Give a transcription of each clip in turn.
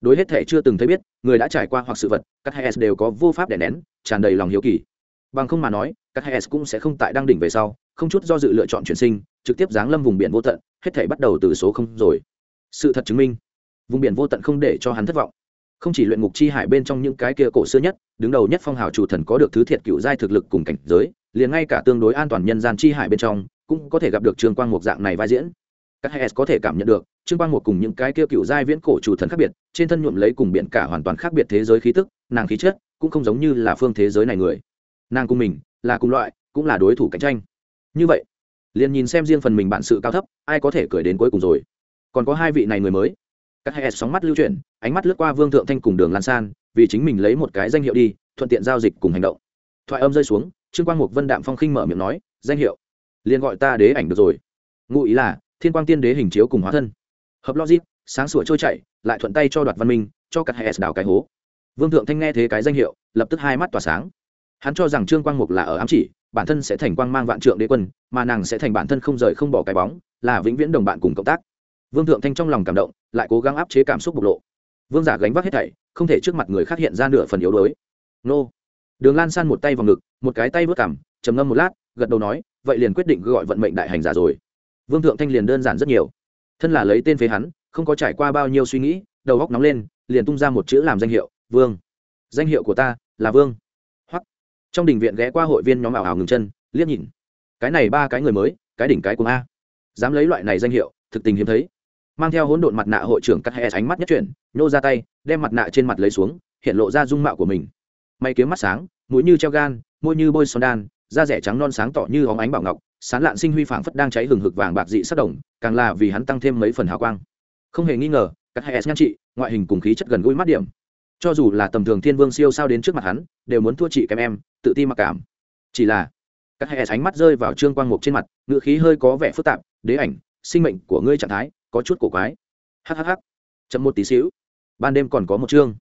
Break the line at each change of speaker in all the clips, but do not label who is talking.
đối hết thể chưa từng thấy biết người đã trải qua hoặc sự vật, các hai s đều có vô pháp đè nén, tràn đầy lòng hiếu kỳ. Bằng không mà nói, các hai s cũng sẽ không tại đăng đỉnh về sau không chút do dự lựa chọn chuyển sinh, trực tiếp giáng lâm vùng biển vô tận, hết thể bắt đầu từ số không rồi. Sự thật chứng minh, vùng biển vô tận không để cho hắn thất vọng. Không chỉ luyện ngục chi hải bên trong những cái kia cổ xưa nhất, đứng đầu nhất phong hào chủ thần có được thứ thiệt cựu giai thực lực cùng cảnh giới, liền ngay cả tương đối an toàn nhân gian chi hải bên trong cũng có thể gặp được Trương Quang Mục dạng này vai diễn. Các hai s có thể cảm nhận được Trương Quang Mục cùng những cái kia cựu giai viễn cổ chủ thần khác biệt, trên thân nhuộm lấy cùng biển cả hoàn toàn khác biệt thế giới khí tức, nàng khí chất cũng không giống như là phương thế giới này người. Nàng cùng mình là cùng loại, cũng là đối thủ cạnh tranh. Như vậy, liền nhìn xem riêng phần mình bản sự cao thấp, ai có thể cười đến cuối cùng rồi. Còn có hai vị này người mới. Các hai s sóng mắt lưu chuyển, ánh mắt lướt qua Vương Thượng Thanh cùng Đường Lan San, vì chính mình lấy một cái danh hiệu đi, thuận tiện giao dịch cùng hành động. Thoại âm rơi xuống, Trương Quang Mục vân đạm phong khinh mở miệng nói, danh hiệu liền gọi ta đế ảnh được rồi. Ngụ ý là thiên quang tiên đế hình chiếu cùng hóa thân, hợp logic, sáng sủa trôi chảy, lại thuận tay cho Đoạt Văn Minh, cho các hai s đào cái hố. Vương Thượng Thanh nghe thế cái danh hiệu, lập tức hai mắt tỏa sáng. Hắn cho rằng Trương Quang Mục là ở ám chỉ bản thân sẽ thành quang mang vạn trượng đế quân, mà nàng sẽ thành bản thân không rời không bỏ cái bóng, là vĩnh viễn đồng bạn cùng cộng tác. Vương Thượng Thanh trong lòng cảm động, lại cố gắng áp chế cảm xúc bộc lộ. Vương giả gánh vác hết thảy, không thể trước mặt người khác hiện ra nửa phần yếu đuối. Nô. Đường Lan San một tay vào ngực, một cái tay vớt cằm, trầm ngâm một lát, gật đầu nói, vậy liền quyết định gọi vận mệnh đại hành giả rồi. Vương Thượng Thanh liền đơn giản rất nhiều. Thân là lấy tên phế hắn, không có trải qua bao nhiêu suy nghĩ, đầu óc nóng lên, liền tung ra một chữ làm danh hiệu, Vương. Danh hiệu của ta là Vương. Hoắc. Trong đình viện ghé qua hội viên nhóm ảo ảo ngừng chân, liếc nhìn. Cái này ba cái người mới, cái đỉnh cái cùng a. Dám lấy loại này danh hiệu, thực tình hiếm thấy. Mang theo hỗn độn mặt nạ hội trưởng cắt hai ánh mắt nhất chuyển, nhô ra tay, đem mặt nạ trên mặt lấy xuống, hiện lộ ra dung mạo của mình. Mày kiếm mắt sáng, mũi như treo gan, môi như bôi son đan, da rẻ trắng non sáng tỏ như óng ánh bảo ngọc, sáng lạn sinh huy phảng phất đang cháy hừng hực vàng bạc dị sắc đồng, càng là vì hắn tăng thêm mấy phần hào quang. Không hề nghi ngờ, cắt hai nhan trị, ngoại hình cùng khí chất gần gũi mắt điểm. Cho dù là tầm thường thiên vương siêu sao đến trước mặt hắn, đều muốn thua chị kém em, tự ti mặc cảm. Chỉ là, cắt hai ánh mắt rơi vào Trương Quang Mục trên mặt, ngữ khí hơi có vẻ phức tạp, đế ảnh, sinh mệnh của ngươi trạng thái có chút cổ quái. Hắc chậm một tí xíu, ban đêm còn có một chương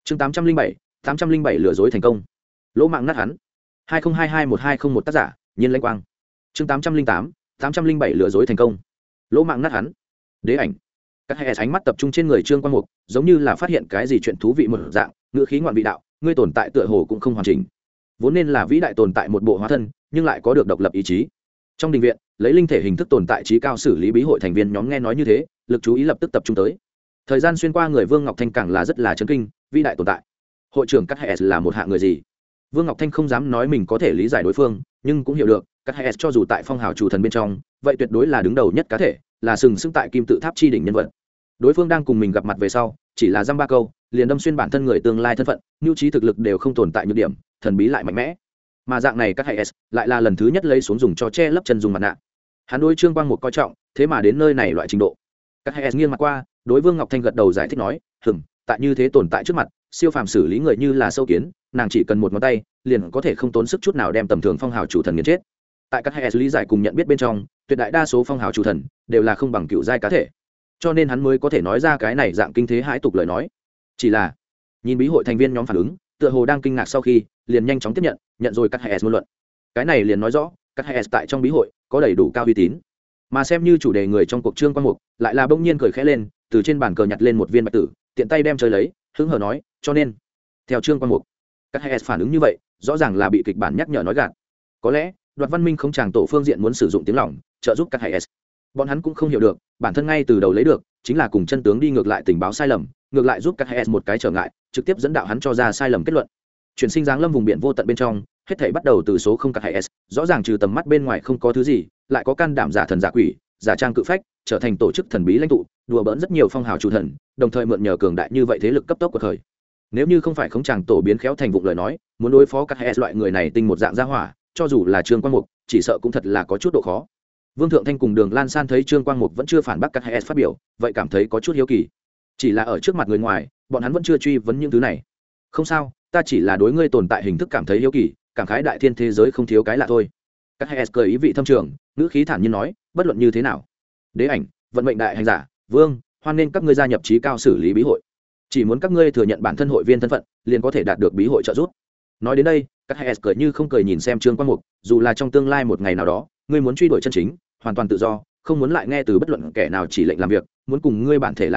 807 lừa dối thành công, lỗ mạng nát hắn. 20221201 tác giả Nhiên Lãnh Quang. Chương 807 lừa dối thành công, lỗ mạng nát hắn. Đế ảnh. Các hai ánh mắt tập trung trên người Trương Quang Mục, giống như là phát hiện cái gì chuyện thú vị một dạng, ngữ khí ngoạn vị đạo, ngươi tồn tại tựa hồ cũng không hoàn chỉnh. Vốn nên là vĩ đại tồn tại một bộ hóa thân, nhưng lại có được độc lập ý chí. Trong đình viện, lấy linh thể hình thức tồn tại trí cao xử lý bí hội thành viên nhóm nghe nói như thế, lực chú ý lập tức tập trung tới. Thời gian xuyên qua, người Vương Ngọc Thanh càng là rất là chấn kinh, vĩ đại tồn tại. Hội trưởng Cắt Hải là một hạng người gì? Vương Ngọc Thanh không dám nói mình có thể lý giải đối phương, nhưng cũng hiểu được, Cắt Hải cho dù tại phong hào chủ thần bên trong, vậy tuyệt đối là đứng đầu nhất cá thể, là sừng sững tại kim tự tháp chi đỉnh nhân vật. Đối phương đang cùng mình gặp mặt về sau, chỉ là dăm ba câu, liền đâm xuyên bản thân người tương lai thân phận, nhu trí thực lực đều không tồn tại nhược điểm, thần bí lại mạnh mẽ. Mà dạng này Cắt Hải lại là lần thứ nhất lấy xuống dùng cho che lấp chân dùng mặt nạ. Hắn đối Trương Quang Mục coi trọng, thế mà đến nơi này loại trình độ. Cắt Hải nghiêng mặt qua, đối Vương Ngọc Thanh gật đầu giải thích nói, tại như thế tồn tại trước mặt, siêu phàm xử lý người như là sâu kiến, nàng chỉ cần một ngón tay, liền có thể không tốn sức chút nào đem tầm thường phong hào chủ thần nghiền chết. Tại các hệ lý giải cùng nhận biết bên trong, tuyệt đại đa số phong hào chủ thần đều là không bằng cựu giai cá thể, cho nên hắn mới có thể nói ra cái này dạng kinh thế hãi tục lời nói. Chỉ là nhìn bí hội thành viên nhóm phản ứng, tựa hồ đang kinh ngạc, sau khi liền nhanh chóng tiếp nhận rồi các hệ ngôn luận. Cái này liền nói rõ các hệ tại trong bí hội có đầy đủ cao uy tín. Mà xem như chủ đề người trong cuộc Trương Quang Mục lại là bỗng nhiên cười khẽ lên, từ trên bàn cờ nhặt lên một viên bạch tử, tiện tay đem chơi lấy, hứng hờ nói, cho nên theo Trương Quang Mục, các hệ phản ứng như vậy rõ ràng là bị kịch bản nhắc nhở nói gạt. Có lẽ Đoạt Văn Minh không chàng tổ phương diện muốn sử dụng tiếng lỏng trợ giúp các hệ, bọn hắn cũng không hiểu được bản thân ngay từ đầu lấy được chính là cùng chân tướng đi ngược lại tình báo sai lầm, ngược lại giúp các hệ một cái trở ngại, trực tiếp dẫn đạo hắn cho ra sai lầm kết luận. Chuyển sinh giáng lâm vùng biển vô tận bên trong, hết thảy bắt đầu từ số không các hệ, rõ ràng trừ tầm mắt bên ngoài không có thứ gì, lại có can đảm giả thần giả quỷ, giả trang cự phách, trở thành tổ chức thần bí lãnh tụ, đùa bỡn rất nhiều phong hào chủ thần, đồng thời mượn nhờ cường đại như vậy thế lực cấp tốc của thời. Nếu như không phải khống chàng tổ biến khéo thành vụ lời nói, muốn đối phó các hệ loại người này tinh một dạng gia hỏa, cho dù là Trương Quang Mục, chỉ sợ cũng thật là có chút độ khó. Vương Thượng Thanh cùng Đường Lan San thấy Trương Quang Mục vẫn chưa phản bác các hệ phát biểu, vậy cảm thấy có chút hiếu kỳ. Chỉ là ở trước mặt người ngoài, bọn hắn vẫn chưa truy vấn những thứ này. Không sao, ta chỉ là đối ngươi tồn tại hình thức cảm thấy hiếu kỳ, cảm khái đại thiên thế giới không thiếu cái lạ thôi. Các hệ cười ý vị thâm trường, ngữ khí thản nhiên nói, bất luận như thế nào, đế ảnh, vận mệnh đại hành giả, Vương, hoan nên các ngươi gia nhập trí cao xử lý bí hội. Chỉ muốn các ngươi thừa nhận bản thân hội viên thân phận, liền có thể đạt được bí hội trợ giúp. Nói đến đây, các hệ cười như không cười nhìn xem Trương Quang Mục, dù là trong tương lai một ngày nào đó, ngươi muốn truy đuổi chân chính, hoàn toàn tự do, không muốn lại nghe từ bất luận kẻ nào chỉ lệnh làm việc, muốn cùng ngươi bản thể là địch,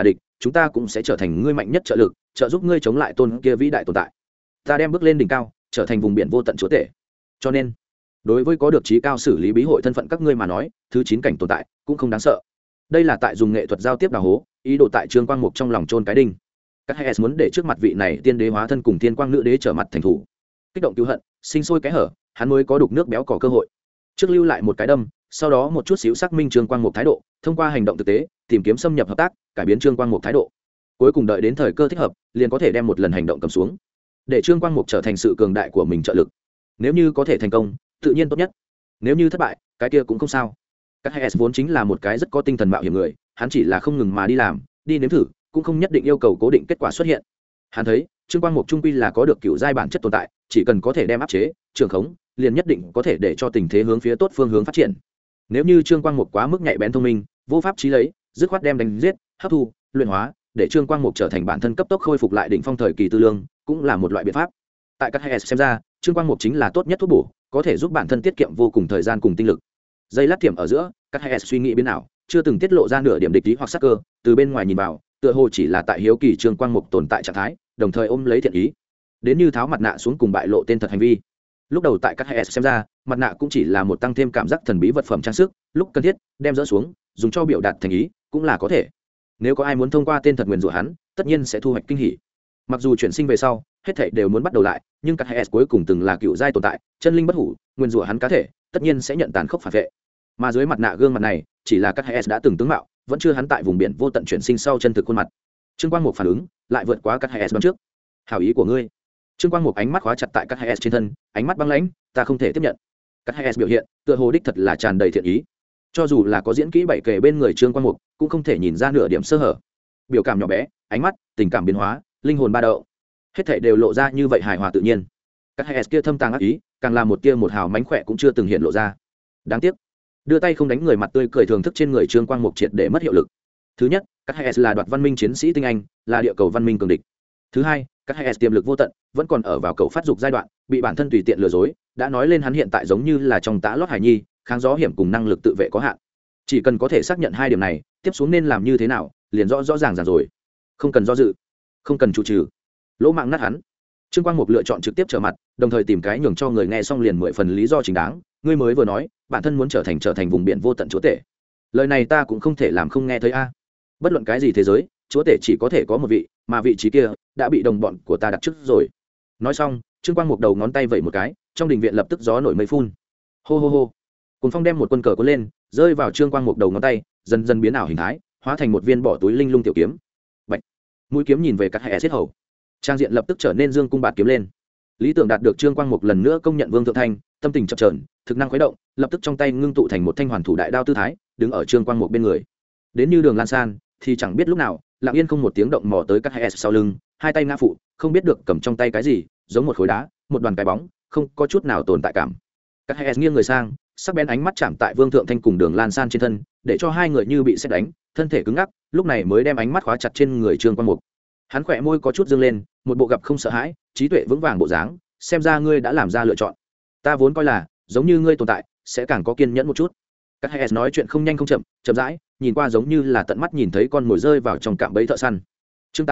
chúng ta cũng sẽ trở thành ngươi mạnh nhất trợ lực, trợ giúp ngươi chống lại tôn kia vĩ đại tồn tại. Ta đem bước lên đỉnh cao, trở thành vùng biển vô tận chúa tể. Cho nên đối với có được trí cao xử lý bí hội thân phận các ngươi mà nói, thứ 9 cảnh tồn tại cũng không đáng sợ. Đây là tại dùng nghệ thuật giao tiếp đào hố, ý đồ tại Trương Quang Mục trong lòng chôn cái đinh. Các Hess muốn để trước mặt vị này tiên đế hóa thân cùng tiên quang nữ đế trở mặt thành thủ, kích động cứu hận, sinh sôi cái hở, hắn mới có đục nước béo cò cơ hội. Trước lưu lại một cái đâm, sau đó một chút xíu xác minh Trương Quang Mục thái độ, thông qua hành động thực tế tìm kiếm xâm nhập hợp tác, cải biến Trương Quang Mục thái độ. Cuối cùng đợi đến thời cơ thích hợp, liền có thể đem một lần hành động cầm xuống, để Trương Quang Mục trở thành sự cường đại của mình trợ lực. Nếu như có thể thành công, tự nhiên tốt nhất. Nếu như thất bại, cái kia cũng không sao. Các Hess vốn chính là một cái rất có tinh thần mạo hiểm người, hắn chỉ là không ngừng mà đi làm, đi nếm thử, cũng không nhất định yêu cầu cố định kết quả xuất hiện. Hắn thấy Trương Quang Mục trung quy là có được cựu giai bản chất tồn tại, chỉ cần có thể đem áp chế, trường khống, liền nhất định có thể để cho tình thế hướng phía tốt phương hướng phát triển. Nếu như Trương Quang Mục quá mức nhạy bén thông minh, vô pháp trí lấy, dứt khoát đem đánh giết, hấp thu, luyện hóa, để Trương Quang Mục trở thành bản thân cấp tốc khôi phục lại đỉnh phong thời kỳ tư lương, cũng là một loại biện pháp. Tại các Hess xem ra, Trương Quang Mục chính là tốt nhất thuốc bổ, có thể giúp bản thân tiết kiệm vô cùng thời gian cùng tinh lực. Giây lát tiệm ở giữa, các Hess suy nghĩ biến ảo, chưa từng tiết lộ ra nửa điểm địch ý hoặc sắc cơ, từ bên ngoài nhìn vào, tựa hồ chỉ là tại hiếu kỳ Trương Quang Mục tồn tại trạng thái, đồng thời ôm lấy thiện ý, đến như tháo mặt nạ xuống cùng bại lộ tên thật hành vi. Lúc đầu tại các Hess xem ra, mặt nạ cũng chỉ là một tăng thêm cảm giác thần bí vật phẩm trang sức, lúc cần thiết đem dỡ xuống, dùng cho biểu đạt thành ý, cũng là có thể. Nếu có ai muốn thông qua tên thật nguyền rủa hắn, tất nhiên sẽ thu hoạch kinh hỉ. Mặc dù chuyển sinh về sau, hết thảy đều muốn bắt đầu lại, nhưng các Hess cuối cùng từng là cựu giai tồn tại, chân linh bất hủ, nguyền rủa hắn cá thể, tất nhiên sẽ nhận tàn khốc phản vệ. Mà dưới mặt nạ gương mặt này, chỉ là các Hess đã từng tướng mạo, vẫn chưa hắn tại vùng biển vô tận chuyển sinh sau chân thực khuôn mặt. Trương Quang Mục phản ứng lại vượt quá các Hess trước. Hảo ý của ngươi. Trương Quang Mục ánh mắt khóa chặt tại các Hess trên thân, ánh mắt băng lãnh, ta không thể tiếp nhận. Các Hess biểu hiện, tựa hồ đích thật là tràn đầy thiện ý. Cho dù là có diễn kỹ bảy kề bên người Trương Quang Mục, cũng không thể nhìn ra nửa điểm sơ hở. Biểu cảm nhỏ bé, ánh mắt, tình cảm biến hóa, linh hồn ba đậu, hết thảy đều lộ ra như vậy hài hòa tự nhiên. Các Hess kia thâm tàng ác ý, càng làm một tia một hào mánh khỏe cũng chưa từng hiện lộ ra. Đáng tiếc, đưa tay không đánh người mặt tươi cười thường thức trên người Trương Quang Mục triệt để mất hiệu lực. Thứ nhất, các Hess là đoạt văn minh chiến sĩ tinh anh, là địa cầu văn minh cường địch. Thứ hai, các Hess tiềm lực vô tận, vẫn còn ở vào cầu phát dục giai đoạn, bị bản thân tùy tiện lừa dối, đã nói lên hắn hiện tại giống như là trong tã lót hải nhi, kháng gió hiểm cùng năng lực tự vệ có hạn. Chỉ cần có thể xác nhận hai điểm này, tiếp xuống nên làm như thế nào, liền rõ ràng rồi. Không cần do dự, không cần trụ trừ, lỗ mạng nát hắn. Trương Quang Mục lựa chọn trực tiếp trở mặt, đồng thời tìm cái nhường cho người nghe xong liền 10 phần lý do chính đáng. Ngươi mới vừa nói, bản thân muốn trở thành vùng biển vô tận chúa tể. Lời này ta cũng không thể làm không nghe thấy a. Bất luận cái gì thế giới, chúa tể chỉ có thể có một vị, mà vị trí kia đã bị đồng bọn của ta đặt trước rồi. Nói xong, Trương Quang Mục đầu ngón tay vẩy một cái, trong đình viện lập tức gió nổi mây phun. Hô hô hô. Cuồng phong đem một quân cờ cuốn lên, rơi vào Trương Quang Mục đầu ngón tay, dần dần biến ảo hình thái, hóa thành một viên bỏ túi linh lung tiểu kiếm. Bạch. Mũi kiếm nhìn về các hệ xiết hầu. Trang diện lập tức trở nên dương cung bạt kiếm lên. Lý tưởng đạt được Trương Quang Mục lần nữa công nhận Vương Thượng Thanh, tâm tình chập chờn, thực năng khuấy động, lập tức trong tay ngưng tụ thành một thanh hoàn thủ đại đao tư thái, đứng ở Trương Quang Mục bên người. Đến như đường lan san, thì chẳng biết lúc nào, lặng yên không một tiếng động mò tới các hệ sau lưng, hai tay ngã phụ, không biết được cầm trong tay cái gì, giống một khối đá, một đoàn cái bóng, không có chút nào tồn tại cảm. Các hệ nghiêng người sang, sắc bén ánh mắt chạm tại Vương Thượng Thanh cùng Đường Lan San trên thân, để cho hai người như bị sét đánh, thân thể cứng ngắc, lúc này mới đem ánh mắt khóa chặt trên người Trương Quang Mục. Hắn khỏe môi có chút dương lên, một bộ gặp không sợ hãi, trí tuệ vững vàng bộ dáng, xem ra ngươi đã làm ra lựa chọn. Ta vốn coi là, giống như ngươi tồn tại, sẽ càng có kiên nhẫn một chút. Các hệ nói chuyện không nhanh không chậm, chậm rãi, nhìn qua giống như là tận mắt nhìn thấy con mồi rơi vào trong cạm bẫy thợ săn. Chương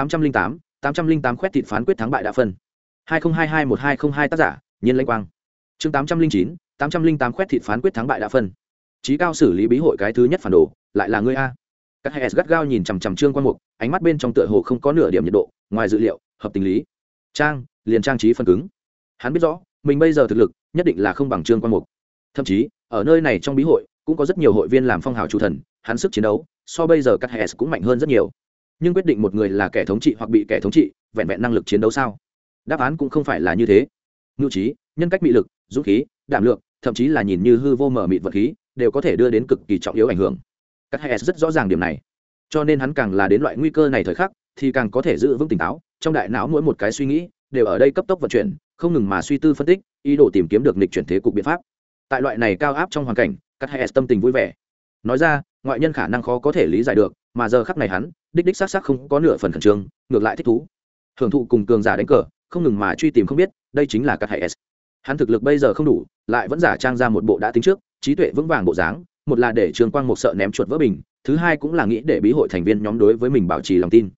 808 khoét thịt phán quyết thắng bại đã phân. 2022-1202 tác giả, Nhiên Lãnh Quang. Chương 808 khoét thịt phán quyết thắng bại đã phân. Chí cao xử lý bí hội cái thứ nhất phản đồ, lại là ngươi a. Các hệ gắt gao nhìn chằm chằm Trương Quang Mục, ánh mắt bên trong tựa hồ không có nửa điểm nhiệt độ, ngoài dự liệu, hợp tình lý. Liền trang trí phân cứng. Hắn biết rõ, mình bây giờ thực lực nhất định là không bằng Trương Quang Mục. Thậm chí, ở nơi này trong bí hội, cũng có rất nhiều hội viên làm phong hào chủ thần, hắn sức chiến đấu so bây giờ các hệ cũng mạnh hơn rất nhiều. Nhưng quyết định một người là kẻ thống trị hoặc bị kẻ thống trị, vẹn vẹn năng lực chiến đấu sao? Đáp án cũng không phải là như thế. Nhu trí, nhân cách mị lực, dũng khí, đảm lượng, thậm chí là nhìn như hư vô mờ mịt vật khí, đều có thể đưa đến cực kỳ trọng yếu ảnh hưởng. Các hệ rất rõ ràng điểm này, cho nên hắn càng là đến loại nguy cơ này thời khắc, thì càng có thể giữ vững tỉnh táo, trong đại não mỗi một cái suy nghĩ đều ở đây cấp tốc vận chuyển, không ngừng mà suy tư phân tích, ý đồ tìm kiếm được nghịch chuyển thế cục biện pháp. Tại loại này cao áp trong hoàn cảnh, các hệ tâm tình vui vẻ. Nói ra, ngoại nhân khả năng khó có thể lý giải được, mà giờ khắc này hắn, đích xác không có nửa phần khẩn trương, ngược lại thích thú. Hưởng thụ cùng cường giả đánh cờ, không ngừng mà truy tìm không biết, đây chính là các hệ. Hắn thực lực bây giờ không đủ, lại vẫn giả trang ra một bộ đã tính trước, trí tuệ vững vàng bộ dáng, một là để Trương Quang Mục sợ ném chuột vỡ bình, thứ hai cũng là nghĩ để bí hội thành viên nhóm đối với mình bảo trì lòng tin.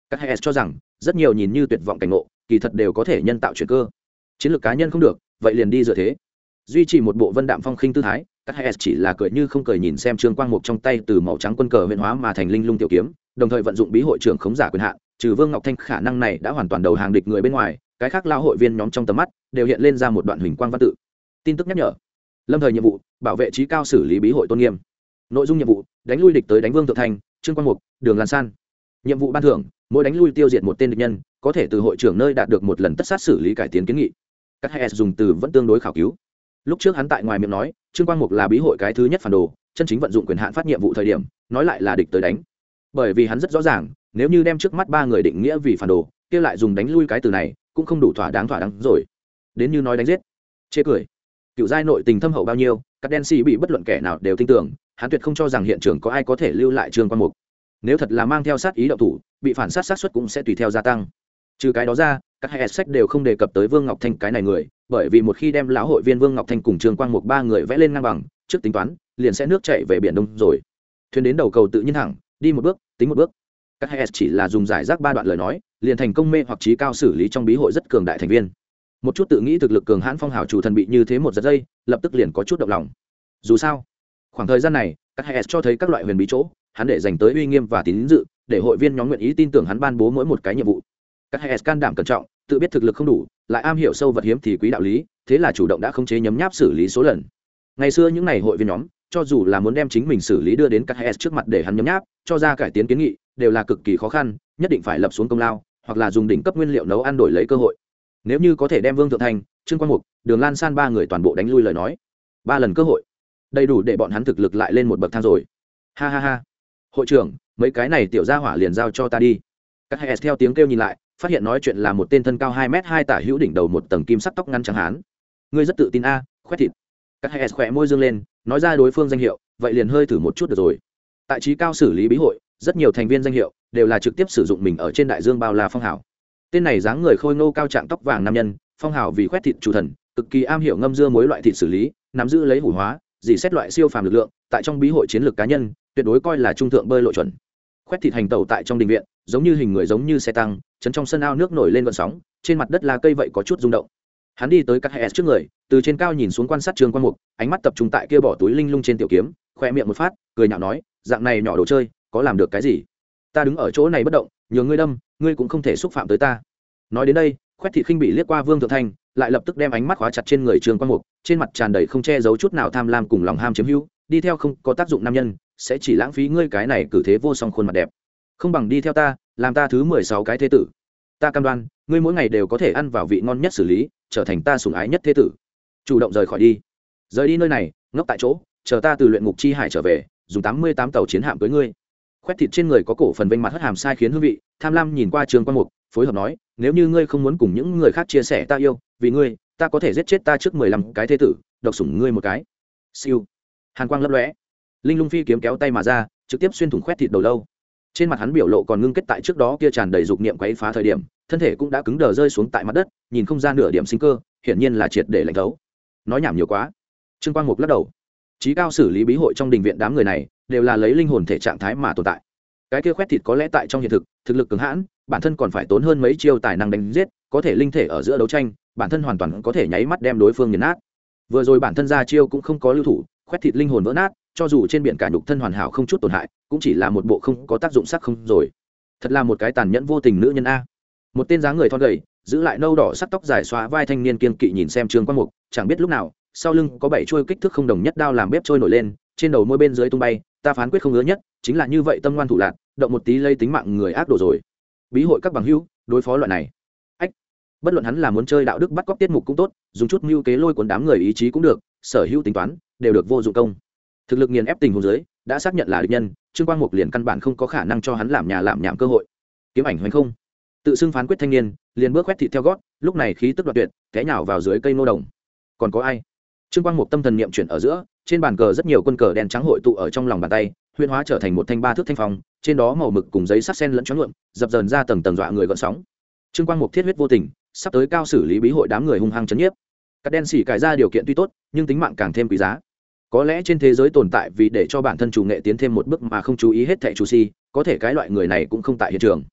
Các Hayes cho rằng rất nhiều nhìn như tuyệt vọng cảnh ngộ kỳ thật đều có thể nhân tạo chuyển cơ. Chiến lược cá nhân không được, vậy liền đi dựa thế. Duy trì một bộ vân đạm phong khinh tư thái, các Hayes chỉ là cười như không cười nhìn xem Trương Quang Mục trong tay từ màu trắng quân cờ huyền hóa mà thành linh lung tiểu kiếm, đồng thời vận dụng bí hội trưởng khống giả quyền hạn, trừ Vương Ngọc Thanh khả năng này đã hoàn toàn đầu hàng địch người bên ngoài, cái khác lao hội viên nhóm trong tầm mắt đều hiện lên ra một đoạn huỳnh quang văn tự. Tin tức nhắc nhở: lâm thời nhiệm vụ, bảo vệ trí cao xử lý bí hội tôn nghiêm. Nội dung nhiệm vụ: đánh lui địch tới đánh Vương Thượng Thanh, Trương Quang Mục, Đường Lan San. Nhiệm vụ ban thưởng: mỗi đánh lui tiêu diệt một tên địch nhân, có thể từ hội trưởng nơi đạt được một lần tất sát xử lý cải tiến kiến nghị. Các Hayes dùng từ vẫn tương đối khảo cứu. Lúc trước hắn tại ngoài miệng nói Trương Quang Mục là bí hội cái thứ nhất phản đồ, chân chính vận dụng quyền hạn phát nhiệm vụ thời điểm nói lại là địch tới đánh. Bởi vì hắn rất rõ ràng, nếu như đem trước mắt ba người định nghĩa vì phản đồ, kia lại dùng đánh lui cái từ này cũng không đủ thỏa đáng rồi. Đến như nói đánh giết, chê cười. Cựu giai nội tình thâm hậu bao nhiêu, các đen xì bị bất luận kẻ nào đều tin tưởng, hắn tuyệt không cho rằng hiện trường có ai có thể lưu lại Trương Quang Mục. Nếu thật là mang theo sát ý động thủ, bị phản sát sát suất cũng sẽ tùy theo gia tăng. Trừ cái đó ra, các hệ sách đều không đề cập tới Vương Ngọc Thanh cái này người, bởi vì một khi đem lão hội viên Vương Ngọc Thanh cùng Trương Quang Mục ba người vẽ lên ngang bằng, trước tính toán, liền sẽ nước chảy về biển đông rồi. Thuyền đến đầu cầu tự nhiên thẳng, đi một bước, tính một bước. Các hệ chỉ là dùng giải rác ba đoạn lời nói, liền thành công mê hoặc trí cao xử lý trong bí hội rất cường đại thành viên. Một chút tự nghĩ thực lực cường hãn phong hào chủ thần bị như thế một giật dây, lập tức liền có chút động lòng. Dù sao, khoảng thời gian này, các hệ cho thấy các loại huyền bí chỗ, hắn để dành tới uy nghiêm và tín dự, để hội viên nhóm nguyện ý tin tưởng hắn ban bố mỗi một cái nhiệm vụ. Các hệ can đảm cẩn trọng, tự biết thực lực không đủ, lại am hiểu sâu vật hiếm thì quý đạo lý, thế là chủ động đã khống chế nhấm nháp xử lý số lần. Ngày xưa những ngày hội viên nhóm, cho dù là muốn đem chính mình xử lý đưa đến các hệ trước mặt để hắn nhấm nháp, cho ra cải tiến kiến nghị, đều là cực kỳ khó khăn, nhất định phải lập xuống công lao, hoặc là dùng đỉnh cấp nguyên liệu nấu ăn đổi lấy cơ hội. Nếu như có thể đem Vương Thượng Thanh, Trương Quang Mục, Đường Lan San ba người toàn bộ đánh lui lời nói, 3 lần cơ hội, đầy đủ để bọn hắn thực lực lại lên một bậc thang rồi. Ha ha ha. Hội trưởng, mấy cái này tiểu gia hỏa liền giao cho ta đi. Các hệ theo tiếng kêu nhìn lại, phát hiện nói chuyện là một tên thân cao 2m2 tả hữu đỉnh đầu một tầng kim sắc tóc ngắn trắng hán. Ngươi rất tự tin a, khoét thịt. Các hệ khỏe môi dương lên, nói ra đối phương danh hiệu, vậy liền hơi thử một chút được rồi. Tại trí cao xử lý bí hội, rất nhiều thành viên danh hiệu đều là trực tiếp sử dụng mình ở trên đại dương bao la phong hào. Tên này dáng người khôi ngô cao trạng tóc vàng nam nhân, phong hào vì khoét thịt chủ thần, cực kỳ am hiểu ngâm dưa muối loại thịt xử lý, nắm giữ lấy hủ hóa, dì xét loại siêu phàm lực lượng, tại trong bí hội chiến lược cá nhân, tuyệt đối coi là trung thượng bơi lội chuẩn. Khoét thịt hành tẩu tại trong đình viện, giống như hình người giống như xe tăng, chấn trong sân ao nước nổi lên gợn sóng, trên mặt đất là cây vậy có chút rung động. Hắn đi tới các hệ trước người, từ trên cao nhìn xuống quan sát Trương Quang Mục, ánh mắt tập trung tại kia bỏ túi linh lung trên tiểu kiếm, khoe miệng một phát, cười nhạo nói, dạng này nhỏ đồ chơi, có làm được cái gì? Ta đứng ở chỗ này bất động, nhường ngươi đâm, ngươi cũng không thể xúc phạm tới ta. Nói đến đây, khoét thịt khinh bị liếc qua Vương Thượng Thanh, lại lập tức đem ánh mắt khóa chặt trên người Trương Quang Mục, trên mặt tràn đầy không che giấu chút nào tham lam cùng lòng ham chiếm hữu, đi theo không có tác dụng nam nhân, sẽ chỉ lãng phí ngươi cái này cử thế vô song khuôn mặt đẹp. Không bằng đi theo ta, làm ta thứ 16 cái thế tử. Ta cam đoan, ngươi mỗi ngày đều có thể ăn vào vị ngon nhất xử lý, trở thành ta sủng ái nhất thế tử. Chủ động rời khỏi đi. Rời đi nơi này, ngốc tại chỗ, chờ ta từ luyện ngục chi hải trở về, dùng 88 tàu chiến hạm cưới ngươi. Khoét thịt trên người có cổ phần vênh mặt hất hàm sai khiến hương vị, tham lam nhìn qua Trương Quang Mục, phối hợp nói, nếu như ngươi không muốn cùng những người khác chia sẻ ta yêu, vì ngươi, ta có thể giết chết ta trước 15 cái thế tử, độc sủng ngươi một cái. Siêu. Hàn quang lấp lóe, linh lung phi kiếm kéo tay mà ra, trực tiếp xuyên thủng khoét thịt đầu lâu. Trên mặt hắn biểu lộ còn ngưng kết tại trước đó kia tràn đầy dục niệm quấy phá thời điểm, thân thể cũng đã cứng đờ rơi xuống tại mặt đất, nhìn không ra nửa điểm sinh cơ, hiển nhiên là triệt để lạnh thấu. Nói nhảm nhiều quá. Trương Quang Mục lắc đầu. Chí cao xử lý bí hội trong đình viện đám người này, đều là lấy linh hồn thể trạng thái mà tồn tại. Cái kia khoét thịt có lẽ tại trong hiện thực, thực lực cường hãn, bản thân còn phải tốn hơn mấy chiêu tài năng đánh giết, có thể linh thể ở giữa đấu tranh, bản thân hoàn toàn có thể nháy mắt đem đối phương nghiền nát. Vừa rồi bản thân ra chiêu cũng không có lưu thủ, khoét thịt linh hồn vỡ nát, cho dù trên biển cả nhục thân hoàn hảo không chút tổn hại, cũng chỉ là một bộ không có tác dụng sắc không rồi. Thật là một cái tàn nhẫn vô tình nữ nhân a. Một tên dáng người thon gầy, giữ lại nâu đỏ sắc tóc dài xóa vai thanh niên kiên kỵ nhìn xem Trương Quang Mục, chẳng biết lúc nào, sau lưng có 7 chuôi kích thước không đồng nhất đao làm bếp trôi nổi lên, trên đầu môi bên dưới tung bay, ta phán quyết không ngứa nhất, chính là như vậy tâm ngoan thủ lạn, động một tí lây tính mạng người ác đồ rồi. Bí hội các bằng hữu, đối phó loại này. Ách. Bất luận hắn là muốn chơi đạo đức bắt cóc tiết mục cũng tốt, dùng chút mưu kế lôi cuốn đám người ý chí cũng được, sở hữu tính toán đều được vô dụng công. Thực lực nghiền ép tình huống dưới, đã xác nhận là địch nhân, Trương Quang Mục liền căn bản không có khả năng cho hắn làm nhà làm nhảm cơ hội. Kiếm ảnh hoành không, tự xưng phán quyết thanh niên, liền bước quét thịt theo gót, lúc này khí tức đoạt tuyệt, té nhào vào dưới cây nô đồng. Còn có ai? Trương Quang Mục tâm thần niệm chuyển ở giữa, trên bàn cờ rất nhiều quân cờ đen trắng hội tụ ở trong lòng bàn tay, huyễn hóa trở thành một thanh 3 thước thanh phong, trên đó màu mực cùng giấy sắc sen lẫn choáng nhuộm, dập dờn ra tầng tầng dọa người gợn sóng. Trương Quang Mục thiết huyết vô tình, sắp tới cao xử lý bí hội đám người hung hăng chấn nhiếp. Các đen xỉ cải ra điều kiện tuy tốt, nhưng tính mạng càng thêm quý giá. Có lẽ trên thế giới tồn tại vì để cho bản thân chủ nghệ tiến thêm một bước mà không chú ý hết thảy chủ si, có thể cái loại người này cũng không tại hiện trường.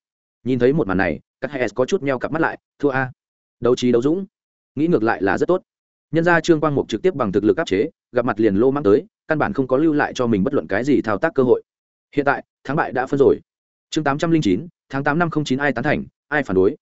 Nhìn thấy một màn này, các HS có chút meo cặp mắt lại, thua a. Đấu trí đấu dũng, nghĩ ngược lại là rất tốt. Nhân ra Trương Quang Mục trực tiếp bằng thực lực áp chế, gặp mặt liền lô mang tới, căn bản không có lưu lại cho mình bất luận cái gì thao tác cơ hội. Hiện tại, thắng bại đã phân rồi. Chương 809, tháng 8 năm 09 ai tán thành, ai phản đối.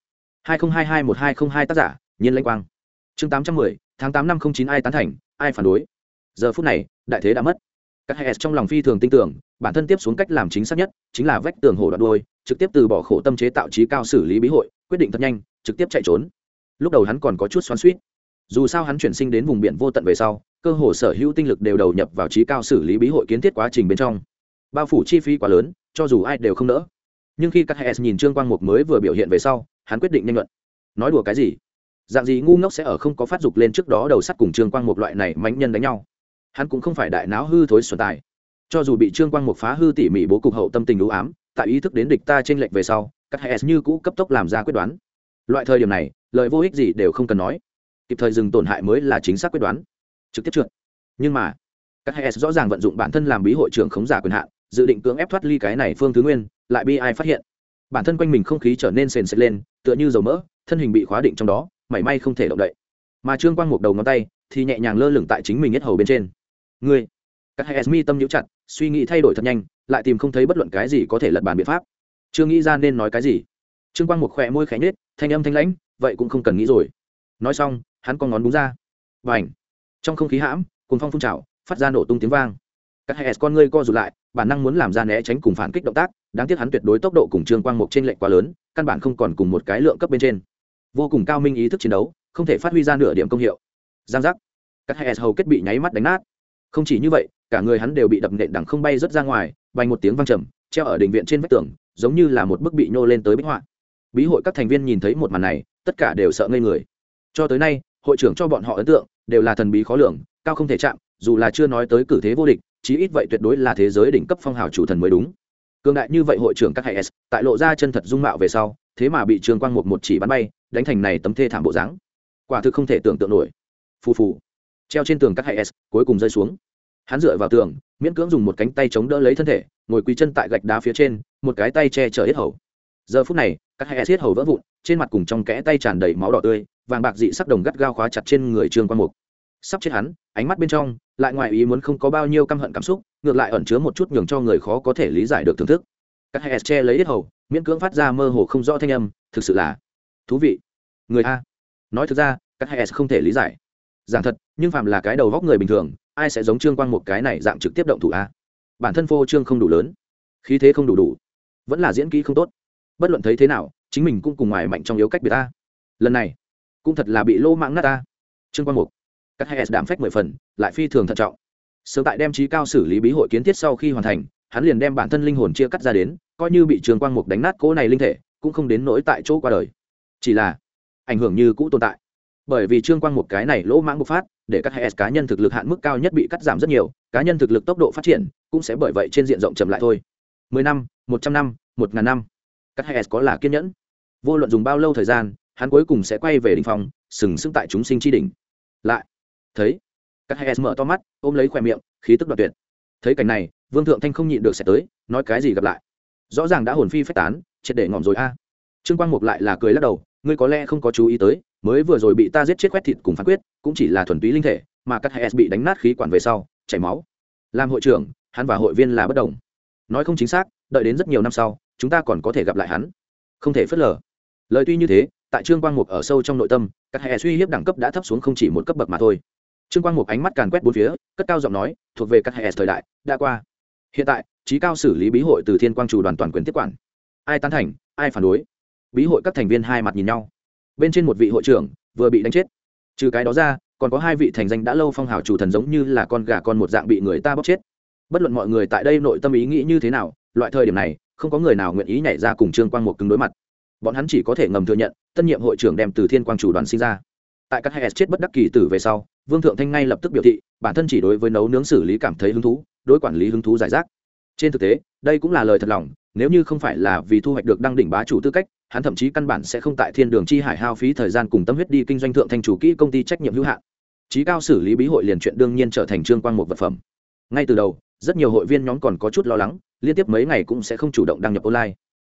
2022-1202 tác giả, Nhiên Lãnh Quang. Chương 810, tháng 8 năm 09 ai tán thành, ai phản đối. Giờ phút này, đại thế đã mất. Các HS trong lòng phi thường tin tưởng, bản thân tiếp xuống cách làm chính xác nhất, chính là vách tường hổ đoạn đuôi, trực tiếp từ bỏ khổ tâm chế tạo trí cao xử lý bí hội, quyết định thật nhanh, trực tiếp chạy trốn. Lúc đầu hắn còn có chút xoắn xuýt. Dù sao hắn chuyển sinh đến vùng biển vô tận về sau, cơ hồ sở hữu tinh lực đều đầu nhập vào trí cao xử lý bí hội kiến thiết quá trình bên trong. Bao phủ chi phí quá lớn, cho dù ai đều không nỡ. Nhưng khi các HS nhìn Trương Quang Mục mới vừa biểu hiện về sau, hắn quyết định nhanh luận. Nói đùa cái gì? Dạng gì ngu ngốc sẽ ở không có phát dục lên trước đó đầu sắt cùng Trương Quang Mục loại này mãnh nhân đánh nhau. Hắn cũng không phải đại náo hư thối xuẩn tài. Cho dù bị Trương Quang Mục phá hư tỉ mỉ bố cục hậu tâm tình u ám, tại ý thức đến địch ta trên lệch về sau, các HS như cũ cấp tốc làm ra quyết đoán. Loại thời điểm này, lời vô ích gì đều không cần nói, kịp thời dừng tổn hại mới là chính xác quyết đoán, trực tiếp trượt. Nhưng mà các HS rõ ràng vận dụng bản thân làm bí hội trưởng khống giả quyền hạn, dự định cưỡng ép thoát ly cái này phương thứ nguyên, lại bị ai phát hiện. Bản thân quanh mình không khí trở nên sền sệt lên, tựa như dầu mỡ, thân hình bị khóa định trong đó, mảy may không thể động đậy. Mà Trương Quang Mục đầu ngón tay thì nhẹ nhàng lơ lửng tại chính mình yết hầu bên trên. Ngươi, các HS mi tâm nhíu chặt, suy nghĩ thay đổi thật nhanh, lại tìm không thấy bất luận cái gì có thể lật bàn biện pháp. Chưa nghĩ ra nên nói cái gì. Trương Quang Mục khẽ môi khẽ nhếch, thanh âm thanh lãnh, vậy cũng không cần nghĩ rồi. Nói xong, hắn con ngón búng ra. Bành! Trong không khí hãm, cuồng phong phun trào, phát ra nổ tung tiếng vang. Các HS con ngươi co rụt lại, bản năng muốn làm ra né tránh cùng phản kích động tác, đáng tiếc hắn tuyệt đối tốc độ cùng Trương Quang Mục trên lệch quá lớn, căn bản không còn cùng một cái lượng cấp bên trên. Vô cùng cao minh ý thức chiến đấu, không thể phát huy ra nửa điểm công hiệu. Giang giác! Các HS hầu kết bị nháy mắt đánh nát. Không chỉ như vậy, cả người hắn đều bị đập nện đằng không bay rất ra ngoài, vang một tiếng vang trầm, treo ở đỉnh viện trên vách tường, giống như là một bức bị nhô lên tới bích họa. Bí hội các thành viên nhìn thấy một màn này, tất cả đều sợ ngây người. Cho tới nay, hội trưởng cho bọn họ ấn tượng đều là thần bí khó lường, cao không thể chạm, dù là chưa nói tới cử thế vô địch, chí ít vậy tuyệt đối là thế giới đỉnh cấp phong hào chủ thần mới đúng. Cường đại như vậy hội trưởng các HS, tại lộ ra chân thật dung mạo về sau, thế mà bị Trương Quang Mục một chỉ bắn bay, đánh thành này tấm thê thảm bộ dáng. Quả thực không thể tưởng tượng nổi. Phù phù. Treo trên tường các HS, cuối cùng rơi xuống. Hắn dựa vào tường, miễn cưỡng dùng một cánh tay chống đỡ lấy thân thể, ngồi quỳ chân tại gạch đá phía trên, một cái tay che chở yết hầu. Giờ phút này, các HS yết hầu vỡ vụn, trên mặt cùng trong kẽ tay tràn đầy máu đỏ tươi, vàng bạc dị sắc đồng gắt gao khóa chặt trên người Trương Quang Mục. Sắp chết hắn, ánh mắt bên trong lại ngoài ý muốn không có bao nhiêu căm hận cảm xúc, ngược lại ẩn chứa một chút nhường cho người khó có thể lý giải được thưởng thức. Các HS che lấy yết hầu, miễn cưỡng phát ra mơ hồ không rõ thanh âm, thực sự là thú vị. Người a. Nói thực ra, các HS không thể lý giải. Giảng thật, nhưng phàm là cái đầu góc người bình thường, ai sẽ giống Trương Quang Mục cái này dạng trực tiếp động thủ a? Bản thân phô trương không đủ lớn, khí thế không đủ, vẫn là diễn kỹ không tốt. Bất luận thấy thế nào, chính mình cũng cùng ngoài mạnh trong yếu cách biệt ta. Lần này, cũng thật là bị lô mạng nát ta. Trương Quang Mục, các HS đạm phách 10 phần, lại phi thường thận trọng. Sớm tại đem trí cao xử lý bí hội kiến thiết sau khi hoàn thành, hắn liền đem bản thân linh hồn chia cắt ra đến, coi như bị Trương Quang Mục đánh nát cỗ này linh thể, cũng không đến nỗi tại chỗ qua đời. Chỉ là ảnh hưởng như cũ tồn tại. Bởi vì Trương Quang Mục cái này lỗ mãng bộc phát, để các HS cá nhân thực lực hạn mức cao nhất bị cắt giảm rất nhiều, cá nhân thực lực tốc độ phát triển cũng sẽ bởi vậy trên diện rộng chậm lại thôi. 10 năm, 100 năm, 1000 năm. Các HS có là kiên nhẫn. Vô luận dùng bao lâu thời gian, hắn cuối cùng sẽ quay về đỉnh phong, sừng sững tại chúng sinh chi đỉnh. Lại thấy các HS mở to mắt, ôm lấy khóe miệng, khí tức đoạt tuyệt. Thấy cảnh này, Vương Thượng Thanh không nhịn được sẽ tới, nói cái gì gặp lại. Rõ ràng đã hồn phi phách tán, triệt để ngỏm rồi a. Trương Quang Mục lại là cười lắc đầu, ngươi có lẽ không có chú ý tới, mới vừa rồi bị ta giết chết quét thịt cùng phán quyết, cũng chỉ là thuần túy linh thể, mà các HS bị đánh nát khí quản về sau, chảy máu. Làm hội trưởng, hắn và hội viên là bất đồng. Nói không chính xác, đợi đến rất nhiều năm sau, chúng ta còn có thể gặp lại hắn. Không thể phớt lờ. Lời tuy như thế, tại Trương Quang Mục ở sâu trong nội tâm, các hệ suy hiếp đẳng cấp đã thấp xuống không chỉ một cấp bậc mà thôi. Trương Quang Mục ánh mắt càn quét bốn phía, cất cao giọng nói, thuộc về các hệ thời đại đã qua. Hiện tại, trí cao xử lý bí hội từ Thiên Quang chủ đoàn toàn quyền tiếp quản. Ai tán thành, ai phản đối? Bí hội các thành viên hai mặt nhìn nhau. Bên trên một vị hội trưởng vừa bị đánh chết, trừ cái đó ra, còn có hai vị thành danh đã lâu phong hào chủ thần giống như là con gà con một dạng bị người ta bóp chết. Bất luận mọi người tại đây nội tâm ý nghĩ như thế nào, loại thời điểm này, không có người nào nguyện ý nhảy ra cùng Trương Quang Mục cứng đối mặt. Bọn hắn chỉ có thể ngầm thừa nhận, tân nhiệm hội trưởng đem từ Thiên Quang chủ đoàn sinh ra. Tại các HS chết bất đắc kỳ tử về sau, Vương Thượng Thanh ngay lập tức biểu thị, bản thân chỉ đối với nấu nướng xử lý cảm thấy hứng thú, đối quản lý hứng thú giải rác. Trên thực tế, đây cũng là lời thật lòng, nếu như không phải là vì thu hoạch được đăng đỉnh bá chủ tư cách, hắn thậm chí căn bản sẽ không tại Thiên Đường chi hải hao phí thời gian cùng tâm huyết đi kinh doanh Thượng Thanh chủ kỹ công ty trách nhiệm hữu hạn. Chí cao xử lý bí hội liền chuyện đương nhiên trở thành Trương Quang Mục vật phẩm. Ngay từ đầu, rất nhiều hội viên nhóm còn có chút lo lắng, liên tiếp mấy ngày cũng sẽ không chủ động đăng nhập online.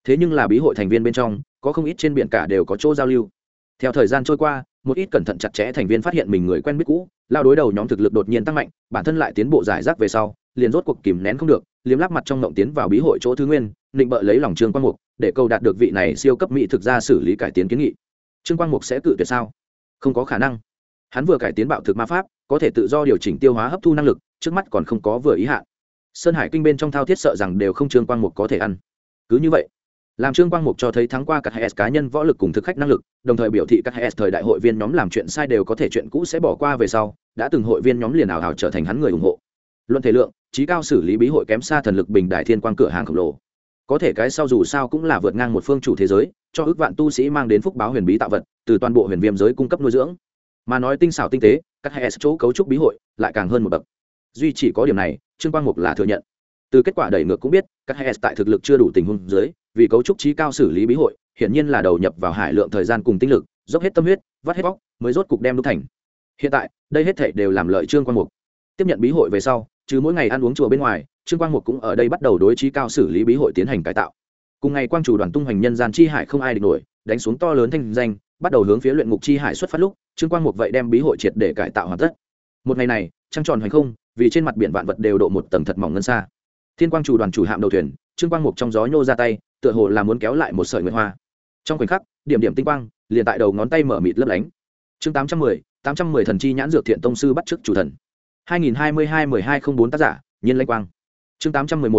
thế nhưng là bí hội thành viên bên trong có không ít trên biển cả đều có chỗ giao lưu. Theo thời gian trôi qua, một ít cẩn thận chặt chẽ thành viên phát hiện mình người quen biết cũ lao đối đầu nhóm thực lực đột nhiên tăng mạnh, bản thân lại tiến bộ giải rác về sau liền rốt cuộc kìm nén không được, liếm láp mặt trong ngộng tiến vào bí hội chỗ thứ nguyên, định bợ lấy lòng Trương Quang Mục để câu đạt được vị này siêu cấp mỹ thực ra xử lý cải tiến kiến nghị. Trương Quang Mục sẽ cự tuyệt sao? Không có khả năng. Hắn vừa cải tiến bạo thực ma pháp, có thể tự do điều chỉnh tiêu hóa hấp thu năng lực, trước mắt còn không có vừa ý hạn. Sơn Hải kinh bên trong thao thiết sợ rằng đều không Trương Quang Mục có thể ăn. Cứ như vậy, làm Trương Quang Mục cho thấy thắng qua các HS cá nhân võ lực cùng thực khách năng lực, đồng thời biểu thị các HS thời đại hội viên nhóm làm chuyện sai đều có thể chuyện cũ sẽ bỏ qua về sau, đã từng hội viên nhóm liền ảo ảo trở thành hắn người ủng hộ. Luận thể lượng, trí cao xử lý bí hội kém xa thần lực bình đại thiên quang cửa hàng khổng lồ. Có thể cái sau dù sao cũng là vượt ngang một phương chủ thế giới, cho ước vạn tu sĩ mang đến phúc báo huyền bí tạo vật, từ toàn bộ huyền viêm giới cung cấp nuôi dưỡng. Mà nói tinh xảo tinh tế, các HS chỗ cấu trúc bí hội lại càng hơn một bậc. Duy chỉ có điểm này, Trương Quang Mục là thừa nhận. Từ kết quả đẩy ngược cũng biết, các HS tại thực lực chưa đủ tình huống dưới, vì cấu trúc trí cao xử lý bí hội, hiển nhiên là đầu nhập vào hải lượng thời gian cùng tinh lực, dốc hết tâm huyết, vắt hết bóc, mới rốt cục đem đúc thành. Hiện tại, đây hết thảy đều làm lợi Trương Quang Mục. Tiếp nhận bí hội về sau, trừ mỗi ngày ăn uống chùa bên ngoài, Trương Quang Mục cũng ở đây bắt đầu đối trí cao xử lý bí hội tiến hành cải tạo. Cùng ngày quang chủ đoàn tung hoành nhân gian chi hải không ai địch nổi, đánh xuống to lớn thanh danh, bắt đầu hướng phía luyện ngục chi hải xuất phát lúc, Trương Quang Mục vậy đem bí hội triệt để cải tạo hoàn tất. Một ngày này, trăng tròn hoành không, vì trên mặt biển vạn vật đều độ một tầng thật mỏng ngân xa. Thiên quang chủ đoàn chủ hạm đầu thuyền, Trương Quang Mục trong gió nhô ra tay, tựa hồ là muốn kéo lại một sợi nguyệt hoa. Trong khoảnh khắc, điểm điểm tinh quang liền tại đầu ngón tay mở mịt lấp lánh. Chương 810 thần chi nhãn dược thiện tông sư bắt chước chủ thần. 2022-1204 tác giả, Nhiên Lãnh Quang. Chương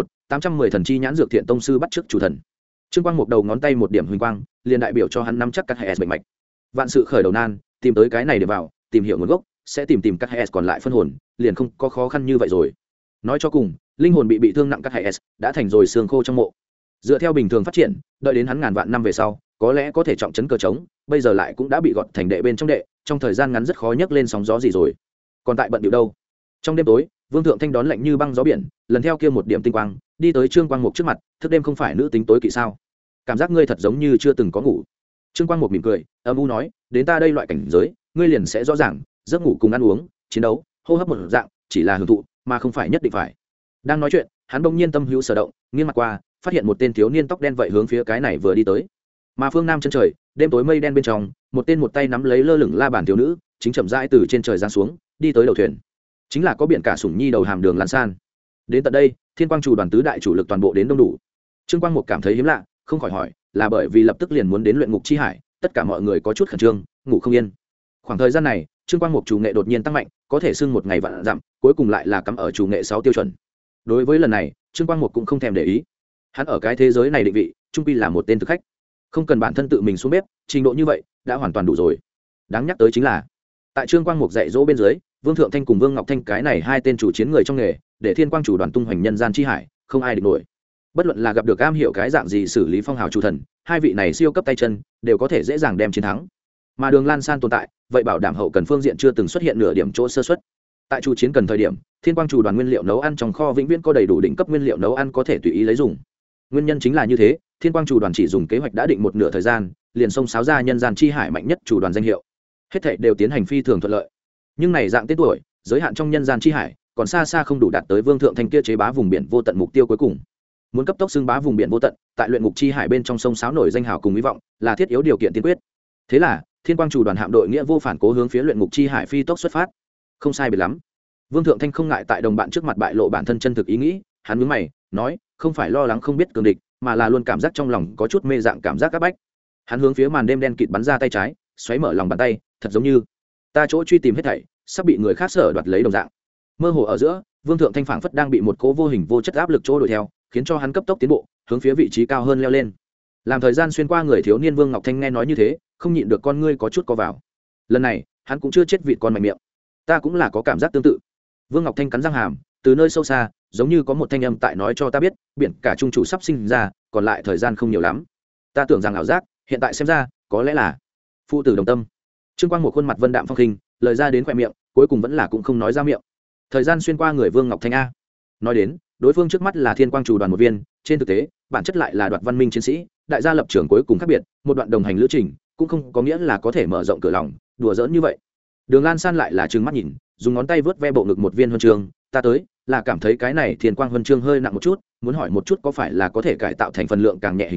810 thần chi nhãn dược thiện tông sư bắt chước chủ thần. Trương Quang Mục đầu ngón tay một điểm huỳnh quang, liền đại biểu cho hắn nắm chắc các HS bệnh mạch. Vạn sự khởi đầu nan, tìm tới cái này để vào, tìm hiểu nguồn gốc, sẽ tìm các HS còn lại phân hồn, liền không có khó khăn như vậy rồi. Nói cho cùng, linh hồn bị thương nặng các HS đã thành rồi xương khô trong mộ. Dựa theo bình thường phát triển, đợi đến hắn ngàn vạn năm về sau, có lẽ có thể trọng trấn cờ trống, bây giờ lại cũng đã bị gọt thành đệ bên trong đệ, trong thời gian ngắn rất khó nhấc lên sóng gió gì rồi. Còn tại bận điệu đâu? Trong đêm tối, Vương Thượng Thanh đón lạnh như băng gió biển, lần theo kia một điểm tinh quang, đi tới Trương Quang Mục trước mặt, thức đêm không phải nữ tính tối kỵ sao? Cảm giác ngươi thật giống như chưa từng có ngủ. Trương Quang Mục mỉm cười, âm u nói, đến ta đây loại cảnh giới, ngươi liền sẽ rõ ràng, giấc ngủ cùng ăn uống, chiến đấu, hô hấp một dạng, chỉ là hưởng thụ, mà không phải nhất định phải. Đang nói chuyện, hắn bỗng nhiên tâm hữu sở động, nghiêng mặt qua, phát hiện một tên thiếu niên tóc đen vậy hướng phía cái này vừa đi tới. Mà phương nam chân trời, đêm tối mây đen bên trong, một tên một tay nắm lấy lơ lửng la bàn thiếu nữ, chính chậm rãi từ trên trời giáng xuống, đi tới đầu thuyền. Chính là có biển cả sủng nhi đầu hàm Đường Lan San. Đến tận đây, Thiên Quang chủ đoàn tứ đại chủ lực toàn bộ đến đông đủ. Trương Quang Mục cảm thấy hiếm lạ, không khỏi hỏi, là bởi vì lập tức liền muốn đến luyện ngục chi hải, tất cả mọi người có chút khẩn trương, ngủ không yên. Khoảng thời gian này, Trương Quang Mục chủ nghệ đột nhiên tăng mạnh, có thể xưng một ngày vạn dặm, cuối cùng lại là cắm ở chủ nghệ 6 tiêu chuẩn. Đối với lần này, Trương Quang Mục cũng không thèm để ý. Hắn ở cái thế giới này định vị, trung quy là một tên thực khách, không cần bản thân tự mình xuống bếp, trình độ như vậy đã hoàn toàn đủ rồi. Đáng nhắc tới chính là, tại Trương Quang Mục dạy dỗ bên dưới, Vương Thượng Thanh cùng Vương Ngọc Thanh cái này hai tên chủ chiến người trong nghề, để Thiên Quang chủ đoàn tung hoành nhân gian chi hải, không ai địch nổi. Bất luận là gặp được am hiểu cái dạng gì xử lý phong hào chủ thần, hai vị này siêu cấp tay chân, đều có thể dễ dàng đem chiến thắng. Mà Đường Lan San tồn tại, vậy bảo đảm hậu cần phương diện chưa từng xuất hiện nửa điểm chỗ sơ suất. Tại chủ chiến cần thời điểm, Thiên Quang chủ đoàn nguyên liệu nấu ăn trong kho vĩnh viễn có đầy đủ đỉnh cấp nguyên liệu nấu ăn có thể tùy ý lấy dùng. Nguyên nhân chính là như thế, Thiên Quang chủ đoàn chỉ dùng kế hoạch đã định một nửa thời gian, liền xông xáo ra nhân gian chi hải mạnh nhất chủ đoàn danh hiệu. Hết thảy đều tiến hành phi thường thuận lợi. Nhưng này dạng tên tuổi, giới hạn trong nhân gian chi hải, còn xa xa không đủ đạt tới Vương Thượng Thanh kia chế bá vùng biển vô tận mục tiêu cuối cùng. Muốn cấp tốc xưng bá vùng biển vô tận, tại luyện ngục chi hải bên trong sông sáo nổi danh hào cùng hy vọng, là thiết yếu điều kiện tiên quyết. Thế là, Thiên Quang chủ đoàn hạm đội nghĩa vô phản cố hướng phía luyện ngục chi hải phi tốc xuất phát. Không sai biệt lắm. Vương Thượng Thanh không ngại tại đồng bạn trước mặt bại lộ bản thân chân thực ý nghĩ, hắn nhướng mày, nói, không phải lo lắng không biết cường địch, mà là luôn cảm giác trong lòng có chút mê dạng cảm giác các bách. Hắn hướng phía màn đêm đen kịt bắn ra tay trái, xoáy mở lòng bàn tay, thật giống như ta chỗ truy tìm hết thảy, sắp bị người khác sở đoạt lấy đồng dạng. Mơ hồ ở giữa, Vương Thượng Thanh phảng phất đang bị một cố vô hình vô chất áp lực chỗ đuổi theo, khiến cho hắn cấp tốc tiến bộ, hướng phía vị trí cao hơn leo lên. Làm thời gian xuyên qua, người thiếu niên Vương Ngọc Thanh nghe nói như thế, không nhịn được con ngươi có chút co vào. Lần này, hắn cũng chưa chết vịt con mạnh miệng. Ta cũng là có cảm giác tương tự. Vương Ngọc Thanh cắn răng hàm, từ nơi sâu xa, giống như có một thanh âm tại nói cho ta biết, biển cả trung chủ sắp sinh ra, còn lại thời gian không nhiều lắm. Ta tưởng rằng ảo giác, hiện tại xem ra, có lẽ là phụ tử đồng tâm. Trương Quang một khuôn mặt vân đạm phong khinh, lời ra đến khóe miệng, cuối cùng vẫn là cũng không nói ra miệng. Thời gian xuyên qua, người Vương Ngọc Thanh a. Nói đến, đối phương trước mắt là Thiên Quang chủ đoàn một viên, trên thực tế, bản chất lại là Đoạt Văn Minh chiến sĩ, đại gia lập trường cuối cùng khác biệt, một đoạn đồng hành lữ trình, cũng không có nghĩa là có thể mở rộng cửa lòng, đùa giỡn như vậy. Đường Lan San lại là trừng mắt nhìn, dùng ngón tay vớt ve bộ ngực một viên huân chương, ta tới, là cảm thấy cái này Thiên Quang huân chương hơi nặng một chút, muốn hỏi một chút có phải là có thể cải tạo thành phần lượng càng nhẹ hình thái,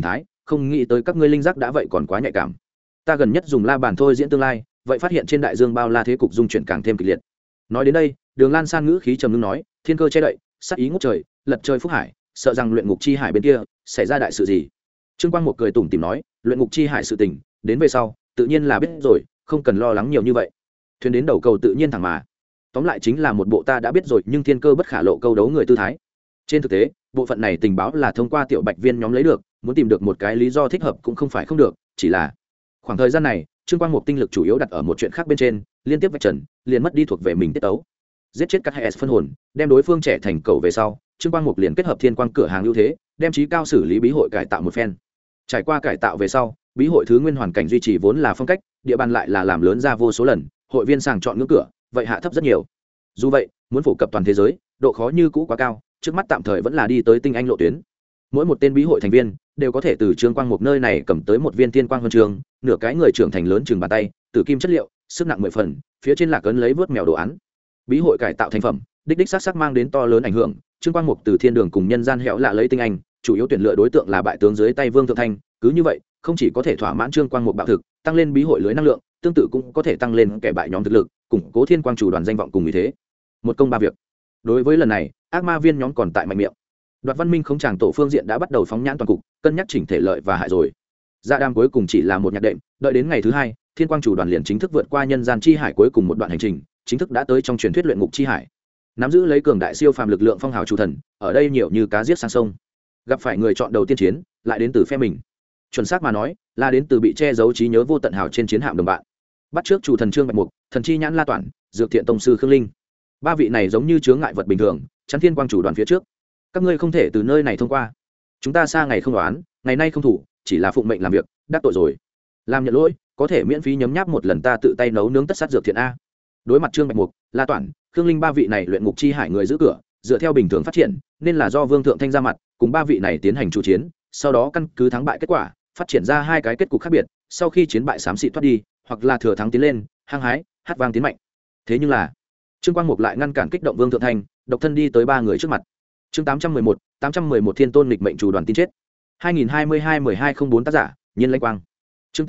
không nghĩ tới các ngươi linh giác đã vậy còn quá nhạy cảm. Ta gần nhất dùng la bàn thôi diễn tương lai, vậy phát hiện trên đại dương bao la thế cục dung chuyển càng thêm kịch liệt. Nói đến đây, Đường Lan San ngữ khí trầm ngưng nói, thiên cơ che đậy, sát ý ngút trời, lật trời phúc hải, sợ rằng luyện ngục chi hải bên kia xảy ra đại sự gì. Trương Quang Một cười tủm tỉm nói, luyện ngục chi hải sự tình, đến về sau, tự nhiên là biết rồi, không cần lo lắng nhiều như vậy. Thuyền đến đầu cầu tự nhiên thẳng mà. Tóm lại chính là một bộ ta đã biết rồi nhưng thiên cơ bất khả lộ câu đấu người tư thái. Trên thực tế, bộ phận này tình báo là thông qua tiểu bạch viên nhóm lấy được, muốn tìm được một cái lý do thích hợp cũng không phải không được, chỉ là khoảng thời gian này Trương Quang Mục tinh lực chủ yếu đặt ở một chuyện khác bên trên, liên tiếp vạch trần liền mất đi thuộc về mình tiết tấu. Giết chết các HS phân hồn, đem đối phương trẻ thành cầu về sau, Trương Quang Mục liền kết hợp thiên quang cửa hàng ưu thế, đem trí cao xử lý bí hội cải tạo một phen. Trải qua cải tạo về sau, bí hội thứ nguyên hoàn cảnh duy trì vốn là phong cách, địa bàn lại là làm lớn ra vô số lần, hội viên sàng chọn ngưỡng cửa vậy hạ thấp rất nhiều. Dù vậy, muốn phổ cập toàn thế giới, độ khó như cũ quá cao, trước mắt tạm thời vẫn là đi tới tinh anh lộ tuyến. Mỗi một tên bí hội thành viên đều có thể từ Trương Quang Mục nơi này cầm tới một viên thiên quang huân chương, nửa cái người trưởng thành lớn chừng bàn tay, tử kim chất liệu, sức nặng 10 phần, phía trên là cấn lấy vớt mèo đồ án. Bí hội cải tạo thành phẩm, đích đích xác mang đến to lớn ảnh hưởng. Trương Quang Mục từ thiên đường cùng nhân gian hẻo lạ lấy tinh anh, chủ yếu tuyển lựa đối tượng là bại tướng dưới tay Vương Thượng Thanh, cứ như vậy, không chỉ có thể thỏa mãn Trương Quang Mục bạo thực, tăng lên bí hội lưới năng lượng, tương tự cũng có thể tăng lên kẻ bại nhóm thực lực, củng cố thiên quang chủ đoàn danh vọng cùng ý thế. Một công ba việc. Đối với lần này, ác ma viên nhóm còn tại mạnh miệng. Đoạt Văn Minh không chàng tổ phương diện đã bắt đầu phóng nhãn toàn cục, cân nhắc chỉnh thể lợi và hại rồi. Dạ đam cuối cùng chỉ là một nhạc đệm, đợi đến ngày thứ hai, thiên quang chủ đoàn liền chính thức vượt qua nhân gian chi hải cuối cùng một đoạn hành trình, chính thức đã tới trong truyền thuyết luyện ngục chi hải. Nắm giữ lấy cường đại siêu phàm lực lượng phong hào chủ thần, ở đây nhiều như cá giết sang sông. Gặp phải người chọn đầu tiên chiến, lại đến từ phe mình. Chuẩn xác mà nói, là đến từ bị che giấu trí nhớ vô tận hào trên chiến hạm đồng bạn. Bắt trước chủ thần Trương Bạch Mục, thần chi nhãn La Toản, dược thiện tông sư Khương Linh. Ba vị này giống như chướng ngại vật bình thường, chắn thiên quang chủ đoàn phía trước. Các ngươi không thể từ nơi này thông qua. Chúng ta xa ngày không đoán, ngày nay không thủ, chỉ là phụng mệnh làm việc, đắc tội rồi. Làm nhận lỗi, có thể miễn phí nhấm nháp một lần ta tự tay nấu nướng tất sát dược thiện a. Đối mặt Trương Bạch Mục, La Toản, Khương Linh ba vị này luyện ngục chi hải người giữ cửa, dựa theo bình thường phát triển, nên là do Vương Thượng Thanh ra mặt, cùng ba vị này tiến hành chủ chiến, sau đó căn cứ thắng bại kết quả, phát triển ra hai cái kết cục khác biệt, sau khi chiến bại xám xịt thoát đi, hoặc là thừa thắng tiến lên, hăng hái, hát vang tiến mạnh. Thế nhưng là, Trương Quang Mục lại ngăn cản kích động Vương Thượng Thanh, độc thân đi tới ba người trước mặt. Chương 811 Thiên Tôn nghịch mệnh chủ đoàn tin chết. 2022-1204 tác giả, Nhiên Lãnh Quang. Chương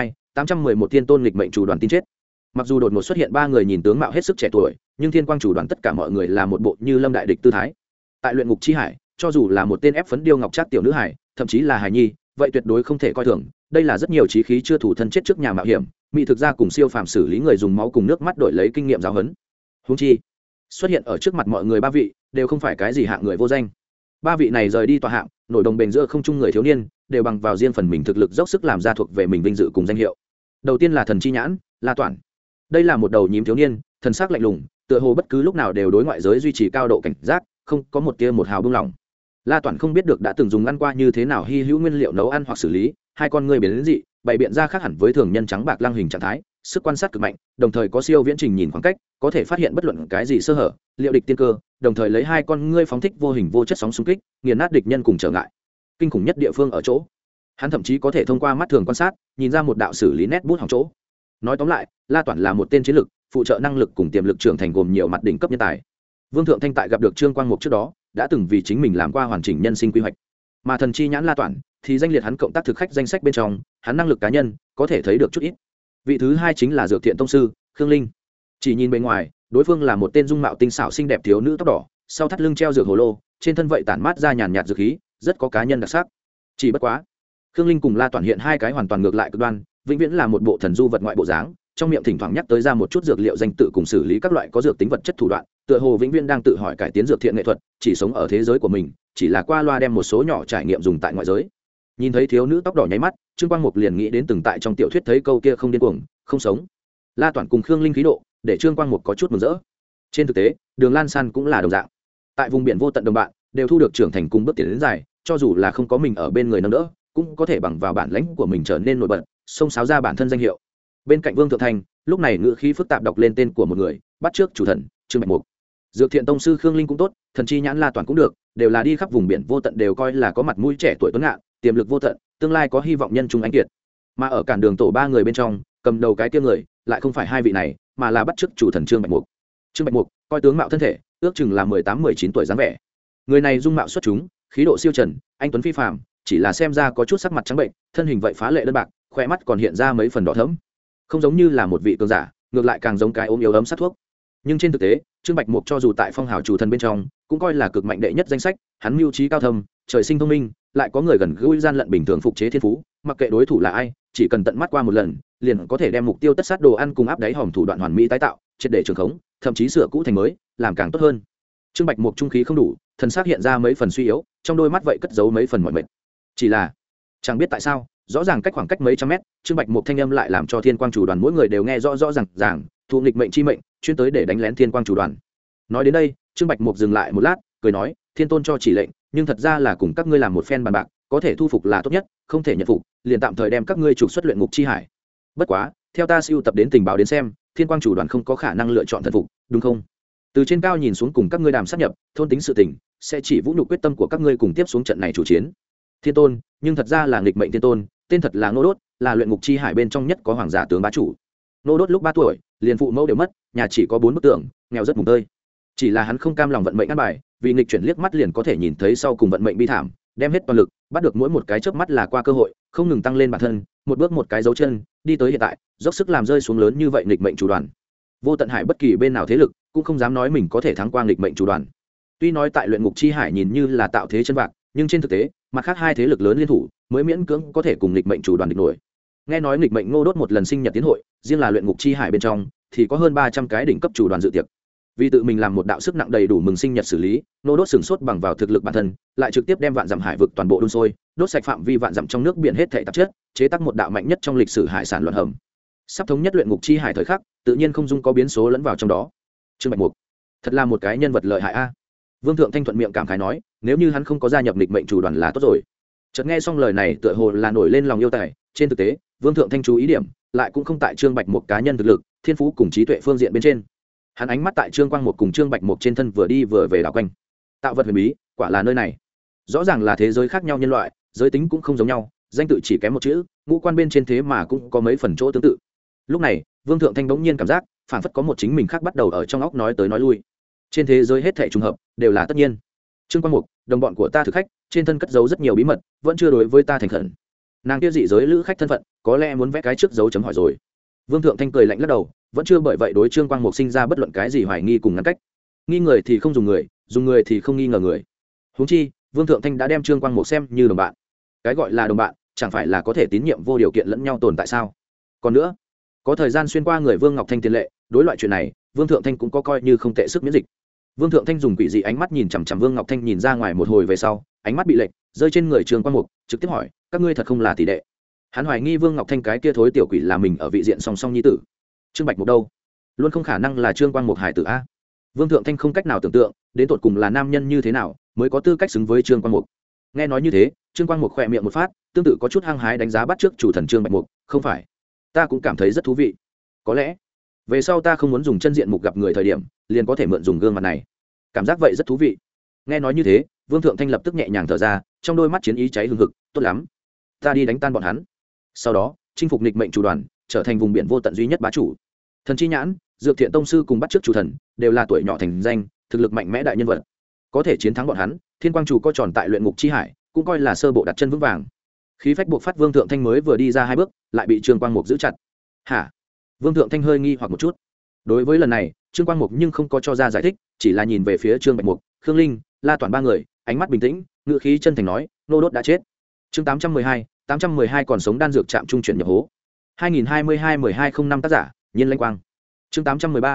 811 Thiên Tôn nghịch mệnh chủ đoàn tin chết. Mặc dù đột ngột xuất hiện ba người nhìn tướng mạo hết sức trẻ tuổi, nhưng Thiên Quang chủ đoàn tất cả mọi người là một bộ như lâm đại địch tư thái. Tại luyện ngục chi hải, cho dù là một tên ép phấn điêu ngọc trác tiểu nữ hải, thậm chí là hài nhi, vậy tuyệt đối không thể coi thường. Đây là rất nhiều chí khí chưa thủ thân chết trước nhà mạo hiểm, mỹ thực ra cùng siêu phàm xử lý người dùng máu cùng nước mắt đổi lấy kinh nghiệm giáo huấn. Huống chi, xuất hiện ở trước mặt mọi người ba vị đều không phải cái gì hạng người vô danh. Ba vị này rời đi tòa hạng, nổi đồng bền giữa không trung người thiếu niên, đều bằng vào riêng phần mình thực lực dốc sức làm ra thuộc về mình vinh dự cùng danh hiệu. Đầu tiên là thần chi nhãn, La Toản. Đây là một đầu nhím thiếu niên, thần sắc lạnh lùng, tựa hồ bất cứ lúc nào đều đối ngoại giới duy trì cao độ cảnh giác, không có một tia một hào buông lỏng. La Toản không biết được đã từng dùng ăn qua như thế nào hy hữu nguyên liệu nấu ăn hoặc xử lý, hai con ngươi biến đến dị, bày biện ra khác hẳn với thường nhân trắng bạc lăng hình trạng thái, sức quan sát cực mạnh, đồng thời có siêu viễn trình nhìn khoảng cách, có thể phát hiện bất luận cái gì sơ hở, liệu địch tiên cơ, đồng thời lấy hai con ngươi phóng thích vô hình vô chất sóng xung kích, nghiền nát địch nhân cùng trở ngại. Kinh khủng nhất địa phương ở chỗ, hắn thậm chí có thể thông qua mắt thường quan sát, nhìn ra một đạo xử lý nét bút hỏng chỗ. Nói tóm lại, La Toản là một tên chiến lực, phụ trợ năng lực cùng tiềm lực trưởng thành gồm nhiều mặt đỉnh cấp nhân tài. Vương Thượng Thanh tại gặp được Trương Quang Mục trước đó, đã từng vì chính mình làm qua hoàn chỉnh nhân sinh quy hoạch. Mà thần chi nhãn La Toản thì danh liệt hắn cộng tác thực khách danh sách bên trong, hắn năng lực cá nhân có thể thấy được chút ít. Vị thứ hai chính là dược thiện tông sư Khương Linh. Chỉ nhìn bên ngoài, đối phương là một tên dung mạo tinh xảo xinh đẹp thiếu nữ tóc đỏ, sau thắt lưng treo dược hồ lô, trên thân vậy tản mát ra nhàn nhạt dược khí, rất có cá nhân đặc sắc. Chỉ bất quá, Khương Linh cùng La Toản hiện hai cái hoàn toàn ngược lại cực đoan, vĩnh viễn là một bộ thần du vật ngoại bộ dáng, trong miệng thỉnh thoảng nhắc tới ra một chút dược liệu danh tự cùng xử lý các loại có dược tính vật chất thủ đoạn, tựa hồ vĩnh viễn đang tự hỏi cải tiến dược thiện nghệ thuật, chỉ sống ở thế giới của mình, chỉ là qua loa đem một số nhỏ trải nghiệm dùng tại ngoại giới. Nhìn thấy thiếu nữ tóc đỏ nháy mắt, Trương Quang Mục liền nghĩ đến từng tại trong tiểu thuyết thấy câu kia không điên cuồng, không sống. La Toản cùng Khương Linh khí độ, để Trương Quang Mục có chút mừng rỡ. Trên thực tế, Đường Lan San cũng là đồng dạng. Tại vùng biển vô tận đồng bạn, đều thu được trưởng thành cùng bước tiến đến dài, cho dù là không có mình ở bên người nâng đỡ, cũng có thể bằng vào bản lãnh của mình trở nên nổi bật, xông xáo ra bản thân danh hiệu. Bên cạnh Vương Thượng Thanh, lúc này ngữ khí phức tạp đọc lên tên của một người, bắt trước chủ thần Trương Bạch Mục. Dược thiện tông sư Khương Linh cũng tốt, thần chi nhãn La Toản cũng được, đều là đi khắp vùng biển vô tận đều coi là có mặt mũi trẻ tuổi tuấn ngạn, tiềm lực vô tận, tương lai có hy vọng nhân trung ánh kiệt. Mà ở cản đường tổ ba người bên trong, cầm đầu cái kia người, lại không phải hai vị này, mà là bắt chước chủ thần Trương Bạch Mục. Trương Bạch Mục, coi tướng mạo thân thể, ước chừng là 18-19 tuổi dáng vẻ. Người này dung mạo xuất chúng, khí độ siêu trần, anh tuấn phi phàm, chỉ là xem ra có chút sắc mặt trắng bệnh, thân hình vậy phá lệ đơn bạc, khoe mắt còn hiện ra mấy phần đỏ thẫm, không giống như là một vị cường giả, ngược lại càng giống cái ôm yếu ấm sát thuốc. Nhưng trên thực tế, Trương Bạch Mục cho dù tại phong hào chủ thần bên trong cũng coi là cực mạnh đệ nhất danh sách, hắn mưu trí cao thâm, trời sinh thông minh, lại có người gần gũi gian lận bình thường phục chế thiên phú, mặc kệ đối thủ là ai, chỉ cần tận mắt qua một lần, liền có thể đem mục tiêu tất sát đồ ăn cùng áp đáy hòm thủ đoạn hoàn mỹ tái tạo, triệt để trường khống, thậm chí sửa cũ thành mới, làm càng tốt hơn. Trương Bạch Mục trung khí không đủ, thần sắc hiện ra mấy phần suy yếu, trong đôi mắt vậy cất giấu mấy phần mỏi mệt. Chỉ là, chẳng biết tại sao, rõ ràng khoảng cách mấy trăm mét, Trương Bạch Mục thanh âm lại làm cho Thiên Quang chủ đoàn mỗi người đều nghe rõ rõ ràng, thụ nghịch mệnh chi mệnh, chuyên tới để đánh lén Thiên Quang chủ đoàn. Nói đến đây, Trương Bạch Mục dừng lại một lát, cười nói, Thiên Tôn cho chỉ lệnh, nhưng thật ra là cùng các ngươi làm một phen bàn bạc, có thể thu phục là tốt nhất, không thể nhận phục, liền tạm thời đem các ngươi trục xuất luyện ngục chi hải. Bất quá, theo ta siêu tập đến tình báo đến xem, Thiên Quang chủ đoàn không có khả năng lựa chọn thần phục, đúng không? Từ trên cao nhìn xuống cùng các ngươi đàm sát nhập, thôn tính sự tình, sẽ chỉ vũ nhục quyết tâm của các ngươi cùng tiếp xuống trận này chủ chiến. Thiên Tôn, nhưng thật ra là nghịch mệnh Thiên Tôn, tên thật là Ngô Đốt, là luyện ngục chi hải bên trong nhất có hoàng giả tướng bá chủ. Ngô Đốt lúc 3 tuổi, liền phụ mẫu đều mất, nhà chỉ có 4 bức tượng, nghèo rất mùng tơi. Chỉ là hắn không cam lòng vận mệnh ăn bài, vì nghịch chuyển liếc mắt liền có thể nhìn thấy sau cùng vận mệnh bi thảm, đem hết toàn lực, bắt được mỗi một cái chớp mắt là qua cơ hội, không ngừng tăng lên bản thân, một bước một cái dấu chân, đi tới hiện tại, dốc sức làm rơi xuống lớn như vậy nghịch mệnh chủ đoàn. Vô tận hải bất kỳ bên nào thế lực, cũng không dám nói mình có thể thắng qua nghịch mệnh chủ đoàn. Tuy nói tại luyện ngục chi hải nhìn như là tạo thế chân vạc, nhưng trên thực tế, mặt khác hai thế lực lớn liên thủ, mới miễn cưỡng có thể cùng nghịch mệnh chủ đoàn địch nổi. Nghe nói nghịch mệnh Ngô Đốt một lần sinh nhật tiến hội, riêng là luyện ngục chi hải bên trong, thì có hơn 300 cái đỉnh cấp chủ đoàn dự tiệc. Vì tự mình làm một đạo sức nặng đầy đủ mừng sinh nhật xử lý, Ngô Đốt sừng sốt bằng vào thực lực bản thân, lại trực tiếp đem vạn dặm hải vực toàn bộ đun sôi, đốt sạch phạm vi vạn dặm trong nước biển hết thảy tạp chất, chế tác một đạo mạnh nhất trong lịch sử hải sản luận hầm. Sắp thống nhất luyện ngục chi hải thời khắc, tự nhiên không dung có biến số lẫn vào trong đó. Trương Bạch Mục, thật là một cái nhân vật lợi hại a. Vương Thượng Thanh thuận miệng cảm khái nói, nếu như hắn không có gia nhập nghịch mệnh chủ đoàn là tốt rồi. Chợt nghe xong lời này, tựa hồ là nổi lên lòng yêu tài, trên thực tế, Vương Thượng Thanh chú ý điểm, lại cũng không tại Trương Bạch Mục cá nhân thực lực, thiên phú cùng trí tuệ phương diện bên trên. Hắn ánh mắt tại Trương Quang Mục cùng Trương Bạch Mục trên thân vừa đi vừa về đảo quanh. Tạo vật huyền bí, quả là nơi này. Rõ ràng là thế giới khác nhau nhân loại, giới tính cũng không giống nhau, danh tự chỉ kém một chữ, ngũ quan bên trên thế mà cũng có mấy phần chỗ tương tự. Lúc này, Vương Thượng Thanh bỗng nhiên cảm giác, phảng phất có một chính mình khác bắt đầu ở trong óc nói tới nói lui. Trên thế giới hết thảy trùng hợp, đều là tất nhiên. Trương Quang Mục, đồng bọn của ta thực khách, trên thân cất giấu rất nhiều bí mật, vẫn chưa đối với ta thành khẩn. Nàng kia dị giới lữ khách thân phận, có lẽ muốn vẽ cái trước dấu chấm hỏi rồi. Vương Thượng Thanh cười lạnh lắc đầu, vẫn chưa bởi vậy đối Trương Quang Mục sinh ra bất luận cái gì hoài nghi cùng ngăn cách. Nghi người thì không dùng người thì không nghi ngờ người. Huống chi, Vương Thượng Thanh đã đem Trương Quang Mục xem như đồng bạn. Cái gọi là đồng bạn, chẳng phải là có thể tín nhiệm vô điều kiện lẫn nhau tồn tại sao? Còn nữa, có thời gian xuyên qua người Vương Ngọc Thanh tiền lệ, đối loại chuyện này, Vương Thượng Thanh cũng có coi như không tệ sức miễn dịch. Vương Thượng Thanh dùng quỷ dị ánh mắt nhìn chằm chằm Vương Ngọc Thanh nhìn ra ngoài một hồi về sau, ánh mắt bị lệch, rơi trên người Trương Quang Mục, trực tiếp hỏi, các ngươi thật không là tỷ đệ? Hắn hoài nghi Vương Ngọc Thanh cái kia thối tiểu quỷ là mình ở vị diện song song nhi tử. Trương Bạch Mục đâu? Luôn không khả năng là Trương Quang Mục hải tử a. Vương Thượng Thanh không cách nào tưởng tượng, đến tột cùng là nam nhân như thế nào mới có tư cách xứng với Trương Quang Mục. Nghe nói như thế, Trương Quang Mục khỏe miệng một phát, tương tự có chút hăng hái đánh giá bắt trước chủ thần Trương Bạch Mục, không phải? Ta cũng cảm thấy rất thú vị. Có lẽ, về sau ta không muốn dùng chân diện mục gặp người thời điểm, liền có thể mượn dùng gương mặt này. Cảm giác vậy rất thú vị. Nghe nói như thế, Vương Thượng Thanh lập tức nhẹ nhàng thở ra, trong đôi mắt chiến ý cháy hừng hực, tốt lắm, ta đi đánh tan bọn hắn. Sau đó, chinh phục nghịch mệnh chủ đoàn, trở thành vùng biển vô tận duy nhất bá chủ. Thần chi nhãn, Dược Thiện tông sư cùng bắt trước chủ thần, đều là tuổi nhỏ thành danh, thực lực mạnh mẽ đại nhân vật. Có thể chiến thắng bọn hắn, Thiên Quang chủ co tròn tại luyện ngục chi hải, cũng coi là sơ bộ đặt chân vững vàng. Khí phách buộc phát Vương Thượng Thanh mới vừa đi ra 2 bước, lại bị Trương Quang Mục giữ chặt. Hả? Vương Thượng Thanh hơi nghi hoặc một chút. Đối với lần này, Trương Quang Mục nhưng không có cho ra giải thích, chỉ là nhìn về phía Trương Bạch Mục, Khương Linh, La Toàn 3 người, ánh mắt bình tĩnh, ngữ khí chân thành nói, Nô Đốt đã chết. Chương 812 còn sống đan dược trạm trung chuyển nhập hố. 2022-1205 tác giả, Nhiên Lãnh Quang. Chương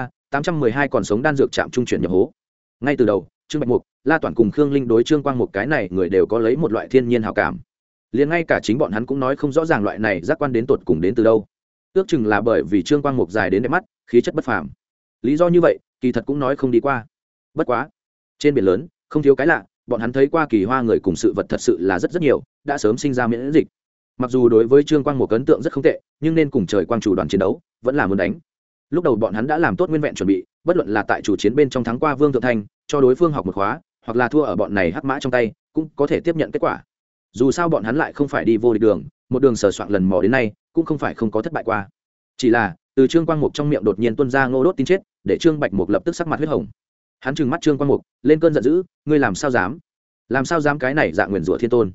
813 còn sống đan dược trạm trung chuyển nhập hố. Ngay từ đầu, Trương Bạch Mục, La Toàn cùng Khương Linh đối Trương Quang Mục cái này người đều có lấy một loại thiên nhiên hảo cảm. Liền ngay cả chính bọn hắn cũng nói không rõ ràng loại này giác quan đến tột cùng đến từ đâu. Ước chừng là bởi vì Trương Quang Mục dài đến đẹp mắt, khí chất bất phàm. Lý do như vậy, kỳ thật cũng nói không đi qua. Bất quá, trên biển lớn, không thiếu cái lạ, bọn hắn thấy qua kỳ hoa người cùng sự vật thật sự là rất nhiều, đã sớm sinh ra miễn dịch. Mặc dù đối với Trương Quang Mục ấn tượng rất không tệ, nhưng nên cùng trời quang chủ đoàn chiến đấu, vẫn là muốn đánh. Lúc đầu bọn hắn đã làm tốt nguyên vẹn chuẩn bị, bất luận là tại chủ chiến bên trong thắng qua Vương Thượng Thanh, cho đối phương học một khóa, hoặc là thua ở bọn này hắc mã trong tay, cũng có thể tiếp nhận kết quả. Dù sao bọn hắn lại không phải đi vô địch đường, một đường sờ soạn lần mò đến nay, cũng không phải không có thất bại qua. Chỉ là, từ Trương Quang Mục trong miệng đột nhiên tuôn ra Ngô Đốt tin chết, để Trương Bạch Mục lập tức sắc mặt huyết hồng. Hắn trừng mắt Trương Quang Mục, lên cơn giận dữ, ngươi làm sao dám cái này dạng nguyền rủa thiên tôn?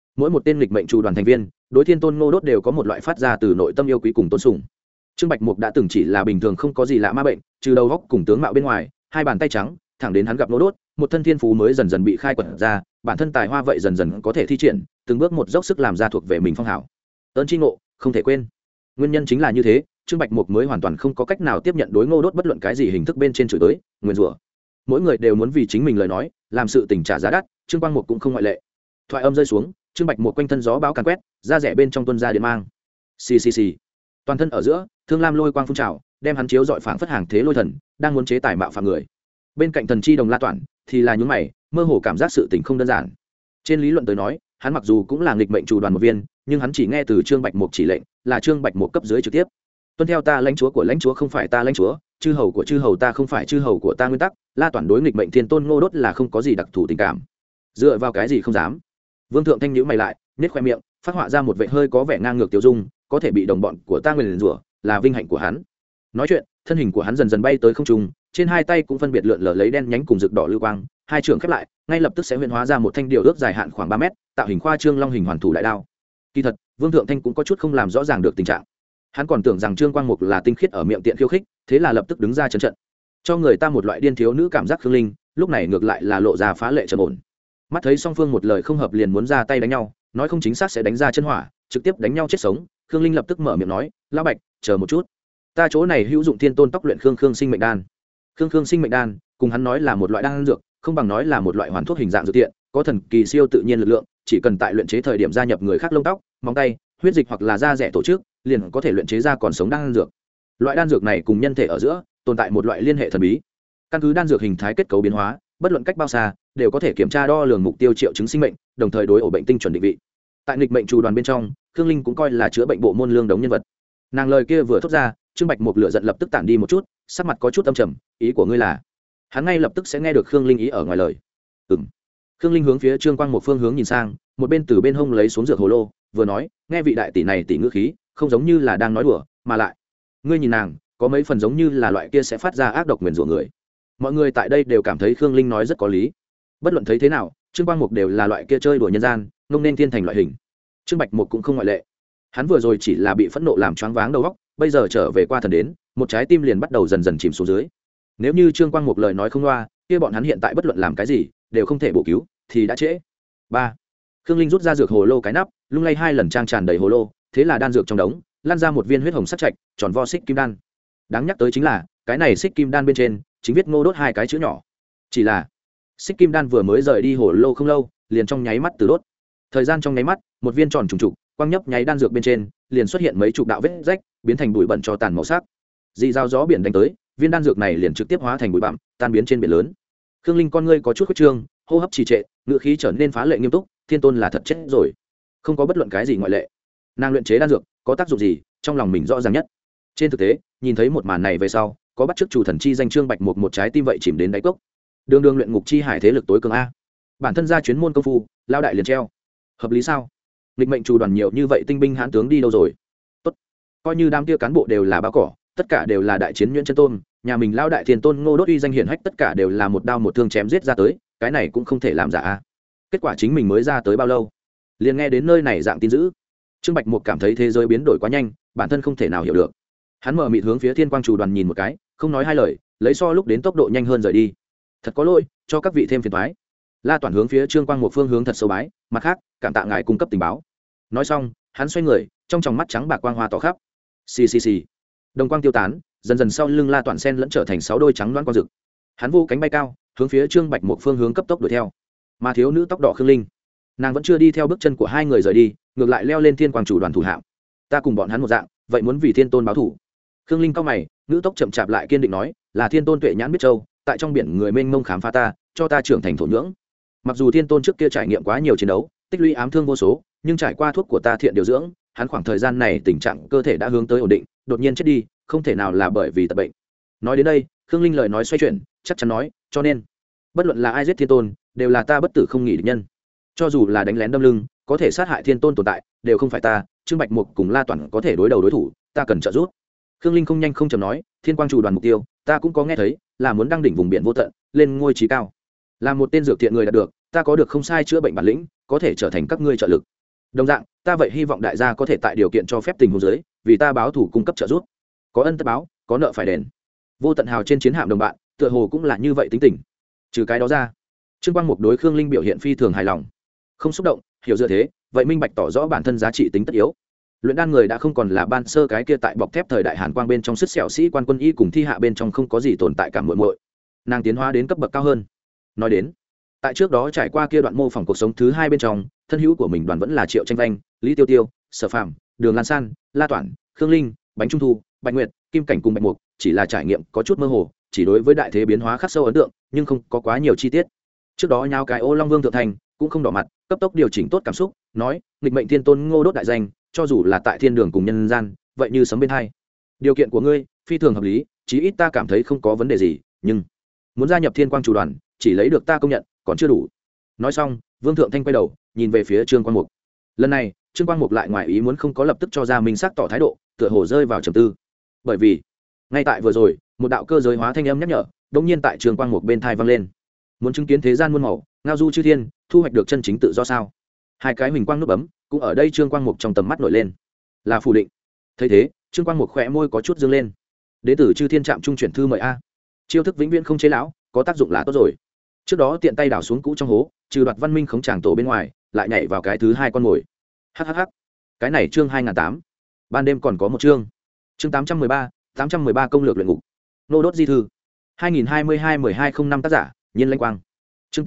mỗi một tên lịch mệnh chủ đoàn thành viên đối thiên tôn ngô đốt đều có một loại phát ra từ nội tâm yêu quý cùng tôn sùng. Trương Bạch Mục đã từng chỉ là bình thường không có gì lạ ma bệnh, trừ đầu góc cùng tướng mạo bên ngoài, hai bàn tay trắng, thẳng đến hắn gặp ngô đốt, một thân thiên phú mới dần dần bị khai quật ra, bản thân tài hoa vậy dần dần có thể thi triển, từng bước một dốc sức làm ra thuộc về mình phong hảo. Ơn chi ngộ, không thể quên. Nguyên nhân chính là như thế, Trương Bạch Mục mới hoàn toàn không có cách nào tiếp nhận đối ngô đốt bất luận cái gì hình thức bên trên chửi tới, nguyền rủa. Mỗi người đều muốn vì chính mình lời nói, làm sự tình trả giá đắt, Trương Quang Mục cũng không ngoại lệ. Thoại âm rơi xuống, Trương Bạch Mục quanh thân gió bão càn quét, da rẻ bên trong tuôn ra điện mang. Xì xì xì. Toàn thân ở giữa, thương lam lôi quang phun trào, đem hắn chiếu dọi phảng phất hàng thế lôi thần, đang muốn chế tài mạo phạm người. Bên cạnh thần chi đồng La Toản thì là nhún mày, mơ hồ cảm giác sự tình không đơn giản. Trên lý luận tới nói, hắn mặc dù cũng là nghịch mệnh chủ đoàn một viên, nhưng hắn chỉ nghe từ Trương Bạch Mục chỉ lệnh, là Trương Bạch Mục cấp dưới trực tiếp. Tuân theo ta lãnh chúa của lãnh chúa không phải ta lãnh chúa, chư hầu của chư hầu ta không phải chư hầu của ta nguyên tắc. La Toản đối nghịch mệnh thiên tôn Ngô Đốt là không có gì đặc thù tình cảm. Dựa vào cái gì không dám? Vương Thượng Thanh nhíu mày lại, nhếch khoe miệng, phát họa ra một vẻ hơi có vẻ ngang ngược tiêu dung, có thể bị đồng bọn của ta nguyền rủa, là vinh hạnh của hắn. Nói chuyện, thân hình của hắn dần dần bay tới không trung, trên hai tay cũng phân biệt lượn lờ lấy đen nhánh cùng rực đỏ lưu quang, hai trường khép lại, ngay lập tức sẽ huyễn hóa ra một thanh điều ước dài hạn khoảng 3 mét, tạo hình khoa trương long hình hoàn thủ đại đao. Kỳ thật, Vương Thượng Thanh cũng có chút không làm rõ ràng được tình trạng. Hắn còn tưởng rằng Trương Quang Mục là tinh khiết ở miệng tiện khiêu khích, thế là lập tức đứng ra trấn trận, cho người ta một loại điên thiếu nữ cảm giác khương linh, lúc này ngược lại là lộ ra phá lệ trầm ổn. Mắt thấy song phương một lời không hợp liền muốn ra tay đánh nhau, nói không chính xác sẽ đánh ra chân hỏa, trực tiếp đánh nhau chết sống, khương linh lập tức mở miệng nói, lão Bạch, chờ một chút, ta chỗ này hữu dụng thiên tôn tóc luyện khương sinh mệnh đan. Khương sinh mệnh đan cùng hắn nói là một loại đan dược, không bằng nói là một loại hoàn thuốc hình dạng dược tiện, có thần kỳ siêu tự nhiên lực lượng, chỉ cần tại luyện chế thời điểm gia nhập người khác lông tóc, móng tay, huyết dịch hoặc là da rẻ tổ chức, liền có thể luyện chế ra còn sống đan dược. Loại đan dược này cùng nhân thể ở giữa tồn tại một loại liên hệ thần bí, căn cứ đan dược hình thái kết cấu biến hóa, bất luận cách bao xa đều có thể kiểm tra đo lường mục tiêu triệu chứng sinh mệnh, đồng thời đối ổ bệnh tinh chuẩn định vị. Tại nghịch mệnh chủ đoàn bên trong, khương linh cũng coi là chữa bệnh bộ môn lương đống nhân vật. Nàng lời kia vừa thốt ra, Trương Bạch Mục lửa giận lập tức tản đi một chút, sắc mặt có chút âm trầm, ý của ngươi là? Hắn ngay lập tức sẽ nghe được khương linh ý ở ngoài lời. Khương linh hướng phía Trương Quang một phương hướng nhìn sang, một bên từ bên hông lấy xuống dược hồ lô, vừa nói, nghe vị đại tỷ này tỷ ngữ khí, không giống như là đang nói đùa, mà lại, ngươi nhìn nàng, có mấy phần giống như là loại kia sẽ phát ra ác độc nguyền rủa người. Mọi người tại đây đều cảm thấy Khương linh nói rất có lý. Bất luận thấy thế nào, Trương Quang Mục đều là loại kia chơi đùa nhân gian, ngông nên thiên thành loại hình. Trương Bạch Mục cũng không ngoại lệ. Hắn vừa rồi chỉ là bị phẫn nộ làm choáng váng đầu óc, bây giờ trở về qua thần đến, một trái tim liền bắt đầu dần dần chìm xuống dưới. Nếu như Trương Quang Mục lời nói không loa, kia bọn hắn hiện tại bất luận làm cái gì, đều không thể bổ cứu, thì đã trễ. 3. Khương linh rút ra dược hồ lô cái nắp, lung lay 2 lần trang tràn đầy hồ lô, thế là đan dược trong đống lan ra một viên huyết hồng sắc trạch, tròn vo xích kim đan. Đáng nhắc tới chính là, cái này xích kim đan bên trên chính viết Ngô Đốt 2 cái chữ nhỏ. Chỉ là xích kim đan vừa mới rời đi hồ lô không lâu, liền trong nháy mắt từ đốt. Thời gian trong nháy mắt, một viên tròn trùng trục, quang nhấp nháy đan dược bên trên, liền xuất hiện mấy chục đạo vết rách, biến thành bụi bẩn cho tàn màu sắc. Dị dao gió biển đánh tới, viên đan dược này liền trực tiếp hóa thành bụi bặm, tan biến trên biển lớn. Khương linh con ngươi có chút khuyết trương, hô hấp trì trệ, ngữ khí trở nên phá lệ nghiêm túc, thiên tôn là thật chết rồi, không có bất luận cái gì ngoại lệ. Nàng luyện chế đan dược có tác dụng gì, trong lòng mình rõ ràng nhất. Trên thực tế, nhìn thấy một màn này về sau, có bắt chước chủ thần chi danh Trương Bạch một trái tim vậy chìm đến đáy cốc. Đường đường luyện ngục chi hải thế lực tối cường a, bản thân ra chuyến môn công phu, lao đại liền treo, hợp lý sao? Nghịch mệnh chủ đoàn nhiều như vậy tinh binh hãn tướng đi đâu rồi? Tốt, coi như đám kia cán bộ đều là bao cỏ, tất cả đều là đại chiến nhuyễn chân tôn, nhà mình lao đại thiên tôn Ngô Đốt uy danh hiển hách, tất cả đều là một đao một thương chém giết ra tới, cái này cũng không thể làm giả a. Kết quả chính mình mới ra tới bao lâu, liền nghe đến nơi này dạng tin dữ. Trương Bạch Mục cảm thấy thế giới biến đổi quá nhanh, bản thân không thể nào hiểu được. Hắn mở mịt hướng phía thiên quang chủ đoàn nhìn một cái, không nói hai lời, lấy so lúc đến tốc độ nhanh hơn rời đi. Thật có lỗi, cho các vị thêm phiền toái. La Toản hướng phía Trương Quang một phương hướng thật sâu bái, mặt khác, cảm tạ ngài cung cấp tình báo. Nói xong, hắn xoay người, trong tròng mắt trắng bạc quang hoa tỏ khắp. Xì xì xì. Đồng quang tiêu tán, dần dần sau lưng La Toản sen lẫn trở thành 6 đôi trắng loáng quang rực. Hắn vô cánh bay cao, hướng phía Trương Bạch một phương hướng cấp tốc đuổi theo. Mà thiếu nữ tóc đỏ Khương Linh, nàng vẫn chưa đi theo bước chân của hai người rời đi, ngược lại leo lên thiên quang chủ đoàn thủ hạm. Ta cùng bọn hắn một dạng, vậy muốn vì thiên tôn báo thủ. Khương Linh cao mày, nữ tốc chậm chạp lại kiên định nói, là thiên tôn tuệ nhãn biết châu, tại trong biển người mênh mông khám phá ta, cho ta trưởng thành thổ nhưỡng. Mặc dù thiên tôn trước kia trải nghiệm quá nhiều chiến đấu, tích lũy ám thương vô số, nhưng trải qua thuốc của ta thiện điều dưỡng, hắn khoảng thời gian này tình trạng cơ thể đã hướng tới ổn định, đột nhiên chết đi, không thể nào là bởi vì tật bệnh. Nói đến đây, Khương Linh lời nói xoay chuyển, chắc chắn nói, cho nên, bất luận là ai giết thiên tôn, đều là ta bất tử không nghỉ địch nhân. Cho dù là đánh lén đâm lưng, có thể sát hại thiên tôn tồn tại, đều không phải ta. Trương Bạch Mục cùng La Toản có thể đối đầu đối thủ, ta cần trợ giúp. Khương Linh không nhanh không chậm nói, thiên quang chủ đoàn mục tiêu, ta cũng có nghe thấy, là muốn đăng đỉnh vùng biển vô tận, lên ngôi trí cao. Là một tên dược thiện người đạt được, ta có được không sai chữa bệnh bản lĩnh, có thể trở thành các ngươi trợ lực. đồng dạng ta vậy hy vọng đại gia có thể tại điều kiện cho phép tình huống dưới vì ta báo thủ cung cấp trợ giúp, có ân tất báo, có nợ phải đền. Vô Tận Hào trên chiến hạm đồng bạn tựa hồ cũng là như vậy tính tình. Trừ cái đó ra, Trương Quang Mục đối Khương Linh biểu hiện phi thường hài lòng, không xúc động, hiểu dựa thế vậy minh bạch tỏ rõ bản thân giá trị tính tất yếu. Luyện đan người đã không còn là ban sơ cái kia tại bọc thép thời đại Hàn Quang bên trong sứt sẹo sĩ quan quân y cùng thi hạ bên trong không có gì tồn tại cảm muội muội, nàng tiến hóa đến cấp bậc cao hơn. Nói đến, tại trước đó trải qua kia đoạn mô phỏng cuộc sống thứ hai bên trong, thân hữu của mình đoàn vẫn là Triệu Tranh Vanh, Lý Tiêu Tiêu, Sở Phàm, Đường Lan San, La Toản, Khương Linh, Bánh Trung Thu, Bạch Nguyệt, Kim Cảnh cùng Bạch Mục, chỉ là trải nghiệm có chút mơ hồ, chỉ đối với đại thế biến hóa khắc sâu ấn tượng, nhưng không có quá nhiều chi tiết. Trước đó nháo cái Ô Long Vương thượng thành, cũng không đỏ mặt, cấp tốc điều chỉnh tốt cảm xúc, nói, nghịch mệnh thiên tôn Ngô Đốt đại danh, cho dù là tại thiên đường cùng nhân gian, vậy như sấm bên hai. Điều kiện của ngươi phi thường hợp lý, chí ít ta cảm thấy không có vấn đề gì, nhưng muốn gia nhập Thiên Quang chủ đoàn, chỉ lấy được ta công nhận, còn chưa đủ. Nói xong, Vương thượng thanh quay đầu, nhìn về phía Trương Quang Mục. Lần này, Trương Quang Mục lại ngoài ý muốn không có lập tức cho ra minh xác tỏ thái độ, tựa hồ rơi vào trầm tư. Bởi vì, ngay tại vừa rồi, một đạo cơ giới hóa thanh âm nhắc nhở, đột nhiên tại Trương Quang Mục bên tai vang lên. Muốn chứng kiến thế gian muôn màu, ngao du chư thiên, thu hoạch được chân chính tự do sao? Hai cái huỳnh quang nút bấm, cũng ở đây Trương Quang Mục trong tầm mắt nổi lên. Là phủ định. Thấy thế, Trương Quang Mục khẽ môi có chút dương lên. Đế tử chư thiên trạm trung chuyển thư mời a. Chiêu thức vĩnh viễn không chế lão, có tác dụng là tốt rồi. Trước đó tiện tay đảo xuống cũ trong hố, trừ Đoạt Văn Minh khống tràng tổ bên ngoài, lại nhảy vào cái thứ hai con mồi. Hắc. Cái này chương 2008. Ban đêm còn có một chương. Chương 813 công lược luyện ngục. Nô đốt di thư. 2022-1205 tác giả, Nhiên Lanh Quang. Chương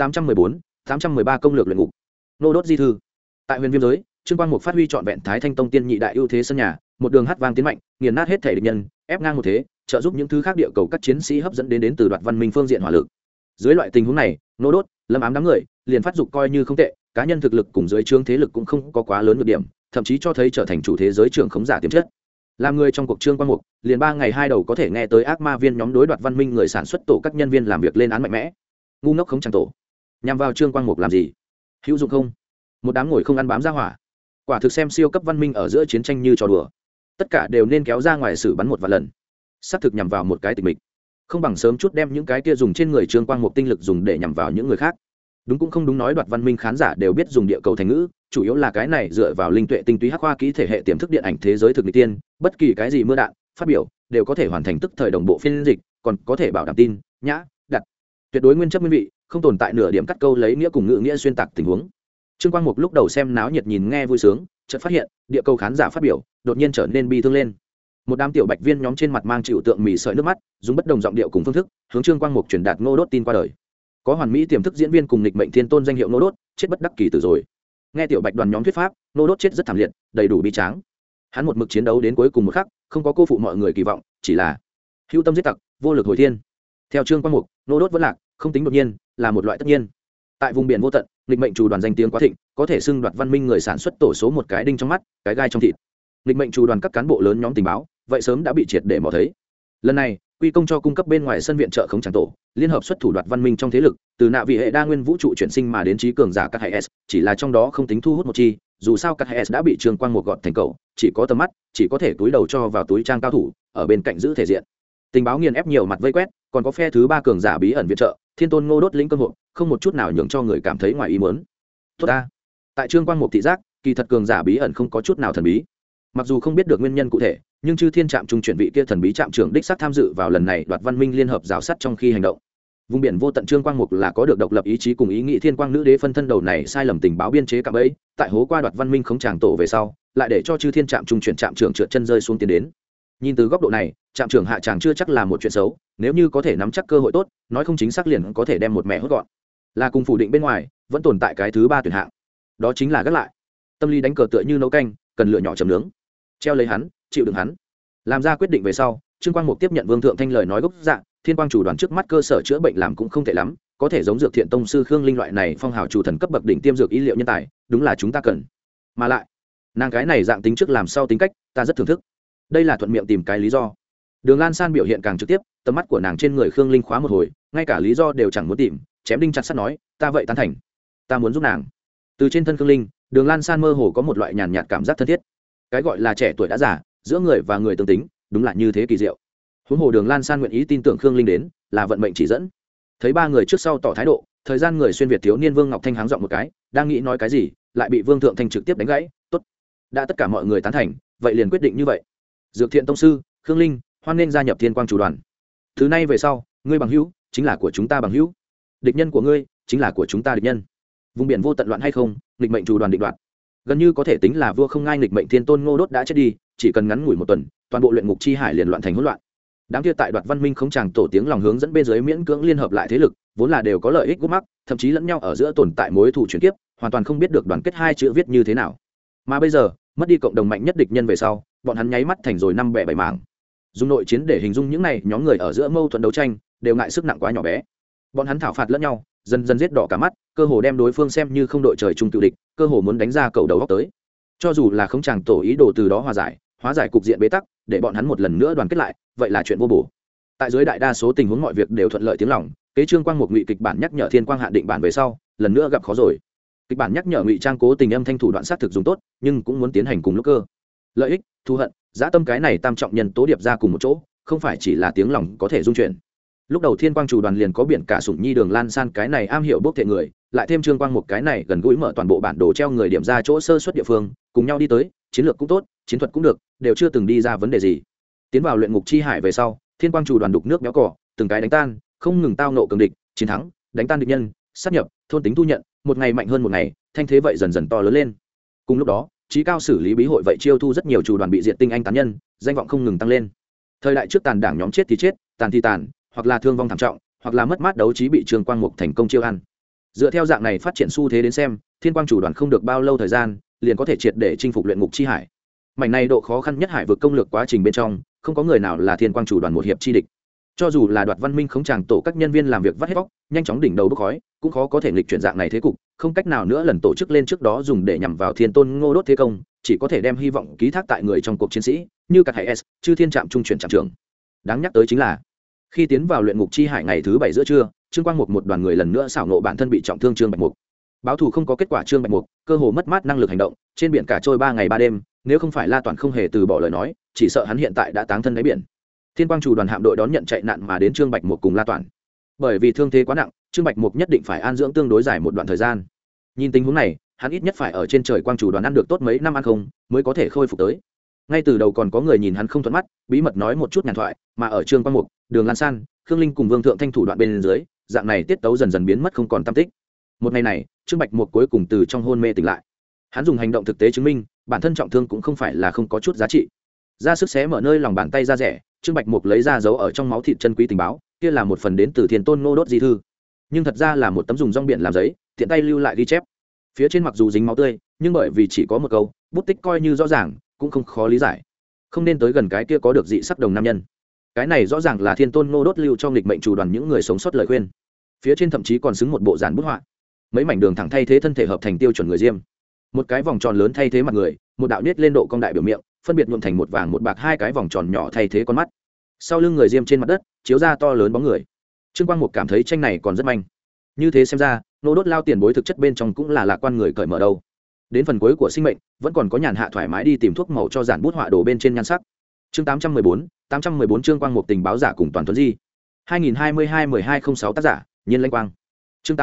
813 công lược luyện ngục. Nô đốt di thư. Tại Huyền Viêm giới, Trương Quang Mục phát huy trọn vẹn Thái Thanh Tông tiên nhị đại ưu thế sân nhà, một đường hát vang tiến mạnh, nghiền nát hết thể địch nhân, ép ngang một thế, trợ giúp những thứ khác địa cầu các chiến sĩ hấp dẫn đến từ Đoạt Văn Minh phương diện hỏa lực. Dưới loại tình huống này, Nô đốt, Lâm Ám đám người, liền phát dục coi như không tệ, cá nhân thực lực cùng dưới trướng thế lực cũng không có quá lớn nhược điểm, thậm chí cho thấy trở thành chủ thế giới trưởng khống giả tiềm chất. Làm người trong cuộc Trương Quang Mục, liền 3 ngày 2 đầu có thể nghe tới ác ma viên nhóm đối Đoạt Văn Minh người sản xuất tổ các nhân viên làm việc lên án mạnh mẽ. Ngu ngốc khống chẳng tổ. Nhằm vào Trương Quang Mục làm gì? Hữu dụng không? Một đám ngồi không ăn bám ra hỏa. Quả thực xem siêu cấp văn minh ở giữa chiến tranh như trò đùa. Tất cả đều nên kéo ra ngoài xử bắn một vài lần. Xác thực nhằm vào một cái tịch mịch. Không bằng sớm chút đem những cái kia dùng trên người Trương Quang Mục tinh lực dùng để nhằm vào những người khác. Đúng cũng không đúng, nói Đoạt Văn Minh khán giả đều biết dùng địa cầu thành ngữ, chủ yếu là cái này dựa vào linh tuệ tinh túy hắc khoa kỹ thể hệ tiềm thức điện ảnh thế giới thực nghịch tiên, bất kỳ cái gì mưa đạn phát biểu đều có thể hoàn thành tức thời đồng bộ phiên dịch, còn có thể bảo đảm tin nhã đặt tuyệt đối nguyên chất nguyên vị, không tồn tại nửa điểm cắt câu lấy nghĩa cùng ngữ nghĩa xuyên tạc tình huống. Trương Quang Mục lúc đầu xem náo nhiệt nhìn nghe vui sướng, chợt phát hiện địa cầu khán giả phát biểu đột nhiên trở nên bi thương lên. Một đám tiểu bạch viên nhóm trên mặt mang chịu tượng mì sợi nước mắt, dùng bất đồng giọng điệu cùng phương thức hướng Trương Quang Mục truyền đạt Ngô Đốt tin qua đời. Có hoàn mỹ tiềm thức diễn viên cùng nghịch mệnh thiên tôn danh hiệu Ngô Đốt chết bất đắc kỳ tử rồi. Nghe tiểu bạch đoàn nhóm thuyết pháp, Ngô Đốt chết rất thảm liệt, đầy đủ bi tráng. Hắn một mực chiến đấu đến cuối cùng một khắc, không có cô phụ mọi người kỳ vọng, chỉ là hữu tâm giết tặc, vô lực hồi thiên. Theo Trương Quang Mục, Ngô Đốt vẫn lạc, không tính đột nhiên, là một loại tất nhiên. Tại vùng biển vô tận, nghịch mệnh chủ đoàn danh tiếng quá thịnh, có thể xưng Đoạt Văn Minh người sản xuất tổ số một cái đinh trong mắt, cái gai trong thịt. Nghịch mệnh chủ đoàn các cán bộ lớn nhóm tình báo, vậy sớm đã bị triệt để mò thấy. Lần này, quy công cho cung cấp bên ngoài sân viện trợ khống tràng tổ, liên hợp xuất thủ Đoạt Văn Minh trong thế lực, từ nạ vị hệ đa nguyên vũ trụ chuyển sinh mà đến trí cường giả các hệ S, chỉ là trong đó không tính thu hút một chi, dù sao các hệ S đã bị Trương Quang Mục gọt thành cầu, chỉ có tầm mắt, chỉ có thể túi đầu cho vào túi trang cao thủ, ở bên cạnh giữ thể diện. Tình báo nghiền ép nhiều mặt vây quét, còn có phe thứ ba cường giả bí ẩn viện trợ, Thiên Tôn Ngô Đốt lĩnh cơ hội, không một chút nào nhường cho người cảm thấy ngoài ý muốn. Tốt ta. Tại Trương Quang Mục thị giác, kỳ thật cường giả bí ẩn không có chút nào thần bí. Mặc dù không biết được nguyên nhân cụ thể, nhưng chư thiên trạm trung chuyển vị kia thần bí trạm trưởng đích xác tham dự vào lần này Đoạt Văn Minh liên hợp giáo sát trong khi hành động. Vùng biển vô tận Trương Quang Mục là có được độc lập ý chí cùng ý nghĩ thiên quang nữ đế phân thân đầu này sai lầm tình báo biên chế cạm ấy, tại hố qua Đoạt Văn Minh khống tràng tổ về sau, lại để cho chư thiên trạm trung chuyển trạm trưởng trượt chân rơi xuống tiến đến. Nhìn từ góc độ này, trạm trưởng hạ tràng chưa chắc là một chuyện xấu, nếu như có thể nắm chắc cơ hội tốt, nói không chính xác liền có thể đem một mẹ hốt gọn. Là cùng phủ định bên ngoài, vẫn tồn tại cái thứ ba tuyển hạng. Đó chính là gác lại. Tâm lý đánh cờ tựa như nấu canh, cần lựa nhỏ chấm nướng. Treo lấy hắn, chịu đựng hắn. Làm ra quyết định về sau, Trương Quang Mục tiếp nhận Vương Thượng Thanh lời nói gốc dạ, Thiên Quang chủ đoàn trước mắt cơ sở chữa bệnh làm cũng không tệ lắm, có thể giống dược thiện tông sư Khương Linh loại này phong hào chủ thần cấp bậc đỉnh tiêm dược y liệu nhân tài, đúng là chúng ta cần. Mà lại, nàng cái này dạng tính trước làm sau tính cách, ta rất thưởng thức. Đây là thuận miệng tìm cái lý do. Đường Lan San biểu hiện càng trực tiếp, tầm mắt của nàng trên người Khương Linh khóa một hồi, ngay cả lý do đều chẳng muốn tìm, chém đinh chặt sắt nói, ta vậy tán thành, ta muốn giúp nàng. Từ trên thân Khương Linh, Đường Lan San mơ hồ có một loại nhàn nhạt cảm giác thân thiết. Cái gọi là trẻ tuổi đã già, giữa người và người tương tính, đúng là như thế kỳ diệu. Huống hồ Đường Lan San nguyện ý tin tưởng Khương Linh đến, là vận mệnh chỉ dẫn. Thấy ba người trước sau tỏ thái độ, thời gian người xuyên việt thiếu niên Vương Ngọc Thanh háng giọng một cái, đang nghĩ nói cái gì, lại bị Vương Thượng Thanh trực tiếp đánh gãy. Tốt, đã tất cả mọi người tán thành, vậy liền quyết định như vậy. Dược Thiện tông sư Khương Linh, hoan nghênh gia nhập Thiên Quang chủ đoàn. Thứ nay về sau, ngươi bằng hữu chính là của chúng ta bằng hữu, địch nhân của ngươi chính là của chúng ta địch nhân. Vùng biển vô tận loạn hay không, nghịch mệnh chủ đoàn định đoạt. Gần như có thể tính là vua không ngai nghịch mệnh Thiên Tôn Ngô Đốt đã chết đi, chỉ cần ngắn ngủi một tuần, toàn bộ luyện ngục chi hải liền loạn thành hỗn loạn. Đám kia tại Đoạt Văn Minh không chàng tổ tiếng lòng hướng dẫn bên dưới miễn cưỡng liên hợp lại thế lực, vốn là đều có lợi ích gút mắc, thậm chí lẫn nhau ở giữa tồn tại mối thù chuyển kiếp, hoàn toàn không biết được đoàn kết hai chữ viết như thế nào. Mà bây giờ, mất đi cộng đồng mạnh nhất địch nhân về sau, bọn hắn nháy mắt thành rồi năm bẻ bảy mảng. Dùng nội chiến để hình dung những này nhóm người ở giữa mâu thuẫn đấu tranh, đều ngại sức nặng quá nhỏ bé. Bọn hắn thảo phạt lẫn nhau, dần dần giết đỏ cả mắt, cơ hồ đem đối phương xem như không đội trời chung cự địch, cơ hồ muốn đánh ra cầu đầu góc tới. Cho dù là không chàng tổ ý đồ từ đó hóa giải cục diện bế tắc, để bọn hắn một lần nữa đoàn kết lại, vậy là chuyện vô bổ. Tại dưới đại đa số tình huống mọi việc đều thuận lợi tiếng lòng, kế Trương Quang một ngụy kịch bản nhắc nhở Thiên Quang hạn định bản về sau, lần nữa gặp khó rồi. Kịch bản nhắc nhở ngụy trang cố tình âm thanh thủ đoạn sát thực dùng tốt, nhưng cũng muốn tiến hành cùng lúc cơ. Lợi ích, thù hận, dã tâm cái này tam trọng nhân tố điệp ra cùng một chỗ, không phải chỉ là tiếng lòng có thể dung chuyển. Lúc đầu Thiên Quang chủ đoàn liền có biển cả sủng nhi Đường Lan San cái này am hiểu bốc thệ người, lại thêm Trương Quang một cái này gần gũi mở toàn bộ bản đồ treo người điểm ra chỗ sơ suất địa phương, cùng nhau đi tới, chiến lược cũng tốt, chiến thuật cũng được, đều chưa từng đi ra vấn đề gì. Tiến vào luyện ngục chi hải về sau, Thiên Quang chủ đoàn đục nước béo cỏ, từng cái đánh tan, không ngừng tao nộ cường địch, chiến thắng, đánh tan địch nhân, sát nhập, thôn tính thu nhận, một ngày mạnh hơn một ngày, thanh thế vậy dần dần to lớn lên. Cùng lúc đó, trí cao xử lý bí hội vậy chiêu thu rất nhiều chủ đoàn bị diệt tinh anh tán nhân, danh vọng không ngừng tăng lên. Thời đại trước tàn đảng nhóm chết thì chết, tàn thì tàn, hoặc là thương vong thảm trọng, hoặc là mất mát đấu trí bị Trương Quang Mục thành công chiêu ăn. Dựa theo dạng này phát triển xu thế đến xem, Thiên Quang chủ đoàn không được bao lâu thời gian, liền có thể triệt để chinh phục luyện ngục chi hải. Mảnh này độ khó khăn nhất hải vực công lược quá trình bên trong, không có người nào là Thiên Quang chủ đoàn một hiệp chi địch. Cho dù là Đoạt Văn Minh không chàng tổ các nhân viên làm việc vắt hết bóc, nhanh chóng đỉnh đầu bốc khói, cũng khó có thể nghịch chuyển dạng này thế cục, không cách nào nữa lần tổ chức lên trước đó dùng để nhằm vào Thiên Tôn Ngô Đốt thế công, chỉ có thể đem hy vọng ký thác tại người trong cuộc chiến sĩ, như Cát Hải S, Chư Thiên Trạm trung chuyển trạm trưởng. Đáng nhắc tới chính là, khi tiến vào luyện ngục chi hải ngày thứ 7 giữa trưa, Trương Quang Mục một đoàn người lần nữa xảo nộ bản thân bị trọng thương Trương Bạch Mục. Báo thù không có kết quả Trương Bạch Mục, cơ hồ mất mát năng lực hành động, trên biển cả trôi 3 ngày 3 đêm, nếu không phải La Toàn không hề từ bỏ lời nói, chỉ sợ hắn hiện tại đã táng thân đáy biển. Thiên Quang chủ đoàn hạm đội đón nhận chạy nạn mà đến Trương Bạch Mục cùng La Toàn. Bởi vì thương thế quá nặng, Trương Bạch Mục nhất định phải an dưỡng tương đối dài một đoạn thời gian. Nhìn tình huống này, hắn ít nhất phải ở trên trời Quang chủ đoàn ăn được tốt mấy năm ăn không, mới có thể khôi phục tới. Ngay từ đầu còn có người nhìn hắn không thuận mắt, bí mật nói một chút nhàn thoại, mà ở Trương Quang Mục, Đường Lan San, Khương Linh cùng Vương Thượng Thanh thủ đoạn bên dưới, dạng này tiết tấu dần dần biến mất không còn tăm tích. Một ngày này, Trương Bạch Mục cuối cùng từ trong hôn mê tỉnh lại. Hắn dùng hành động thực tế chứng minh, bản thân trọng thương cũng không phải là không có chút giá trị. Ra sức xé mở nơi lòng bàn tay ra rẻ, Trương Bạch Mục lấy ra dấu ở trong máu thịt chân quý tình báo, kia là một phần đến từ Thiên Tôn Ngô Đốt di thư, nhưng thật ra là một tấm dùng rong biển làm giấy, tiện tay lưu lại ghi chép. Phía trên mặc dù dính máu tươi, nhưng bởi vì chỉ có một câu, bút tích coi như rõ ràng, cũng không khó lý giải. Không nên tới gần cái kia có được dị sắc đồng nam nhân. Cái này rõ ràng là Thiên Tôn Ngô Đốt lưu cho nghịch mệnh chủ đoàn những người sống sót lời khuyên. Phía trên thậm chí còn xứng một bộ dàn bút họa, mấy mảnh đường thẳng thay thế thân thể hợp thành tiêu chuẩn người diêm, một cái vòng tròn lớn thay thế mặt người, một đạo nết lên độ cong đại biểu miệng, phân biệt nhuộm thành một vàng một bạc hai cái vòng tròn nhỏ thay thế con mắt. Sau lưng người diêm trên mặt đất chiếu ra to lớn bóng người. Trương Quang Mục cảm thấy tranh này còn rất manh. Như thế xem ra, Ngô Đốt lao tiền bối thực chất bên trong cũng là lạc quan người cởi mở đâu. Đến phần cuối của sinh mệnh, vẫn còn có nhàn hạ thoải mái đi tìm thuốc màu cho giản bút họa đồ bên trên nhan sắc. Chương 814 Trương Quang Mục tình báo giả cùng toàn tuấn di. 2022-1206 tác giả, Nhiên Lanh Quang. Chương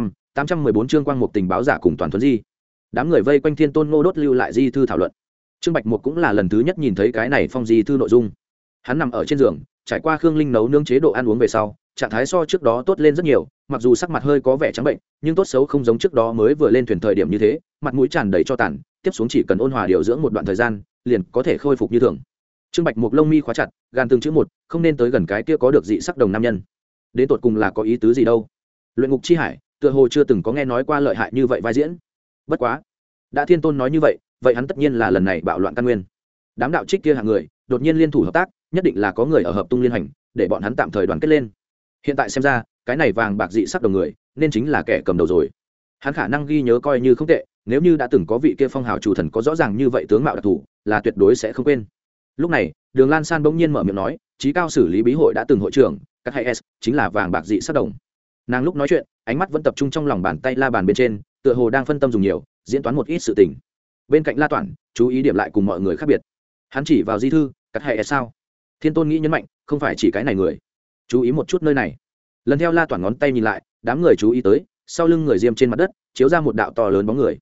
814 Trương Quang Mục tình báo giả cùng toàn tuấn di. Đám người vây quanh Thiên Tôn Ngô Đốt lưu lại di thư thảo luận. Trương Bạch Mục cũng là lần thứ nhất nhìn thấy cái này phong di thư nội dung. Hắn nằm ở trên giường, trải qua Khương Linh nấu nướng chế độ ăn uống về sau, trạng thái so trước đó tốt lên rất nhiều, mặc dù sắc mặt hơi có vẻ trắng bệnh, nhưng tốt xấu không giống trước đó mới vừa lên thuyền thời điểm như thế, mặt mũi tràn đầy cho tàn, tiếp xuống chỉ cần ôn hòa điều dưỡng một đoạn thời gian, liền có thể khôi phục như thường. Trương Bạch Mục lông mi khóa chặt, gan từng chữ một, không nên tới gần cái kia có được dị sắc đồng nam nhân. Đến tột cùng là có ý tứ gì đâu? Luyện ngục chi hải, tựa hồ chưa từng có nghe nói qua lợi hại như vậy vai diễn. Bất quá, đã Thiên Tôn nói như vậy, vậy hắn tất nhiên là lần này bạo loạn căn nguyên. Đám đạo trích kia hạng người, đột nhiên liên thủ hợp tác, nhất định là có người ở hợp tung liên hành, để bọn hắn tạm thời đoàn kết lên. Hiện tại xem ra, cái này vàng bạc dị sắc đồng người, nên chính là kẻ cầm đầu rồi. Hắn khả năng ghi nhớ coi như không tệ, nếu như đã từng có vị kia phong hào chủ thần có rõ ràng như vậy tướng mạo đặc thù, là tuyệt đối sẽ không quên. Lúc này, Đường Lan San bỗng nhiên mở miệng nói, trí cao xử lý bí hội đã từng hội trưởng, Cát Hải S chính là vàng bạc dị sắc đồng. Nàng lúc nói chuyện, ánh mắt vẫn tập trung trong lòng bàn tay la bàn bên trên, tựa hồ đang phân tâm dùng nhiều, diễn toán một ít sự tình. Bên cạnh La Toản, chú ý điểm lại cùng mọi người khác biệt. Hắn chỉ vào di thư, Cát Hải S sao? Thiên Tôn nghĩ nhấn mạnh, không phải chỉ cái này người. Chú ý một chút nơi này. Lần theo La Toản ngón tay nhìn lại, đám người chú ý tới, sau lưng người diêm trên mặt đất chiếu ra một đạo to lớn bóng người.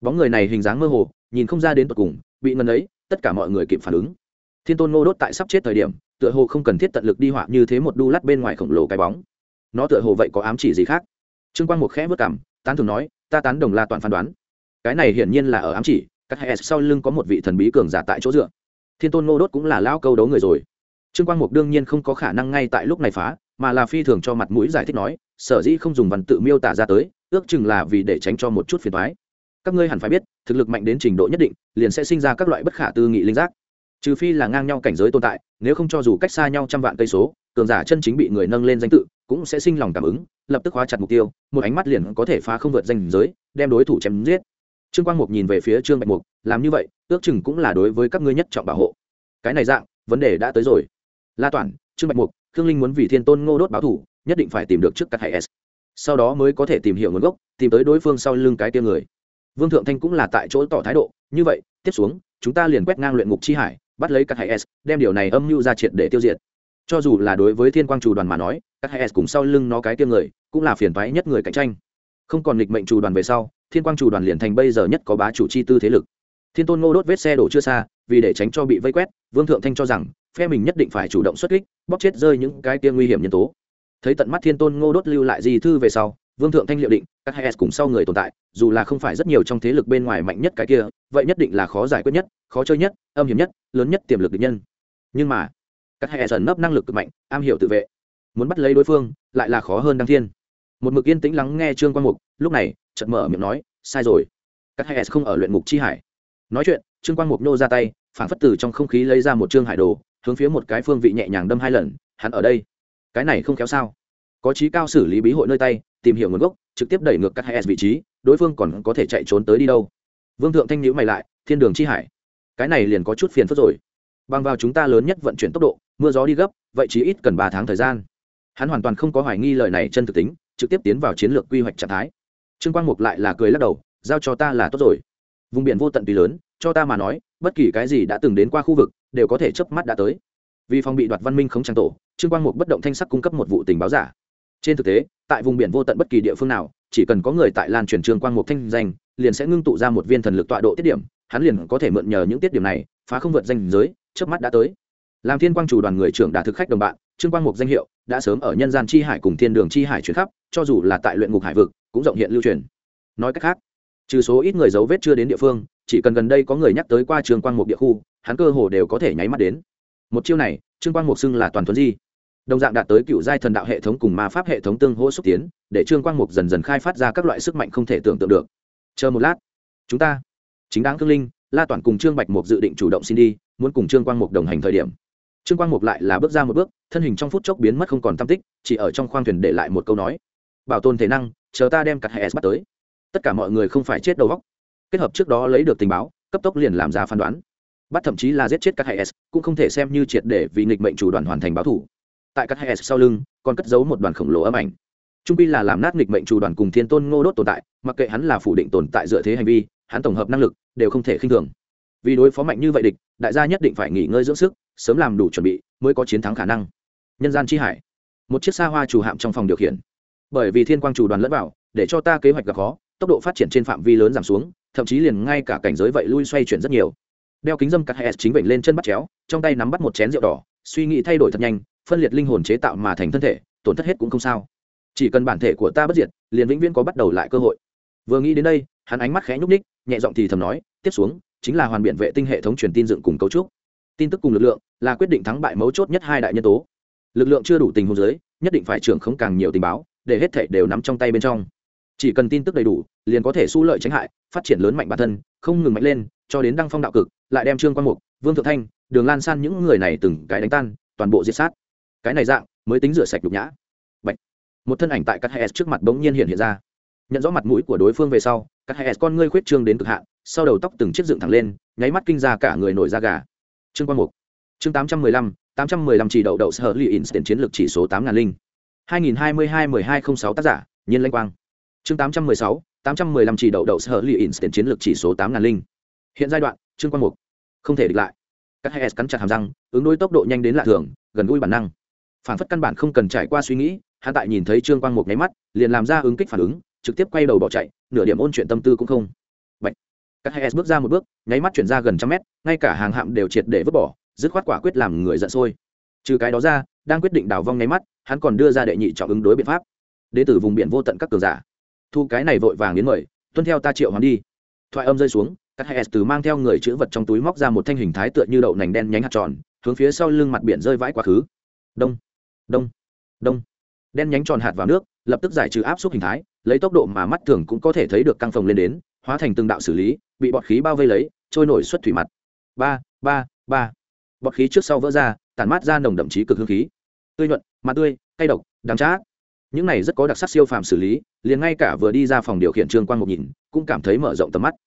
bóng người này hình dáng mơ hồ nhìn không ra đến tận cùng, bị ngần ấy tất cả mọi người kịp phản ứng. Thiên tôn ngô đốt tại sắp chết thời điểm tựa hồ không cần thiết tận lực đi họa như thế một đu lát bên ngoài khổng lồ cái bóng, nó tựa hồ vậy có ám chỉ gì khác. Trương Quang Mục khẽ vất cảm tán thường nói, ta tán đồng La Toàn phán đoán, cái này hiển nhiên là ở ám chỉ các hệ sau lưng có một vị thần bí cường giả tại chỗ dựa. Thiên tôn ngô đốt cũng là lão câu đấu người rồi. Trương Quang Mục đương nhiên không có khả năng ngay tại lúc này phá, mà là phi thường cho mặt mũi giải thích nói, sở dĩ không dùng văn tự miêu tả ra tới, ước chừng là vì để tránh cho một chút phiền toái. Các ngươi hẳn phải biết, thực lực mạnh đến trình độ nhất định, liền sẽ sinh ra các loại bất khả tư nghị linh giác. Trừ phi là ngang nhau cảnh giới tồn tại, nếu không cho dù cách xa nhau trăm vạn cây số, cường giả chân chính bị người nâng lên danh tự, cũng sẽ sinh lòng cảm ứng, lập tức khóa chặt mục tiêu, một ánh mắt liền có thể phá không vượt danh giới, đem đối thủ chém giết. Trương Quang Mục nhìn về phía Trương Bạch Mục, làm như vậy, ước chừng cũng là đối với các ngươi nhất trọng bảo hộ. Cái này dạng, vấn đề đã tới rồi. La Toản, Trương Bạch Mục, Khương Linh muốn vì Thiên Tôn Ngô Đốt báo thù, nhất định phải tìm được trước các hải S. Sau đó mới có thể tìm hiểu nguồn gốc, tìm tới đối phương sau lưng cái kia người. Vương Thượng Thanh cũng là tại chỗ tỏ thái độ, như vậy, tiếp xuống, chúng ta liền quét ngang luyện ngục chi hải, bắt lấy các hải S, đem điều này âm mưu ra triệt để tiêu diệt. Cho dù là đối với Thiên Quang Trù đoàn mà nói, các hải S cùng sau lưng nó cái kia người, cũng là phiền toái nhất người cạnh tranh. Không còn nghịch mệnh Trù đoàn về sau, Thiên Quang Trù đoàn liền thành bây giờ nhất có bá chủ chi tư thế lực. Thiên Tôn Ngô Đốt vết xe đổ chưa xa, vì để tránh cho bị vây quét, Vương Thượng Thanh cho rằng phe mình nhất định phải chủ động xuất kích, bóp chết rơi những cái kia nguy hiểm nhân tố. Thấy tận mắt Thiên Tôn Ngô Đốt lưu lại di thư về sau, Vương Thượng Thanh liệu định, các hai S cùng sau người tồn tại, dù là không phải rất nhiều trong thế lực bên ngoài mạnh nhất cái kia, vậy nhất định là khó giải quyết nhất, khó chơi nhất, âm hiểm nhất, lớn nhất tiềm lực địch nhân. Nhưng mà, các hai S ẩn nấp năng lực cực mạnh, am hiểu tự vệ, muốn bắt lấy đối phương, lại là khó hơn đăng thiên. Một mực yên tĩnh lắng nghe Trương Quang Mục, lúc này, chợt mở miệng nói, sai rồi. Các hai S không ở luyện ngục chi hải. Nói chuyện, Trương Quang Mục nô ra tay, phảng phất từ trong không khí lấy ra một trương hải đồ, hướng phía một cái phương vị nhẹ nhàng đâm 2 lần, hắn ở đây. Cái này không khéo sao? Có trí cao xử lý bí hội nơi tay, tìm hiểu nguồn gốc, trực tiếp đẩy ngược các hai S vị trí, đối phương còn có thể chạy trốn tới đi đâu? Vương Thượng Thanh nhíu mày lại, thiên đường chi hải. Cái này liền có chút phiền phức rồi. Bằng vào chúng ta lớn nhất vận chuyển tốc độ, mưa gió đi gấp, vậy chỉ ít cần 3 tháng thời gian. Hắn hoàn toàn không có hoài nghi lời này chân thực tính, trực tiếp tiến vào chiến lược quy hoạch trạng thái. Trương Quang Mục lại là cười lắc đầu, giao cho ta là tốt rồi. Vùng biển vô tận tuy lớn, cho ta mà nói, bất kỳ cái gì đã từng đến qua khu vực, đều có thể chớp mắt đã tới. Vì phòng bị đoạt văn minh khống trang tổ, Trương Quang Mục bất động thanh sắc cung cấp một vụ tình báo giả. Trên thực tế, tại vùng biển vô tận bất kỳ địa phương nào, chỉ cần có người tại lan truyền Trương Quang Mục thanh danh, liền sẽ ngưng tụ ra một viên thần lực tọa độ tiết điểm, hắn liền có thể mượn nhờ những tiết điểm này, phá không vượt danh giới, chớp mắt đã tới. Làm Thiên Quang Chủ đoàn người trưởng đã thực khách đồng bạn, Trương Quang Mục danh hiệu đã sớm ở nhân gian chi hải cùng thiên đường chi hải truyền khắp, cho dù là tại luyện ngục hải vực, cũng rộng hiện lưu truyền. Nói cách khác, trừ số ít người dấu vết chưa đến địa phương, chỉ cần gần đây có người nhắc tới qua Trương Quang Mục địa khu, hắn cơ hồ đều có thể nháy mắt đến. Một chiêu này, Trương Quang Mục xưng là toàn thuần di, đồng dạng đạt tới cựu giai thần đạo hệ thống cùng ma pháp hệ thống tương hỗ xúc tiến, để Trương Quang Mục dần dần khai phát ra các loại sức mạnh không thể tưởng tượng được. Chờ một lát, chúng ta chính đáng Khương Linh, La Toản cùng Trương Bạch Mục dự định chủ động xin đi, muốn cùng Trương Quang Mục đồng hành thời điểm, Trương Quang Mục lại là bước ra một bước, thân hình trong phút chốc biến mất không còn tăm tích, chỉ ở trong khoang thuyền để lại một câu nói: bảo tồn thể năng, chờ ta đem cắt HS bắt tới. Tất cả mọi người không phải chết đầu óc, kết hợp trước đó lấy được tình báo, cấp tốc liền làm ra phán đoán, bắt thậm chí là giết chết các HS cũng không thể xem như triệt để vì nghịch mệnh chủ đoàn hoàn thành báo thủ. Tại các HS sau lưng còn cất giấu một đoàn khổng lồ âm ảnh, trung pi là làm nát nghịch mệnh chủ đoàn cùng Thiên Tôn Ngô Đốt tồn tại, mặc kệ hắn là phủ định tồn tại dựa thế hành vi, hắn tổng hợp năng lực đều không thể khinh thường. Vì đối phó mạnh như vậy địch, đại gia nhất định phải nghỉ ngơi dưỡng sức, sớm làm đủ chuẩn bị mới có chiến thắng khả năng. Nhân gian chi hải, một chiếc xa hoa chủ hạm trong phòng điều khiển, bởi vì Thiên Quang chủ đoàn lẫn vào, để cho ta kế hoạch gặp khó, tốc độ phát triển trên phạm vi lớn giảm xuống, thậm chí liền ngay cả cảnh giới vậy lui xoay chuyển rất nhiều. Đeo kính dâm cắt HS chính vểnh lên chân bắt chéo, trong tay nắm bắt một chén rượu đỏ, suy nghĩ thay đổi thật nhanh, phân liệt linh hồn chế tạo mà thành thân thể, tổn thất hết cũng không sao. Chỉ cần bản thể của ta bất diệt, liền vĩnh viễn có bắt đầu lại cơ hội. Vừa nghĩ đến đây, hắn ánh mắt khẽ nhúc nhích, nhẹ giọng thì thầm nói, tiếp xuống chính là hoàn biện vệ tinh hệ thống truyền tin dựng cùng cấu trúc. Tin tức cùng lực lượng là quyết định thắng bại mấu chốt nhất hai đại nhân tố. Lực lượng chưa đủ tình huống dưới, nhất định phải trưởng khống càng nhiều tình báo, để hết thảy đều nắm trong tay bên trong. Chỉ cần tin tức đầy đủ, liền có thể xu lợi tránh hại, phát triển lớn mạnh bản thân, không ngừng mạnh lên, cho đến đăng phong đạo cực, lại đem Trương Quang Mục, Vương Thượng Thanh, Đường Lan San những người này từng cái đánh tan, toàn bộ diệt sát. Cái này dạng mới tính rửa sạch nhục nhã. Bạch. Một thân ảnh tại các HS trước mặt bỗng nhiên hiện ra. Nhận rõ mặt mũi của đối phương về sau, các HS con ngươi khuyết trương đến cực hạn, sau đầu tóc từng chiếc dựng thẳng lên, nháy mắt kinh ra cả người nổi da gà. Trương Quang Mục. Chương 815 chỉ đậu đậu sở lì instant chiến lược chỉ số 8000 linh. 2022-1206 tác giả, Nhiên Lanh Quang. Chương 815 chỉ đậu đậu sở lì instant chiến lược chỉ số 8000 linh. Hiện giai đoạn, Trương Quang Mục không thể địch lại. Các HS cắn chặt hàm răng, ứng đối tốc độ nhanh đến lạ thường, gần gũi bản năng. Phản phất căn bản không cần trải qua suy nghĩ, hắn tại nhìn thấy Trương Quang Mục nháy mắt, liền làm ra ứng kích phản ứng, trực tiếp quay đầu bỏ chạy, nửa điểm ôn chuyện tâm tư cũng không. Bạch. Các hai s bước ra một bước nháy mắt chuyển ra gần trăm mét, ngay cả hàng hạm đều triệt để vứt bỏ, dứt khoát quả quyết làm người giận sôi. Trừ cái đó ra, đang quyết định đảo vong nháy mắt, hắn còn đưa ra đệ nhị trọng ứng đối biện pháp. Đến từ vùng biển vô tận các cường giả, thu cái này vội vàng đến mời, tuân theo ta triệu hoán đi. Thoại âm rơi xuống, các hai s từ mang theo người chữ vật trong túi móc ra một thanh hình thái tựa như đậu nành đen nhánh hạt tròn, hướng phía sau lưng mặt biển rơi vãi quá khứ. Đông, đông, đông. Đen nhánh tròn hạt vào nước, lập tức giải trừ áp suất hình thái, lấy tốc độ mà mắt thường cũng có thể thấy được căng phồng lên đến, hóa thành từng đạo xử lý, bị bọt khí bao vây lấy, trôi nổi xuất thủy mặt. Ba, ba, ba. Bọt khí trước sau vỡ ra, tản mát ra nồng đậm chí cực hương khí. Tươi nhuận, mà tươi, cay độc, đắng chát. Những này rất có đặc sắc siêu phàm xử lý, liền ngay cả vừa đi ra phòng điều khiển Trương Quang một nhìn, cũng cảm thấy mở rộng tầm mắt.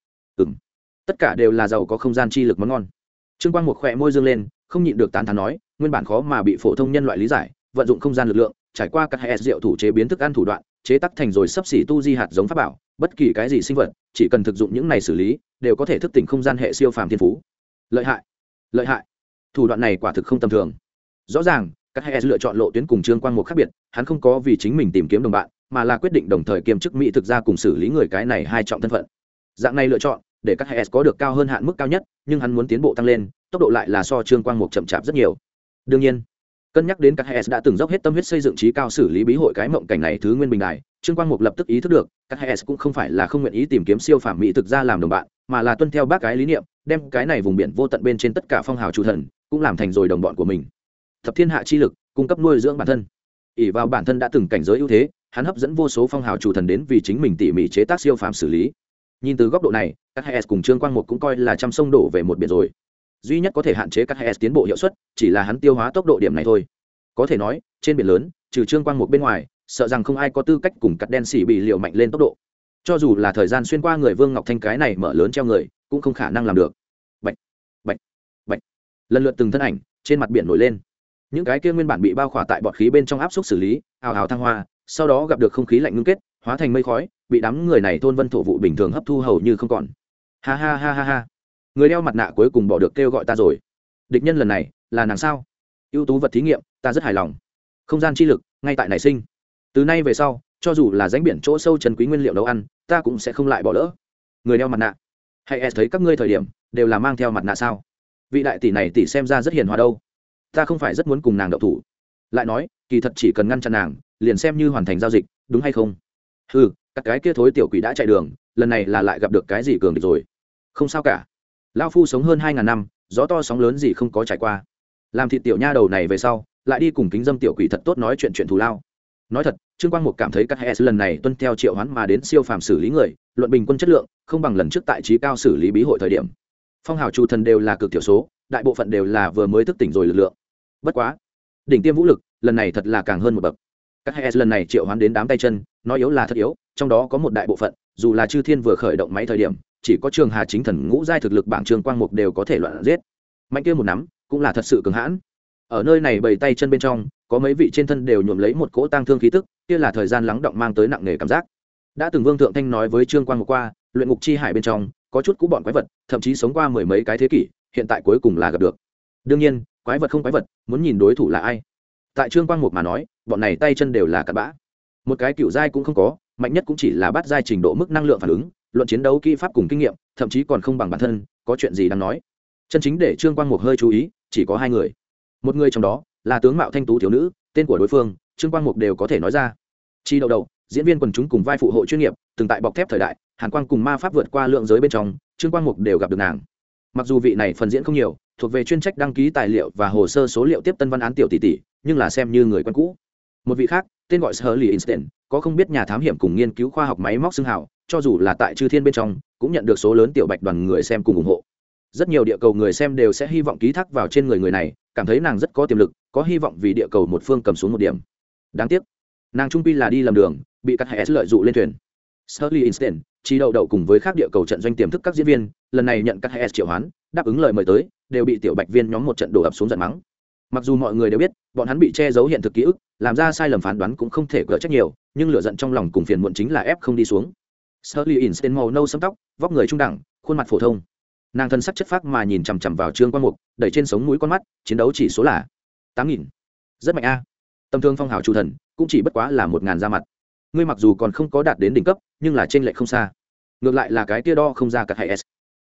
Tất cả đều là giàu có không gian chi lực món ngon. Trương Quang một khỏe môi dương lên, không nhịn được tán thán nói, nguyên bản khó mà bị phổ thông nhân loại lý giải, vận dụng không gian lực lượng, trải qua các hệ rượu thủ chế biến thức ăn thủ đoạn, chế tác thành rồi sắp xỉ tu di hạt giống pháp bảo, bất kỳ cái gì sinh vật, chỉ cần thực dụng những này xử lý, đều có thể thức tỉnh không gian hệ siêu phàm thiên phú. Lợi hại, lợi hại. Thủ đoạn này quả thực không tầm thường. Rõ ràng, các hệ lựa chọn lộ tuyến cùng Trương Quang một khác biệt, hắn không có vì chính mình tìm kiếm đồng bạn, mà là quyết định đồng thời kiêm chức mỹ thực ra cùng xử lý người cái này hai trọng thân phận. Dạng này lựa chọn, để các hệ có được cao hơn hạn mức cao nhất, nhưng hắn muốn tiến bộ tăng lên, tốc độ lại là so Trương Quang một chậm chạp rất nhiều. Đương nhiên, cân nhắc đến các hệ đã từng dốc hết tâm huyết xây dựng trí cao xử lý bí hội cái mộng cảnh này thứ nguyên bình đại, Trương Quang Mục lập tức ý thức được, các hệ cũng không phải là không nguyện ý tìm kiếm siêu phàm mỹ thực ra làm đồng bạn, mà là tuân theo bác cái lý niệm, đem cái này vùng biển vô tận bên trên tất cả phong hào chủ thần, cũng làm thành rồi đồng bọn của mình. Thập thiên hạ chi lực, cung cấp nuôi dưỡng bản thân. Ỷ vào bản thân đã từng cảnh giới ưu thế, hắn hấp dẫn vô số phong hào chủ thần đến vì chính mình tỉ mỉ chế tác siêu phàm xử lý. Nhìn từ góc độ này, các hệ cùng Trương Quang Mục cũng coi là trăm sông đổ về một biển rồi. Duy nhất có thể hạn chế các hệ tiến bộ hiệu suất, chỉ là hắn tiêu hóa tốc độ điểm này thôi. Có thể nói, trên biển lớn, trừ Trương Quang Mục bên ngoài, sợ rằng không ai có tư cách cùng cắt đen xỉ bị liệu mạnh lên tốc độ. Cho dù là thời gian xuyên qua người Vương Ngọc Thanh cái này mở lớn treo người, cũng không khả năng làm được. Bạch, bạch, bạch. Lần lượt từng thân ảnh trên mặt biển nổi lên. Những cái kia nguyên bản bị bao khỏa tại bọt khí bên trong áp suất xử lý, ào ào thăng hoa, sau đó gặp được không khí lạnh ngưng kết, hóa thành mây khói, bị đám người này thôn vân thổ vụ bình thường hấp thu hầu như không còn. Ha ha ha ha ha. Người đeo mặt nạ cuối cùng bỏ được kêu gọi ta rồi. Địch nhân lần này là nàng sao? Ưu tú vật thí nghiệm, ta rất hài lòng. Không gian chi lực ngay tại nảy sinh. Từ nay về sau, cho dù là rãnh biển chỗ sâu trần quý nguyên liệu nấu ăn, ta cũng sẽ không lại bỏ lỡ. Người đeo mặt nạ, hay thấy các ngươi thời điểm đều là mang theo mặt nạ sao? Vị đại tỷ này tỷ xem ra rất hiền hòa đâu. Ta không phải rất muốn cùng nàng đậu thủ. Lại nói, kỳ thật chỉ cần ngăn chặn nàng, liền xem như hoàn thành giao dịch, đúng hay không? Ừ, các cái kia thối tiểu quỷ đã chạy đường, lần này là lại gặp được cái gì cường địch rồi. Không sao cả. Lão phu sống hơn 2000 năm, gió to sóng lớn gì không có trải qua. Làm thịt tiểu nha đầu này về sau, lại đi cùng kính dâm tiểu quỷ thật tốt nói chuyện thù lao. Nói thật, Trương Quang Mục cảm thấy các hệ lần này tuân theo triệu hoán mà đến siêu phàm xử lý người, luận bình quân chất lượng, không bằng lần trước tại trí cao xử lý bí hội thời điểm. Phong hào chủ thần đều là cực thiểu số, đại bộ phận đều là vừa mới thức tỉnh rồi lực lượng. Bất quá, đỉnh tiêm vũ lực, lần này thật là càng hơn một bậc. Các hệ lần này triệu hoán đến đám tay chân, nói yếu là thật yếu, trong đó có một đại bộ phận, dù là Chư Thiên vừa khởi động máy thời điểm, chỉ có Trường Hà chính thần ngũ giai thực lực bảng Trương Quang Mục đều có thể loạn giết. Mạnh kia một nắm, cũng là thật sự cường hãn. Ở nơi này bầy tay chân bên trong, có mấy vị trên thân đều nhuộm lấy một cỗ tang thương khí tức, kia là thời gian lắng động mang tới nặng nề cảm giác. Đã từng Vương Thượng Thanh nói với Trương Quang Mục qua, luyện ngục chi hải bên trong có chút cũ bọn quái vật, thậm chí sống qua mười mấy cái thế kỷ, hiện tại cuối cùng là gặp được. Đương nhiên, quái vật không quái vật, muốn nhìn đối thủ là ai. Tại Trương Quang Mục mà nói, bọn này tay chân đều là cặn bã. Một cái cựu giai cũng không có, mạnh nhất cũng chỉ là bát giai trình độ mức năng lượng phản ứng, luận chiến đấu kỹ pháp cùng kinh nghiệm, thậm chí còn không bằng bản thân, có chuyện gì đáng nói. Chân chính để Trương Quang Mục hơi chú ý, chỉ có hai người. Một người trong đó là tướng mạo thanh tú thiếu nữ, tên của đối phương Trương Quang Mục đều có thể nói ra. Chi đầu đầu, diễn viên quần chúng cùng vai phụ hộ chuyên nghiệp, từng tại bọc thép thời đại, Hàn Quang cùng ma pháp vượt qua lượng giới bên trong, Trương Quang Mục đều gặp được nàng. Mặc dù vị này phần diễn không nhiều, thuộc về chuyên trách đăng ký tài liệu và hồ sơ số liệu tiếp tân văn án tiểu tỷ tỷ, nhưng là xem như người quen cũ. Một vị khác, tên gọi Shirley Einstein, có không biết nhà thám hiểm cùng nghiên cứu khoa học máy móc xưng hào, cho dù là tại Chư Thiên bên trong, cũng nhận được số lớn tiểu bạch đoàn người xem cùng ủng hộ. Rất nhiều địa cầu người xem đều sẽ hy vọng ký thác vào trên người này, cảm thấy nàng rất có tiềm lực, có hy vọng vì địa cầu một phương cầm xuống một điểm. Đáng tiếc, nàng trung quy là đi lầm đường, bị các hệ lợi dụng lên thuyền. Shirley Einstein, Chi đậu đậu cùng với các địa cầu trận doanh tiềm thức các diễn viên, lần này nhận các hệ triệu hoán, đáp ứng lời mời tới, đều bị tiểu bạch viên nhóm một trận đổ ập xuống giận mắng. Mặc dù mọi người đều biết, bọn hắn bị che giấu hiện thực ký ức, làm ra sai lầm phán đoán cũng không thể cỡ trách nhiều, nhưng lửa giận trong lòng cùng phiền muộn chính là ép không đi xuống. Shirley Einstein màu nâu sẫm tóc, vóc người trung đẳng, khuôn mặt phổ thông. Nàng thân sắc chất phác mà nhìn chằm chằm vào Trương Quang Mục, đẩy trên sống mũi con mắt, chiến đấu chỉ số là 8000. Rất mạnh a. Tầm thương phong hào chủ thần, cũng chỉ bất quá là 1000 ra mặt. Ngươi mặc dù còn không có đạt đến đỉnh cấp, nhưng là trên lệch không xa. Ngược lại là cái kia đo không ra cật hay S.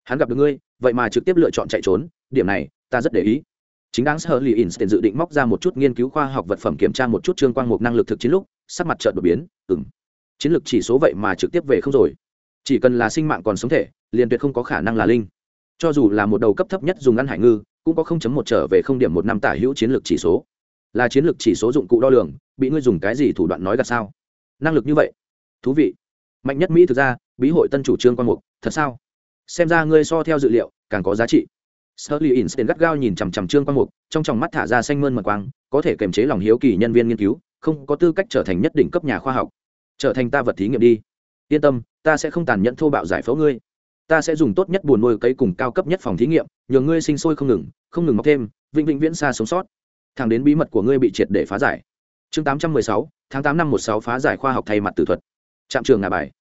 hắn gặp được ngươi vậy mà trực tiếp lựa chọn chạy trốn, điểm này ta rất để ý. Chính đáng Shirley Instant dự định móc ra một chút nghiên cứu khoa học vật phẩm kiểm tra một chút Trương Quang Mục năng lực thực chiến lúc, sắc mặt chợt đột biến, chiến lược chỉ số vậy mà trực tiếp về không rồi. Chỉ cần là sinh mạng còn sống thể, liền tuyệt không có khả năng là linh. Cho dù là một đầu cấp thấp nhất dùng ăn hải ngư, cũng có 0.1 trở về 0.15 tả hữu chiến lược chỉ số. Là chiến lược chỉ số dụng cụ đo lường, bị ngươi dùng cái gì thủ đoạn nói gạt sao? Năng lực như vậy, thú vị. Mạnh nhất Mỹ thực ra, bí hội tân chủ Trương Quang Mục, thật sao? Xem ra ngươi so theo dự liệu, càng có giá trị. Shirley Instant gắt gao nhìn chằm chằm Trương Quang Mục, trong tròng mắt thả ra xanh mơn mật quang, có thể kiềm chế lòng hiếu kỳ nhân viên nghiên cứu, không có tư cách trở thành nhất đỉnh cấp nhà khoa học. Trở thành ta vật thí nghiệm đi. Yên tâm, ta sẽ không tàn nhẫn thô bạo giải phẫu ngươi. Ta sẽ dùng tốt nhất buồn nuôi cấy cùng cao cấp nhất phòng thí nghiệm, nhờ ngươi sinh sôi không ngừng mọc thêm, vĩnh vĩnh viễn xa sống sót. Thẳng đến bí mật của ngươi bị triệt để phá giải. Chương 816, tháng 8 năm 16 phá giải khoa học thay mặt tử thuật. Trạm trường ngả bài.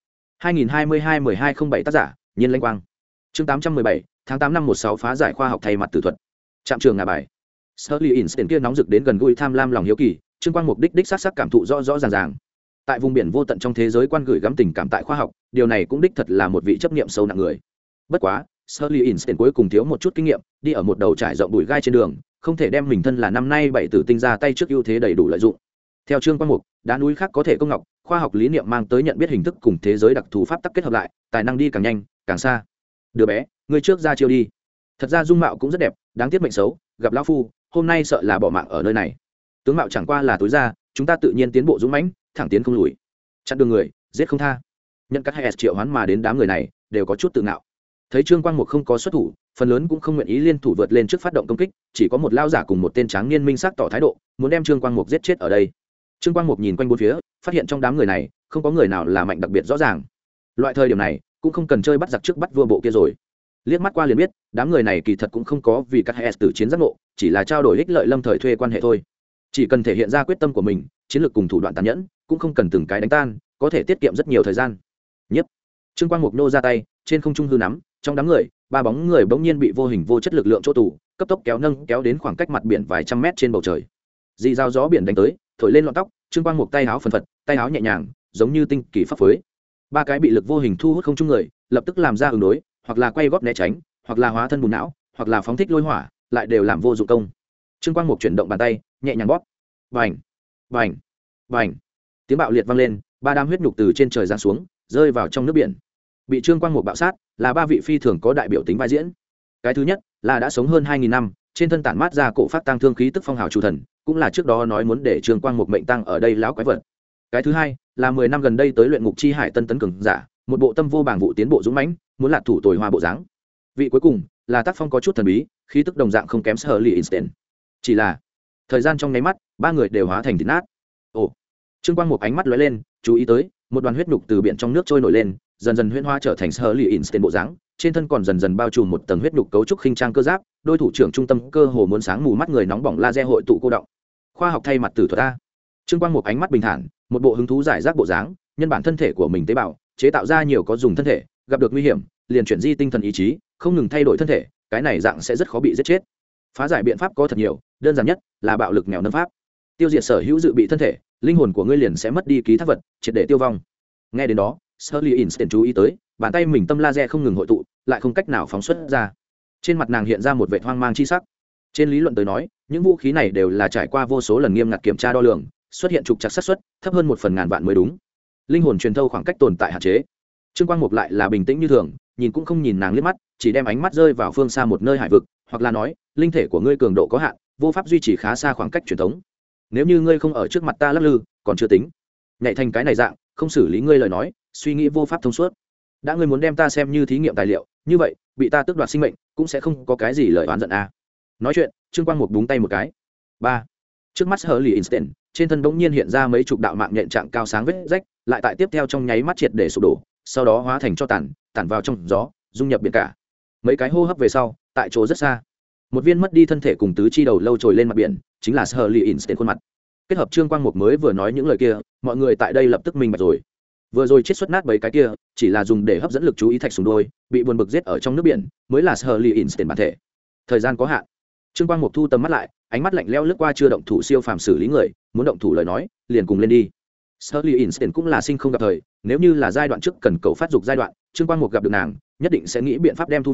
2022-1207 tác giả, Nhiên Lãnh Quang. Chương 817, tháng 8 năm 16 phá giải khoa học thay mặt tử thuật. Trạm trường ngả bài. Shirley Instant kia nóng rực đến gần gũi tham lam lòng hiếu kỳ, Trương Quang Mục đích xác cảm thụ rõ ràng. Tại vùng biển vô tận trong thế giới quan gửi gắm tình cảm tại khoa học, điều này cũng đích thật là một vị chấp niệm sâu nặng người. Bất quá, Shirley Instant cuối cùng thiếu một chút kinh nghiệm, đi ở một đầu trải rộng bụi gai trên đường, không thể đem mình thân là năm nay 7 tử tinh ra tay trước ưu thế đầy đủ lợi dụng. Theo Trương Quang Mục, đá núi khác có thể công ngọc, khoa học lý niệm mang tới nhận biết hình thức cùng thế giới đặc thù pháp tắc kết hợp lại, tài năng đi càng nhanh, càng xa. Đứa bé, ngươi trước ra chiêu đi. Thật ra dung mạo cũng rất đẹp, đáng tiếc mệnh xấu, gặp lão phu, hôm nay sợ là bỏ mạng ở nơi này. Tướng mạo chẳng qua là tối ra, chúng ta tự nhiên tiến bộ dũng mãnh, thẳng tiến không lùi. Chặn đường người, giết không tha. Nhận các hai triệu hoán mà đến đám người này, đều có chút tự ngạo. Thấy Trương Quang Mục không có xuất thủ, phần lớn cũng không nguyện ý liên thủ vượt lên trước phát động công kích, chỉ có một lao giả cùng một tên tráng niên minh sắc tỏ thái độ, muốn đem Trương Quang Mục giết chết ở đây. Trương Quang Mục nhìn quanh bốn phía, phát hiện trong đám người này, không có người nào là mạnh đặc biệt rõ ràng. Loại thời điểm này, cũng không cần chơi bắt giặc trước bắt vua bộ kia rồi. Liếc mắt qua liền biết, đám người này kỳ thật cũng không có vì các hai tử chiến giác ngộ, chỉ là trao đổi ích lợi lâm thời thuê quan hệ thôi. Chỉ cần thể hiện ra quyết tâm của mình, chiến lược cùng thủ đoạn tàn nhẫn, cũng không cần từng cái đánh tan, có thể tiết kiệm rất nhiều thời gian. Nhấp. Trương Quang Mục nô ra tay, trên không trung hư nắm, trong đám người, ba bóng người bỗng nhiên bị vô hình vô chất lực lượng chỗ tù, cấp tốc kéo đến khoảng cách mặt biển vài trăm mét trên bầu trời. Dị dao gió biển đánh tới, thổi lên lọn tóc, Trương Quang Mục tay áo phần phật, tay áo nhẹ nhàng, giống như tinh kỳ pháp phối. Ba cái bị lực vô hình thu hút không trung người, lập tức làm ra ứng đối, hoặc là quay gót né tránh, hoặc là hóa thân bùn não, hoặc là phóng thích lôi hỏa, lại đều làm vô dụng công. Trương Quang Mục chuyển động bàn tay, nhẹ nhàng bóp. Bành, bành, bành. Tiếng bạo liệt vang lên, ba đám huyết nhục từ trên trời giáng xuống, rơi vào trong nước biển. Bị Trương Quang Mục bạo sát, là ba vị phi thường có đại biểu tính vai diễn. Cái thứ nhất, là đã sống hơn 2000 năm, trên thân tản mát ra cổ phát tăng thương khí tức phong hào chủ thần, cũng là trước đó nói muốn để Trương Quang Mục mệnh tăng ở đây lão quái vật. Cái thứ hai, là 10 năm gần đây tới luyện ngục chi hải tân tấn cường giả, một bộ tâm vô bảng vụ tiến bộ dũng mãnh, muốn lạc thủ tồi hoa bộ dáng. Vị cuối cùng, là tác phong có chút thần bí, khí tức đồng dạng không kém Shirley Instant. Chỉ là, thời gian trong nháy mắt, ba người đều hóa thành thịt nát. Ồ. Trương Quang Mục ánh mắt lóe lên, chú ý tới, một đoàn huyết nhục từ biển trong nước trôi nổi lên, dần dần huyễn hóa trở thành Shirley Instant bộ dáng, trên thân còn dần dần bao trùm một tầng huyết nhục cấu trúc khinh trang cơ giáp, đôi thủ trưởng trung tâm cơ hồ muốn sáng mù mắt người nóng bỏng laser hội tụ cô động. Khoa học thay mặt tử thuật a. Trương Quang Mục ánh mắt bình thản, một bộ hứng thú giải rác bộ dáng, nhân bản thân thể của mình tế bào, chế tạo ra nhiều có dùng thân thể, gặp được nguy hiểm, liền chuyển di tinh thần ý chí, không ngừng thay đổi thân thể, cái này dạng sẽ rất khó bị giết chết. Phá giải biện pháp có thật nhiều, đơn giản nhất là bạo lực mèo nâm pháp. Tiêu diệt sở hữu dự bị thân thể, linh hồn của ngươi liền sẽ mất đi ký thác vật, triệt để tiêu vong. Nghe đến đó, Shirley Instant chú ý tới, bàn tay mình tâm laser không ngừng hội tụ, lại không cách nào phóng xuất ra. Trên mặt nàng hiện ra một vẻ hoang mang chi sắc. Trên lý luận tới nói, những vũ khí này đều là trải qua vô số lần nghiêm ngặt kiểm tra đo lường, xuất hiện trục trặc xác suất thấp hơn 1/1000 mới đúng. Linh hồn truyền thâu khoảng cách tồn tại hạn chế. Trương Quang Mục lại là bình tĩnh như thường, nhìn cũng không nhìn nàng liếc mắt, chỉ đem ánh mắt rơi vào phương xa một nơi hải vực, hoặc là nói, linh thể của ngươi cường độ có hạn, vô pháp duy trì khá xa khoảng cách truyền thống. Nếu như ngươi không ở trước mặt ta lắc lư, còn chưa tính. Nhạy thành cái này dạng, không xử lý ngươi lời nói, suy nghĩ vô pháp thông suốt. Đã ngươi muốn đem ta xem như thí nghiệm tài liệu, như vậy, bị ta tước đoạt sinh mệnh, cũng sẽ không có cái gì lời oán giận a. Nói chuyện, Trương Quang Mục búng tay một cái. Ba. Trước mắt Shirley Instant, trên thân bỗng nhiên hiện ra mấy chục đạo mạng nhện trạng cao sáng vết rách, lại tại tiếp theo trong nháy mắt triệt để sụp đổ, sau đó hóa thành cho tản vào trong gió, dung nhập biển cả. Mấy cái hô hấp về sau, tại chỗ rất xa, một viên mất đi thân thể cùng tứ chi đầu lâu trồi lên mặt biển, chính là Shirley Instant khuôn mặt. Kết hợp Trương Quang Mục mới vừa nói những lời kia, mọi người tại đây lập tức minh bạch rồi. Vừa rồi chết xuất nát mấy cái kia, chỉ là dùng để hấp dẫn lực chú ý thạch sùng đôi, bị buồn bực giết ở trong nước biển, mới là Shirley Instant bản thể. Thời gian có hạn. Trương Quang Mục thu tầm mắt lại, ánh mắt lạnh lẽo lướt qua chưa động thủ siêu phàm xử lý người, muốn động thủ lời nói, liền cùng lên đi. Shirley Instant cũng là sinh không gặp thời, nếu như là giai đoạn trước cần cầu phát dục giai đoạn, Trương Quang Mục gặp được nàng, nhất định sẽ nghĩ biện pháp đem thu phục,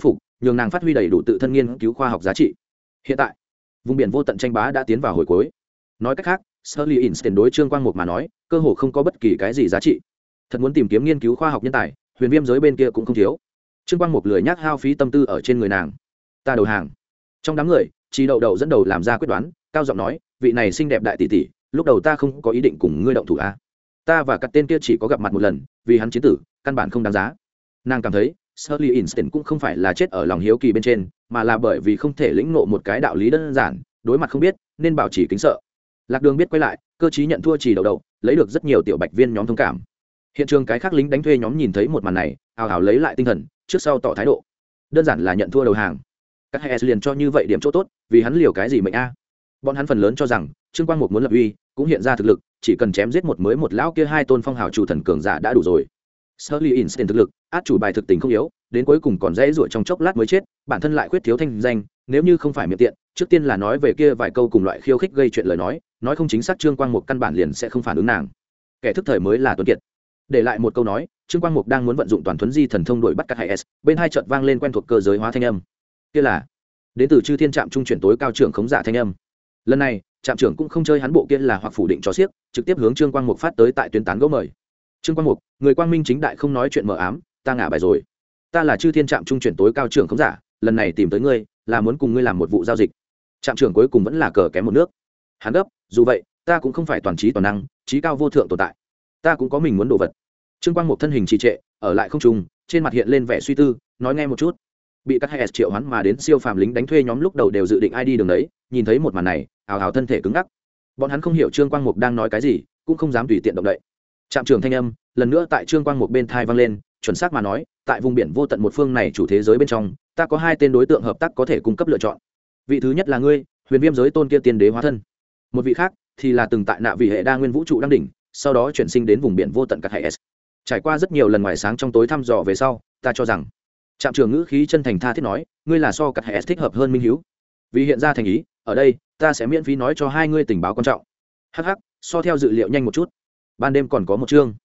nhường nàng phát huy đầy đủ tự thân nghiên cứu khoa học giá trị. Hiện tại vùng biển vô tận tranh bá đã tiến vào hồi cuối. Nói cách khác, Shirley Instant đối Trương Quang Mục mà nói cơ hồ không có bất kỳ cái gì giá trị. Thật muốn tìm kiếm nghiên cứu khoa học nhân tài, huyền viêm giới bên kia cũng không thiếu. Trương Quang Mục lười nhác hao phí tâm tư ở trên người nàng. Ta đầu hàng. Trong đám người, Trí Đậu Đậu dẫn đầu làm ra quyết đoán, cao giọng nói, vị này xinh đẹp đại tỷ tỷ, lúc đầu ta không có ý định cùng ngươi động thủ a. Ta và cặp tên kia chỉ có gặp mặt một lần, vì hắn chiến tử, căn bản không đáng giá. Nàng cảm thấy Shirley Instant cũng không phải là chết ở lòng hiếu kỳ bên trên, mà là bởi vì không thể lĩnh ngộ một cái đạo lý đơn giản, đối mặt không biết nên bảo trì kính sợ. Lạc Đường biết quay lại, cơ chí nhận thua Chỉ Đậu Đậu, lấy được rất nhiều tiểu bạch viên nhóm thông cảm. Hiện trường cái khác lính đánh thuê nhóm nhìn thấy một màn này, ào ào lấy lại tinh thần, trước sau tỏ thái độ. Đơn giản là nhận thua đầu hàng. Các HS liền cho như vậy điểm chỗ tốt, vì hắn liều cái gì mệnh a? Bọn hắn phần lớn cho rằng Trương Quang Mục muốn lập uy, cũng hiện ra thực lực, chỉ cần chém giết một mới một lão kia hai tôn phong hào chủ thần cường giả đã đủ rồi. Shirley Instant thực lực, át chủ bài thực tình không yếu, đến cuối cùng còn dễ dụa trong chốc lát mới chết, bản thân lại khuyết thiếu thanh danh, nếu như không phải miệng tiện, trước tiên là nói về kia vài câu cùng loại khiêu khích gây chuyện lời nói không chính xác Trương Quang Mục căn bản liền sẽ không phản ứng nàng. Kẻ thức thời mới là tuấn kiệt. Để lại một câu nói, Trương Quang Mục đang muốn vận dụng toàn thuấn di thần thông đuổi bắt các hải S, bên hai chợt vang lên quen thuộc cơ giới hóa thanh âm. Kia là đến từ Chư Thiên Trạm trung chuyển tối cao trưởng khống giả thanh âm. Lần này, trạm trưởng cũng không chơi hắn bộ kia là hoặc phủ định cho xiếc, trực tiếp hướng Trương Quang Mục phát tới tại tuyến tán gẫu mời. Trương Quang Mục, người quang minh chính đại không nói chuyện mờ ám, ta ngả bài rồi. Ta là Chư Thiên Trạm trung chuyển tối cao trưởng khống giả, lần này tìm tới ngươi, là muốn cùng ngươi làm một vụ giao dịch. Trạm trưởng cuối cùng vẫn là cờ kém một nước. Hắn gấp, dù vậy, ta cũng không phải toàn trí toàn năng, trí cao vô thượng tồn tại. Ta cũng có mình muốn đồ vật. Trương Quang Mục thân hình trì trệ, ở lại không trung, trên mặt hiện lên vẻ suy tư, nói nghe một chút. Bị các HS triệu hoán mà đến siêu phàm lính đánh thuê nhóm lúc đầu đều dự định ai đi đường đấy, nhìn thấy một màn này, ào ào thân thể cứng ngắc. Bọn hắn không hiểu Trương Quang Mục đang nói cái gì, cũng không dám tùy tiện động đậy. Trạm trưởng thanh âm lần nữa tại Trương Quang Mục bên thai vang lên, chuẩn xác mà nói, tại vùng biển vô tận một phương này chủ thế giới bên trong, ta có hai tên đối tượng hợp tác có thể cung cấp lựa chọn. Vị thứ nhất là ngươi, huyền viêm giới tôn kia tiên đế hóa thân. Một vị khác thì là từng tại nạ vị hệ đa nguyên vũ trụ đăng đỉnh, sau đó chuyển sinh đến vùng biển vô tận các hải S. Trải qua rất nhiều lần ngoài sáng trong tối thăm dò về sau, ta cho rằng trạm trưởng ngữ khí chân thành tha thiết nói, ngươi là so các hải S thích hợp hơn minh hiếu. Vì hiện ra thành ý, ở đây ta sẽ miễn phí nói cho hai ngươi tình báo quan trọng. Hh, so theo dự liệu nhanh một chút. Ban đêm còn có một chương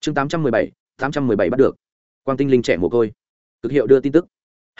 817 bắt được quang tinh linh trẻ mồ côi. Cực hiệu đưa tin tức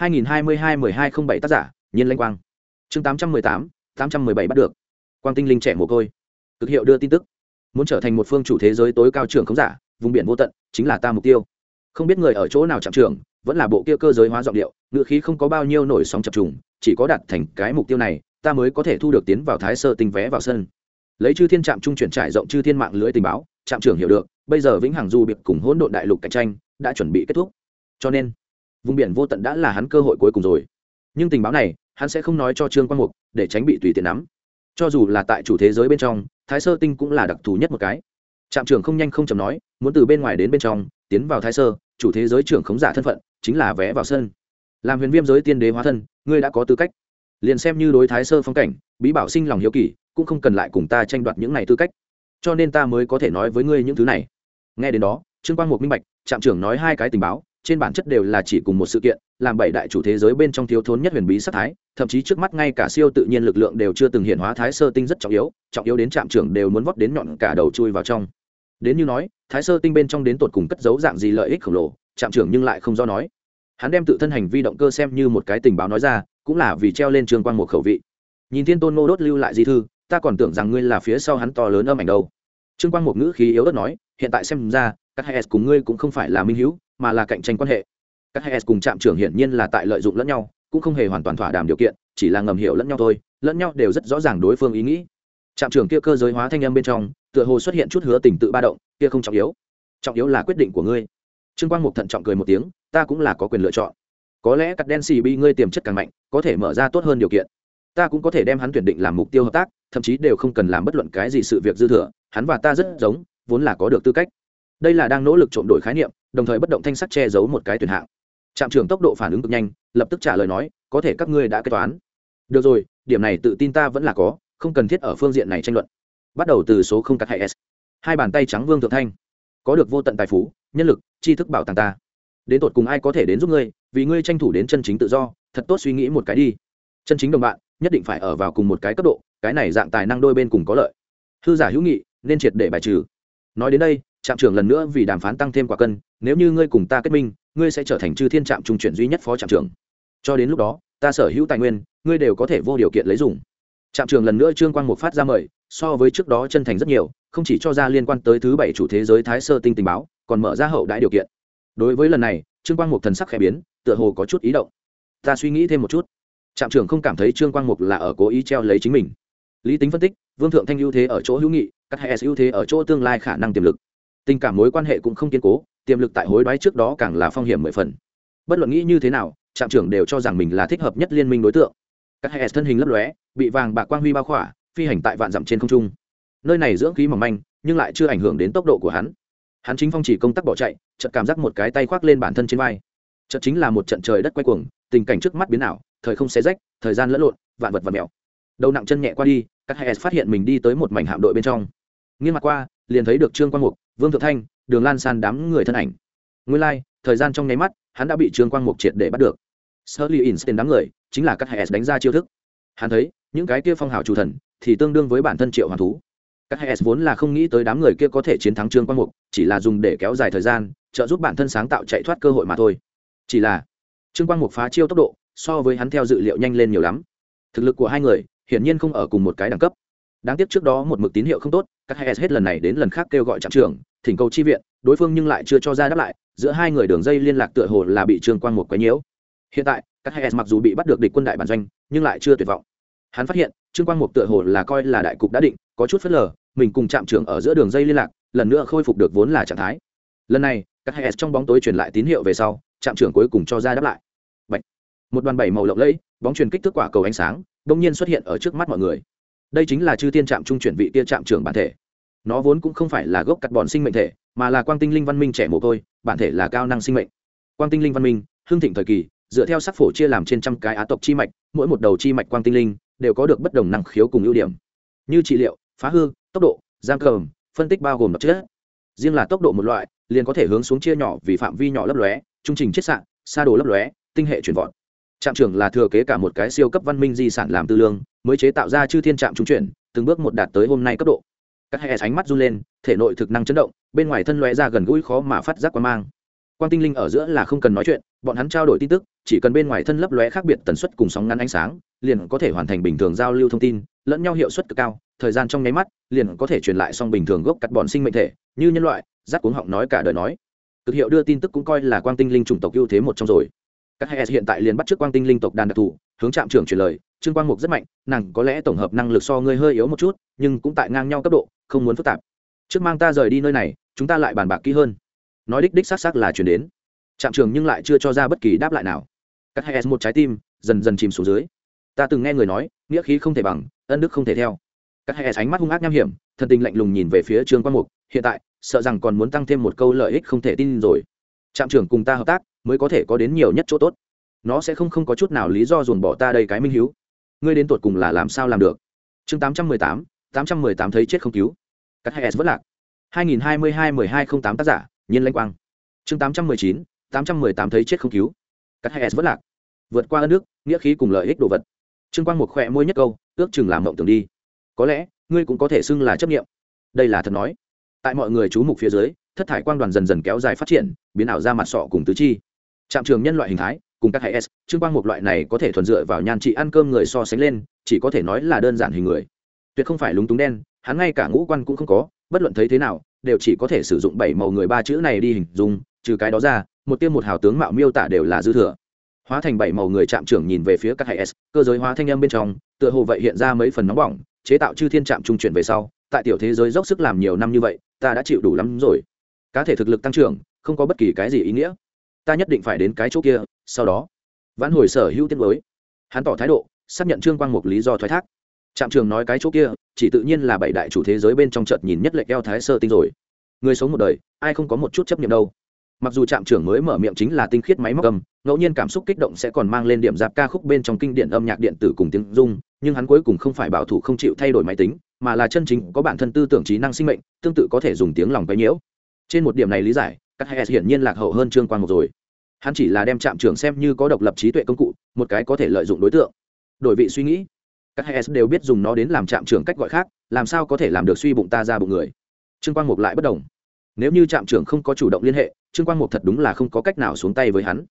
2022-1207 tác giả Nhiên Lanh Quang. Chương 817 bắt được quang tinh linh trẻ mồ côi. Cực hiệu đưa tin tức. Muốn trở thành một phương chủ thế giới tối cao trưởng khống giả, vùng biển vô tận chính là ta mục tiêu. Không biết người ở chỗ nào trạm trưởng, vẫn là bộ kia cơ giới hóa giọng điệu, ngựa khí không có bao nhiêu nổi sóng chập trùng, chỉ có đạt thành cái mục tiêu này, ta mới có thể thu được tiến vào Thái Sơ Tinh vé vào sân. Lấy Chư Thiên Trạm trung chuyển trải rộng Chư Thiên mạng lưới tình báo, trạm trưởng hiểu được, bây giờ vĩnh hằng du biệt cùng hỗn độn đại lục cạnh tranh đã chuẩn bị kết thúc. Cho nên, vùng biển vô tận đã là hắn cơ hội cuối cùng rồi. Nhưng tình báo này, hắn sẽ không nói cho Trương Quang Mục, để tránh bị tùy tiện nắm. Cho dù là tại chủ thế giới bên trong, Thái Sơ Tinh cũng là đặc thù nhất một cái. Trạm trưởng không nhanh không chậm nói, muốn từ bên ngoài đến bên trong, tiến vào Thái Sơ, chủ thế giới trưởng khống giả thân phận, chính là vé vào sân. Làm huyền viêm giới tiên đế hóa thân, ngươi đã có tư cách. Liền xem như đối Thái Sơ phong cảnh, bí bảo sinh lòng hiếu kỳ, cũng không cần lại cùng ta tranh đoạt những này tư cách. Cho nên ta mới có thể nói với ngươi những thứ này. Nghe đến đó, Trương Quang Mục minh bạch, trạm trưởng nói hai cái tình báo, trên bản chất đều là chỉ cùng một sự kiện, làm bảy đại chủ thế giới bên trong thiếu thốn nhất huyền bí sát thái, thậm chí trước mắt ngay cả siêu tự nhiên lực lượng đều chưa từng hiện hóa Thái Sơ Tinh rất trọng yếu đến trạm trưởng đều muốn vót đến nhọn cả đầu chui vào trong. Đến như nói, Thái Sơ Tinh bên trong đến tột cùng cất giấu dạng gì lợi ích khổng lồ, trạm trưởng nhưng lại không do nói. Hắn đem tự thân hành vi động cơ xem như một cái tình báo nói ra, cũng là vì treo lên Trương Quang Mục khẩu vị. Nhìn Thiên Tôn Ngô Đốt lưu lại di thư, ta còn tưởng rằng ngươi là phía sau hắn to lớn âm ảnh đâu. Trương Quang Mục ngữ khí yếu ớt nói, hiện tại xem ra, các hai S cùng ngươi cũng không phải là minh hữu, mà là cạnh tranh quan hệ. Các hai S cùng trạm trưởng hiển nhiên là tại lợi dụng lẫn nhau, cũng không hề hoàn toàn thỏa đàm điều kiện, chỉ là ngầm hiểu lẫn nhau thôi, lẫn nhau đều rất rõ ràng đối phương ý nghĩ. Trạm trưởng kia cơ giới hóa thanh âm bên trong, tựa hồ xuất hiện chút hứa tình tự ba động, kia không trọng yếu là quyết định của ngươi. Trương Quang Mục thận trọng cười một tiếng, ta cũng là có quyền lựa chọn. Có lẽ cắt đen xì bi ngươi tiềm chất càng mạnh, có thể mở ra tốt hơn điều kiện. Ta cũng có thể đem hắn tuyển định làm mục tiêu hợp tác, thậm chí đều không cần làm bất luận cái gì sự việc dư thừa, hắn và ta rất giống, vốn là có được tư cách. Đây là đang nỗ lực trộm đổi khái niệm, đồng thời bất động thanh sắc che giấu một cái tuyển hạng. Trạm trưởng tốc độ phản ứng cực nhanh, lập tức trả lời nói, có thể các ngươi đã kế toán. Được rồi, điểm này tự tin ta vẫn là có, không cần thiết ở phương diện này tranh luận. Bắt đầu từ số không cắt hay S. Hai bàn tay trắng vương thượng thanh, có được vô tận tài phú, nhân lực, tri thức bảo tàng ta. Đến tột cùng ai có thể đến giúp ngươi, vì ngươi tranh thủ đến chân chính tự do, thật tốt suy nghĩ một cái đi. Chân chính đồng bạn, nhất định phải ở vào cùng một cái cấp độ, cái này dạng tài năng đôi bên cùng có lợi. Hư giả hữu nghị, nên triệt để bài trừ. Nói đến đây, trạm trưởng lần nữa vì đàm phán tăng thêm quả cân, nếu như ngươi cùng ta kết minh, ngươi sẽ trở thành Chư Thiên Trạm trung chuyển duy nhất phó trạm trưởng. cho đến lúc đó ta sở hữu tài nguyên ngươi đều có thể vô điều kiện lấy dùng. Trạm trưởng lần nữa Trương Quang Mục phát ra mời, so với trước đó chân thành rất nhiều, không chỉ cho ra liên quan tới thứ 7 chủ thế giới Thái Sơ Tinh tình báo, còn mở ra hậu đãi điều kiện. Đối với lần này, Trương Quang Mục thần sắc khẽ biến, tựa hồ có chút ý động. Ta suy nghĩ thêm một chút. Trạm trưởng không cảm thấy Trương Quang Mục là ở cố ý treo lấy chính mình. Lý tính phân tích, Vương Thượng Thanh ưu thế ở chỗ hữu nghị, các hệ ưu thế ở chỗ tương lai khả năng tiềm lực. Tình cảm mối quan hệ cũng không kiên cố, tiềm lực tại hối đoái trước đó càng là phong hiểm 10 phần. Bất luận nghĩ như thế nào, trạm trưởng đều cho rằng mình là thích hợp nhất liên minh đối tượng. Các hệ thân hình lấp lóe, bị vàng bạc quang huy bao khỏa, phi hành tại vạn dặm trên không trung. Nơi này dưỡng khí mỏng manh, nhưng lại chưa ảnh hưởng đến tốc độ của hắn. Hắn chính phong chỉ công tác bỏ chạy, chợt cảm giác một cái tay khoác lên bản thân trên vai. Chợt chính là một trận trời đất quay cuồng, tình cảnh trước mắt biến ảo, thời không xé rách, thời gian lẫn lộn, vạn vật vặn mèo. Đầu nặng chân nhẹ qua đi, các hệ phát hiện mình đi tới một mảnh hạm đội bên trong. Nghiêng mặt qua, liền thấy được Trương Quang Mục, Vương Thượng Thanh, Đường Lan San đám người thân ảnh. Nguyên lai, thời gian trong nháy mắt, hắn đã bị Trương Quang Mục triệt để bắt được. Sully Einstein đám người, chính là các hệ đánh ra chiêu thức. Hắn thấy, những cái kia phong hào chủ thần thì tương đương với bản thân triệu hoàn thú. Các hệ vốn là không nghĩ tới đám người kia có thể chiến thắng Trương Quang Mục, chỉ là dùng để kéo dài thời gian, trợ giúp bản thân sáng tạo chạy thoát cơ hội mà thôi. Chỉ là Trương Quang Mục phá chiêu tốc độ so với hắn theo dự liệu nhanh lên nhiều lắm. Thực lực của hai người hiển nhiên không ở cùng một cái đẳng cấp. Đáng tiếc trước đó một mực tín hiệu không tốt, các hệ hết lần này đến lần khác kêu gọi trạm trưởng, thỉnh cầu chi viện, đối phương nhưng lại chưa cho ra đáp lại, giữa hai người đường dây liên lạc tựa hồ là bị Trương Quang Mục quấy nhiễu. Hiện tại, các hệ mặc dù bị bắt được địch quân đại bản doanh, nhưng lại chưa tuyệt vọng. Hắn phát hiện, Trương Quang Mục tựa hồ là coi là đại cục đã định, có chút phớt lờ, mình cùng trạm trưởng ở giữa đường dây liên lạc, lần nữa khôi phục được vốn là trạng thái. Lần này, các hệ trong bóng tối truyền lại tín hiệu về sau, trạm trưởng cuối cùng cho ra đáp lại. Bạch. Một đoàn bảy màu lộng lẫy, bóng truyền kích thước quả cầu ánh sáng, bỗng nhiên xuất hiện ở trước mắt mọi người. Đây chính là chư thiên trạm trung chuyển vị kia trạm trưởng bản thể. Nó vốn cũng không phải là gốc cắt bòn sinh mệnh thể, mà là quang tinh linh văn minh trẻ mồ côi, bản thể là cao năng sinh mệnh. Quang tinh linh văn minh, hưng thịnh thời kỳ, dựa theo sắc phổ chia làm trên trăm cái á tộc chi mạch, mỗi một đầu chi mạch quang tinh linh đều có được bất đồng năng khiếu cùng ưu điểm, như trị liệu, phá hư, tốc độ, giam cầm, phân tích bao gồm độc chất. Riêng là tốc độ một loại, liền có thể hướng xuống chia nhỏ vì phạm vi nhỏ lấp lóe, trung trình chiết xạ, xa đồ lấp lóe, tinh hệ chuyển vọt. Trạm trưởng là thừa kế cả một cái siêu cấp văn minh di sản làm tư lương, mới chế tạo ra chư thiên trạm trung chuyển, từng bước một đạt tới hôm nay cấp độ. Các hệ ánh mắt run lên, thể nội thực năng chấn động, bên ngoài thân lóe ra gần gũi khó mà phát giác quang mang. Quang tinh linh ở giữa là không cần nói chuyện, bọn hắn trao đổi tin tức, chỉ cần bên ngoài thân lấp lóe khác biệt tần suất cùng sóng ngắn ánh sáng, liền có thể hoàn thành bình thường giao lưu thông tin, lẫn nhau hiệu suất cực cao, thời gian trong nháy mắt, liền có thể truyền lại song bình thường gốc cắt bọn sinh mệnh thể, như nhân loại, rắc cuống họng nói cả đời nói. Cực hiệu đưa tin tức cũng coi là quang tinh linh chủng tộc ưu thế một trong rồi. Các hệ hiện tại liền bắt trước quang tinh linh tộc đàn đặc thù, hướng trạm trưởng truyền lời, Trương Quang Mục rất mạnh, nàng có lẽ tổng hợp năng lực so ngươi hơi yếu một chút, nhưng cũng tại ngang nhau cấp độ, không muốn phức tạp. Trước mang ta rời đi nơi này, chúng ta lại bàn bạc kỹ hơn. Nói đích xác là truyền đến. Trạm trưởng nhưng lại chưa cho ra bất kỳ đáp lại nào. Các hệ một trái tim dần dần chìm xuống dưới. Ta từng nghe người nói, nghĩa khí không thể bằng, ân đức không thể theo. Các hệ ánh mắt hung ác nham hiểm, thần tình lạnh lùng nhìn về phía Trương Quang Mục, hiện tại, sợ rằng còn muốn tăng thêm một câu lợi ích không thể tin rồi. Trạm trưởng cùng ta hợp tác, mới có thể có đến nhiều nhất chỗ tốt. Nó sẽ không có chút nào lý do dồn bỏ ta đây cái minh hiếu. Ngươi đến tuột cùng là làm sao làm được? Chương 818 thấy chết không cứu. Các hệ vẫn lạc. 2022-1208 tác giả, Nhiên Lãnh Quang. Chương 819 thấy chết không cứu. Các hệ vẫn lạc. Vượt qua ân đức, nghĩa khí cùng lợi ích đồ vật. Trương Quang một khỏe môi nhất câu, ước chừng làm mộng tưởng đi. Có lẽ, ngươi cũng có thể xưng là chấp niệm. Đây là thật nói. Tại mọi người chú mục phía dưới, thất thải quang đoàn dần dần kéo dài phát triển, biến ảo ra mặt sọ cùng tứ chi. Trạm trường nhân loại hình thái, cùng các hệ S, Trương Quang một loại này có thể thuần dựa vào nhan trị ăn cơm người so sánh lên, chỉ có thể nói là đơn giản hình người. Tuyệt không phải lúng túng đen, hắn ngay cả ngũ quan cũng không có, bất luận thấy thế nào, đều chỉ có thể sử dụng bảy màu người ba chữ này đi hình dung, trừ cái đó ra, một tiêm một hào tướng mạo miêu tả đều là dư thừa. Hóa thành bảy màu người trạm trưởng nhìn về phía các hệ S, cơ giới hóa thanh âm bên trong, tựa hồ vậy hiện ra mấy phần nóng bỏng, chế tạo chư thiên trạm trung chuyển về sau, tại tiểu thế giới dốc sức làm nhiều năm như vậy, ta đã chịu đủ lắm rồi. Cá thể thực lực tăng trưởng, không có bất kỳ cái gì ý nghĩa. Ta nhất định phải đến cái chỗ kia, sau đó vãn hồi sở hữu tiếng mới. Hắn tỏ thái độ, xác nhận Trương Quang một lý do thoái thác. Trạm trưởng nói cái chỗ kia, chỉ tự nhiên là bảy đại chủ thế giới bên trong chợt nhìn nhất lệch eo thái sơ tinh rồi. Người sống một đời, ai không có một chút chấp niệm đâu. Mặc dù trạm trưởng mới mở miệng chính là tinh khiết máy móc âm, ngẫu nhiên cảm xúc kích động sẽ còn mang lên điểm giáp ca khúc bên trong kinh điển âm nhạc điện tử cùng tiếng rung, nhưng hắn cuối cùng không phải bảo thủ không chịu thay đổi máy tính, mà là chân chính có bản thân tư tưởng trí năng sinh mệnh, tương tự có thể dùng tiếng lòng quấy nhiễu. Trên một điểm này lý giải, các hệ hiển nhiên lạc hậu hơn Trương Quang một rồi. Hắn chỉ là đem trạm trưởng xem như có độc lập trí tuệ công cụ, một cái có thể lợi dụng đối tượng. Đổi vị suy nghĩ, các hệ đều biết dùng nó đến làm trạm trưởng cách gọi khác, làm sao có thể làm được suy bụng ta ra bụng người. Trương Quang một lại bất đồng. Nếu như trạm trưởng không có chủ động liên hệ, Trương Quang Mục thật đúng là không có cách nào xuống tay với hắn.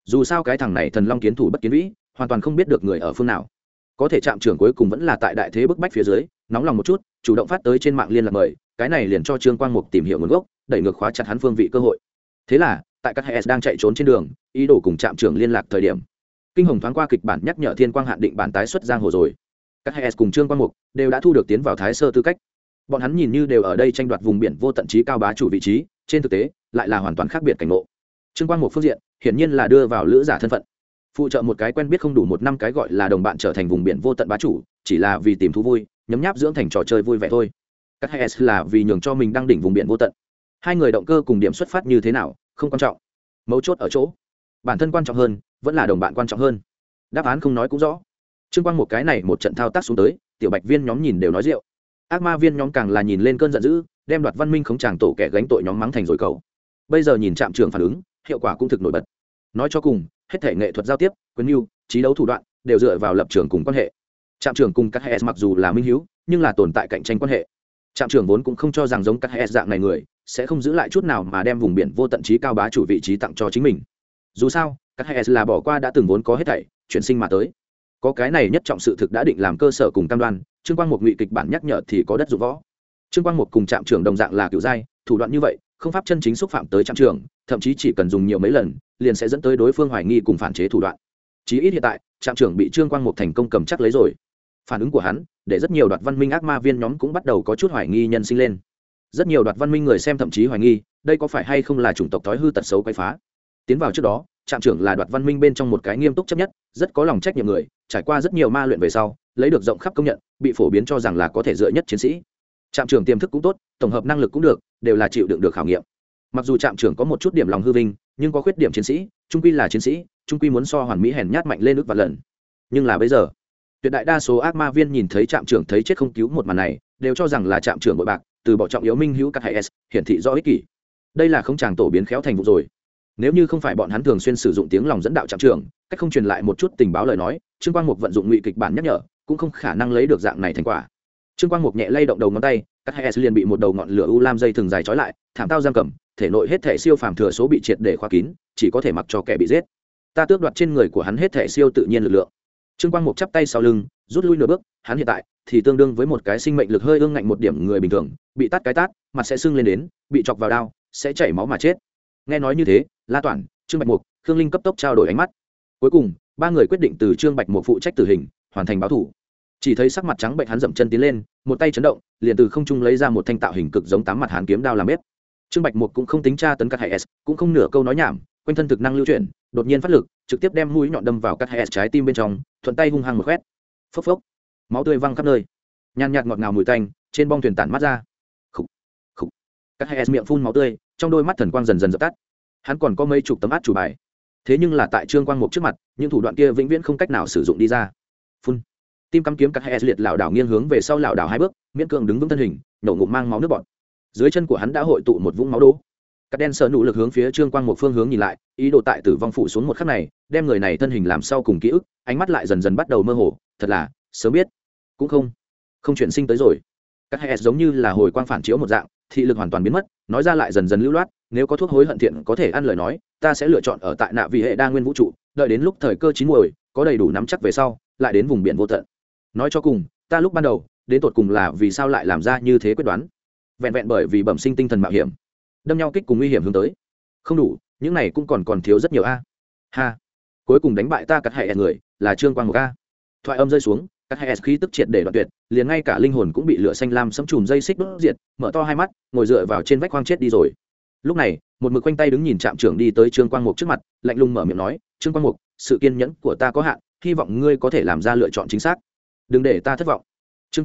dù sao cái thằng này thần long kiến thủ bất kiến vĩ, hoàn toàn không biết được người ở phương nào. Có thể trạm trưởng cuối cùng vẫn là tại đại thế bức bách phía dưới, nóng lòng một chút, chủ động phát tới trên mạng liên lạc mời, cái này liền cho Trương Quang Mục tìm hiểu nguồn gốc, đẩy ngược khóa chặt hắn phương vị cơ hội. Thế là tại các HS đang chạy trốn trên đường, ý đồ cùng trạm trưởng liên lạc thời điểm, kinh hồng thoáng qua kịch bản nhắc nhở Thiên Quang hạn định bản tái xuất giang hồ rồi. Các HS cùng Trương Quang Mục đều đã thu được tiến vào Thái Sơ tư cách. Bọn hắn nhìn như đều ở đây tranh đoạt vùng biển vô tận trí cao bá chủ vị trí, trên thực tế lại là hoàn toàn khác biệt cảnh ngộ. Trương Quang Mục phương diện, hiển nhiên là đưa vào lữ giả thân phận, phụ trợ một cái quen biết không đủ một năm cái gọi là đồng bạn trở thành vùng biển vô tận bá chủ, chỉ là vì tìm thú vui, nhấm nháp dưỡng thành trò chơi vui vẻ thôi. Các HS là vì nhường cho mình đăng đỉnh vùng biển vô tận. Hai người động cơ cùng điểm xuất phát như thế nào không quan trọng, mấu chốt ở chỗ bản thân quan trọng hơn vẫn là đồng bạn quan trọng hơn. Đáp án không nói cũng rõ. Trương Quang một cái này một trận thao tác xuống tới, tiểu bạch viên nhóm nhìn đều nói rượu, ác ma viên nhóm càng là nhìn lên cơn giận dữ, đem đoạt văn minh khống tràng tổ kẻ gánh tội nhóm mắng thành rồi cầu. Bây giờ nhìn trạm trưởng phản ứng, hiệu quả cũng thực nổi bật. Nói cho cùng, hết thể nghệ thuật giao tiếp, quyền mưu, trí đấu thủ đoạn đều dựa vào lập trường cùng quan hệ. Trạm trưởng cùng các HS mặc dù là minh hiếu, nhưng là tồn tại cạnh tranh quan hệ. Trạm trưởng vốn cũng không cho rằng giống các HS dạng này người sẽ không giữ lại chút nào mà đem vùng biển vô tận trí cao bá chủ vị trí tặng cho chính mình. Dù sao, các HS là bỏ qua đã từng vốn có hết thảy, chuyển sinh mà tới. Có cái này nhất trọng sự thực đã định làm cơ sở cùng cam đoan, Trương Quang Mục ngụy kịch bản nhắc nhở thì có đất dụng võ. Trương Quang Mục cùng trạm trưởng đồng dạng là cựu giai, thủ đoạn như vậy, không pháp chân chính xúc phạm tới trạm trưởng, thậm chí chỉ cần dùng nhiều mấy lần, liền sẽ dẫn tới đối phương hoài nghi cùng phản chế thủ đoạn. Chí ít hiện tại, trạm trưởng bị Trương Quang Mục thành công cầm chắc lấy rồi. Phản ứng của hắn, để rất nhiều đoạt văn minh ác ma viên nhóm cũng bắt đầu có chút hoài nghi nhân sinh lên. Rất nhiều đoạt văn minh người xem thậm chí hoài nghi, đây có phải hay không là chủng tộc thói hư tật xấu quấy phá. Tiến vào trước đó, trạm trưởng là đoạt văn minh bên trong một cái nghiêm túc chấp nhất, rất có lòng trách nhiệm người, trải qua rất nhiều ma luyện về sau, lấy được rộng khắp công nhận, bị phổ biến cho rằng là có thể dựa nhất chiến sĩ. Trạm trưởng tiềm thức cũng tốt, tổng hợp năng lực cũng được, đều là chịu đựng được khảo nghiệm. Mặc dù trạm trưởng có một chút điểm lòng hư vinh, nhưng có khuyết điểm chiến sĩ, trung quy là chiến sĩ, trung quy muốn so hoàn mỹ hèn nhát mạnh lên ước và lần. Nhưng là bây giờ, tuyệt đại đa số ác ma viên nhìn thấy trạm trưởng thấy chết không cứu một màn này, đều cho rằng là trạm trưởng bội bạc, từ bỏ trọng yếu minh hữu các hệ s, hiển thị rõ ích kỷ. Đây là không chàng tổ biến khéo thành vụ rồi. Nếu như không phải bọn hắn thường xuyên sử dụng tiếng lòng dẫn đạo trạm trưởng, cách không truyền lại một chút tình báo lời nói, Trương Quang Mục vận dụng ngụy kịch bản nhắc nhở, cũng không khả năng lấy được dạng này thành quả. Trương Quang Mục nhẹ lay động đầu ngón tay, các hệ s liền bị một đầu ngọn lửa u lam dây thừng dài trói lại, thảm tao giam cầm, thể nội hết thể siêu phàm thừa số bị triệt để khóa kín, chỉ có thể mặc cho kẻ bị giết. Ta tước đoạt trên người của hắn hết thể siêu tự nhiên lực lượng. Trương Quang Mục chắp tay sau lưng, rút lui nửa bước, hắn hiện tại thì tương đương với một cái sinh mệnh lực hơi ương ngạnh một điểm người bình thường, bị tát cái tát, mặt sẽ sưng lên đến, bị chọc vào đao, sẽ chảy máu mà chết. Nghe nói như thế, La Toản, Trương Bạch Mục, Khương Linh cấp tốc trao đổi ánh mắt. Cuối cùng, ba người quyết định từ Trương Bạch Mục phụ trách tử hình, hoàn thành báo thủ. Chỉ thấy sắc mặt trắng bệnh hắn dậm chân tiến lên, một tay chấn động, liền từ không trung lấy ra một thanh tạo hình cực giống tám mặt hàn kiếm đao làm bếp. Trương Bạch Mục cũng không tính tra tấn các hệ S, cũng không nửa câu nói nhảm, quanh thân thực năng lưu chuyển, đột nhiên phát lực, trực tiếp đem mũi nhọn đâm vào các hệ S trái tim bên trong, thuận tay hung hăng một quét. Phốc phốc, máu tươi văng khắp nơi. Nhàn nhạt ngọt ngào mùi tanh trên bong thuyền tản mắt ra. Khục, khục. Các hệ S miệng phun máu tươi, trong đôi mắt thần quang dần dần dập tắt. Hắn còn có mấy chục tấm át chủ bài, thế nhưng là tại Trương Quang Mục trước mặt, những thủ đoạn kia vĩnh viễn không cách nào sử dụng đi ra. Phun. Tim cắm kiếm các hệ S liệt lảo đảo nghiêng hướng về sau lảo đảo hai bước, miễn cưỡng đứng vững thân hình, nổ ngụm mang máu nước bọt. Dưới chân của hắn đã hội tụ một vũng máu đố. Các đen sợ nụ lực hướng phía Trương Quang Mục phương hướng nhìn lại, ý đồ tại tử vong phủ xuống một khắc này, đem người này thân hình làm sau cùng ký ức, ánh mắt lại dần dần bắt đầu mơ hồ, thật là sớm biết cũng không chuyển sinh tới rồi. Các hệ giống như là hồi quang phản chiếu một dạng, thị lực hoàn toàn biến mất, nói ra lại dần dần lưu loát, nếu có thuốc hối hận thiện có thể ăn lời nói, ta sẽ lựa chọn ở tại nạ vị hệ đa nguyên vũ trụ, đợi đến lúc thời cơ chín muồi, có đầy đủ nắm chắc về sau, lại đến vùng biển vô tận. Nói cho cùng, ta lúc ban đầu, đến tột cùng là vì sao lại làm ra như thế quyết đoán? Vẹn vẹn bởi vì bẩm sinh tinh thần mạo hiểm, đâm nhau kích cùng nguy hiểm hướng tới. Không đủ, những này cũng còn thiếu rất nhiều a. Ha. Cuối cùng đánh bại ta cắt hệ người, là Trương Quang Mục a. Thoại âm rơi xuống, các hệ khí tức triệt để đoạn tuyệt, liền ngay cả linh hồn cũng bị lửa xanh lam sẫm chùm dây xích đốt diệt, mở to hai mắt, ngồi dựa vào trên vách khoang chết đi rồi. Lúc này, một mực quanh tay đứng nhìn trạm trưởng đi tới Trương Quang Mục trước mặt, lạnh lùng mở miệng nói, "Trương Quang Mục, sự kiên nhẫn của ta có hạn, hy vọng ngươi có thể làm ra lựa chọn chính xác. Đừng để ta thất vọng." Chương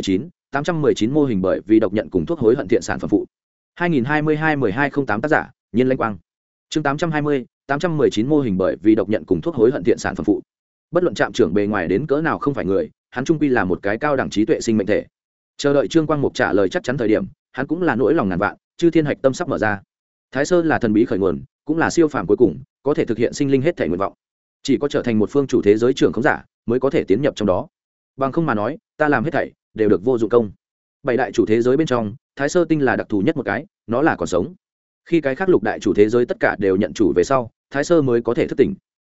819 mô hình bởi vì độc nhận cùng thuốc hối hận thiện sản phẩm phụ. 2022-1208 tác giả, Nhiên Lãnh Quang. Chương 819 mô hình bởi vì độc nhận cùng thuốc hối hận thiện sản phẩm phụ. Bất luận trạm trưởng bề ngoài đến cỡ nào không phải người, hắn trung quy là một cái cao đẳng trí tuệ sinh mệnh thể. Chờ đợi Trương Quang Mục trả lời chắc chắn thời điểm, hắn cũng là nỗi lòng ngàn vạn, chư thiên hạch tâm sắp mở ra. Thái Sơn là thần bí khởi nguồn, cũng là siêu phàm cuối cùng, có thể thực hiện sinh linh hết thể nguyện vọng. Chỉ có trở thành một phương chủ thế giới trưởng khống giả, mới có thể tiến nhập trong đó. Bằng không mà nói, ta làm hết thảy đều được vô dụng công. Bảy đại chủ thế giới bên trong, Thái Sơ tinh là đặc thù nhất một cái, nó là còn sống. Khi cái khác lục đại chủ thế giới tất cả đều nhận chủ về sau, Thái Sơ mới có thể thức tỉnh.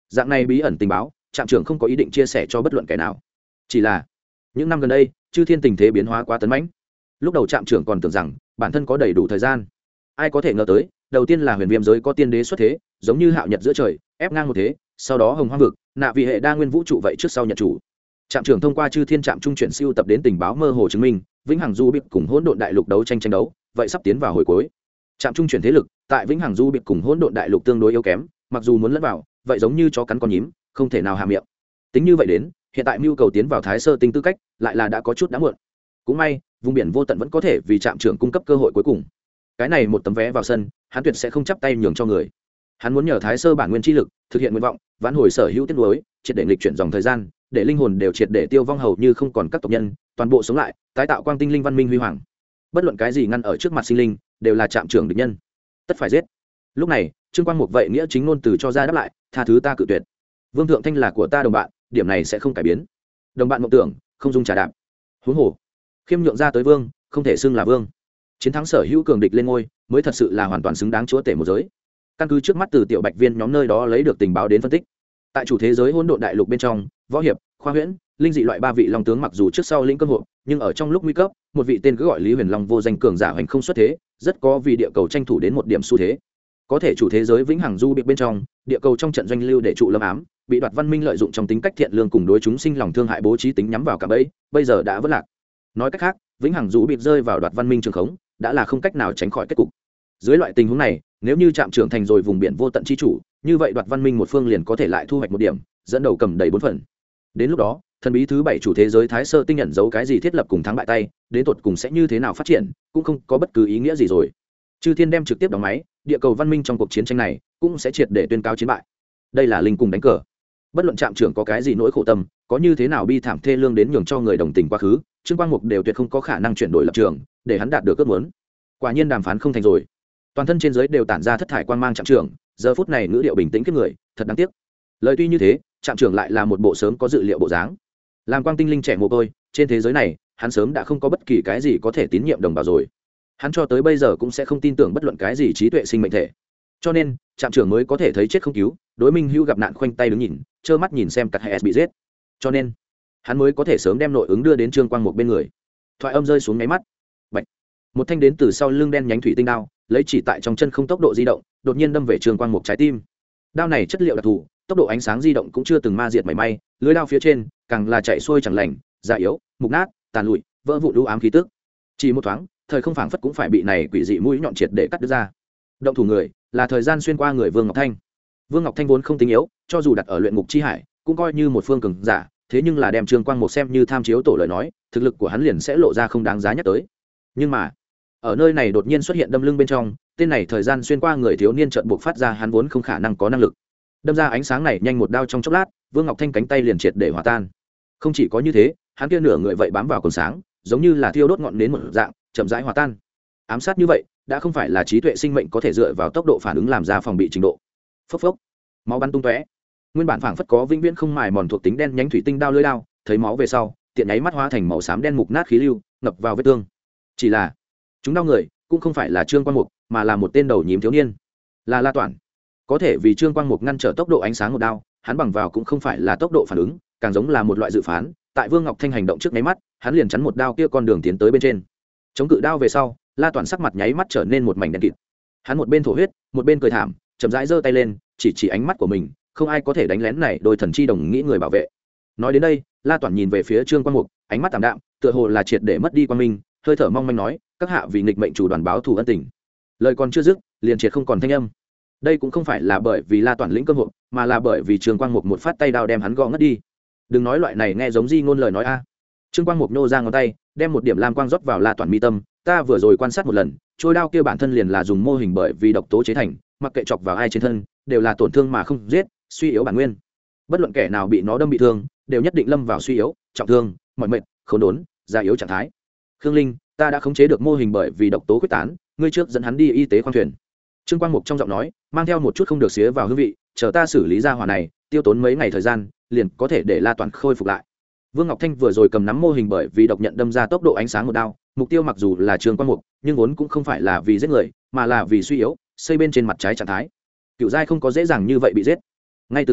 Dạng này bí ẩn tình báo trạm trưởng không có ý định chia sẻ cho bất luận kẻ nào, chỉ là những năm gần đây chư thiên tình thế biến hóa quá tấn mãnh. Lúc đầu trạm trưởng còn tưởng rằng bản thân có đầy đủ thời gian, ai có thể ngờ tới đầu tiên là huyền viêm giới có tiên đế xuất thế, giống như hạo nhật giữa trời ép ngang một thế, sau đó hồng hoang vực nạ vị hệ đa nguyên vũ trụ vậy trước sau nhận chủ. Trạm trưởng thông qua chư thiên trạm trung chuyển siêu tập đến tình báo mơ hồ chứng minh vĩnh hằng du bịp cùng hỗn độn đại lục đấu tranh đấu vậy sắp tiến vào hồi cuối. Trạm trung chuyển thế lực tại vĩnh hằng du bịp cùng hỗn độn đại lục tương đối yếu kém, mặc dù muốn lẫn vào vậy giống như chó cắn con nhím, không thể nào hạ miệng. Tính như vậy đến hiện tại mưu cầu tiến vào thái sơ tinh tư cách lại là đã có chút đã muộn. Cũng may vùng biển vô tận vẫn có thể vì trạm trưởng cung cấp cơ hội cuối cùng. Cái này một tấm vé vào sân hắn tuyệt sẽ không chắp tay nhường cho người. Hắn muốn nhờ thái sơ bản nguyên chi lực thực hiện nguyện vọng, vãn hồi sở hữu tiết lối, triệt để nghịch chuyển dòng thời gian, để linh hồn đều triệt để tiêu vong hầu như không còn các tộc nhân, toàn bộ sống lại, tái tạo quang tinh linh văn minh huy hoàng. Bất luận cái gì ngăn ở trước mặt sinh linh đều là trạm trưởng địch nhân, tất phải giết. Lúc này Trương Quang Mục vậy nghĩa chính ngôn từ cho ra đáp lại, tha thứ ta cự tuyệt. Vương Thượng Thanh là của ta đồng bạn, điểm này sẽ không cải biến. Đồng bạn mộng tưởng không dung trả đạp. Huống hồ khiêm nhượng ra tới vương không thể xưng là vương. Chiến thắng sở hữu cường địch lên ngôi mới thật sự là hoàn toàn xứng đáng chúa tể một giới. Căn cứ trước mắt từ tiểu bạch viên nhóm nơi đó lấy được tình báo đến phân tích, tại chủ thế giới hỗn độn đại lục bên trong, võ hiệp, khoa huyễn, linh dị loại ba vị long tướng mặc dù trước sau lĩnh cơm hộ, nhưng ở trong lúc nguy cấp một vị tên cứ gọi Lý Huyền Long vô danh cường giả hành không xuất thế, rất có vì địa cầu tranh thủ đến một điểm xu thế. Có thể chủ thế giới vĩnh hằng du biệt bên trong, địa cầu trong trận doanh lưu để trụ lâm ám, bị Đoạt Văn Minh lợi dụng trong tính cách thiện lương cùng đối chúng sinh lòng thương hại bố trí tính nhắm vào cả bẫy, bây giờ đã vỡ lạc. Nói cách khác, vĩnh hằng du biệt rơi vào Đoạt Văn Minh trường khống, đã là không cách nào tránh khỏi kết cục. Dưới loại tình huống này, nếu như trạm trưởng thành rồi vùng biển vô tận chi chủ, như vậy Đoạt Văn Minh một phương liền có thể lại thu hoạch một điểm, dẫn đầu cầm đầy 4 phần. Đến lúc đó, thần bí thứ 7 chủ thế giới Thái Sơ tinh nhận dấu cái gì thiết lập cùng thắng bại tay, đến tột cùng sẽ như thế nào phát triển, cũng không có bất cứ ý nghĩa gì rồi. Chư Thiên đem trực tiếp đóng máy, địa cầu văn minh trong cuộc chiến tranh này cũng sẽ triệt để tuyên cáo chiến bại. Đây là linh cùng đánh cờ. Bất luận trạm trưởng có cái gì nỗi khổ tâm, có như thế nào bi thảm thê lương đến nhường cho người đồng tình quá khứ, Trương Quang Mục đều tuyệt không có khả năng chuyển đổi lập trường, để hắn đạt được ước muốn. Quả nhiên đàm phán không thành rồi. Toàn thân trên dưới đều tản ra thất thải quang mang trạm trưởng, giờ phút này ngữ điệu bình tĩnh kiếp người, thật đáng tiếc. Lời tuy như thế, trạm trưởng lại là một bộ sớm có dự liệu bộ dáng. Làm quang tinh linh trẻ mồ côi, trên thế giới này, hắn sớm đã không có bất kỳ cái gì có thể tín nhiệm đồng bào rồi. Hắn cho tới bây giờ cũng sẽ không tin tưởng bất luận cái gì trí tuệ sinh mệnh thể. Cho nên trạm trưởng mới có thể thấy chết không cứu, đối minh hữu gặp nạn khoanh tay đứng nhìn, trơ mắt nhìn xem cắt hệ bị giết. Cho nên hắn mới có thể sớm đem nội ứng đưa đến Trương Quang Mục bên người. Thoại âm rơi xuống ngáy mắt, bạch, một thanh đến từ sau lưng đen nhánh thủy tinh đao lấy chỉ tại trong chân không tốc độ di động, đột nhiên đâm về Trương Quang Mục trái tim. Đao này chất liệu đặc thù, tốc độ ánh sáng di động cũng chưa từng ma diệt mảy may, lưới đao phía trên càng là chạy xuôi chẳng lành, già yếu, mục nát, tàn lụi, vỡ vụn u ám khí tức. Chỉ một thoáng, thời không phảng phất cũng phải bị này quỷ dị mũi nhọn triệt để cắt đứt ra. Động thủ người là thời gian xuyên qua người Vương Ngọc Thanh. Vương Ngọc Thanh vốn không tính yếu, cho dù đặt ở luyện ngục chi hải cũng coi như một phương cường giả, thế nhưng là đem Trương Quang Mục xem như tham chiếu tổ lời nói, thực lực của hắn liền sẽ lộ ra không đáng giá nhắc tới. Nhưng mà ở nơi này đột nhiên xuất hiện đâm lưng bên trong, tên này thời gian xuyên qua người thiếu niên chợt buộc phát ra hắn vốn không khả năng có năng lực. Đâm ra ánh sáng này nhanh một đao trong chốc lát, Vương Ngọc Thanh cánh tay liền triệt để hòa tan. Không chỉ có như thế, hắn kia nửa người vậy bám vào cồn sáng, giống như là thiêu đốt ngọn nến một dạng, chậm rãi hòa tan. Ám sát như vậy đã không phải là trí tuệ sinh mệnh có thể dựa vào tốc độ phản ứng làm ra phòng bị trình độ. Phốc phốc, máu bắn tung tóe. Nguyên bản phảng phất có vĩnh viễn không mài mòn thuộc tính đen nhánh thủy tinh đao lưỡi đao, thấy máu về sau, tiện nháy mắt hóa thành màu xám đen mục nát khí lưu, ngập vào vết thương. Chỉ là chúng đau người cũng không phải là Trương Quang Mục, mà là một tên đầu nhím thiếu niên, là La Toản. Có thể vì Trương Quang Mục ngăn trở tốc độ ánh sáng một đao, hắn bằng vào cũng không phải là tốc độ phản ứng, càng giống là một loại dự phán. Tại Vương Ngọc Thanh hành động trước nháy mắt, hắn liền chắn một đao kia con đường tiến tới bên trên. Chống cự đao về sau, La Toản sắc mặt nháy mắt trở nên một mảnh đen kịt. Hắn một bên thổ huyết, một bên cười thảm, chậm rãi giơ tay lên, chỉ ánh mắt của mình, không ai có thể đánh lén này đôi thần chi đồng nghĩ người bảo vệ. Nói đến đây, La Toản nhìn về phía Trương Quang Mục, ánh mắt tạm đạm, tựa hồ là triệt để mất đi quang minh, hơi thở mong manh nói, các hạ vì nghịch mệnh chủ đoàn báo thù ân tình. Lời còn chưa dứt, liền triệt không còn thanh âm. Đây cũng không phải là bởi vì La Toản lĩnh cơ hội, mà là bởi vì Trương Quang Mục một phát tay đao đem hắn gõ ngất đi. Đừng nói loại này nghe giống di ngôn lời nói a. Trương Quang Mục nhô ra ngón tay, đem một điểm lam quang rót vào La Toản mi tâm, ta vừa rồi quan sát một lần, trôi đao kia bản thân liền là dùng mô hình bởi vì độc tố chế thành, mặc kệ chọc vào ai trên thân, đều là tổn thương mà không giết, suy yếu bản nguyên. Bất luận kẻ nào bị nó đâm bị thương, đều nhất định lâm vào suy yếu, trọng thương, mỏi mệt, khốn đốn, già yếu trạng thái. Khương Linh, ta đã khống chế được mô hình bởi vì độc tố quyết tán, ngươi trước dẫn hắn đi y tế khoang thuyền. Trương Quang Mục trong giọng nói mang theo một chút không được xía vào hương vị, chờ ta xử lý ra hỏa này, tiêu tốn mấy ngày thời gian, liền có thể để La Toản khôi phục lại. Vương Ngọc Thanh vừa rồi cầm nắm mô hình bởi vì độc nhận đâm ra tốc độ ánh sáng một đao, mục tiêu mặc dù là Trương Quang Mục, nhưng vốn cũng không phải là vì giết người, mà là vì suy yếu, xây bên trên mặt trái trạng thái. Cựu giai không có dễ dàng như vậy bị giết. Ngay từ đầu,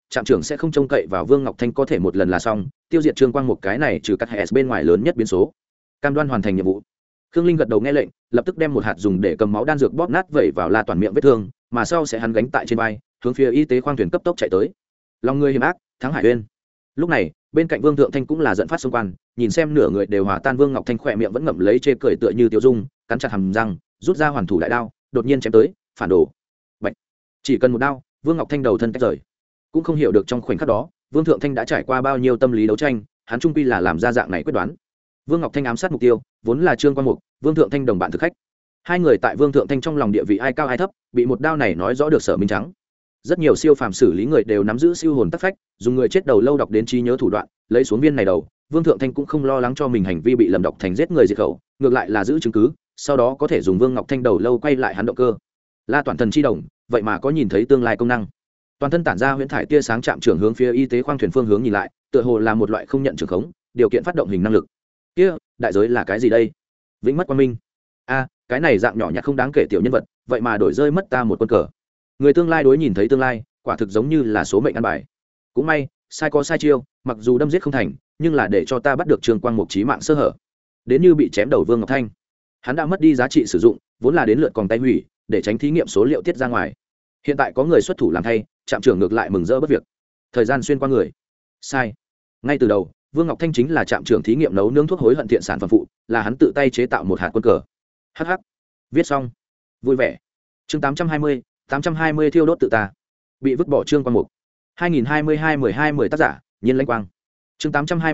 trạm trưởng sẽ không trông cậy vào Vương Ngọc Thanh có thể một lần là xong tiêu diệt Trương Quang Mục cái này trừ cắt S bên ngoài lớn nhất biến số. Cam đoan hoàn thành nhiệm vụ. Khương Linh gật đầu nghe lệnh, lập tức đem một hạt dùng để cầm máu đan dược bóp nát vẩy vào La Toàn miệng vết thương, mà sau sẽ hắn gánh tại trên vai, hướng phía y tế khoang thuyền cấp tốc chạy tới. Lòng người hiểm ác, thắng Hải Uyên. Lúc này, bên cạnh Vương Thượng Thanh cũng là giận phát xung quan, nhìn xem nửa người đều hòa tan, Vương Ngọc Thanh khỏe miệng vẫn ngậm lấy chê cười tựa như tiêu dung, cắn chặt hàm răng, rút ra hoàn thủ đại đao, đột nhiên chém tới, phản đồ. Bạch. Chỉ cần một đao, Vương Ngọc Thanh đầu thân tách rời. Cũng không hiểu được trong khoảnh khắc đó, Vương Thượng Thanh đã trải qua bao nhiêu tâm lý đấu tranh, hắn trung quy là làm ra dạng này quyết đoán. Vương Ngọc Thanh ám sát mục tiêu vốn là Trương Quang Mục, Vương Thượng Thanh đồng bạn thực khách. Hai người tại Vương Thượng Thanh trong lòng địa vị ai cao ai thấp, bị một đao này nói rõ được Sở Minh Trắng. Rất nhiều siêu phàm xử lý người đều nắm giữ siêu hồn tác phách, dùng người chết đầu lâu đọc đến trí nhớ thủ đoạn, lấy xuống viên này đầu, Vương Thượng Thanh cũng không lo lắng cho mình hành vi bị lầm đọc thành giết người diệt khẩu, ngược lại là giữ chứng cứ, sau đó có thể dùng Vương Ngọc Thanh đầu lâu quay lại hắn động cơ. La Toàn thần chi đồng, vậy mà có nhìn thấy tương lai công năng. Toàn thân tản ra huyễn thải tia sáng, chạm trưởng hướng phía y tế khoang thuyền phương hướng nhìn lại, tựa hồ là một loại không nhận trường khống, điều kiện phát động hình năng lực. Kia, đại giới là cái gì đây? Vĩnh mất quan minh. A, cái này dạng nhỏ nhặt không đáng kể tiểu nhân vật, vậy mà đổi rơi mất ta một quân cờ. Người tương lai đối nhìn thấy tương lai, quả thực giống như là số mệnh ăn bài. Cũng may, sai có sai chiêu, mặc dù đâm giết không thành, nhưng là để cho ta bắt được Trương Quang Mục chí mạng sơ hở. Đến như bị chém đầu Vương Ngọc Thanh, hắn đã mất đi giá trị sử dụng, vốn là đến lượt còn tay hủy, để tránh thí nghiệm số liệu tiết ra ngoài. Hiện tại có người xuất thủ làm thay, trạm trưởng ngược lại mừng rỡ bất việc. Thời gian xuyên qua người. Sai. Ngay từ đầu, Vương Ngọc Thanh chính là trạm trưởng thí nghiệm nấu nướng thuốc hối hận thiện sản phẩm phụ, là hắn tự tay chế tạo một hạt quân cờ. Hh. Viết xong. Vui vẻ. Chương 820 thiêu đốt tự ta. Bị vứt bỏ Trương Quang Mục. 2022-12-10 tác giả, Nhiên Lãnh Quang. Chương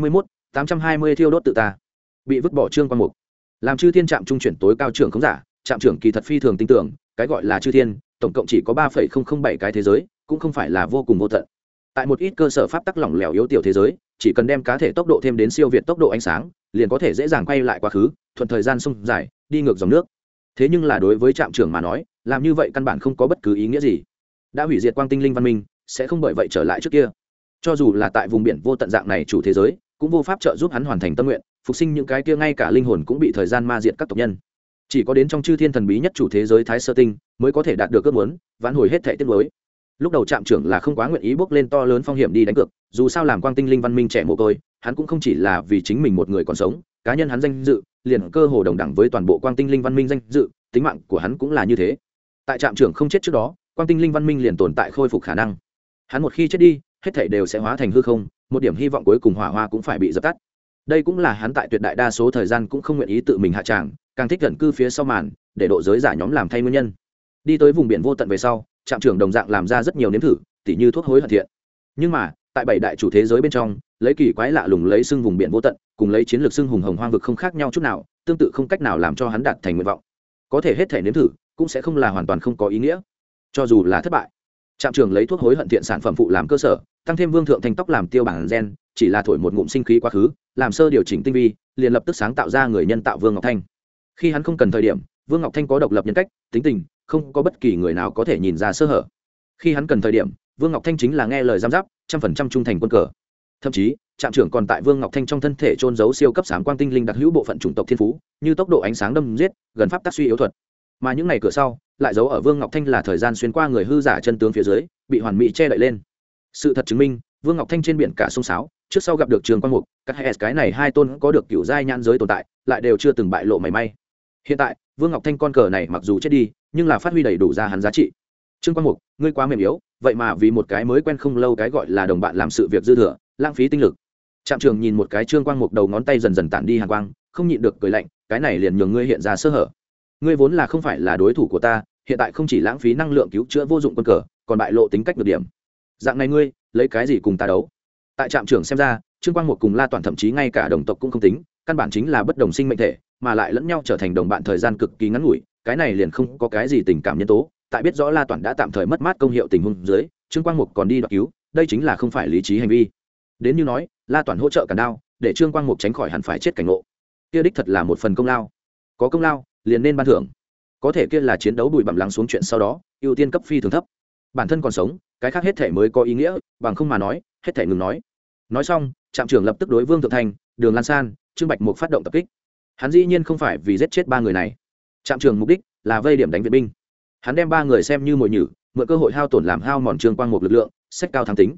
820 thiêu đốt tự ta. Bị vứt bỏ Trương Quang Mục. Làm Chư Thiên trạm trung chuyển tối cao trưởng khống giả, trạm trưởng kỳ thật phi thường tin tưởng, cái gọi là Chư Thiên, tổng cộng chỉ có 3,007 cái thế giới, cũng không phải là vô cùng vô tận. Tại một ít cơ sở pháp tắc lỏng lẻo yếu tiểu thế giới, chỉ cần đem cá thể tốc độ thêm đến siêu việt tốc độ ánh sáng, liền có thể dễ dàng quay lại quá khứ, thuận thời gian sông dài, đi ngược dòng nước. Thế nhưng là đối với trạm trưởng mà nói, làm như vậy căn bản không có bất cứ ý nghĩa gì. Đã hủy diệt quang tinh linh văn minh, sẽ không bởi vậy trở lại trước kia. Cho dù là tại vùng biển vô tận dạng này chủ thế giới, cũng vô pháp trợ giúp hắn hoàn thành tâm nguyện, phục sinh những cái kia ngay cả linh hồn cũng bị thời gian ma diệt các tộc nhân. Chỉ có đến trong Chư Thiên thần bí nhất chủ thế giới Thái Sơ Tinh, mới có thể đạt được ước muốn, vãn hồi hết thảy tiếc nuối. Lúc đầu trạm trưởng là không quá nguyện ý bước lên to lớn phong hiểm đi đánh cược, dù sao làm quang tinh linh văn minh trẻ mồ côi, hắn cũng không chỉ là vì chính mình một người còn sống, cá nhân hắn danh dự liền cơ hồ đồng đẳng với toàn bộ quang tinh linh văn minh danh dự, tính mạng của hắn cũng là như thế. Tại trạm trưởng không chết trước đó, quang tinh linh văn minh liền tồn tại khôi phục khả năng. Hắn một khi chết đi, hết thảy đều sẽ hóa thành hư không, một điểm hy vọng cuối cùng hỏa hoa cũng phải bị dập tắt. Đây cũng là hắn tại tuyệt đại đa số thời gian cũng không nguyện ý tự mình hạ tràng, càng thích gần cư phía sau màn, để độ giới giả nhóm làm thay nguyên nhân. Đi tới vùng biển vô tận về sau, trạm trưởng đồng dạng làm ra rất nhiều nếm thử, tỉ như thuốc hối hận thiện. Nhưng mà, tại bảy đại chủ thế giới bên trong, lấy kỳ quái lạ lùng lấy xưng vùng biển vô tận, cùng lấy chiến lược xưng hùng hồng hoang vực không khác nhau chút nào, tương tự không cách nào làm cho hắn đạt thành nguyện vọng. Có thể hết thể nếm thử, cũng sẽ không là hoàn toàn không có ý nghĩa. Cho dù là thất bại, trạm trưởng lấy thuốc hối hận thiện sản phẩm phụ làm cơ sở, tăng thêm Vương Thượng Thanh tóc làm tiêu bản gen, chỉ là thổi một ngụm sinh khí quá khứ, làm sơ điều chỉnh tinh vi, liền lập tức sáng tạo ra người nhân tạo Vương Ngọc Thanh. Khi hắn không cần thời điểm, Vương Ngọc Thanh có độc lập nhân cách, tính tình, không có bất kỳ người nào có thể nhìn ra sơ hở. Khi hắn cần thời điểm, Vương Ngọc Thanh chính là nghe lời giám giáp, 100% trung thành quân cờ. Thậm chí, trạm trưởng còn tại Vương Ngọc Thanh trong thân thể trôn giấu siêu cấp sáng quang tinh linh đặc hữu bộ phận chủng tộc thiên phú, như tốc độ ánh sáng đâm giết, gần pháp tắc suy yếu thuật. Mà những ngày cửa sau, lại giấu ở Vương Ngọc Thanh là thời gian xuyên qua người hư giả chân tướng phía dưới, bị hoàn mỹ che đậy lên. Sự thật chứng minh, Vương Ngọc Thanh trên biển cả sông sáo, trước sau gặp được Trường Quang Mục, các cái này hai tôn có được cựu giai nhãn giới tồn tại, lại đều chưa từng bại lộ mảy may. Hiện tại, Vương Ngọc Thanh con cờ này mặc dù chết đi, nhưng là phát huy đầy đủ ra hắn giá trị. Trương Quang Mục, ngươi quá mềm yếu, vậy mà vì một cái mới quen không lâu cái gọi là đồng bạn làm sự việc dư thừa, lãng phí tinh lực. Trạm trưởng nhìn một cái Trương Quang Mục đầu ngón tay dần dần tản đi hàn quang, không nhịn được cười lạnh, cái này liền nhường ngươi hiện ra sơ hở. Ngươi vốn là không phải là đối thủ của ta, hiện tại không chỉ lãng phí năng lượng cứu chữa vô dụng quân cờ, còn bại lộ tính cách nhược điểm. Dạng này ngươi, lấy cái gì cùng ta đấu? Tại trạm trưởng xem ra, Trương Quang Mục cùng La Toàn thậm chí ngay cả đồng tộc cũng không tính, căn bản chính là bất đồng sinh mệnh thể, mà lại lẫn nhau trở thành đồng bạn thời gian cực kỳ ngắn ngủi, cái này liền không có cái gì tình cảm nhân tố. Tại biết rõ La Toàn đã tạm thời mất mát công hiệu tình huống dưới, Trương Quang Mục còn đi đoạt cứu, đây chính là không phải lý trí hành vi. Đến như nói, La Toàn hỗ trợ cản đao, để Trương Quang Mục tránh khỏi hẳn phải chết cảnh ngộ. Kia đích thật là một phần công lao. Có công lao, liền nên ban thưởng. Có thể kia là chiến đấu bụi bặm lắng xuống chuyện sau đó, ưu tiên cấp phi thường thấp. Bản thân còn sống, cái khác hết thể mới có ý nghĩa, bằng không mà nói, hết thể ngừng nói. Nói xong, trạm trưởng lập tức đối Vương Thượng Thanh, Đường Lan San, Trương Bạch Mục phát động tập kích. Hắn dĩ nhiên không phải vì giết chết ba người này. Trạm trưởng mục đích là vây điểm đánh viện binh. Hắn đem ba người xem như mồi nhử, mượn cơ hội hao tổn làm hao mòn Trương Quang Mục lực lượng, xét cao thắng tính.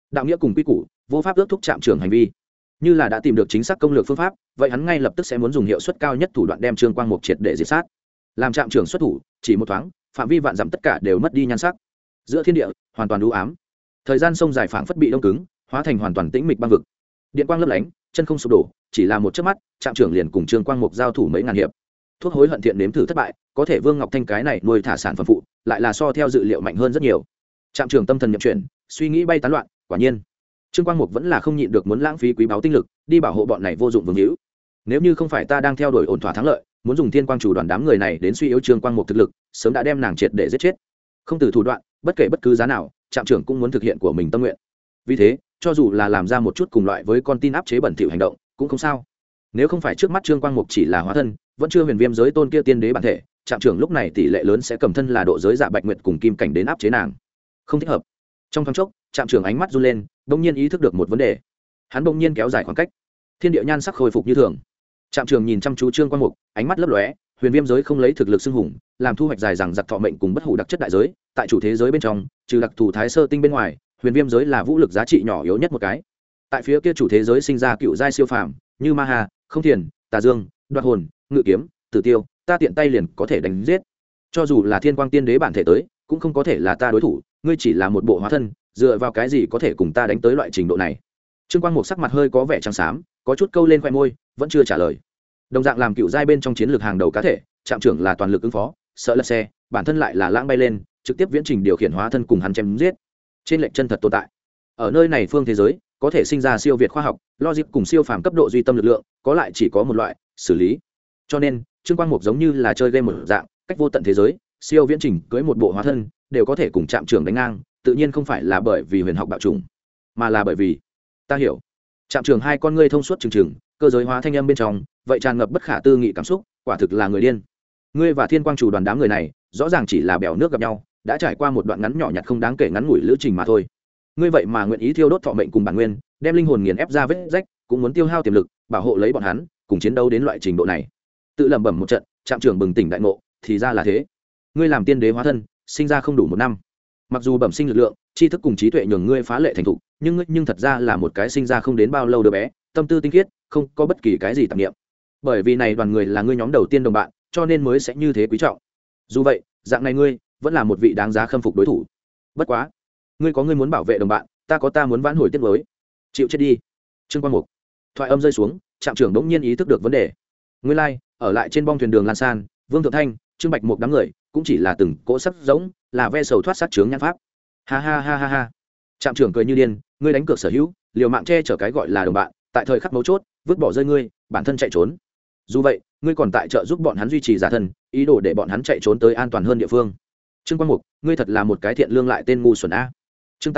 đạo nghĩa cùng quy củ vô pháp ước thúc trạm trưởng hành vi. Như là đã tìm được chính xác công lược phương pháp, vậy hắn ngay lập tức sẽ muốn dùng hiệu suất cao nhất thủ đoạn đem Trương Quang Mục triệt để diệt sát. Làm trạm trưởng xuất thủ, chỉ một thoáng, phạm vi vạn dặm tất cả đều mất đi nhan sắc. Giữa thiên địa hoàn toàn u ám. Thời gian sông dài phảng phất bị đông cứng, hóa thành hoàn toàn tĩnh mịch băng vực. Điện quang lấp lánh, chân không sụp đổ, chỉ là một chớp mắt, trạm trưởng liền cùng Trương Quang Mục giao thủ mấy ngàn hiệp. Thuốc hối hận thiện nếm thử thất bại, có thể Vương Ngọc Thanh cái này nuôi thả sản phẩm phụ, lại là so theo dự liệu mạnh hơn rất nhiều. Trạm trưởng tâm thần nhậm chuyển, suy nghĩ bay tán loạn, quả nhiên Trương Quang Mục vẫn là không nhịn được muốn lãng phí quý báu tinh lực đi bảo hộ bọn này vô dụng vương hữu. Nếu như không phải ta đang theo đuổi ổn thỏa thắng lợi, muốn dùng Thiên Quang chủ đoàn đám người này đến suy yếu Trương Quang Mục thực lực, sớm đã đem nàng triệt để giết chết. Không từ thủ đoạn, bất kể bất cứ giá nào, trạm trưởng cũng muốn thực hiện của mình tâm nguyện. Vì thế, cho dù là làm ra một chút cùng loại với con tin áp chế bẩn thỉu hành động, cũng không sao. Nếu không phải trước mắt Trương Quang Mục chỉ là hóa thân, vẫn chưa huyền viêm giới tôn kia tiên đế bản thể, trạm trưởng lúc này tỷ lệ lớn sẽ cầm thân là độ giới dạ bạch nguyệt cùng kim cảnh đến áp chế nàng. Không thích hợp. Trong thoáng chốc, trạm trưởng ánh mắt run lên, bỗng nhiên ý thức được một vấn đề. Hắn bỗng nhiên kéo dài khoảng cách. Thiên địa nhan sắc khôi phục như thường. Trạm trưởng nhìn chăm chú Trương Quang Mục, ánh mắt lấp lóe, huyền viêm giới không lấy thực lực xưng hùng, làm thu hoạch dài rằng giặc thọ mệnh cùng bất hủ đặc chất đại giới, tại chủ thế giới bên trong, trừ đặc thù thái sơ tinh bên ngoài, huyền viêm giới là vũ lực giá trị nhỏ yếu nhất một cái. Tại phía kia chủ thế giới sinh ra cựu giai siêu phàm, như Ma Hà, Không Thiền, Tà Dương, Đoạt Hồn, Ngự Kiếm, Tử Tiêu, ta tiện tay liền có thể đánh giết. Cho dù là Thiên Quang Tiên Đế bản thể tới, cũng không có thể là ta đối thủ, ngươi chỉ là một bộ hóa thân, dựa vào cái gì có thể cùng ta đánh tới loại trình độ này? Trương Quang Mục sắc mặt hơi có vẻ trắng xám, có chút câu lên khoe môi, vẫn chưa trả lời. Đồng dạng làm cựu giai bên trong chiến lược hàng đầu cá thể, trạm trưởng là toàn lực ứng phó, sợ lật xe, bản thân lại là lãng bay lên, trực tiếp viễn trình điều khiển hóa thân cùng hắn chém giết. Trên lệnh chân thật tồn tại. Ở nơi này phương thế giới, có thể sinh ra siêu việt khoa học, logic cùng siêu phàm cấp độ duy tâm lực lượng, có lại chỉ có một loại, xử lý. Cho nên, Trương Quang Mục giống như là chơi game một dạng, cách vô tận thế giới, siêu viễn trình cưới một bộ hóa thân, đều có thể cùng trạm trưởng đánh ngang, tự nhiên không phải là bởi vì huyền học bạo trùng, mà là bởi vì ta hiểu. Trạm trưởng hai con ngươi thông suốt trừng trừng, cơ giới hóa thanh âm bên trong, vậy tràn ngập bất khả tư nghị cảm xúc, quả thực là người điên. Ngươi và Thiên Quang chủ đoàn đám người này, rõ ràng chỉ là bèo nước gặp nhau, đã trải qua một đoạn ngắn nhỏ nhặt không đáng kể ngắn ngủi lữ trình mà thôi. Ngươi vậy mà nguyện ý thiêu đốt thọ mệnh cùng bản nguyên, đem linh hồn nghiền ép ra vết rách, cũng muốn tiêu hao tiềm lực, bảo hộ lấy bọn hắn, cùng chiến đấu đến loại trình độ này. Tự lẩm bẩm một trận, trạm trưởng bừng tỉnh đại ngộ, thì ra là thế. Ngươi làm tiên đế hóa thân, sinh ra không đủ một năm. Mặc dù bẩm sinh lực lượng, tri thức cùng trí tuệ nhường ngươi phá lệ thành thục, nhưng thật ra là một cái sinh ra không đến bao lâu đứa bé, tâm tư tinh khiết, không có bất kỳ cái gì tạp niệm. Bởi vì này đoàn người là ngươi nhóm đầu tiên đồng bạn, cho nên mới sẽ như thế quý trọng. Dù vậy, dạng này ngươi vẫn là một vị đáng giá khâm phục đối thủ. Bất quá, ngươi có ngươi muốn bảo vệ đồng bạn, ta có ta muốn vãn hồi tiết mới. Chịu chết đi. Trương Quang Mục. Thoại âm rơi xuống, trạm trưởng đống nhiên ý thức được vấn đề. Ngươi lai, ở lại trên bong thuyền đường Lan San, Vương Thượng Thanh, Trương Bạch Mục đám người, cũng chỉ là từng cỗ sắc giống, là ve sầu thoát sát chướng nhãn pháp. Ha ha ha ha ha. Trạm trưởng cười như điên, ngươi đánh cược sở hữu, liều mạng che chở cái gọi là đồng bạn, tại thời khắc mấu chốt, vứt bỏ rơi ngươi, bản thân chạy trốn. Dù vậy, ngươi còn tại trợ giúp bọn hắn duy trì giả thân, ý đồ để bọn hắn chạy trốn tới an toàn hơn địa phương. Trương Quang Mục, ngươi thật là một cái thiện lương lại tên ngu xuẩn a. Chương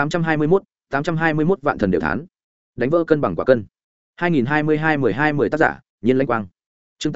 821 vạn thần đều thán. Đánh vỡ cân bằng quả cân. 2022-12-10 tác giả, Nhiên Lãnh Quang. Chương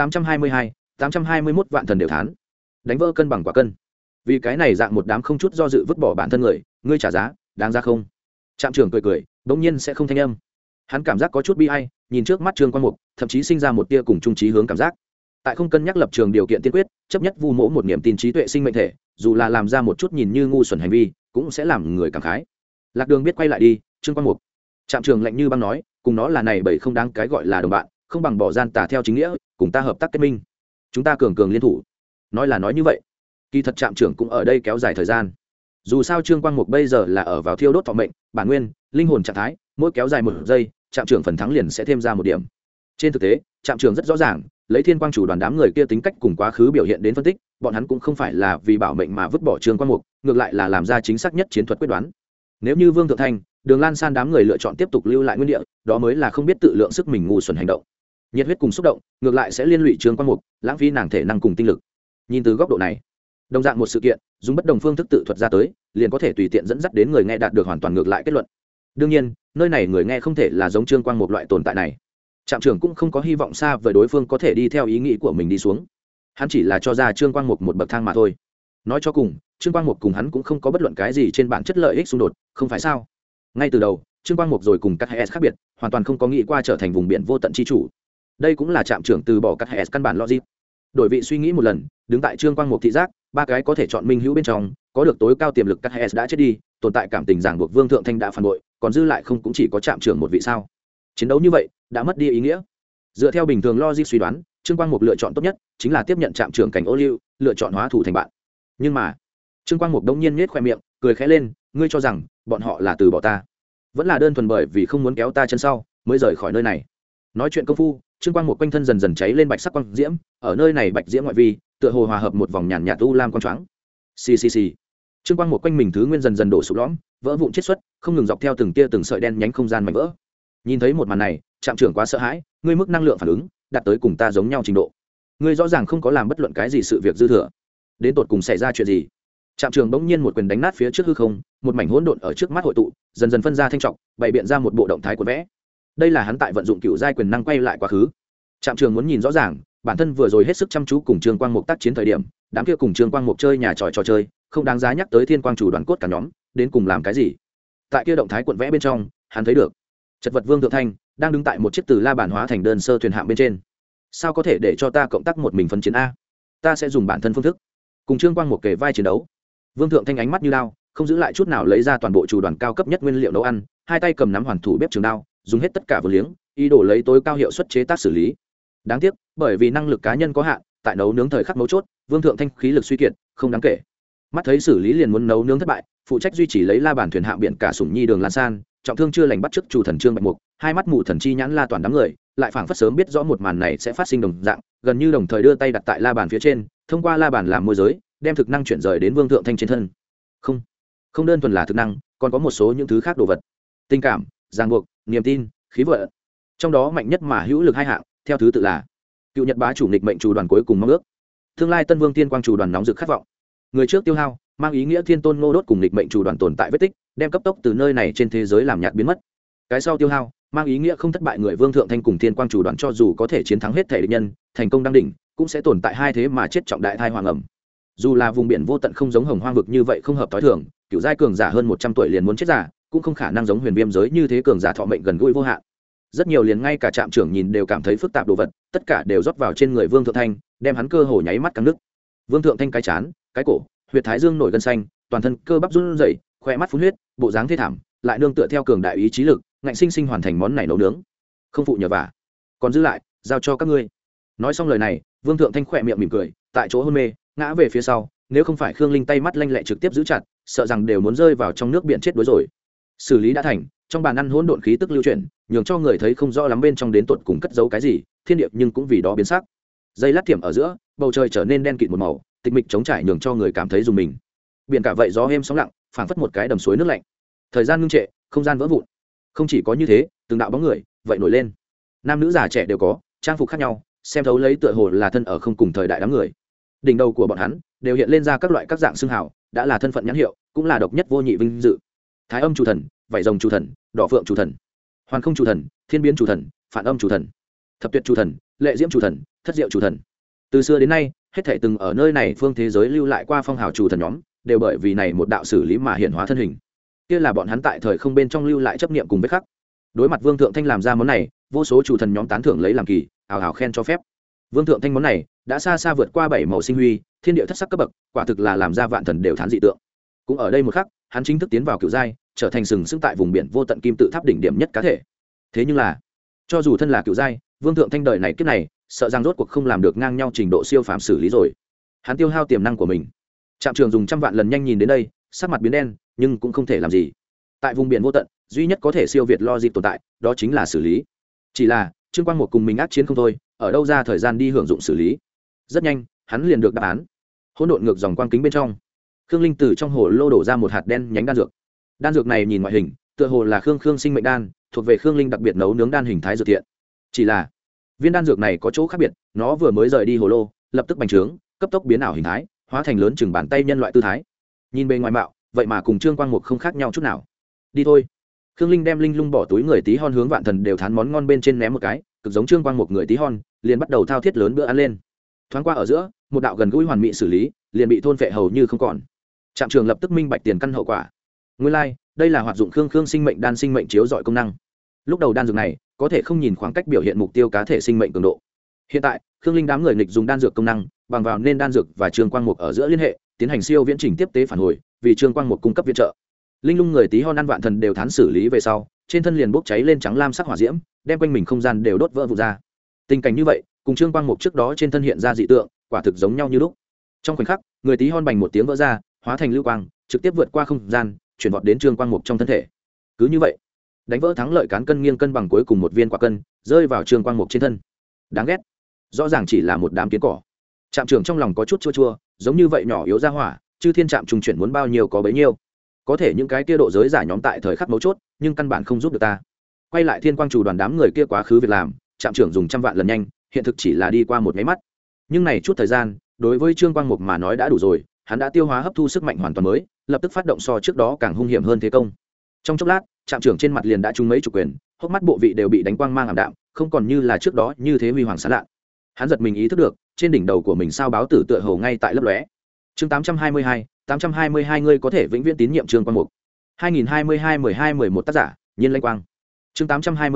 821 vạn thần đều thán. Đánh vỡ cân bằng quả cân. Vì cái này dạng một đám không chút do dự vứt bỏ bản thân người, ngươi trả giá, đáng ra không? Trạm trưởng cười cười, bỗng nhiên sẽ không thanh âm. Hắn cảm giác có chút bi ai, nhìn trước mắt Trương Quang Mục, thậm chí sinh ra một tia cùng trung trí hướng cảm giác. Tại không cân nhắc lập trường điều kiện tiên quyết, chấp nhất vu mỗ một niềm tin trí tuệ sinh mệnh thể, dù là làm ra một chút nhìn như ngu xuẩn hành vi, cũng sẽ làm người cảm khái. Lạc Đường biết quay lại đi, Trương Quang Mục. Trạm trưởng lạnh như băng nói, cùng nó là này bởi không đáng cái gọi là đồng bạn, không bằng bỏ gian tà theo chính nghĩa, cùng ta hợp tác kết minh. Chúng ta cường cường liên thủ. Nói là nói như vậy, kỳ thật trạm trưởng cũng ở đây kéo dài thời gian. Dù sao Trương Quang Mục bây giờ là ở vào thiêu đốt thọ mệnh, bản nguyên, linh hồn trạng thái, mỗi kéo dài một giây, trạm trưởng phần thắng liền sẽ thêm ra một điểm. Trên thực tế, trạm trưởng rất rõ ràng, lấy Thiên Quang chủ đoàn đám người kia tính cách cùng quá khứ biểu hiện đến phân tích, bọn hắn cũng không phải là vì bảo mệnh mà vứt bỏ Trương Quang Mục, ngược lại là làm ra chính xác nhất chiến thuật quyết đoán. Nếu như Vương Thượng Thanh, Đường Lan San đám người lựa chọn tiếp tục lưu lại nguyên địa, đó mới là không biết tự lượng sức mình ngu xuẩn hành động. Nhiệt huyết cùng xúc động, ngược lại sẽ liên lụy Trương Quang Mục, lãng phí nàng thể năng cùng tinh lực. Nhìn từ góc độ này, đồng dạng một sự kiện, dùng bất đồng phương thức tự thuật ra tới, liền có thể tùy tiện dẫn dắt đến người nghe đạt được hoàn toàn ngược lại kết luận. Đương nhiên, nơi này người nghe không thể là giống Trương Quang Mục loại tồn tại này. Trạm trưởng cũng không có hy vọng xa với đối phương có thể đi theo ý nghĩ của mình đi xuống. Hắn chỉ là cho ra Trương Quang Mục một bậc thang mà thôi. Nói cho cùng, Trương Quang Mục cùng hắn cũng không có bất luận cái gì trên bản chất lợi ích xung đột, không phải sao? Ngay từ đầu, Trương Quang Mục rồi cùng các HS khác biệt, hoàn toàn không có nghĩ qua trở thành vùng biển vô tận chi chủ. Đây cũng là trạm trưởng từ bỏ các HS căn bản logic. Đổi vị suy nghĩ một lần, đứng tại Trương Quang Mục thị giác, ba cái có thể chọn minh hữu bên trong, có được tối cao tiềm lực các HS đã chết đi, tồn tại cảm tình ràng buộc Vương Thượng Thanh đã phản bội, còn dư lại không cũng chỉ có trạm trưởng một vị sao? Chiến đấu như vậy đã mất đi ý nghĩa. Dựa theo bình thường logic suy đoán, Trương Quang Mục lựa chọn tốt nhất chính là tiếp nhận trạm trưởng cảnh ô liu, lựa chọn hóa thủ thành bạn. Nhưng mà Trương Quang Mục đống nhiên nhếch khoe miệng, cười khẽ lên, ngươi cho rằng bọn họ là từ bỏ ta, vẫn là đơn thuần bởi vì không muốn kéo ta chân sau mới rời khỏi nơi này. Nói chuyện công phu, Trương Quang Mục quanh thân dần dần cháy lên bạch sắc quang diễm, ở nơi này bạch diễm ngoại vi tựa hồ hòa hợp một vòng nhàn nhạt u lam quang choáng. Xì xì xì. Trương Quang Mục quanh mình thứ nguyên dần dần đổ sụp lõm, vỡ vụn chiết xuất, không ngừng dọc theo từng tia từng sợi đen nhánh không gian mảnh vỡ. Nhìn thấy một màn này, trạm trưởng quá sợ hãi, ngươi mức năng lượng phản ứng đạt tới cùng ta giống nhau trình độ, ngươi rõ ràng không có làm bất luận cái gì sự việc dư thừa, đến tột cùng xảy ra chuyện gì? Trạm trưởng bỗng nhiên một quyền đánh nát phía trước hư không, một mảnh hỗn độn ở trước mắt hội tụ, dần dần phân ra thanh trọng, bày biện ra một bộ động thái cuốn vẽ. Đây là hắn tại vận dụng cựu giai quyền năng quay lại quá khứ. Trạm trưởng muốn nhìn rõ ràng, bản thân vừa rồi hết sức chăm chú cùng Trương Quang Mục tác chiến thời điểm, đám kia cùng Trương Quang Mục chơi nhà trò chơi, không đáng giá nhắc tới Thiên Quang chủ đoàn cốt cả nhóm, đến cùng làm cái gì? Tại kia động thái cuộn vẽ bên trong, hắn thấy được chật vật Vương Thượng Thanh đang đứng tại một chiếc từ la bản hóa thành đơn sơ thuyền hạm bên trên. Sao có thể để cho ta cộng tác một mình phân chiến a? Ta sẽ dùng bản thân phương thức cùng Trương Quang Mục kề vai chiến đấu. Vương Thượng Thanh ánh mắt như đao, không giữ lại chút nào lấy ra toàn bộ chủ đoàn cao cấp nhất nguyên liệu nấu ăn, hai tay cầm nắm hoàn thủ bếp trường đao, dùng hết tất cả vừa liếng, ý đồ lấy tối cao hiệu suất chế tác xử lý. Đáng tiếc, bởi vì năng lực cá nhân có hạn, tại nấu nướng thời khắc mấu chốt, Vương Thượng Thanh khí lực suy kiệt, không đáng kể. Mắt thấy xử lý liền muốn nấu nướng thất bại, phụ trách duy trì lấy la bàn thuyền hạm biển cả sủng nhi Đường Lan San, trọng thương chưa lành bắt trước chủ thần Trương Bạch Mục, hai mắt mù thần chi nhãn la toàn đám người, lại phảng phất sớm biết rõ một màn này sẽ phát sinh đồng dạng, gần như đồng thời đưa tay đặt tại la bàn phía trên, thông qua la bàn làm môi giới, đem thực năng chuyển rời đến Vương Thượng Thanh trên thân. Không đơn thuần là thực năng, còn có một số những thứ khác đồ vật, tình cảm, ràng buộc, niềm tin, khí vận. Trong đó mạnh nhất mà hữu lực hai hạng, theo thứ tự là cựu Nhật bá chủ nghịch mệnh chủ đoàn cuối cùng mong ước, tương lai Tân Vương Tiên Quang chủ đoàn nóng rực khát vọng. Người trước tiêu hao, mang ý nghĩa Thiên Tôn Ngô Đốt cùng nghịch mệnh chủ đoàn tồn tại vết tích, đem cấp tốc từ nơi này trên thế giới làm nhạt biến mất. Cái sau tiêu hao, mang ý nghĩa không thất bại người Vương Thượng Thanh cùng Thiên Quang chủ đoàn cho dù có thể chiến thắng hết thể địch nhân, thành công đăng đỉnh, cũng sẽ tồn tại hai thế mà chết trọng đại thai hoàng ẩm. Dù là vùng biển vô tận không giống Hồng Hoang vực như vậy không hợp tối thường, cựu giai cường giả hơn 100 tuổi liền muốn chết giả, cũng không khả năng giống Huyền Viêm giới như thế cường giả thọ mệnh gần gũi vô hạn. Rất nhiều liền ngay cả trạm trưởng nhìn đều cảm thấy phức tạp đồ vật, tất cả đều rót vào trên người Vương Thượng Thanh, đem hắn cơ hồ nháy mắt căng nứt. Vương Thượng Thanh cái chán, cái cổ, huyệt thái dương nổi gân xanh, toàn thân cơ bắp run rẩy, khóe mắt phun huyết, bộ dáng thê thảm, lại nương tựa theo cường đại ý chí lực, ngạnh sinh sinh hoàn thành món này nấu nướng. Không phụ nhờ vả, còn giữ lại, giao cho các ngươi. Nói xong lời này, Vương Thượng Thanh khỏe miệng mỉm cười, tại chỗ hôn mê, ngã về phía sau, nếu không phải Khương Linh tay mắt lanh lẹ trực tiếp giữ chặt, sợ rằng đều muốn rơi vào trong nước biển chết đuối rồi. Xử lý đã thành, trong bàn ăn hỗn độn khí tức lưu chuyển, nhường cho người thấy không rõ lắm bên trong đến tột cùng cất giấu cái gì, thiên địa nhưng cũng vì đó biến sắc. Dây lát thiểm ở giữa, bầu trời trở nên đen kịt một màu, tịch mịch trống trải nhường cho người cảm thấy rùng mình. Biển cả vậy gió êm sóng lặng, phảng phất một cái đầm suối nước lạnh. Thời gian ngưng trệ, không gian vỡ vụn. Không chỉ có như thế, từng đạo bóng người vậy nổi lên. Nam nữ già trẻ đều có, trang phục khác nhau, xem thấu lấy tựa hồ là thân ở không cùng thời đại đám người. Đỉnh đầu của bọn hắn đều hiện lên ra các loại các dạng xương hào, đã là thân phận nhãn hiệu, cũng là độc nhất vô nhị vinh dự. Thái âm chủ thần, vảy rồng chủ thần, đỏ phượng chủ thần, hoàn không chủ thần, thiên biến chủ thần, phản âm chủ thần, thập tuyệt chủ thần, lệ diễm chủ thần, thất diệu chủ thần. Từ xưa đến nay, hết thảy từng ở nơi này phương thế giới lưu lại qua phong hào chủ thần nhóm, đều bởi vì này một đạo xử lý mà hiện hóa thân hình. Kia là bọn hắn tại thời không bên trong lưu lại chấp niệm cùng vết khắc. Đối mặt Vương Thượng Thanh làm ra món này, vô số chủ thần nhóm tán thưởng lấy làm kỳ, ào ào khen cho phép. Vương Thượng Thanh món này đã xa xa vượt qua 7 màu sinh huy, thiên địa thất sắc cấp bậc, quả thực là làm ra vạn thần đều thán dị tượng. Cũng ở đây một khắc, hắn chính thức tiến vào cựu giai, trở thành sừng sững tại vùng biển vô tận kim tự tháp đỉnh điểm nhất cá thể. Thế nhưng là, cho dù thân là cựu giai, Vương Thượng Thanh đời này kiếp này, sợ rằng rốt cuộc không làm được ngang nhau trình độ siêu phàm xử lý rồi. Hắn tiêu hao tiềm năng của mình. Trạm Trường dùng trăm vạn lần nhanh nhìn đến đây, sắc mặt biến đen, nhưng cũng không thể làm gì. Tại vùng biển vô tận, duy nhất có thể siêu việt logic tồn tại, đó chính là xử lý. Chỉ là, Trương Quang Một cùng mình ác chiến không thôi, ở đâu ra thời gian đi hưởng dụng xử lý. Rất nhanh, hắn liền được đáp án. Hỗn độn ngược dòng quang kính bên trong, Khương Linh từ trong hồ lô đổ ra một hạt đen nhánh đan dược. Đan dược này nhìn ngoại hình, tựa hồ là Khương sinh mệnh đan, thuộc về Khương Linh đặc biệt nấu nướng đan hình thái dược thiện. Chỉ là, viên đan dược này có chỗ khác biệt, nó vừa mới rời đi hồ lô, lập tức bành trướng, cấp tốc biến ảo hình thái, hóa thành lớn chừng bàn tay nhân loại tư thái. Nhìn bề ngoài mạo, vậy mà cùng Trương Quang Mục không khác nhau chút nào. Đi thôi. Khương Linh đem linh lung bỏ túi người tí hon hướng vạn thần đều thán món ngon bên trên ném một cái, cực giống Trương Quang Mục người tí hon, liền bắt đầu thao thiết lớn bữa ăn lên. Thoáng qua ở giữa, một đạo gần gũi hoàn mỹ xử lý, liền bị thôn phệ hầu như không còn. Trạm Trường lập tức minh bạch tiền căn hậu quả. Nguyên lai, đây là hoạt dụng Khương sinh mệnh đan sinh mệnh chiếu dọi công năng. Lúc đầu đan dược này có thể không nhìn khoảng cách biểu hiện mục tiêu cá thể sinh mệnh cường độ. Hiện tại, Khương Linh đám người nghịch dùng đan dược công năng, bằng vào nên đan dược và Trương Quang Mục ở giữa liên hệ, tiến hành siêu viễn trình tiếp tế phản hồi, vì Trương Quang Mục cung cấp viện trợ. linh lung người tí hon ăn vạn thần đều thán xử lý về sau trên thân liền bốc cháy lên trắng lam sắc hỏa diễm đem quanh mình không gian đều đốt vỡ vụn ra. Tình cảnh như vậy cùng trương quang mục trước đó trên thân hiện ra dị tượng quả thực giống nhau như lúc. Trong khoảnh khắc người tí hon bành một tiếng vỡ ra hóa thành lưu quang trực tiếp vượt qua không gian chuyển vọt đến trương quang mục trong thân thể. Cứ như vậy đánh vỡ thắng lợi cán cân nghiêng cân bằng cuối cùng một viên quả cân rơi vào trương quang mục trên thân. Đáng ghét, rõ ràng chỉ là một đám kiến cỏ. Trạm trưởng trong lòng có chút chua chua, giống như vậy nhỏ yếu ra hỏa chư thiên trạm trùng chuyển muốn bao nhiêu có bấy nhiêu. Có thể những cái kia độ giới giả nhóm tại thời khắc mấu chốt nhưng căn bản không giúp được ta. Quay lại thiên quang chủ đoàn đám người kia quá khứ việc làm trạm trưởng dùng trăm vạn lần nhanh hiện thực chỉ là đi qua một máy mắt. Nhưng này chút thời gian đối với trương quang mục mà nói đã đủ rồi, hắn đã tiêu hóa hấp thu sức mạnh hoàn toàn mới, lập tức phát động so trước đó càng hung hiểm hơn thế công. Trong chốc lát trạm trưởng trên mặt liền đã trúng mấy chục quyền, hốc mắt bộ vị đều bị đánh quang mang ảm đạm, không còn như là trước đó như thế huy hoàng sáng lạ. Hắn giật mình ý thức được trên đỉnh đầu của mình sao báo tử tựa hồ ngay tại lấp lóe. Chương 822 ngươi có thể vĩnh viễn tín nhiệm trương quang mục. 2022-12-11 tác giả Nhiên Lanh Quang. Chương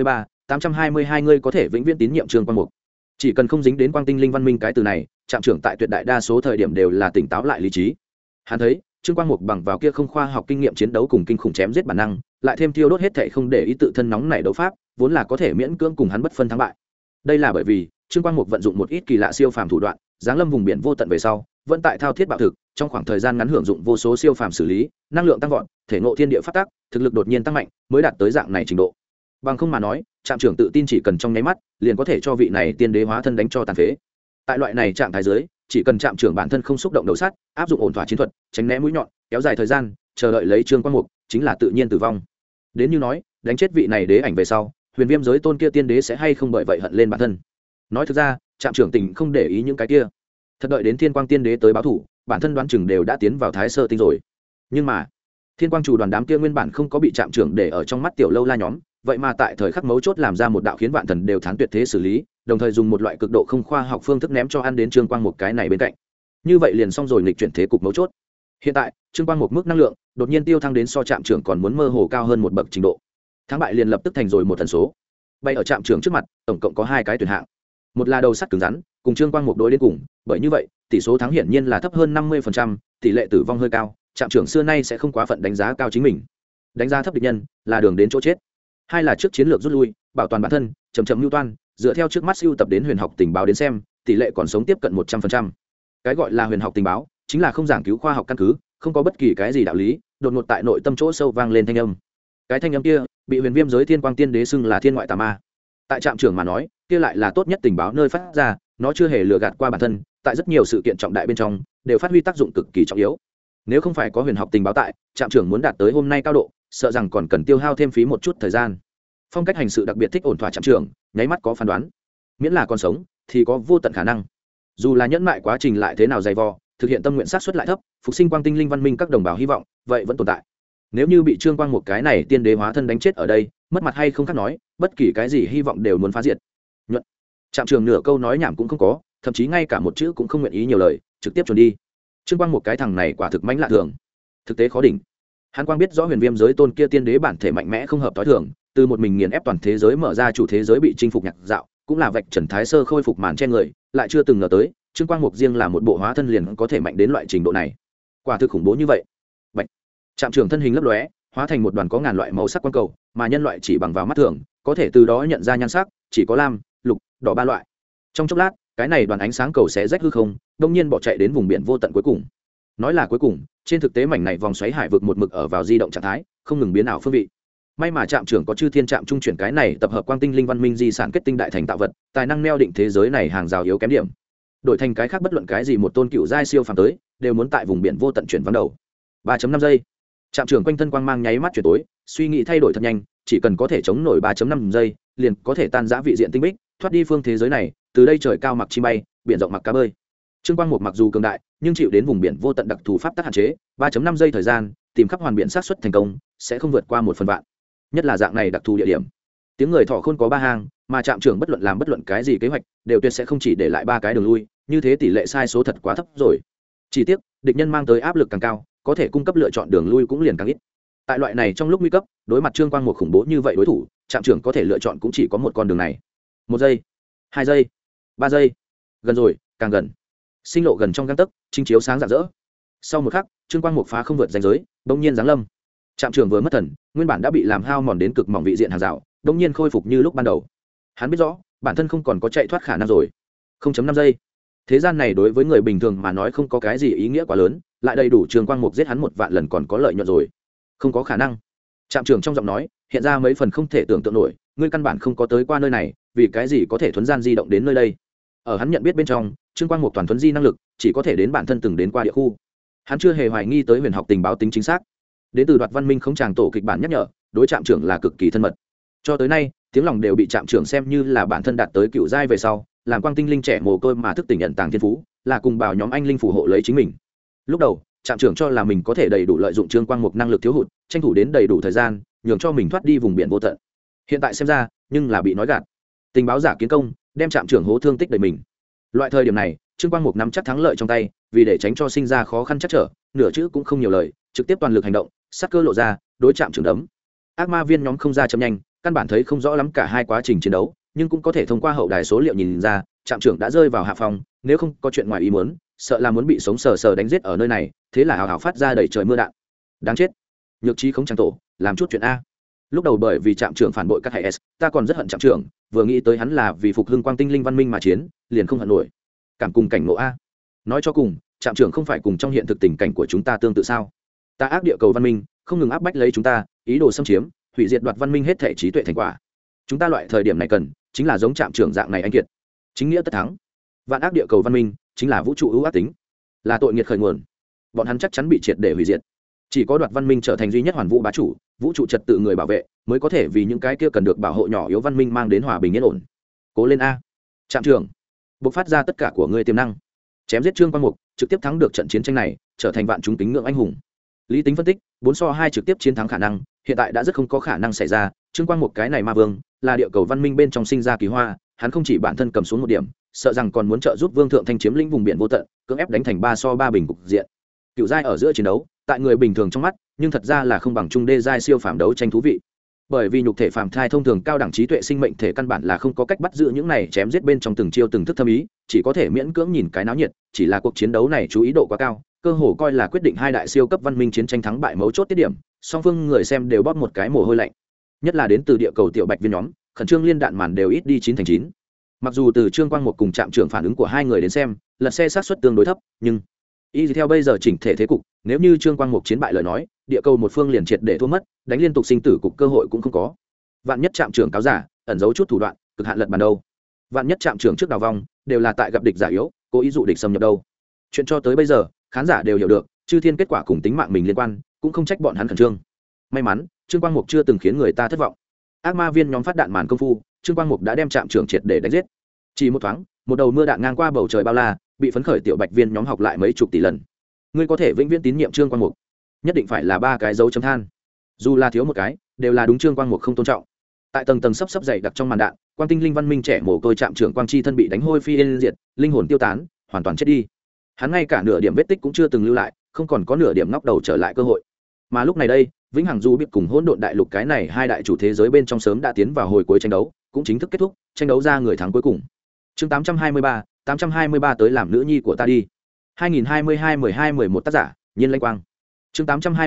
822 ngươi có thể vĩnh viễn tín nhiệm trương quang mục. Chỉ cần không dính đến quang tinh linh văn minh cái từ này, trạm trưởng tại tuyệt đại đa số thời điểm đều là tỉnh táo lại lý trí. Hắn thấy trương quang mục bằng vào kia không khoa học kinh nghiệm chiến đấu cùng kinh khủng chém giết bản năng, lại thêm tiêu đốt hết thảy không để ý tự thân nóng nảy đấu pháp, vốn là có thể miễn cưỡng cùng hắn bất phân thắng bại. Đây là bởi vì trương quang mục vận dụng một ít kỳ lạ siêu phàm thủ đoạn, giáng lâm vùng biển vô tận về sau, vẫn tại thao thiết bạo thực, trong khoảng thời gian ngắn hưởng dụng vô số siêu phàm xử lý, năng lượng tăng vọt, thể ngộ thiên địa phát tác, thực lực đột nhiên tăng mạnh, mới đạt tới dạng này trình độ. Bằng không mà nói, trạm trưởng tự tin chỉ cần trong nháy mắt, liền có thể cho vị này tiên đế hóa thân đánh cho tàn phế. Tại loại này trạng thái dưới, chỉ cần trạm trưởng bản thân không xúc động đầu sắt, áp dụng ổn thỏa chiến thuật, tránh né mũi nhọn, kéo dài thời gian, chờ đợi lấy trương quang mục, chính là tự nhiên tử vong. Đến như nói, đánh chết vị này đế ảnh về sau, huyền viêm giới tôn kia tiên đế sẽ hay không bởi vậy hận lên bản thân. Nói thực ra, trạm trưởng tỉnh không để ý những cái kia, thật đợi đến thiên quang tiên đế tới báo thủ, bản thân đoán chừng đều đã tiến vào thái sơ tinh rồi. Nhưng mà thiên quang chủ đoàn đám kia nguyên bản không có bị trạm trưởng để ở trong mắt tiểu lâu la nhóm, vậy mà tại thời khắc mấu chốt làm ra một đạo khiến vạn thần đều thán tuyệt thế xử lý, đồng thời dùng một loại cực độ không khoa học phương thức ném cho ăn đến trương quang một cái này bên cạnh. Như vậy liền xong rồi nghịch chuyển thế cục mấu chốt. Hiện tại trương quang một mức năng lượng đột nhiên tiêu thăng đến so trạm trưởng còn muốn mơ hồ cao hơn một bậc trình độ, thắng bại liền lập tức thành rồi một tần số. Bay ở trạm trưởng trước mặt tổng cộng có hai cái tuyển hạng, một là đầu sắt cứng rắn cùng trương quang một đối đến cùng, bởi như vậy tỷ số thắng hiển nhiên là thấp hơn 50%, tỷ lệ tử vong hơi cao, trạm trưởng xưa nay sẽ không quá phận đánh giá cao chính mình, đánh giá thấp địch nhân là đường đến chỗ chết. Hai là trước chiến lược rút lui, bảo toàn bản thân, chậm chậm mưu toan, dựa theo trước mắt siêu tập đến huyền học tình báo đến xem, tỷ lệ còn sống tiếp cận 100%. Cái gọi là huyền học tình báo chính là không giảng cứu khoa học căn cứ, không có bất kỳ cái gì đạo lý, đột ngột tại nội tâm chỗ sâu vang lên thanh âm. Cái thanh âm kia bị huyền viêm giới thiên quang tiên đế xưng là thiên ngoại tà ma. Tại trạm trưởng mà nói, kia lại là tốt nhất tình báo nơi phát ra, nó chưa hề lừa gạt qua bản thân, tại rất nhiều sự kiện trọng đại bên trong đều phát huy tác dụng cực kỳ trọng yếu. Nếu không phải có huyền học tình báo tại, trạm trưởng muốn đạt tới hôm nay cao độ, sợ rằng còn cần tiêu hao thêm phí một chút thời gian. Phong cách hành sự đặc biệt thích ổn thỏa trạm trưởng, nháy mắt có phán đoán, miễn là còn sống thì có vô tận khả năng. Dù là nhẫn mại quá trình lại thế nào dày vò, thực hiện tâm nguyện sát suất lại thấp, phục sinh quang tinh linh văn minh các đồng bào hy vọng vậy vẫn tồn tại. Nếu như bị trương quang một cái này tiên đế hóa thân đánh chết ở đây, mất mặt hay không khác nói, bất kỳ cái gì hy vọng đều muốn phá diệt. Nhuận trạm trưởng nửa câu nói nhảm cũng không có, thậm chí ngay cả một chữ cũng không nguyện ý nhiều lời, trực tiếp chuẩn đi. Trương quang một cái thằng này quả thực mãnh lạ thường, thực tế khó đỉnh. Hắn quang biết rõ huyền viêm giới tôn kia tiên đế bản thể mạnh mẽ không hợp tối thường, từ một mình nghiền ép toàn thế giới mở ra chủ thế giới bị chinh phục nhạc dạo, cũng là vạch trần thái sơ khôi phục màn che người, lại chưa từng ngờ tới trương quang mục riêng là một bộ hóa thân liền có thể mạnh đến loại trình độ này, quả thực khủng bố như vậy. Bạch trạm trưởng thân hình lấp lóe, hóa thành một đoàn có ngàn loại màu sắc quang cầu, mà nhân loại chỉ bằng vào mắt thường có thể từ đó nhận ra nhan sắc chỉ có lam, lục, đỏ ba loại. Trong chốc lát cái này đoàn ánh sáng cầu sẽ rách hư không, đông nhiên bỏ chạy đến vùng biển vô tận cuối cùng. Nói là cuối cùng, trên thực tế mảnh này vòng xoáy hải vực một mực ở vào di động trạng thái, không ngừng biến ảo phương vị. May mà trạm trưởng có chư thiên trạm trung chuyển cái này tập hợp quang tinh linh văn minh di sản kết tinh đại thành tạo vật, tài năng neo định thế giới này hàng rào yếu kém điểm, đổi thành cái khác bất luận cái gì một tôn cựu giai siêu phàm tới đều muốn tại vùng biển vô tận chuyển vắng đầu. 3.5 giây, trạm trưởng quanh thân quang mang nháy mắt chuyển tối, suy nghĩ thay đổi thật nhanh, chỉ cần có thể chống nổi 3.5 giây liền có thể tan rã vị diện tinh bích, thoát đi phương thế giới này, từ đây trời cao mặc chim bay, biển rộng mặc cá bơi. Trương quang một mặc dù cường đại nhưng chịu đến vùng biển vô tận đặc thù pháp tắc hạn chế, 3.5 giây thời gian tìm khắp hoàn biển xác suất thành công sẽ không vượt qua 1/1000. Nhất là dạng này đặc thù địa điểm, tiếng người thọ khôn có 3 hang, mà trạm trưởng bất luận làm bất luận cái gì kế hoạch đều tuyệt sẽ không chỉ để lại 3 cái đường lui, như thế tỷ lệ sai số thật quá thấp rồi. Chỉ tiếc địch nhân mang tới áp lực càng cao, có thể cung cấp lựa chọn đường lui cũng liền càng ít. Tại loại này trong lúc nguy cấp, đối mặt trương quang một khủng bố như vậy đối thủ, trạm trưởng có thể lựa chọn cũng chỉ có một con đường này. 1 giây, 2 giây, 3 giây, gần rồi, càng gần, sinh lộ gần trong gang tấc, chính chiếu sáng rạng rỡ. Sau một khắc trương quang một phá không vượt ranh giới, bỗng nhiên giáng lâm. Trạm trưởng vừa mất thần, nguyên bản đã bị làm hao mòn đến cực mỏng vị diện hàng rào đ ỗ n g nhiên khôi phục như lúc ban đầu. Hắn biết rõ bản thân không còn có chạy thoát khả năng rồi. 0.5 giây. Thế gian này đối với người bình thường mà nói không có cái gì ý nghĩa quá lớn, lại đầy đủ Trường Quang Mục giết hắn 1 vạn lần còn có lợi nhuận rồi. Không có khả năng. Trạm trưởng trong giọng nói hiện ra mấy phần không thể tưởng tượng nổi, ngươi căn bản không có tới qua nơi này, vì cái gì có thể thuấn gian di động đến nơi đây? Ở hắn nhận biết bên trong, Trương Quang Mục toàn thuấn di năng lực chỉ có thể đến bản thân từng đến qua địa khu. Hắn chưa hề hoài nghi tới huyền học tình báo tính chính xác. Đến từ Đoạt Văn Minh không tràng tổ kịch bản nhắc nhở, đối trạm trưởng là cực kỳ thân mật. Cho tới nay, tiếng lòng đều bị trạm trưởng xem như là bản thân đạt tới cựu giai về sau, làm quang tinh linh trẻ mồ côi mà thức tỉnh nhận tàng thiên phú, là cùng bảo nhóm anh linh phù hộ lấy chính mình. Lúc đầu, trạm trưởng cho là mình có thể đầy đủ lợi dụng Trương Quang Mục năng lực thiếu hụt, tranh thủ đến đầy đủ thời gian, nhường cho mình thoát đi vùng biển vô tận. Hiện tại xem ra, nhưng là bị nói gạt. Tình báo giả kiến công, đem trạm trưởng hố thương tích đầy mình. Loại thời điểm này, Trương Quang Mục nắm chắc thắng lợi trong tay, vì để tránh cho sinh ra khó khăn chắc trở, nửa chữ cũng không nhiều lời, trực tiếp toàn lực hành động, sát cơ lộ ra, đối chạm trưởng đấm. Ác ma viên nhóm không ra chậm nhanh, căn bản thấy không rõ lắm cả hai quá trình chiến đấu, nhưng cũng có thể thông qua hậu đài số liệu nhìn ra, trạm trưởng đã rơi vào hạ phòng, nếu không có chuyện ngoài ý muốn, sợ là muốn bị sống sờ sờ đánh giết ở nơi này, thế là hào hào phát ra đầy trời mưa đạn. Đáng chết. Nhược trí không trang tổ, làm chút chuyện a. Lúc đầu bởi vì trạm trưởng phản bội các hệ S, ta còn rất hận trạm trưởng, vừa nghĩ tới hắn là vì phục hưng quang tinh linh văn minh mà chiến, liền không hận nổi. Cảm cùng cảnh ngộ a. Nói cho cùng, trạm trưởng không phải cùng trong hiện thực tình cảnh của chúng ta tương tự sao? Ta ác địa cầu văn minh, không ngừng áp bách lấy chúng ta, ý đồ xâm chiếm, hủy diệt Đoạt Văn Minh hết thể trí tuệ thành quả. Chúng ta loại thời điểm này cần, chính là giống trạm trưởng dạng này anh kiệt. Chính nghĩa tất thắng. Vạn ác địa cầu văn minh, chính là vũ trụ ưu ác tính, là tội nghiệt khởi nguồn. Bọn hắn chắc chắn bị triệt để hủy diệt. Chỉ có Đoạt Văn Minh trở thành duy nhất hoàn vũ bá chủ, vũ trụ trật tự người bảo vệ, mới có thể vì những cái kia cần được bảo hộ nhỏ yếu văn minh mang đến hòa bình yên ổn. Cố lên a, trạm trưởng, bộc phát ra tất cả của ngươi tiềm năng, chém giết Trương Quang Mục, trực tiếp thắng được trận chiến tranh này, trở thành vạn chúng kính ngưỡng anh hùng. Lý tính phân tích, 4-2 trực tiếp chiến thắng khả năng hiện tại đã rất không có khả năng xảy ra. Trương Quang Mục cái này ma vương là địa cầu văn minh bên trong sinh ra kỳ hoa, hắn không chỉ bản thân cầm xuống 1 điểm, sợ rằng còn muốn trợ giúp Vương Thượng Thanh chiếm lĩnh vùng biển vô tận, cưỡng ép đánh thành 3-3 bình cục diện. Cựu giai ở giữa chiến đấu, tại người bình thường trong mắt, nhưng thật ra là không bằng trung đê giai siêu phàm đấu tranh thú vị. Bởi vì nhục thể phàm thai thông thường cao đẳng trí tuệ sinh mệnh thể căn bản là không có cách bắt giữ những này chém giết bên trong từng chiêu từng thức thâm ý, chỉ có thể miễn cưỡng nhìn cái náo nhiệt, chỉ là cuộc chiến đấu này chú ý độ quá cao, cơ hồ coi là quyết định hai đại siêu cấp văn minh chiến tranh thắng bại mấu chốt tiết điểm, song phương người xem đều bóp một cái mồ hôi lạnh. Nhất là đến từ địa cầu tiểu bạch viên nhóm, khẩn trương liên đạn màn đều ít đi 9/9. Mặc dù từ Trương Quang Mục cùng trạm trưởng phản ứng của hai người đến xem, lật xe xác suất tương đối thấp, nhưng theo bây giờ chỉnh thể thế cục, nếu như Trương Quang Mục chiến bại lời nói, địa cầu một phương liền triệt để thua mất, đánh liên tục sinh tử cục cơ hội cũng không có. Vạn nhất trạm trưởng cáo giả, ẩn giấu chút thủ đoạn, cực hạn lật bàn đâu. Vạn nhất trạm trưởng trước đào vong, đều là tại gặp địch giả yếu, cố ý dụ địch xâm nhập đâu. Chuyện cho tới bây giờ, khán giả đều hiểu được, chư thiên kết quả cùng tính mạng mình liên quan, cũng không trách bọn hắn khẩn trương. May mắn, Trương Quang Mục chưa từng khiến người ta thất vọng. Ác ma viên nhóm phát đạn màn công phu, Trương Quang Mục đã đem trạm trưởng triệt để đánh giết. Chỉ một thoáng, một đầu mưa đạn ngang qua bầu trời bao la, bị phấn khởi tiểu bạch viên nhóm học lại mấy chục tỷ lần. Ngươi có thể vĩnh viễn tín nhiệm Trương Quang Mục, nhất định phải là 3 cái dấu chấm than, dù là thiếu một cái, đều là đúng Trương Quang Mục không tôn trọng. Tại tầng tầng sắp dày đặc trong màn đạn, quang tinh linh văn minh trẻ mồ côi trạm trưởng quang chi thân bị đánh hôi phi yên diệt, linh hồn tiêu tán, hoàn toàn chết đi. Hắn ngay cả nửa điểm vết tích cũng chưa từng lưu lại, không còn có nửa điểm ngóc đầu trở lại cơ hội. Mà lúc này đây, vĩnh hằng du biết cùng hỗn độn đại lục cái này hai đại chủ thế giới bên trong sớm đã tiến vào hồi cuối tranh đấu, cũng chính thức kết thúc, tranh đấu ra người thắng cuối cùng. Chương 823 tới làm nữ nhi của ta đi. 2022-12-11 tác giả, Nhiên Lãnh Quang. Chương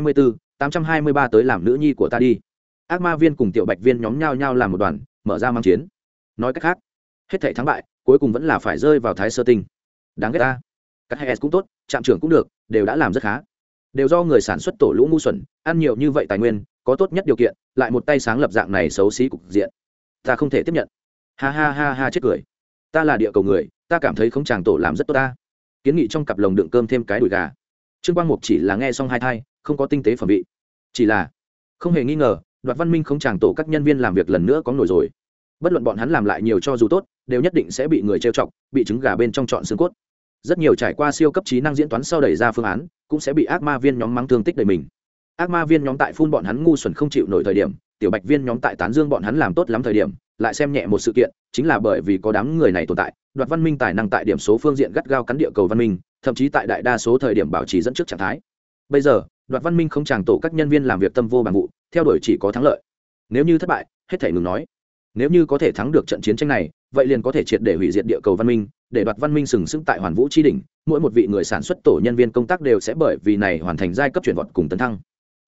823 tới làm nữ nhi của ta đi. Ác ma viên cùng tiểu bạch viên nhóm nhau nhau làm một đoàn, mở ra mang chiến. Nói cách khác, hết thảy thắng bại, cuối cùng vẫn là phải rơi vào Thái Sơ Tinh. Đáng ghét ta. Các hệ cũng tốt, trạm trưởng cũng được, đều đã làm rất khá. Đều do người sản xuất tổ lũ ngu xuẩn, ăn nhiều như vậy tài nguyên, có tốt nhất điều kiện, lại một tay sáng lập dạng này xấu xí cục diện. Ta không thể tiếp nhận. Ha ha ha ha, chết cười. Ta là địa cầu người, ta cảm thấy không chàng tổ làm rất tốt ta. Kiến nghị trong cặp lồng đựng cơm thêm cái đùi gà. Trương Quang Mục chỉ là nghe xong hai thai, không có tinh tế phẩm vị. Chỉ là không hề nghi ngờ, Đoạt Văn Minh không chàng tổ các nhân viên làm việc lần nữa có nổi rồi. Bất luận bọn hắn làm lại nhiều cho dù tốt, đều nhất định sẽ bị người trêu chọc, bị trứng gà bên trong chọn xương cốt. Rất nhiều trải qua siêu cấp trí năng diễn toán sau đẩy ra phương án, cũng sẽ bị ác ma viên nhóm mắng thương tích đầy mình. Ác ma viên nhóm tại phun bọn hắn ngu xuẩn không chịu nổi thời điểm, tiểu bạch viên nhóm tại tán dương bọn hắn làm tốt lắm thời điểm, lại xem nhẹ một sự kiện, chính là bởi vì có đám người này tồn tại, Đoạt Văn Minh tài năng tại điểm số phương diện gắt gao cắn địa cầu văn minh, thậm chí tại đại đa số thời điểm bảo trì dẫn trước trạng thái. Bây giờ, Đoạt Văn Minh không chàng tổ các nhân viên làm việc tâm vô bằng vụ, theo đuổi chỉ có thắng lợi. Nếu như thất bại, hết thảy ngừng nói. Nếu như có thể thắng được trận chiến tranh này, vậy liền có thể triệt để hủy diệt địa cầu văn minh, để Đoạt Văn Minh sừng sững tại hoàn vũ chi đỉnh, mỗi một vị người sản xuất tổ nhân viên công tác đều sẽ bởi vì này hoàn thành giai cấp chuyển vọt cùng tấn thăng.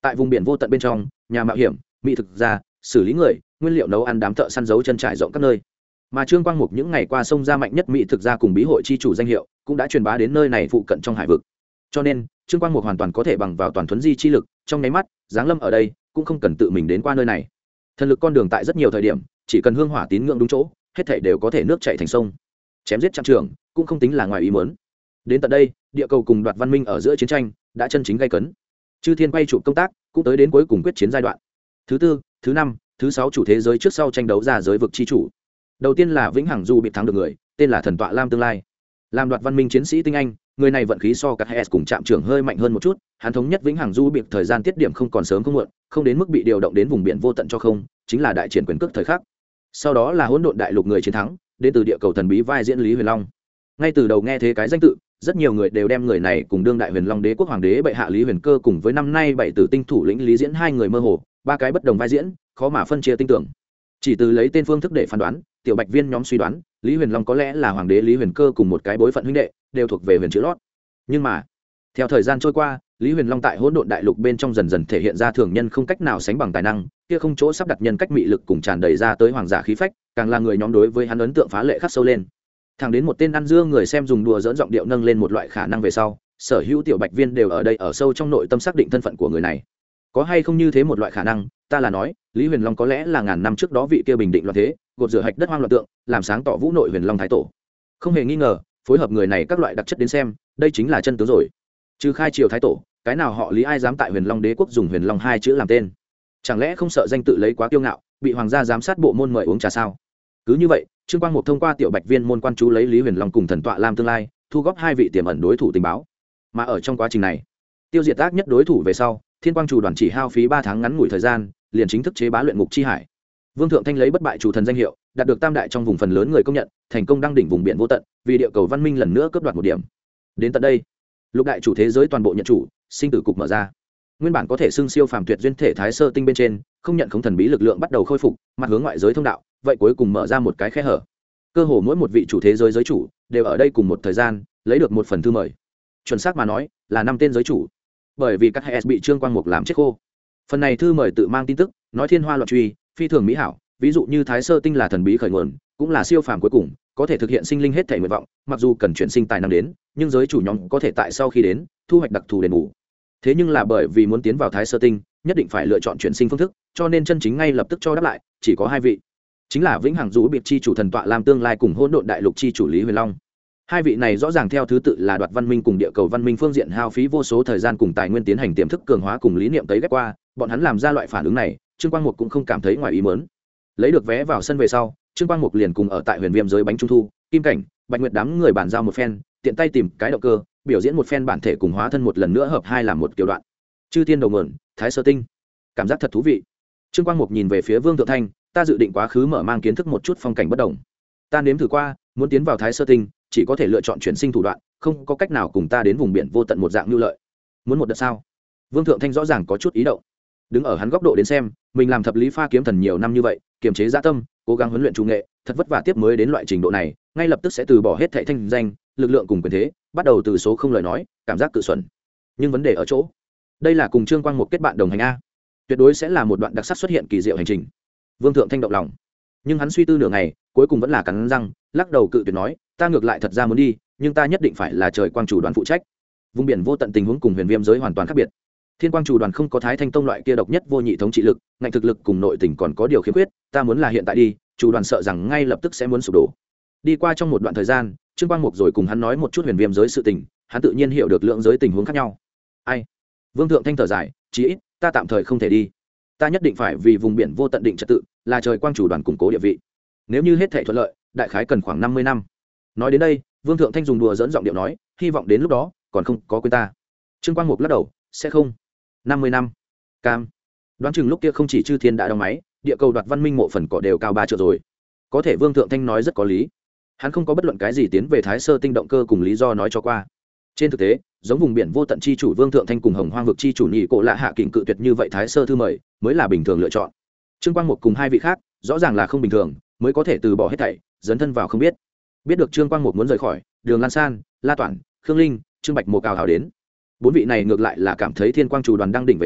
tại vùng biển vô tận bên trong, nhà mạo hiểm, mỹ thực gia, xử lý người, nguyên liệu nấu ăn đám thợ săn giấu chân trải rộng các nơi. Mà Trương Quang Mục những ngày qua sông ra mạnh nhất mỹ thực gia cùng bí hội chi chủ danh hiệu cũng đã truyền bá đến nơi này phụ cận trong hải vực. Cho nên Trương Quang Mục hoàn toàn có thể bằng vào toàn thuấn di chi lực, trong nháy mắt giáng lâm ở đây, cũng không cần tự mình đến qua nơi này. Thần lực con đường tại rất nhiều thời điểm, chỉ cần hương hỏa tín ngưỡng đúng chỗ, hết thảy đều có thể nước chảy thành sông. Chém giết trăm trường, cũng không tính là ngoài ý muốn. Đến tận đây, địa cầu cùng Đoạt Văn Minh ở giữa chiến tranh đã chân chính gay cấn. Chư Thiên quay trụ công tác cũng tới đến cuối cùng quyết chiến giai đoạn. Thứ tư, thứ năm, thứ sáu chủ thế giới trước sau tranh đấu ra giới vực chi chủ. Đầu tiên là vĩnh hằng du bị thắng được người, tên là Thần Tọa Lam Tương Lai. Làm Đoạt Văn Minh chiến sĩ tinh anh, người này vận khí so các HS cùng Trạm Trưởng hơi mạnh hơn một chút, hắn thống nhất vĩnh hằng du bị thời gian tiết điểm không còn sớm không muộn, không đến mức bị điều động đến vùng biển vô tận cho không, chính là đại triển quyền cước thời khắc. Sau đó là Hỗn Độn Đại Lục người chiến thắng, đến từ địa cầu thần bí vai diễn Lý Huyền Long. Ngay từ đầu nghe thế cái danh tự, rất nhiều người đều đem người này cùng đương đại Huyền Long Đế quốc hoàng đế bệ hạ Lý Huyền Cơ cùng với năm nay bảy tử tinh thủ lĩnh Lý Diễn hai người mơ hồ, ba cái bất đồng vai diễn, khó mà phân chia tinh tưởng. Chỉ từ lấy tên phương thức để phán đoán, tiểu bạch viên nhóm suy đoán, Lý Huyền Long có lẽ là hoàng đế Lý Huyền Cơ cùng một cái bối phận huynh đệ, đều thuộc về huyền chữ lót. Nhưng mà, theo thời gian trôi qua, Lý Huyền Long tại Hỗn Độn Đại Lục bên trong dần dần thể hiện ra thường nhân không cách nào sánh bằng tài năng, kia không chỗ sắp đặt nhân cách mị lực cùng tràn đầy ra tới hoàng giả khí phách, càng là người nhóm đối với hắn ấn tượng phá lệ khắc sâu lên. Thẳng đến một tên ăn dưa người xem dùng đùa dỡn giọng điệu nâng lên một loại khả năng về sau, sở hữu tiểu bạch viên đều ở đây ở sâu trong nội tâm xác định thân phận của người này. Có hay không như thế một loại khả năng, ta là nói, Lý Huyền Long có lẽ là ngàn năm trước đó vị kia bình định loạn thế, gột rửa hạch đất hoang loạn tượng, làm sáng tỏ vũ nội Huyền Long thái tổ. Không hề nghi ngờ, phối hợp người này các loại đặc chất đến xem, đây chính là chân tướng rồi. Trừ khai triều thái tổ, cái nào họ Lý ai dám tại Huyền Long Đế quốc dùng Huyền Long hai chữ làm tên? Chẳng lẽ không sợ danh tự lấy quá kiêu ngạo, bị hoàng gia giám sát bộ môn mời uống trà sao? Cứ như vậy, Trương Quang Mục thông qua tiểu bạch viên môn quan chú lấy Lý Huyền Long cùng Thần Tọa Lam Tương Lai, thu góp hai vị tiềm ẩn đối thủ tình báo. Mà ở trong quá trình này, tiêu diệt ác nhất đối thủ về sau, Thiên Quang Chủ đoàn chỉ hao phí 3 tháng ngắn ngủi thời gian, liền chính thức chế bá luyện ngục chi hải. Vương Thượng Thanh lấy bất bại chủ thần danh hiệu, đạt được tam đại trong vùng phần lớn người công nhận, thành công đăng đỉnh vùng biển vô tận, vì địa cầu văn minh lần nữa cướp đoạt một điểm. Đến tận đây, lục đại chủ thế giới toàn bộ nhận chủ, sinh tử cục mở ra. Nguyên bản có thể xưng siêu phàm tuyệt duyên thể thái sơ tinh bên trên, không nhận không thần bí lực lượng bắt đầu khôi phục, mặt hướng ngoại giới thông đạo, vậy cuối cùng mở ra một cái khe hở. Cơ hồ mỗi một vị chủ thế giới giới chủ đều ở đây cùng một thời gian lấy được một phần thư mời. Chuẩn xác mà nói, là 5 tên giới chủ. Bởi vì các HS bị Trương Quang Mục làm chết khô. Phần này thư mời tự mang tin tức, nói thiên hoa loạn truy, phi thường mỹ hảo, ví dụ như thái sơ tinh là thần bí khởi nguồn, cũng là siêu phàm cuối cùng, có thể thực hiện sinh linh hết thể nguyện vọng, mặc dù cần chuyển sinh tài năng đến, nhưng giới chủ nhóm có thể tại sau khi đến, thu hoạch đặc thù đền bù. Thế nhưng là bởi vì muốn tiến vào thái sơ tinh, nhất định phải lựa chọn chuyển sinh phương thức, cho nên chân chính ngay lập tức cho đáp lại, chỉ có 2 vị. Chính là vĩnh hằng dũ biệt chi chủ Thần Tọa Lam Tương Lai cùng Hỗn Độn Đại Lục chi chủ Lý Huyền Long. 2 vị này rõ ràng theo thứ tự là Đoạt Văn Minh cùng địa cầu văn minh phương diện hao phí vô số thời gian cùng tài nguyên tiến hành tiềm thức cường hóa cùng lý niệm tấy ghép qua, bọn hắn làm ra loại phản ứng này, Trương Quang Mục cũng không cảm thấy ngoài ý muốn. Lấy được vé vào sân về sau, Trương Quang Mục liền cùng ở tại Huyền Viêm giới bánh trung thu, Kim Cảnh, Bạch Nguyệt đám người bàn giao một phen, tiện tay tìm cái động cơ, biểu diễn một phen bản thể cùng hóa thân một lần nữa hợp hai làm một kiểu đoạn. Chư thiên đầu nguồn, Thái Sơ Tinh. Cảm giác thật thú vị. Trương Quang Mục nhìn về phía Vương Thượng Thanh, ta dự định quá khứ mở mang kiến thức một chút phong cảnh bất động. Ta nếm thử qua, muốn tiến vào Thái Sơ Tinh, chỉ có thể lựa chọn chuyển sinh thủ đoạn, không có cách nào cùng ta đến vùng biển vô tận một dạng nhu lợi. Muốn một đợt sao? Vương Thượng Thanh rõ ràng có chút ý động. Đứng ở hắn góc độ đến xem, mình làm thập lý pha kiếm thần nhiều năm như vậy, kiềm chế dạ tâm, cố gắng huấn luyện chủ nghệ, thật vất vả tiếp mới đến loại trình độ này, ngay lập tức sẽ từ bỏ hết thảy thanh danh, lực lượng cùng quyền thế, bắt đầu từ số không lời nói, cảm giác tự xuẩn. Nhưng vấn đề ở chỗ, đây là cùng Trương Quang Mục kết bạn đồng hành a, tuyệt đối sẽ là một đoạn đặc sắc xuất hiện kỳ diệu hành trình. Vương Thượng Thanh động lòng, nhưng hắn suy tư nửa ngày, cuối cùng vẫn là cắn răng, lắc đầu cự tuyệt nói, ta ngược lại thật ra muốn đi, nhưng ta nhất định phải là trời quang chủ đoàn phụ trách. Vùng biển vô tận tình huống cùng Huyền Viêm giới hoàn toàn khác biệt. Thiên Quang chủ đoàn không có Thái Thanh Tông loại kia độc nhất vô nhị thống trị lực, ngạnh thực lực cùng nội tình còn có điều khiếm khuyết, ta muốn là hiện tại đi, chủ đoàn sợ rằng ngay lập tức sẽ muốn sụp đổ. Đi qua trong một đoạn thời gian, Trương Quang Mục rồi cùng hắn nói một chút Huyền Viêm giới sự tình, hắn tự nhiên hiểu được lượng giới tình huống khác nhau. Ai? Vương Thượng Thanh thở dài, chí ít ta tạm thời không thể đi. Ta nhất định phải vì vùng biển vô tận định trật tự, là trời quang chủ đoàn củng cố địa vị. Nếu như hết thảy thuận lợi, đại khái cần khoảng 50 năm. Nói đến đây, Vương Thượng Thanh dùng đùa dẫn giọng điệu nói, hy vọng đến lúc đó còn không có quên ta. Trương Quang Mục lắc đầu, sẽ không. 50 năm. Cam. Đoán chừng lúc kia không chỉ chư thiên đã đóng máy, địa cầu Đoạt Văn Minh mộ phần cỏ đều cao 3 triệu rồi. Có thể Vương Thượng Thanh nói rất có lý. Hắn không có bất luận cái gì tiến về Thái Sơ Tinh động cơ cùng lý do nói cho qua. Trên thực tế, giống vùng biển vô tận chi chủ Vương Thượng Thanh cùng Hồng Hoang vực chi chủ nhị cổ lạ hạ kình cự tuyệt như vậy Thái Sơ thư mời, mới là bình thường lựa chọn. Trương Quang Mục cùng 2 vị khác, rõ ràng là không bình thường, mới có thể từ bỏ hết thảy, dấn thân vào không biết. Biết được Trương Quang Mục muốn rời khỏi, Đường Lan San, La Toản, Khương Linh, Trương Bạch Mộ cào hào đến. 4 vị này ngược lại là cảm thấy Thiên Quang chủ đoàn đang đỉnh về sau,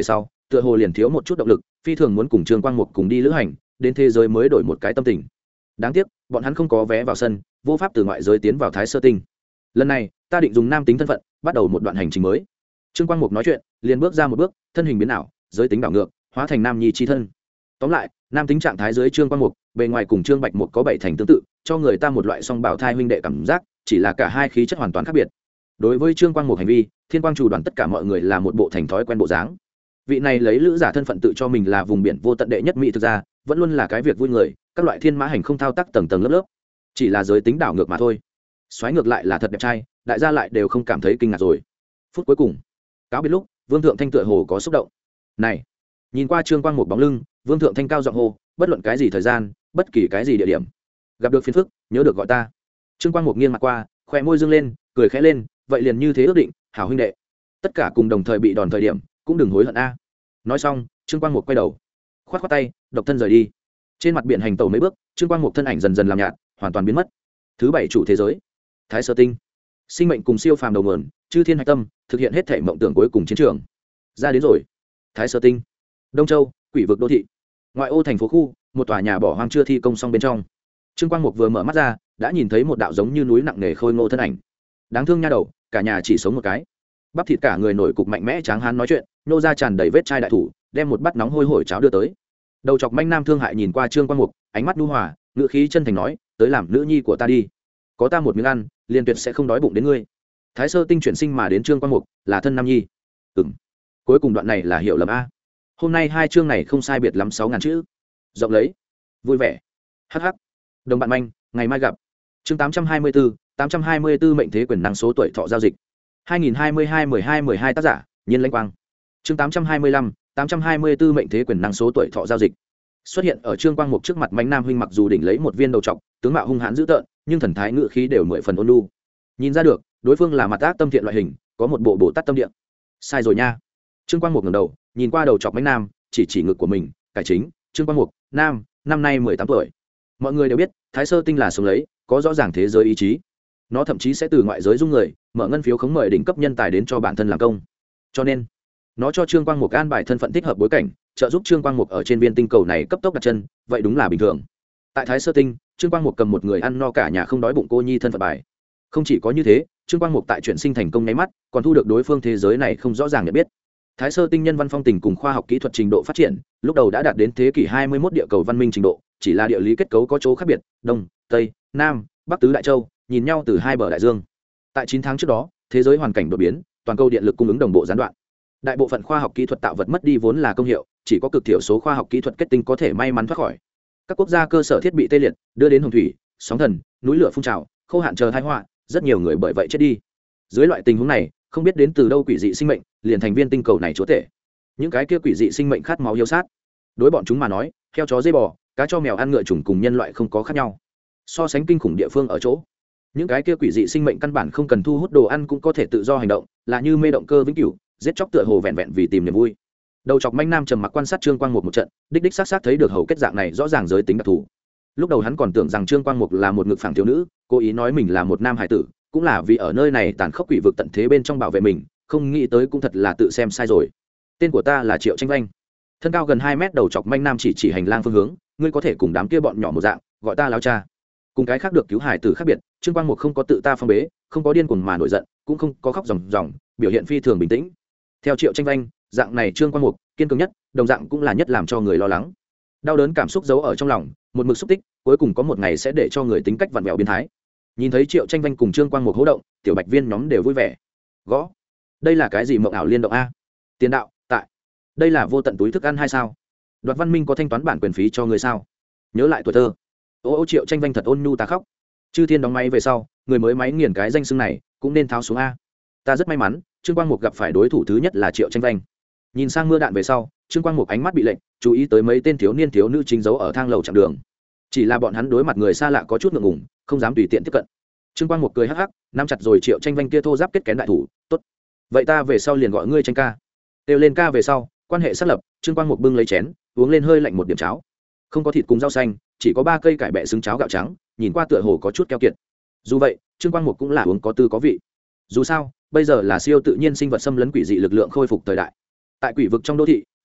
tựa hồ liền thiếu một chút động lực, phi thường muốn cùng Trương Quang Mục cùng đi lữ hành, đến thế giới mới đổi một cái tâm tình. Đáng tiếc bọn hắn không có vé vào sân, vô pháp từ ngoại giới tiến vào Thái Sơ Tinh. Lần này ta định dùng nam tính thân phận bắt đầu một đoạn hành trình mới. Trương Quang Mục nói chuyện liền bước ra một bước, thân hình biến ảo, giới tính đảo ngược, hóa thành nam nhi chi thân. Tóm lại, nam tính trạng thái dưới Trương Quang Mục, bề ngoài cùng Trương Bạch Mục có bảy thành tương tự, cho người ta một loại song bảo thai huynh đệ cảm giác, chỉ là cả hai khí chất hoàn toàn khác biệt. Đối với Trương Quang Mục hành vi, Thiên Quang chủ đoàn tất cả mọi người là một bộ thành thói quen bộ dáng. Vị này lấy lữ giả thân phận tự cho mình là vùng biển vô tận đệ nhất mỹ, thực ra vẫn luôn là cái việc vui người, các loại thiên mã hành không thao tác tầng tầng lớp lớp, chỉ là giới tính đảo ngược mà thôi. Xoáy ngược lại là thật đẹp trai, đại gia lại đều không cảm thấy kinh ngạc rồi. Phút cuối cùng cáo biệt lúc, Vương Thượng Thanh tựa hồ có xúc động. Này, nhìn qua Trương Quang Mục bóng lưng, Vương Thượng Thanh cao giọng hô, bất luận cái gì thời gian, bất kỳ cái gì địa điểm, gặp được phiền phức nhớ được gọi ta. Trương Quang Mục nghiêng mặt qua, khóe môi dương lên, cười khẽ lên, vậy liền như thế ước định, hảo huynh đệ. Tất cả cùng đồng thời bị đòn thời điểm, cũng đừng hối hận a. Nói xong, Trương Quang Mục quay đầu, khoát khoát tay, độc thân rời đi. Trên mặt biển hành tẩu mấy bước, Trương Quang Mục thân ảnh dần dần làm nhạt, hoàn toàn biến mất. Thứ bảy chủ thế giới, Thái Sơ Tinh, sinh mệnh cùng siêu phàm đầu nguồn, chư thiên hạch tâm, thực hiện hết thể mộng tưởng cuối cùng chiến trường. Ra đến rồi. Thái Sơ Tinh, Đông Châu, quỷ vực đô thị, ngoại ô thành phố khu, một tòa nhà bỏ hoang chưa thi công xong bên trong. Trương Quang Mục vừa mở mắt ra, đã nhìn thấy một đạo giống như núi nặng nề khôi ngô thân ảnh. Đáng thương nha đầu, cả nhà chỉ sống một cái. Bắp thịt cả người nổi cục mạnh mẽ tráng hán nói chuyện, nô ra tràn đầy vết chai đại thủ, đem một bát nóng hôi hổi cháo đưa tới. Đầu chọc manh nam thương hại nhìn qua Trương Quang Mục, ánh mắt nhu hòa, ngữ khí chân thành nói, tới làm nữ nhi của ta đi, có ta một miếng ăn, liền tuyệt sẽ không đói bụng đến ngươi. Thái Sơ Tinh chuyển sinh mà đến Trương Quang Mục là thân nam nhi. Cuối cùng đoạn này là hiểu lầm a. Hôm nay hai chương này không sai biệt lắm 6.000 chữ, rộng lấy, vui vẻ, hắc hắc. Đồng bạn manh, ngày mai gặp. Chương 824 mệnh thế quyền năng số tuổi thọ giao dịch. 2022-12-12 tác giả, Nhiên Lãnh Quang. Chương 824 mệnh thế quyền năng số tuổi thọ giao dịch. Xuất hiện ở Trương Quang Mục trước mặt manh nam huynh mặc dù đỉnh lấy một viên đầu trọc, tướng mạo hung hãn dữ tợn, nhưng thần thái ngự khí đều 10 phần ôn nhu. Nhìn ra được, đối phương là mặt ác tâm thiện loại hình, có một bộ Bồ Tát tâm địa. Sai rồi nha. Trương Quang Mục ngẩng đầu, nhìn qua đầu trọc manh nam, chỉ ngực của mình, cải chính, Trương Quang Mục, nam, năm nay 18 tuổi. Mọi người đều biết, Thái Sơ Tinh là sống lấy, có rõ ràng thế giới ý chí. Nó thậm chí sẽ từ ngoại giới dung người, mở ngân phiếu khống mời đỉnh cấp nhân tài đến cho bản thân làm công. Cho nên, nó cho Trương Quang Mục an bài thân phận thích hợp bối cảnh, trợ giúp Trương Quang Mục ở trên viên tinh cầu này cấp tốc đặt chân, vậy đúng là bình thường. Tại Thái Sơ Tinh, Trương Quang Mục cầm một người ăn no cả nhà không đói bụng cô nhi thân phận bài. Không chỉ có như thế, Trương Quang Mục tại chuyển sinh thành công nháy mắt, còn thu được đối phương thế giới này không rõ ràng nhận biết. Thái Sơ Tinh nhân văn phong tình cùng khoa học kỹ thuật trình độ phát triển, lúc đầu đã đạt đến thế kỷ 21 địa cầu văn minh trình độ, chỉ là địa lý kết cấu có chỗ khác biệt, đông, tây, nam, bắc tứ đại châu, nhìn nhau từ hai bờ đại dương. Tại 9 tháng trước đó, thế giới hoàn cảnh đột biến, toàn cầu điện lực cung ứng đồng bộ gián đoạn. Đại bộ phận khoa học kỹ thuật tạo vật mất đi vốn là công hiệu, chỉ có cực thiểu số khoa học kỹ thuật kết tinh có thể may mắn thoát khỏi. Các quốc gia cơ sở thiết bị tê liệt, đưa đến hồng thủy, sóng thần, núi lửa phun trào, khô hạn chờ tai họa, rất nhiều người bởi vậy chết đi. Dưới loại tình huống này, không biết đến từ đâu quỷ dị sinh mệnh, liền thành viên tinh cầu này chúa tể. Những cái kia quỷ dị sinh mệnh khát máu yêu sát. Đối bọn chúng mà nói, heo chó dê bò, cá cho mèo ăn ngựa trùng cùng nhân loại không có khác nhau. So sánh kinh khủng địa phương ở chỗ, những cái kia quỷ dị sinh mệnh căn bản không cần thu hút đồ ăn cũng có thể tự do hành động, là như mê động cơ vĩnh cửu, giết chóc tựa hồ vẹn vẹn vì tìm niềm vui. Đầu chọc manh nam trầm mặc quan sát Trương Quang Mục một trận, đích xác xác thấy được hầu kết dạng này rõ ràng giới tính đặc thù. Lúc đầu hắn còn tưởng rằng Trương Quang Mục là một ngực phẳng thiếu nữ, cố ý nói mình là một nam hải tử, cũng là vì ở nơi này tàn khốc quỷ vực tận thế bên trong bảo vệ mình, không nghĩ tới cũng thật là tự xem sai rồi. Tên của ta là Triệu Tranh Vanh, thân cao gần 2 mét, đầu chọc manh nam chỉ hành lang phương hướng, ngươi có thể cùng đám kia bọn nhỏ một dạng, gọi ta láo cha. Cùng cái khác được cứu hải tử khác biệt, Trương Quang Mục không có tự ta phong bế, không có điên cuồng mà nổi giận, cũng không có khóc ròng, biểu hiện phi thường bình tĩnh. Theo Triệu Tranh Vanh, dạng này Trương Quang Mục kiên cường nhất, đồng dạng cũng là nhất làm cho người lo lắng. Đau đớn cảm xúc giấu ở trong lòng, một mực xúc tích, cuối cùng có một ngày sẽ để cho người tính cách vặn vẹo biến thái. Nhìn thấy Triệu Tranh Vanh cùng Trương Quang Mục hô động, tiểu bạch viên nhóm đều vui vẻ. Gõ. Đây là cái gì mộng ảo liên động a? Tiền đạo, tại. Đây là vô tận túi thức ăn hay sao? Đoạt Văn Minh có thanh toán bản quyền phí cho người sao? Nhớ lại tuổi thơ. Ô Triệu Tranh Vanh thật ôn nhu ta khóc. Chư Thiên đóng máy về sau, người mới máy nghiền cái danh xưng này, cũng nên tháo xuống a. Ta rất may mắn, Trương Quang Mục gặp phải đối thủ thứ nhất là Triệu Tranh Vanh. Nhìn sang mưa đạn về sau, Trương Quang Mục ánh mắt bị lệnh, chú ý tới mấy tên thiếu niên thiếu nữ chính dấu ở thang lầu chặng đường. Chỉ là bọn hắn đối mặt người xa lạ có chút ngượng ngùng, không dám tùy tiện tiếp cận. Trương Quang Mục cười hắc hắc, nắm chặt rồi Triệu Tranh Vanh kia thô giáp kết kén đại thủ, tốt. Vậy ta về sau liền gọi ngươi Tranh ca. Kêu lên ca về sau, quan hệ xác lập, Trương Quang Mục bưng lấy chén, uống lên hơi lạnh một điểm cháo. Không có thịt cùng rau xanh, chỉ có 3 cây cải bẹ xứng cháo gạo trắng, nhìn qua tựa hồ có chút keo kiệt. Dù vậy, Trương Quang Mục cũng là uống có tư có vị. Dù sao, bây giờ là siêu tự nhiên sinh vật xâm lấn quỷ dị lực lượng khôi phục thời đại. Tại quỷ vực trong đô thị,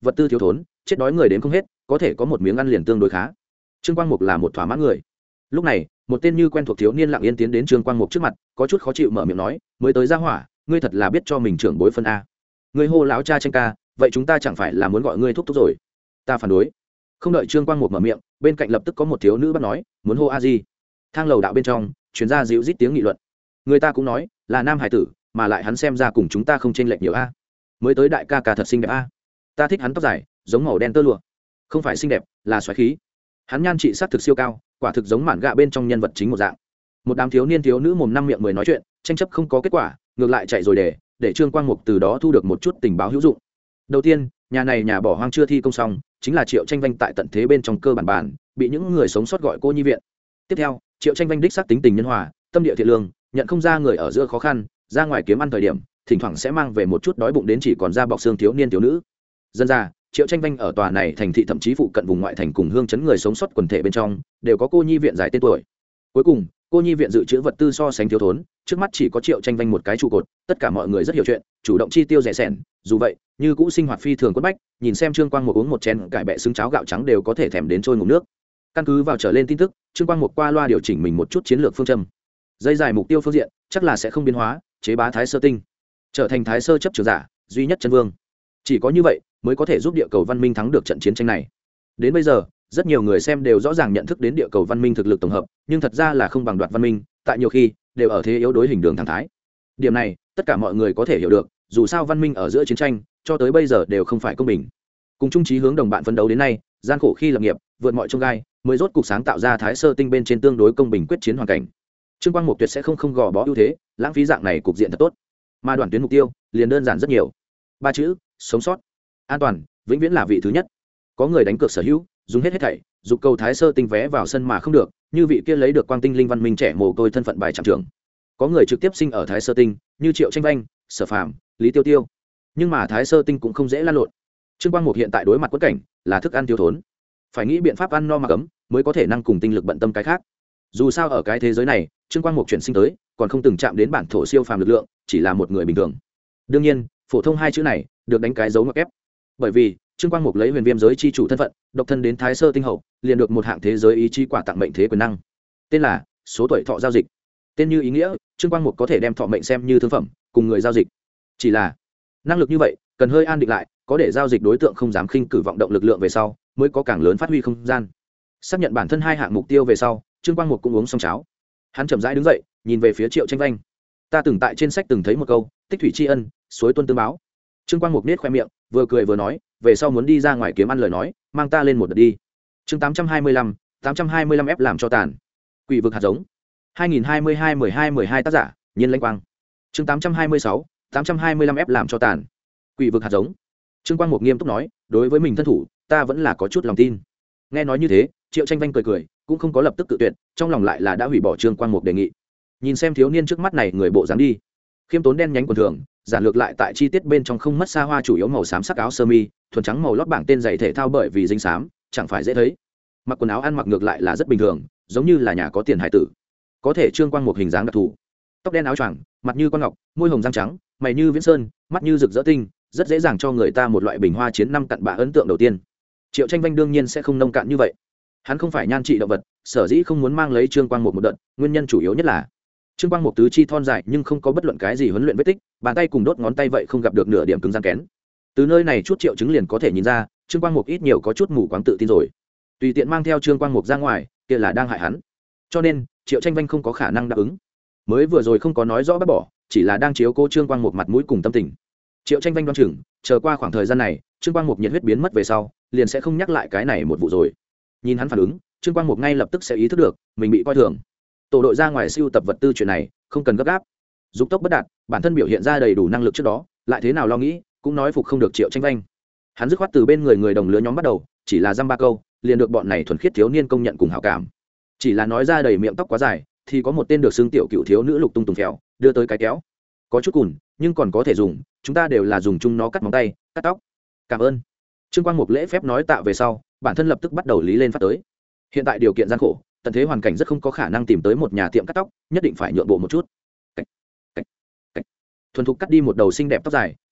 vật tư thiếu thốn, chết đói người đến không hết, có thể có một miếng ăn liền tương đối khá. Trương Quang Mục là một thỏa mãn người. Lúc này, một tên như quen thuộc thiếu niên lặng yên tiến đến Trương Quang Mục trước mặt, có chút khó chịu mở miệng nói, mới tới gia hỏa, ngươi thật là biết cho mình trưởng bối phân a. Ngươi hô lão cha tranh ca, vậy chúng ta chẳng phải là muốn gọi ngươi thúc thúc rồi? Ta phản đối. Không đợi Trương Quang Mục mở miệng, bên cạnh lập tức có một thiếu nữ bắt nói, muốn hô a di. Thang lầu đạo bên trong truyền ra dịu rít tiếng nghị luận. Người ta cũng nói là nam hải tử, mà lại hắn xem ra cùng chúng ta không chênh lệch nhiều a. Mới tới đại ca ca thật xinh đẹp a. Ta thích hắn tóc dài, giống màu đen tơ lụa. Không phải xinh đẹp, là xoáy khí. Hắn nhan trị sắc thực siêu cao, quả thực giống mạn gạ bên trong nhân vật chính một dạng. Một đám thiếu niên thiếu nữ mồm năm miệng mười nói chuyện, tranh chấp không có kết quả, ngược lại chạy rồi để Trương Quang Mục từ đó thu được một chút tình báo hữu dụng. Đầu tiên, nhà này nhà bỏ hoang chưa thi công xong, chính là Triệu Tranh Vanh tại tận thế bên trong cơ bản bị những người sống sót gọi cô nhi viện. Tiếp theo, Triệu Tranh Vanh đích xác tính tình nhân hòa, tâm địa thiện lương, nhận không ra người ở giữa khó khăn, ra ngoài kiếm ăn thời điểm, thỉnh thoảng sẽ mang về một chút đói bụng đến chỉ còn da bọc xương thiếu niên thiếu nữ. Dân ra, Triệu Tranh Vanh ở tòa này thành thị thậm chí phụ cận vùng ngoại thành cùng hương chấn người sống sót quần thể bên trong, đều có cô nhi viện dài tên tuổi. Cuối cùng, cô nhi viện dự trữ vật tư so sánh thiếu thốn, trước mắt chỉ có Triệu Tranh Vanh một cái trụ cột, tất cả mọi người rất hiểu chuyện, chủ động chi tiêu rẻ sẻn, dù vậy, như cũ sinh hoạt phi thường quất bách, nhìn xem Trương Quang Mục uống một chén cải bẹ xứng cháo gạo trắng đều có thể thèm đến trôi ngụm nước. Căn cứ vào trở lên tin tức, Trương Quang Mục qua loa điều chỉnh mình một chút chiến lược phương châm. Dây dài mục tiêu phương diện, chắc là sẽ không biến hóa, chế bá Thái Sơ Tinh, trở thành Thái Sơ chấp trưởng giả, duy nhất chân vương. Chỉ có như vậy mới có thể giúp địa cầu văn minh thắng được trận chiến tranh này. Đến bây giờ, rất nhiều người xem đều rõ ràng nhận thức đến địa cầu văn minh thực lực tổng hợp, nhưng thật ra là không bằng Đoạt văn minh, tại nhiều khi đều ở thế yếu đối hình đường thẳng thái. Điểm này, tất cả mọi người có thể hiểu được, dù sao văn minh ở giữa chiến tranh, cho tới bây giờ đều không phải công bình. Cùng chung chí hướng đồng bạn phấn đấu đến nay, gian khổ khi lập nghiệp, vượt mọi chông gai, mới rốt cục sáng tạo ra Thái Sơ Tinh bên trên tương đối công bình quyết chiến hoàn cảnh. Trương Quang Mục tuyệt sẽ không gò bó ưu thế, lãng phí dạng này cục diện thật tốt. Mà đoàn tuyến mục tiêu liền đơn giản rất nhiều. Ba chữ: sống sót. An toàn vĩnh viễn là vị thứ nhất. Có người đánh cược sở hữu, dùng hết thảy, dục cầu Thái Sơ Tinh vé vào sân mà không được, như vị kia lấy được quang tinh linh văn minh trẻ mồ côi thân phận bài trạm trưởng. Có người trực tiếp sinh ở Thái Sơ Tinh, như Triệu Tranh Vanh, Sở Phàm, Lý Tiêu Tiêu. Nhưng mà Thái Sơ Tinh cũng không dễ lan lộn. Trương Quang Mục hiện tại đối mặt quẫn cảnh là thức ăn thiếu thốn, phải nghĩ biện pháp ăn no mặc ấm mới có thể năng cùng tinh lực bận tâm cái khác. Dù sao ở cái thế giới này, Trương Quang Mục chuyển sinh tới, còn không từng chạm đến bản thổ siêu phàm lực lượng, chỉ là một người bình thường. Đương nhiên, phổ thông hai chữ này được đánh cái dấu ngoặc kép, bởi vì Trương Quang Mục lấy huyền viêm giới chi chủ thân phận, độc thân đến Thái Sơ Tinh hậu, liền được một hạng thế giới ý chí quả tặng mệnh thế quyền năng, tên là số tuổi thọ giao dịch. Tên như ý nghĩa, Trương Quang Mục có thể đem thọ mệnh xem như thương phẩm, cùng người giao dịch. Chỉ là năng lực như vậy, cần hơi an định lại, có để giao dịch đối tượng không dám khinh cử vọng động lực lượng về sau, mới có càng lớn phát huy không gian. Xác nhận bản thân hai hạng mục tiêu về sau, Trương Quang Mục cũng uống xong cháo. Hắn chậm rãi đứng dậy, nhìn về phía Triệu Tranh Vanh. Ta từng tại trên sách từng thấy một câu, tích thủy tri ân, suối tuân tương báo. Trương Quang Mục nết khoe miệng, vừa cười vừa nói, về sau muốn đi ra ngoài kiếm ăn lời nói, mang ta lên một đợt đi. Chương 825, 825 ép làm cho tàn. Quỷ vực hạt giống. 2022-12-12 tác giả, Nhiên Lãnh Quang. Chương 826, 825 ép làm cho tàn. Quỷ vực hạt giống. Trương Quang Mục nghiêm túc nói, đối với mình thân thủ, ta vẫn là có chút lòng tin. Nghe nói như thế, Triệu Tranh Vanh cười, cũng không có lập tức cự tuyệt, trong lòng lại là đã hủy bỏ Trương Quang Mục đề nghị. Nhìn xem thiếu niên trước mắt này người bộ dáng đi, khiêm tốn đen nhánh quần thường, giản lược lại tại chi tiết bên trong không mất xa hoa, chủ yếu màu xám sắc áo sơ mi, thuần trắng màu lót bảng tên giày thể thao bởi vì dính xám, chẳng phải dễ thấy. Mặc quần áo ăn mặc ngược lại là rất bình thường, giống như là nhà có tiền hải tử. Có thể Trương Quang Mục hình dáng đặc thù, tóc đen áo choàng, mặt như con ngọc, môi hồng răng trắng, mày như viễn sơn, mắt như rực rỡ tinh, rất dễ dàng cho người ta một loại bình hoa chiến năm cặn bạ ấn tượng đầu tiên. Triệu Tranh Vanh đương nhiên sẽ không nông cạn như vậy, hắn không phải nhan trị động vật, sở dĩ không muốn mang lấy Trương Quang Mục một đợt, nguyên nhân chủ yếu nhất là Trương Quang Mục tứ chi thon dài nhưng không có bất luận cái gì huấn luyện vết tích, bàn tay cùng đốt ngón tay vậy không gặp được nửa điểm cứng rắn kén. Từ nơi này chút triệu chứng liền có thể nhìn ra, Trương Quang Mục ít nhiều có chút mù quáng tự tin rồi. Tùy tiện mang theo Trương Quang Mục ra ngoài, kia là đang hại hắn. Cho nên, Triệu Tranh Vanh không có khả năng đáp ứng. Mới vừa rồi không có nói rõ bác bỏ, chỉ là đang chiếu cố Trương Quang Mục mặt mũi cùng tâm tình. Triệu Tranh Vanh đoán chừng, chờ qua khoảng thời gian này, Trương Quang Mục nhiệt huyết biến mất về sau, liền sẽ không nhắc lại cái này một vụ rồi. Nhìn hắn phản ứng, Trương Quang Mục ngay lập tức sẽ ý thức được mình bị coi thường. Tổ đội ra ngoài siêu tập vật tư chuyện này không cần gấp gáp, dục tốc bất đạt, bản thân biểu hiện ra đầy đủ năng lực trước đó, lại thế nào lo nghĩ cũng nói phục không được Triệu Tranh Vanh. Hắn dứt khoát từ bên người đồng lứa nhóm bắt đầu, chỉ là dăm ba câu liền được bọn này thuần khiết thiếu niên công nhận cùng hảo cảm. Chỉ là nói ra đầy miệng tóc quá dài, thì có một tên được xưng tiểu cựu thiếu nữ lục tung tùng phèo đưa tới cái kéo, có chút cùn nhưng còn có thể dùng, chúng ta đều là dùng chung nó cắt móng tay, cắt tóc. Cảm ơn. Trương Quang Mục lễ phép nói tạ về sau, bản thân lập tức bắt đầu lý lên phát tới. Hiện tại điều kiện gian khổ, tận thế hoàn cảnh rất không có khả năng tìm tới một nhà tiệm cắt tóc, nhất định phải nhượng bộ một chút. Thuần thục cắt đi một đầu xinh đẹp tóc dài,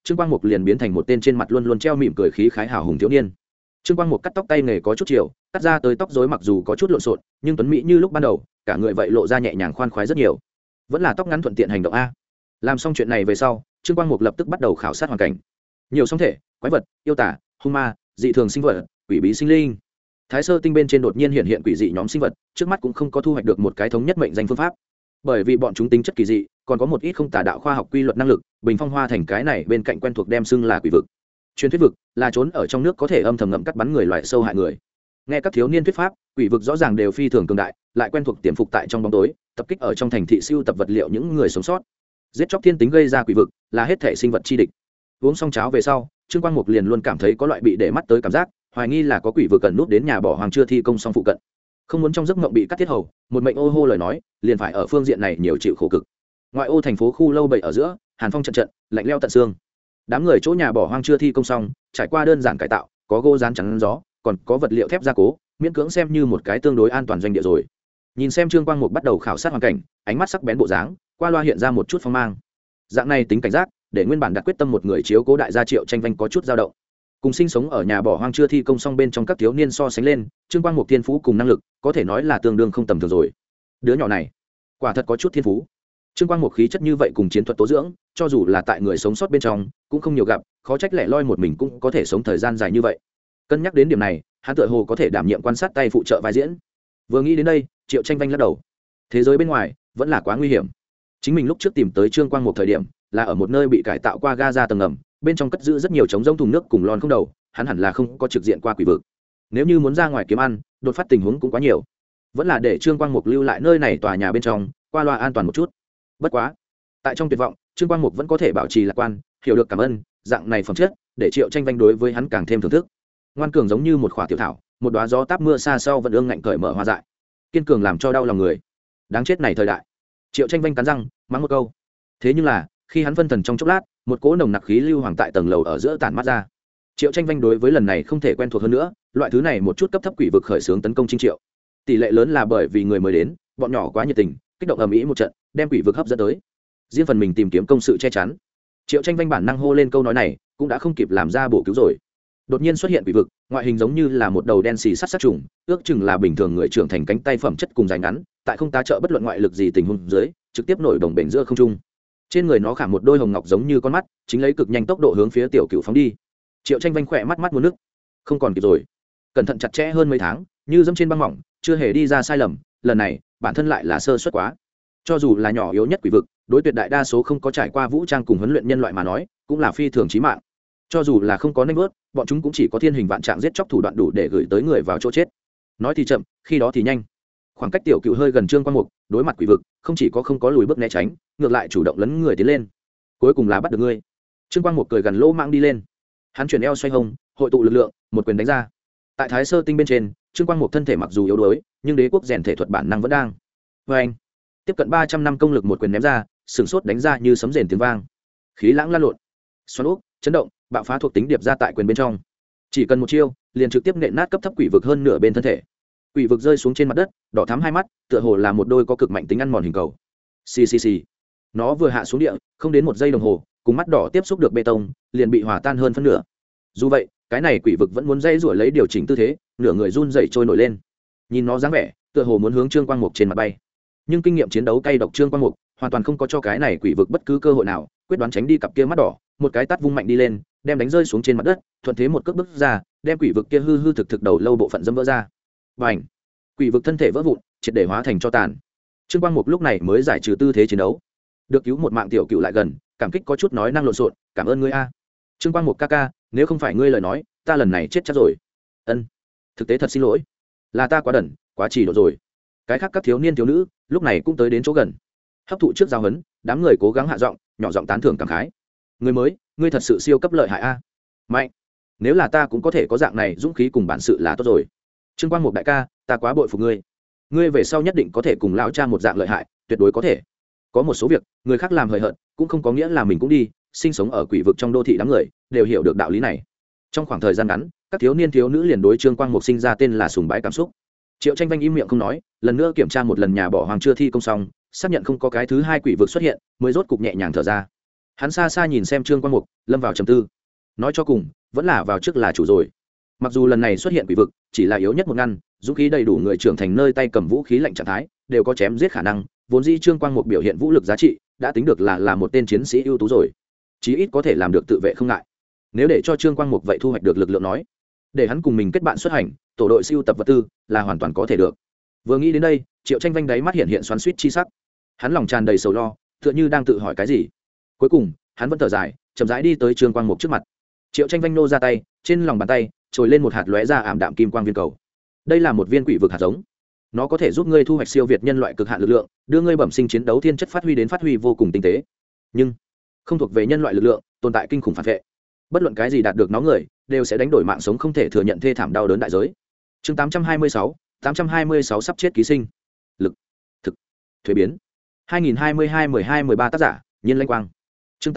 Trương Quang Mục liền biến thành một tên trên mặt luôn luôn treo mỉm cười khí khái hào hùng thiếu niên. Trương Quang Mục cắt tóc tay nghề có chút chiều, cắt ra tới tóc rối mặc dù có chút lộn xộn, nhưng tuấn mỹ như lúc ban đầu, cả người vậy lộ ra nhẹ nhàng khoan khoái rất nhiều. Vẫn là tóc ngắn thuận tiện hành động a. Làm xong chuyện này về sau, Trương Quang Mục lập tức bắt đầu khảo sát hoàn cảnh. Nhiều sóng thể, quái vật, yêu tả, hung ma, dị thường sinh vật, quỷ bí sinh linh. Thái Sơ tinh bên trên đột nhiên hiện quỷ dị nhóm sinh vật, trước mắt cũng không có thu hoạch được một cái thống nhất mệnh danh phương pháp. Bởi vì bọn chúng tính chất kỳ dị, còn có một ít không tà đạo khoa học quy luật năng lực, bình phong hoa thành cái này bên cạnh quen thuộc đem xưng là quỷ vực. Truyền thuyết vực là trốn ở trong nước có thể âm thầm ngậm cắt bắn người loại sâu hại người. Nghe các thiếu niên thuyết pháp, quỷ vực rõ ràng đều phi thường cường đại, lại quen thuộc tiềm phục tại trong bóng tối, tập kích ở trong thành thị siêu tập vật liệu những người sống sót. Giết chóc thiên tính gây ra quỷ vực, là hết thể sinh vật chi địch. Uống xong cháo về sau, Trương Quang Mục liền luôn cảm thấy có loại bị để mắt tới cảm giác, hoài nghi là có quỷ vực cần nút đến nhà bỏ hoàng chưa thi công xong phụ cận. Không muốn trong giấc mộng bị cắt tiết hầu, một mệnh ô hô lời nói, liền phải ở phương diện này nhiều chịu khổ cực. Ngoại ô thành phố khu lâu bậy ở giữa, hàn phong trận trận, lạnh lẽo tận xương. Đám người chỗ nhà bỏ hoang chưa thi công xong, trải qua đơn giản cải tạo, có gỗ dán chắn gió, còn có vật liệu thép gia cố, miễn cưỡng xem như một cái tương đối an toàn doanh địa rồi. Nhìn xem Trương Quang Mục bắt đầu khảo sát hoàn cảnh, ánh mắt sắc bén bộ dáng, qua loa hiện ra một chút phong mang. Dạng này tính cảnh giác, để nguyên bản đặt quyết tâm một người chiếu cố đại gia Triệu Tranh Vanh có chút dao động. Cùng sinh sống ở nhà bỏ hoang chưa thi công xong bên trong các thiếu niên so sánh lên, Trương Quang Mục thiên phú cùng năng lực, có thể nói là tương đương không tầm thường rồi. Đứa nhỏ này, quả thật có chút thiên phú. Trương Quang Mục khí chất như vậy cùng chiến thuật tố dưỡng, cho dù là tại người sống sót bên trong, cũng không nhiều gặp, khó trách lẻ loi một mình cũng có thể sống thời gian dài như vậy. Cân nhắc đến điểm này, hắn tựa hồ có thể đảm nhiệm quan sát tay phụ trợ vai diễn. Vừa nghĩ đến đây, Triệu Tranh Vanh lắc đầu. Thế giới bên ngoài vẫn là quá nguy hiểm. Chính mình lúc trước tìm tới Trương Quang Mục thời điểm, là ở một nơi bị cải tạo qua ga ra tầng ngầm, bên trong cất giữ rất nhiều trống rỗng thùng nước cùng lon không đầu, hắn hẳn là không có trực diện qua quỷ vực. Nếu như muốn ra ngoài kiếm ăn, đột phát tình huống cũng quá nhiều. Vẫn là để Trương Quang Mục lưu lại nơi này tòa nhà bên trong, qua loa an toàn một chút. Bất quá, tại trong tuyệt vọng, Trương Quang Mục vẫn có thể bảo trì lạc quan, hiểu được cảm ơn, dạng này phẩm chất, để Triệu Tranh Vanh đối với hắn càng thêm thưởng thức. Ngoan cường giống như một khỏa tiểu thảo, một đóa gió táp mưa xa sau vẫn ương ngạnh cởi mở hoa dại. Kiên cường làm cho đau lòng người. Đáng chết này thời đại. Triệu Tranh Vanh cắn răng, mắng một câu. Thế nhưng là, khi hắn phân thần trong chốc lát, một cỗ nồng nặc khí lưu hoàng tại tầng lầu ở giữa tản mát ra. Triệu Tranh Vanh đối với lần này không thể quen thuộc hơn nữa, loại thứ này một chút cấp thấp quỷ vực khởi xướng tấn công Trinh Triệu. Tỷ lệ lớn là bởi vì người mới đến, bọn nhỏ quá nhiệt tình, kích động ầm ĩ một trận, đem quỷ vực hấp dẫn tới. Riêng phần mình tìm kiếm công sự che chắn. Triệu Tranh Vanh bản năng hô lên câu nói này, cũng đã không kịp làm ra bổ cứu rồi. Đột nhiên xuất hiện quỷ vực, ngoại hình giống như là một đầu đen xì sắt sát trùng, ước chừng là bình thường người trưởng thành cánh tay phẩm chất cùng dài ngắn, tại không tá trợ bất luận ngoại lực gì tình huống dưới, trực tiếp nổi đồng bền giữa không trung. Trên người nó khảm một đôi hồng ngọc giống như con mắt, chính lấy cực nhanh tốc độ hướng phía tiểu cửu phóng đi. Triệu Tranh Vanh khỏe mắt mắt muốn nước, không còn kịp rồi. Cẩn thận chặt chẽ hơn mấy tháng, như dẫm trên băng mỏng, chưa hề đi ra sai lầm, lần này, bản thân lại là sơ suất quá. Cho dù là nhỏ yếu nhất quỷ vực, đối tuyệt đại đa số không có trải qua vũ trang cùng huấn luyện nhân loại mà nói, cũng là phi thường chí mạng. Cho dù là không có nanh vớt, bọn chúng cũng chỉ có thiên hình vạn trạng giết chóc thủ đoạn đủ để gửi tới người vào chỗ chết. Nói thì chậm, khi đó thì nhanh. Khoảng cách tiểu cựu hơi gần Trương Quang Mục, đối mặt quỷ vực, không chỉ có không có lùi bước né tránh, ngược lại chủ động lấn người tiến lên. Cuối cùng là bắt được ngươi. Trương Quang Mục cười gần lỗ mạng đi lên. Hắn chuyển eo xoay hông, hội tụ lực lượng, một quyền đánh ra. Tại Thái Sơ tinh bên trên, Trương Quang Mục thân thể mặc dù yếu đuối, nhưng đế quốc rèn thể thuật bản năng vẫn đang. Và anh, tiếp cận 300 năm công lực một quyền ném ra, sừng sốt đánh ra như sấm rền tiếng vang. Khí lãng lan lộn, xoắn úp, chấn động, bạo phá thuộc tính điệp ra tại quyền bên trong. Chỉ cần một chiêu, liền trực tiếp nện nát cấp thấp quỷ vực hơn nửa bên thân thể. Quỷ vực rơi xuống trên mặt đất, đỏ thắm hai mắt, tựa hồ là một đôi có cực mạnh tính ăn mòn hình cầu. Xì xì xì. Nó vừa hạ xuống địa, không đến một giây đồng hồ, cùng mắt đỏ tiếp xúc được bê tông, liền bị hòa tan hơn phân nửa. Dù vậy, cái này quỷ vực vẫn muốn dây rủa lấy điều chỉnh tư thế, nửa người run rẩy trôi nổi lên. Nhìn nó dáng vẻ, tựa hồ muốn hướng Trương Quang Mục trên mặt bay. Nhưng kinh nghiệm chiến đấu cay độc Trương Quang Mục, hoàn toàn không có cho cái này quỷ vực bất cứ cơ hội nào, quyết đoán tránh đi cặp kia mắt đỏ, một cái tát vung mạnh đi lên, đem đánh rơi xuống trên mặt đất, thuận thế một cước bước ra, đem quỷ vực kia hư hư thực thực đầu lâu bộ phận dẫm vỡ ra. Bành! Quỷ vực thân thể vỡ vụn, triệt để hóa thành tro tàn. Trương Quang Mục lúc này mới giải trừ tư thế chiến đấu. Được cứu một mạng tiểu cựu lại gần, cảm kích có chút nói năng lộn xộn, cảm ơn ngươi a. Trương Quang Mục ca ca, nếu không phải ngươi lời nói, ta lần này chết chắc rồi. Ân, thực tế thật xin lỗi, là ta quá đần, quá trì độn rồi. Cái khác các thiếu niên thiếu nữ lúc này cũng tới đến chỗ gần, hấp thụ trước giao hấn, đám người cố gắng hạ giọng, nhỏ giọng tán thưởng cảm khái. Người mới, ngươi thật sự siêu cấp lợi hại a. Mạnh, nếu là ta cũng có thể có dạng này dũng khí cùng bản sự là tốt rồi. Trương Quang Mục đại ca, ta quá bội phục ngươi. Ngươi về sau nhất định có thể cùng lão cha một dạng lợi hại, tuyệt đối có thể. Có một số việc, người khác làm hời hợt, cũng không có nghĩa là mình cũng đi. Sinh sống ở quỷ vực trong đô thị đám người đều hiểu được đạo lý này. Trong khoảng thời gian ngắn, các thiếu niên thiếu nữ liền đối Trương Quang Mục sinh ra tên là sùng bái cảm xúc. Triệu Tranh Vanh im miệng không nói, lần nữa kiểm tra một lần nhà bỏ hoàng chưa thi công xong, xác nhận không có cái thứ hai quỷ vực xuất hiện, mới rốt cục nhẹ nhàng thở ra. Hắn xa xa nhìn xem Trương Quang Mục, lâm vào trầm tư. Nói cho cùng, vẫn là vào trước là chủ rồi. Mặc dù lần này xuất hiện quỷ vực, chỉ là yếu nhất một ngăn, dũng khí đầy đủ người trưởng thành nơi tay cầm vũ khí lạnh trạng thái, đều có chém giết khả năng, vốn dĩ Trương Quang Mục biểu hiện vũ lực giá trị, đã tính được là một tên chiến sĩ ưu tú rồi. Chí ít có thể làm được tự vệ không ngại. Nếu để cho Trương Quang Mục vậy thu hoạch được lực lượng nói, để hắn cùng mình kết bạn xuất hành, tổ đội siêu tập vật tư là hoàn toàn có thể được. Vừa nghĩ đến đây, Triệu Tranh Vanh đáy mắt hiện hiện xoắn xuýt chi sắc. Hắn lòng tràn đầy sầu lo, tựa như đang tự hỏi cái gì. Cuối cùng, hắn vẫn thở dài, chậm rãi đi tới Trương Quang Mục trước mặt. Triệu Tranh Vanh nô ra tay, trên lòng bàn tay trồi lên một hạt lóe ra ảm đạm kim quang viên cầu. Đây là một viên quỷ vực hạt giống, nó có thể giúp ngươi thu hoạch siêu việt nhân loại cực hạn lực lượng, đưa ngươi bẩm sinh chiến đấu thiên chất phát huy vô cùng tinh tế. Nhưng không thuộc về nhân loại lực lượng, tồn tại kinh khủng phản vệ. Bất luận cái gì đạt được nó người, đều sẽ đánh đổi mạng sống không thể thừa nhận thê thảm đau đớn đại giới. Chương 826 sắp chết ký sinh. Lực, thực, thuế biến. 2022-12-13 tác giả, Nhiên Lanh Quang. Chương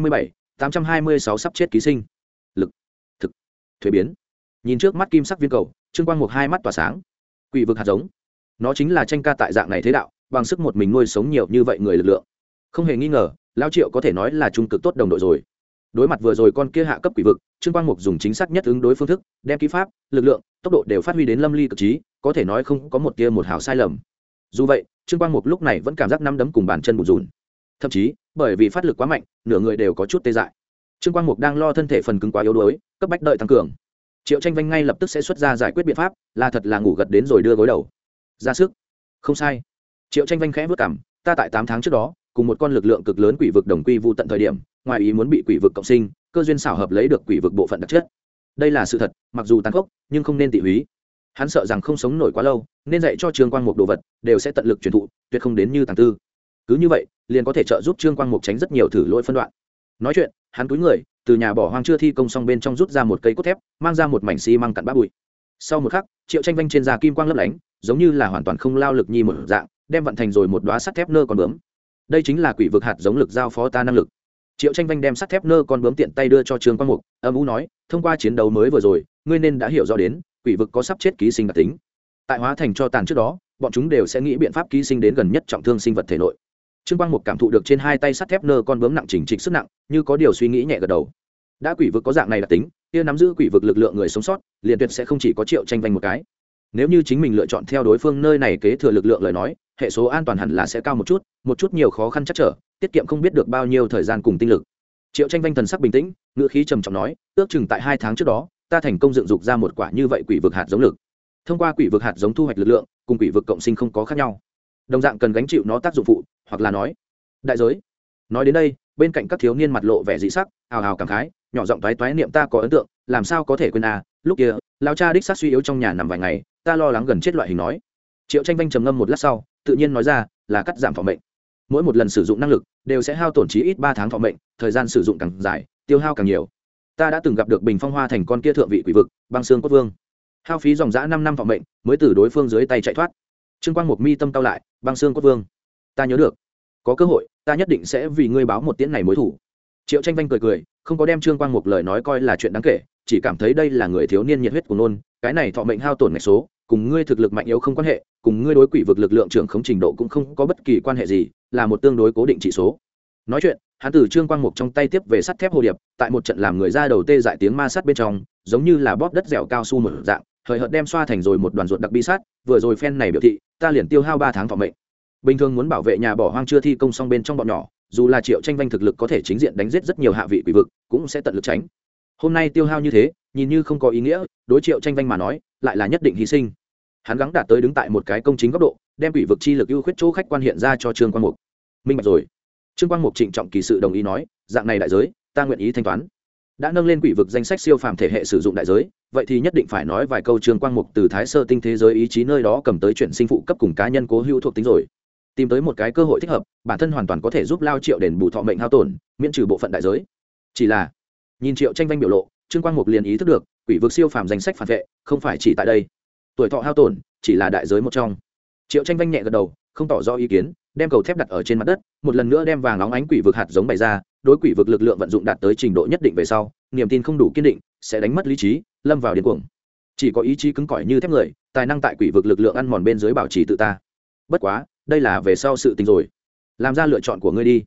826 sắp chết ký sinh. Lực, thực, thuế biến. Nhìn trước mắt kim sắc viên cầu, Trương Quang Mục hai mắt tỏa sáng. Quỷ vực hạt giống, nó chính là tranh ca tại dạng này thế đạo, bằng sức một mình nuôi sống nhiều như vậy người lực lượng. Không hề nghi ngờ, Lão Triệu có thể nói là trung cực tốt đồng đội rồi. Đối mặt vừa rồi con kia hạ cấp quỷ vực, Trương Quang Mục dùng chính xác nhất ứng đối phương thức, đem kỹ pháp, lực lượng, tốc độ đều phát huy đến lâm ly cực trí, có thể nói không có một tia một hào sai lầm. Dù vậy, Trương Quang Mục lúc này vẫn cảm giác nắm đấm cùng bàn chân bủn rủn. Thậm chí, bởi vì phát lực quá mạnh, nửa người đều có chút tê dại. Trương Quang Mục đang lo thân thể phần cứng quá yếu đuối, cấp bách đợi tăng cường. Triệu Tranh Vanh ngay lập tức sẽ xuất ra giải quyết biện pháp, là thật là ngủ gật đến rồi đưa gối đầu. Ra sức. Không sai. Triệu Tranh Vanh khẽ vút cằm, ta tại 8 tháng trước đó, cùng một con lực lượng cực lớn quỷ vực đồng quy vu tận thời điểm, ngoài ý muốn bị quỷ vực cộng sinh, cơ duyên xảo hợp lấy được quỷ vực bộ phận đặc chất. Đây là sự thật, mặc dù tàn khốc, nhưng không nên tỉ húy. Hắn sợ rằng không sống nổi quá lâu, nên dạy cho Trương Quang Mục đồ vật, đều sẽ tận lực truyền thụ, tuyệt không đến như tàng tư. Cứ như vậy, liền có thể trợ giúp Trương Quang Mục tránh rất nhiều thử lỗi phân đoạn. Nói chuyện, hắn cúi người, từ nhà bỏ hoang chưa thi công xong bên trong rút ra một cây cốt thép, mang ra một mảnh xi măng cặn bã bụi. Sau một khắc, Triệu Tranh Vanh trên da kim quang lấp lánh, giống như là hoàn toàn không lao lực nhi một dạng, đem vận thành rồi một đóa sắt thép nơ con bướm. Đây chính là quỷ vực hạt giống lực giao phó ta năng lực. Triệu Tranh Vanh đem sắt thép nơ con bướm tiện tay đưa cho Trương Quang Mục, âm u nói, thông qua chiến đấu mới vừa rồi, ngươi nên đã hiểu rõ đến, quỷ vực có sắp chết ký sinh đặc tính. Tại hóa thành cho tàn trước đó, bọn chúng đều sẽ nghĩ biện pháp ký sinh đến gần nhất trọng thương sinh vật thể nội. Trương Quang Mục cảm thụ được trên hai tay sắt thép nơ con bướm nặng chỉnh trịch sức nặng, như có điều suy nghĩ nhẹ gật đầu. Đã quỷ vực có dạng này đặc tính, kia nắm giữ quỷ vực lực lượng người sống sót, liền tuyệt sẽ không chỉ có Triệu Tranh Vanh một cái. Nếu như chính mình lựa chọn theo đối phương nơi này kế thừa lực lượng lời nói, hệ số an toàn hẳn là sẽ cao một chút nhiều khó khăn chắc trở, tiết kiệm không biết được bao nhiêu thời gian cùng tinh lực. Triệu Tranh Vanh thần sắc bình tĩnh, ngữ khí trầm trọng nói, ước chừng tại 2 tháng trước đó, ta thành công dựng dục ra một quả như vậy quỷ vực hạt giống lực. Thông qua quỷ vực hạt giống thu hoạch lực lượng, cùng quỷ vực cộng sinh không có khác nhau. Đồng dạng cần gánh chịu nó tác dụng phụ, hoặc là nói đại giới. Nói đến đây, bên cạnh các thiếu niên mặt lộ vẻ dị sắc, hào hào cảm khái, nhỏ giọng toái niệm ta có ấn tượng, làm sao có thể quên à, lúc kia, lão cha đích xác suy yếu trong nhà nằm vài ngày, ta lo lắng gần chết loại hình nói. Triệu Tranh Vanh trầm ngâm một lát sau, tự nhiên nói ra, là cắt giảm thọ mệnh. Mỗi một lần sử dụng năng lực, đều sẽ hao tổn chí ít 3 tháng thọ mệnh, thời gian sử dụng càng dài, tiêu hao càng nhiều. Ta đã từng gặp được Bình Phong Hoa thành con kia thượng vị quỷ vực, Băng Xương Cốt Vương. Hao phí dòng dã 5 năm thọ mệnh, mới từ đối phương dưới tay chạy thoát. Trương Quang Mục mi tâm cao lại, Băng Xương Cốt Vương. Ta nhớ được, có cơ hội, ta nhất định sẽ vì ngươi báo một tiễn này mối thủ. Triệu Tranh Vanh cười cười, không có đem Trương Quang Mục lời nói coi là chuyện đáng kể, chỉ cảm thấy đây là người thiếu niên nhiệt huyết của nôn, cái này thọ mệnh hao tổn ngạch số, cùng ngươi thực lực mạnh yếu không quan hệ, cùng ngươi đối quỷ vực lực lượng trưởng khống trình độ cũng không có bất kỳ quan hệ gì, là một tương đối cố định chỉ số. Nói chuyện, hắn từ Trương Quang Mục trong tay tiếp về sắt thép hồ điệp, tại một trận làm người ra đầu tê dại tiếng ma sát bên trong, giống như là bóp đất dẻo cao su một dạng, hời hợt đem xoa thành rồi một đoàn ruột đặc bi sát, vừa rồi phen này biểu thị, ta liền tiêu hao 3 tháng thọ mệnh. Bình thường muốn bảo vệ nhà bỏ hoang chưa thi công xong bên trong bọn nhỏ, dù là Triệu Tranh Vanh thực lực có thể chính diện đánh giết rất nhiều hạ vị quỷ vực, cũng sẽ tận lực tránh. Hôm nay tiêu hao như thế, nhìn như không có ý nghĩa, đối Triệu Tranh Vanh mà nói, lại là nhất định hy sinh. Hắn gắng đạt tới đứng tại một cái công chính góc độ, đem quỷ vực chi lực ưu khuyết chỗ khách quan hiện ra cho Trương Quang Mục. Minh bạch rồi. Trương Quang Mục trịnh trọng kỳ sự đồng ý nói, dạng này đại giới, ta nguyện ý thanh toán. Đã nâng lên quỷ vực danh sách siêu phàm thể hệ sử dụng đại giới, vậy thì nhất định phải nói vài câu. Trương Quang Mục từ Thái Sơ tinh thế giới ý chí nơi đó cầm tới chuyển sinh phụ cấp cùng cá nhân cố hữu thuộc tính rồi, tìm tới một cái cơ hội thích hợp, bản thân hoàn toàn có thể giúp Lao Triệu đền bù thọ mệnh hao tổn, miễn trừ bộ phận đại giới. Chỉ là nhìn Triệu Tranh Vanh biểu lộ, Trương Quang Mục liền ý thức được, quỷ vực siêu phàm danh sách phản vệ không phải chỉ tại đây, tuổi thọ hao tổn chỉ là đại giới một trong. Triệu Tranh Vanh nhẹ gật đầu, không tỏ rõ ý kiến, đem cầu thép đặt ở trên mặt đất, một lần nữa đem vàng óng ánh quỷ vực hạt giống bày ra, đối quỷ vực lực lượng vận dụng đạt tới trình độ nhất định về sau, niềm tin không đủ kiên định, sẽ đánh mất lý trí, lâm vào điên cuồng. Chỉ có ý chí cứng cỏi như thép người, tài năng tại quỷ vực lực lượng ăn mòn bên dưới bảo trì tự ta. Bất quá, đây là về sau sự tình rồi. Làm ra lựa chọn của ngươi đi.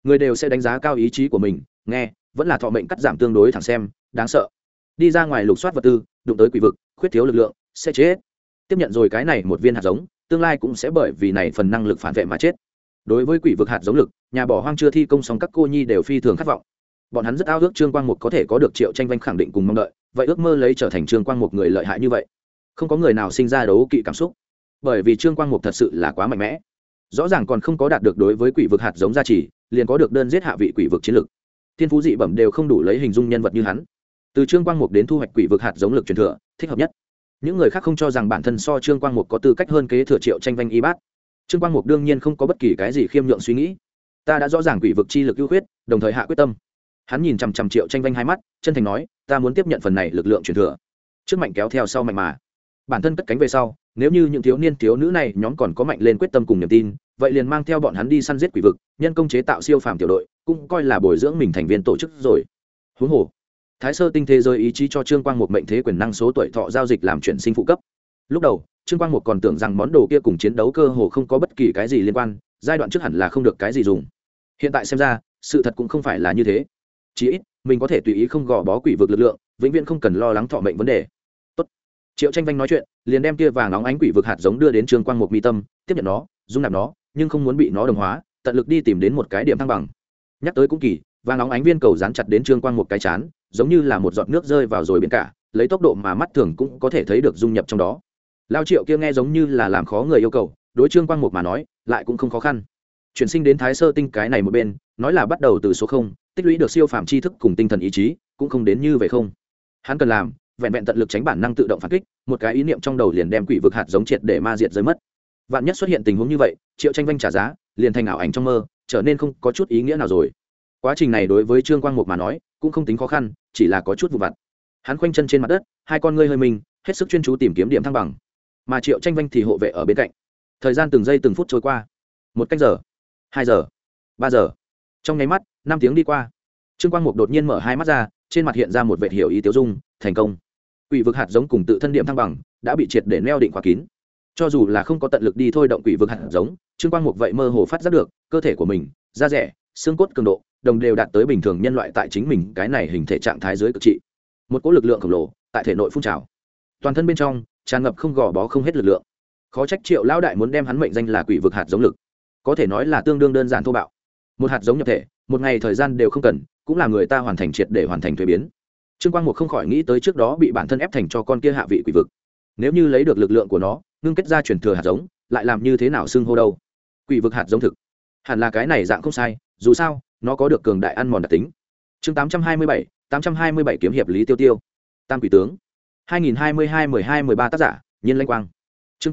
người đều sẽ đánh giá cao ý chí của mình, nghe vẫn là thọ mệnh cắt giảm tương đối thẳng xem đáng sợ. Đi ra ngoài lục soát vật tư, đụng tới quỷ vực, khuyết thiếu lực lượng sẽ chết. Tiếp nhận rồi cái này một viên hạt giống, tương lai cũng sẽ bởi vì này phần năng lực phản vệ mà chết. Đối với quỷ vực hạt giống lực, nhà bỏ hoang chưa thi công xong các cô nhi đều phi thường khát vọng. Bọn hắn rất ao ước Trương Quang Mục có thể có được Triệu Tranh Vanh khẳng định cùng mong đợi, vậy ước mơ lấy trở thành Trương Quang Mục người lợi hại như vậy. Không có người nào sinh ra đấu kỵ cảm xúc, bởi vì Trương Quang Mục thật sự là quá mạnh mẽ. Rõ ràng còn không có đạt được đối với quỷ vực hạt giống gia trì, liền có được đơn giết hạ vị quỷ vực chiến lực. Thiên phú dị bẩm đều không đủ lấy hình dung nhân vật như hắn. Từ Trương Quang Mục đến thu hoạch quỷ vực hạt giống lực truyền thừa, thích hợp nhất. Những người khác không cho rằng bản thân so Trương Quang Mục có tư cách hơn kế thừa Triệu Tranh Vanh y bát. Trương Quang Mục đương nhiên không có bất kỳ cái gì khiêm nhượng suy nghĩ. Ta đã rõ ràng quỷ vực chi lực ưu khuyết, đồng thời hạ quyết tâm. Hắn nhìn chằm chằm Triệu Tranh Vanh hai mắt, chân thành nói, ta muốn tiếp nhận phần này lực lượng truyền thừa. Trước mạnh kéo theo sau mạnh mà. Bản thân cất cánh về sau, nếu như những thiếu niên thiếu nữ này nhóm còn có mạnh lên quyết tâm cùng niềm tin, vậy liền mang theo bọn hắn đi săn giết quỷ vực, nhân công chế tạo siêu phàm tiểu đội, cũng coi là bồi dưỡng mình thành viên tổ chức rồi. Huống hồ, Thái Sơ tinh thế giới ý chí cho Trương Quang Mục mệnh thế quyền năng số tuổi thọ giao dịch làm chuyển sinh phụ cấp. Lúc đầu, Trương Quang Mục còn tưởng rằng món đồ kia cùng chiến đấu cơ hồ không có bất kỳ cái gì liên quan, giai đoạn trước hẳn là không được cái gì dùng. Hiện tại xem ra, sự thật cũng không phải là như thế. Chỉ ít, mình có thể tùy ý không gò bó quỷ vực lực lượng, vĩnh viễn không cần lo lắng thọ mệnh vấn đề. Tốt. Triệu Tranh Vanh nói chuyện, liền đem kia vàng óng ánh quỷ vực hạt giống đưa đến Trương Quang Mục mi tâm, tiếp nhận nó, dung nạp nó, nhưng không muốn bị nó đồng hóa, tận lực đi tìm đến một cái điểm thăng bằng. Nhắc tới cũng kỳ, vàng óng ánh viên cầu dán chặt đến Trương Quang Mục cái chán, giống như là một giọt nước rơi vào rồi biển cả, lấy tốc độ mà mắt thường cũng có thể thấy được dung nhập trong đó. Lao Triệu kia nghe giống như là làm khó người yêu cầu, đối Trương Quang Mục mà nói, lại cũng không khó khăn. Chuyển sinh đến Thái Sơ tinh cái này một bên, nói là bắt đầu từ số 0, tích lũy được siêu phàm tri thức cùng tinh thần ý chí, cũng không đến như vậy không. Hắn cần làm, vẹn vẹn tận lực tránh bản năng tự động phản kích, một cái ý niệm trong đầu liền đem quỷ vực hạt giống triệt để ma diệt rơi mất. Vạn nhất xuất hiện tình huống như vậy, Triệu Tranh Vanh trả giá, liền thành ảo ảnh trong mơ, trở nên không có chút ý nghĩa nào rồi. Quá trình này đối với Trương Quang Mục mà nói, cũng không tính khó khăn, chỉ là có chút vụn vặt. Hắn khoanh chân trên mặt đất, hai con ngươi hơi mình, hết sức chuyên chú tìm kiếm điểm thăng bằng. Mà Triệu Tranh Vanh thì hộ vệ ở bên cạnh. Thời gian từng giây từng phút trôi qua, 1 canh giờ, 2 giờ, 3 giờ. Trong nháy mắt, 5 tiếng đi qua. Trương Quang Mục đột nhiên mở hai mắt ra, trên mặt hiện ra một vệt hiểu ý tiêu dung, thành công. Quỷ vực hạt giống cùng tự thân điểm thăng bằng đã bị triệt để neo định khóa kín. Cho dù là không có tận lực đi thôi động quỷ vực hạt giống, Trương Quang Mục vậy mơ hồ phát giác được, cơ thể của mình, da rẻ, xương cốt cường độ, đồng đều đạt tới bình thường nhân loại tại chính mình cái này hình thể trạng thái dưới cực trị. Một cỗ lực lượng khổng lồ tại thể nội phun trào, toàn thân bên trong tràn ngập không gò bó không hết lực lượng. Khó trách Triệu lão đại muốn đem hắn mệnh danh là quỷ vực hạt giống lực, có thể nói là tương đương đơn giản thô bạo. Một hạt giống nhập thể, một ngày thời gian đều không cần, cũng là người ta hoàn thành triệt để hoàn thành thuế biến. Trương Quang Mục không khỏi nghĩ tới trước đó bị bản thân ép thành cho con kia hạ vị quỷ vực. Nếu như lấy được lực lượng của nó, ngưng kết ra truyền thừa hạt giống, lại làm như thế nào xưng hô đâu? Quỷ vực hạt giống thực, hẳn là cái này dạng không sai, dù sao, nó có được cường đại ăn mòn đặc tính. Chương 827 kiếm hiệp Lý Tiêu Tiêu. Tam quỷ tướng. 2022-12-13 tác giả, Nhiên Lanh Quang. Chương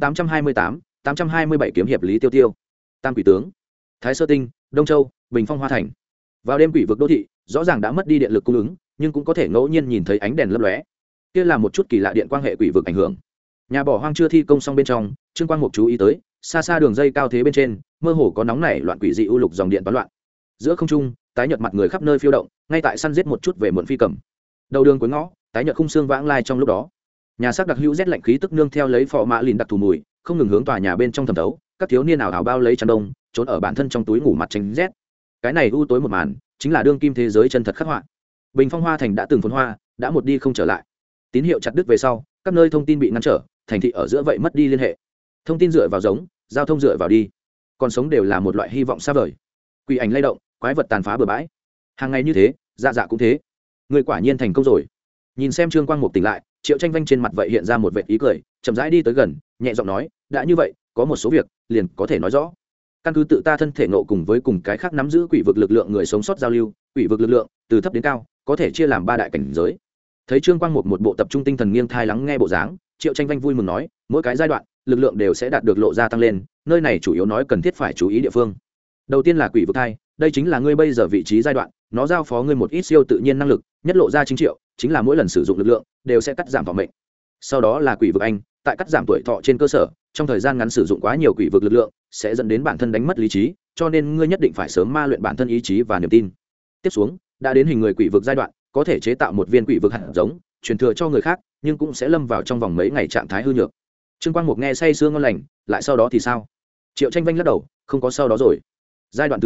827 kiếm hiệp Lý Tiêu Tiêu. Tam quỷ tướng. Thái Sơ tinh, Đông Châu, Bình Phong Hoa Thành. Vào đêm quỷ vực đô thị, rõ ràng đã mất đi điện lực cung ứng, nhưng cũng có thể ngẫu nhiên nhìn thấy ánh đèn lấp lóe. Kia là một chút kỳ lạ điện quang hệ quỷ vực ảnh hưởng. Nhà bỏ hoang chưa thi công xong bên trong, Trương Quang Mục chú ý tới, xa xa đường dây cao thế bên trên, mơ hồ có nóng nảy loạn quỷ dị u lục dòng điện toán loạn. Giữa không trung, tái nhợt mặt người khắp nơi phiêu động, ngay tại săn giết một chút về muộn phi cầm. Đầu đường cuối ngõ, tái nhợt khung xương vãng lai trong lúc đó. Nhà xác đặc hữu rét lạnh khí tức nương theo lấy phò mã lìn đặc thù mùi, không ngừng hướng tòa nhà bên trong thẩm thấu, các thiếu niên ảo ảo bao lấy chăn đông, trốn ở bản thân trong túi ngủ mặt tránh rét. Cái này u tối một màn, chính là đương kim thế giới chân thật khắc họa. Bình Phong Hoa Thành đã từng phồn hoa, đã một đi không trở lại. Tín hiệu chặt đứt về sau, các nơi thông tin bị ngăn trở, thành thị ở giữa vậy mất đi liên hệ. Thông tin dựa vào giống, giao thông dựa vào đi, còn sống đều là một loại hy vọng xa vời. Quỷ ảnh lay động, quái vật tàn phá bừa bãi. Hàng ngày như thế, dạ dạ cũng thế. Người quả nhiên thành công rồi. Nhìn xem Trương Quang Mục tỉnh lại, Triệu Tranh Vanh trên mặt vậy hiện ra một vệt ý cười, chậm rãi đi tới gần, nhẹ giọng nói, đã như vậy, có một số việc liền có thể nói rõ. Căn cứ tự ta thân thể nộ cùng với cùng cái khác nắm giữ quỷ vực lực lượng người sống sót giao lưu, quỷ vực lực lượng từ thấp đến cao có thể chia làm 3 đại cảnh giới. Thấy Trương Quang Mục một bộ tập trung tinh thần nghiêng thai lắng nghe bộ dáng, Triệu Tranh Vanh vui mừng nói, mỗi cái giai đoạn lực lượng đều sẽ đạt được lộ ra tăng lên, nơi này chủ yếu nói cần thiết phải chú ý địa phương. Đầu tiên là quỷ vực thai, đây chính là ngươi bây giờ vị trí giai đoạn, nó giao phó ngươi một ít siêu tự nhiên năng lực, nhất lộ ra chính triệu, chính là mỗi lần sử dụng lực lượng đều sẽ cắt giảm thọ mệnh. Sau đó là quỷ vực anh, tại cắt giảm tuổi thọ trên cơ sở, trong thời gian ngắn sử dụng quá nhiều quỷ vực lực lượng sẽ dẫn đến bản thân đánh mất lý trí, cho nên ngươi nhất định phải sớm ma luyện bản thân ý chí và niềm tin. Tiếp xuống, đã đến hình người quỷ vực giai đoạn, có thể chế tạo một viên quỷ vực hạt giống, truyền thừa cho người khác, nhưng cũng sẽ lâm vào trong vòng mấy ngày trạng thái hư nhược. Trương Quang Mục nghe say sưa ngon lành, lại sau đó thì sao? Triệu Tranh Vanh lắc đầu, không có sau đó rồi. Giai đoạn thứ 3,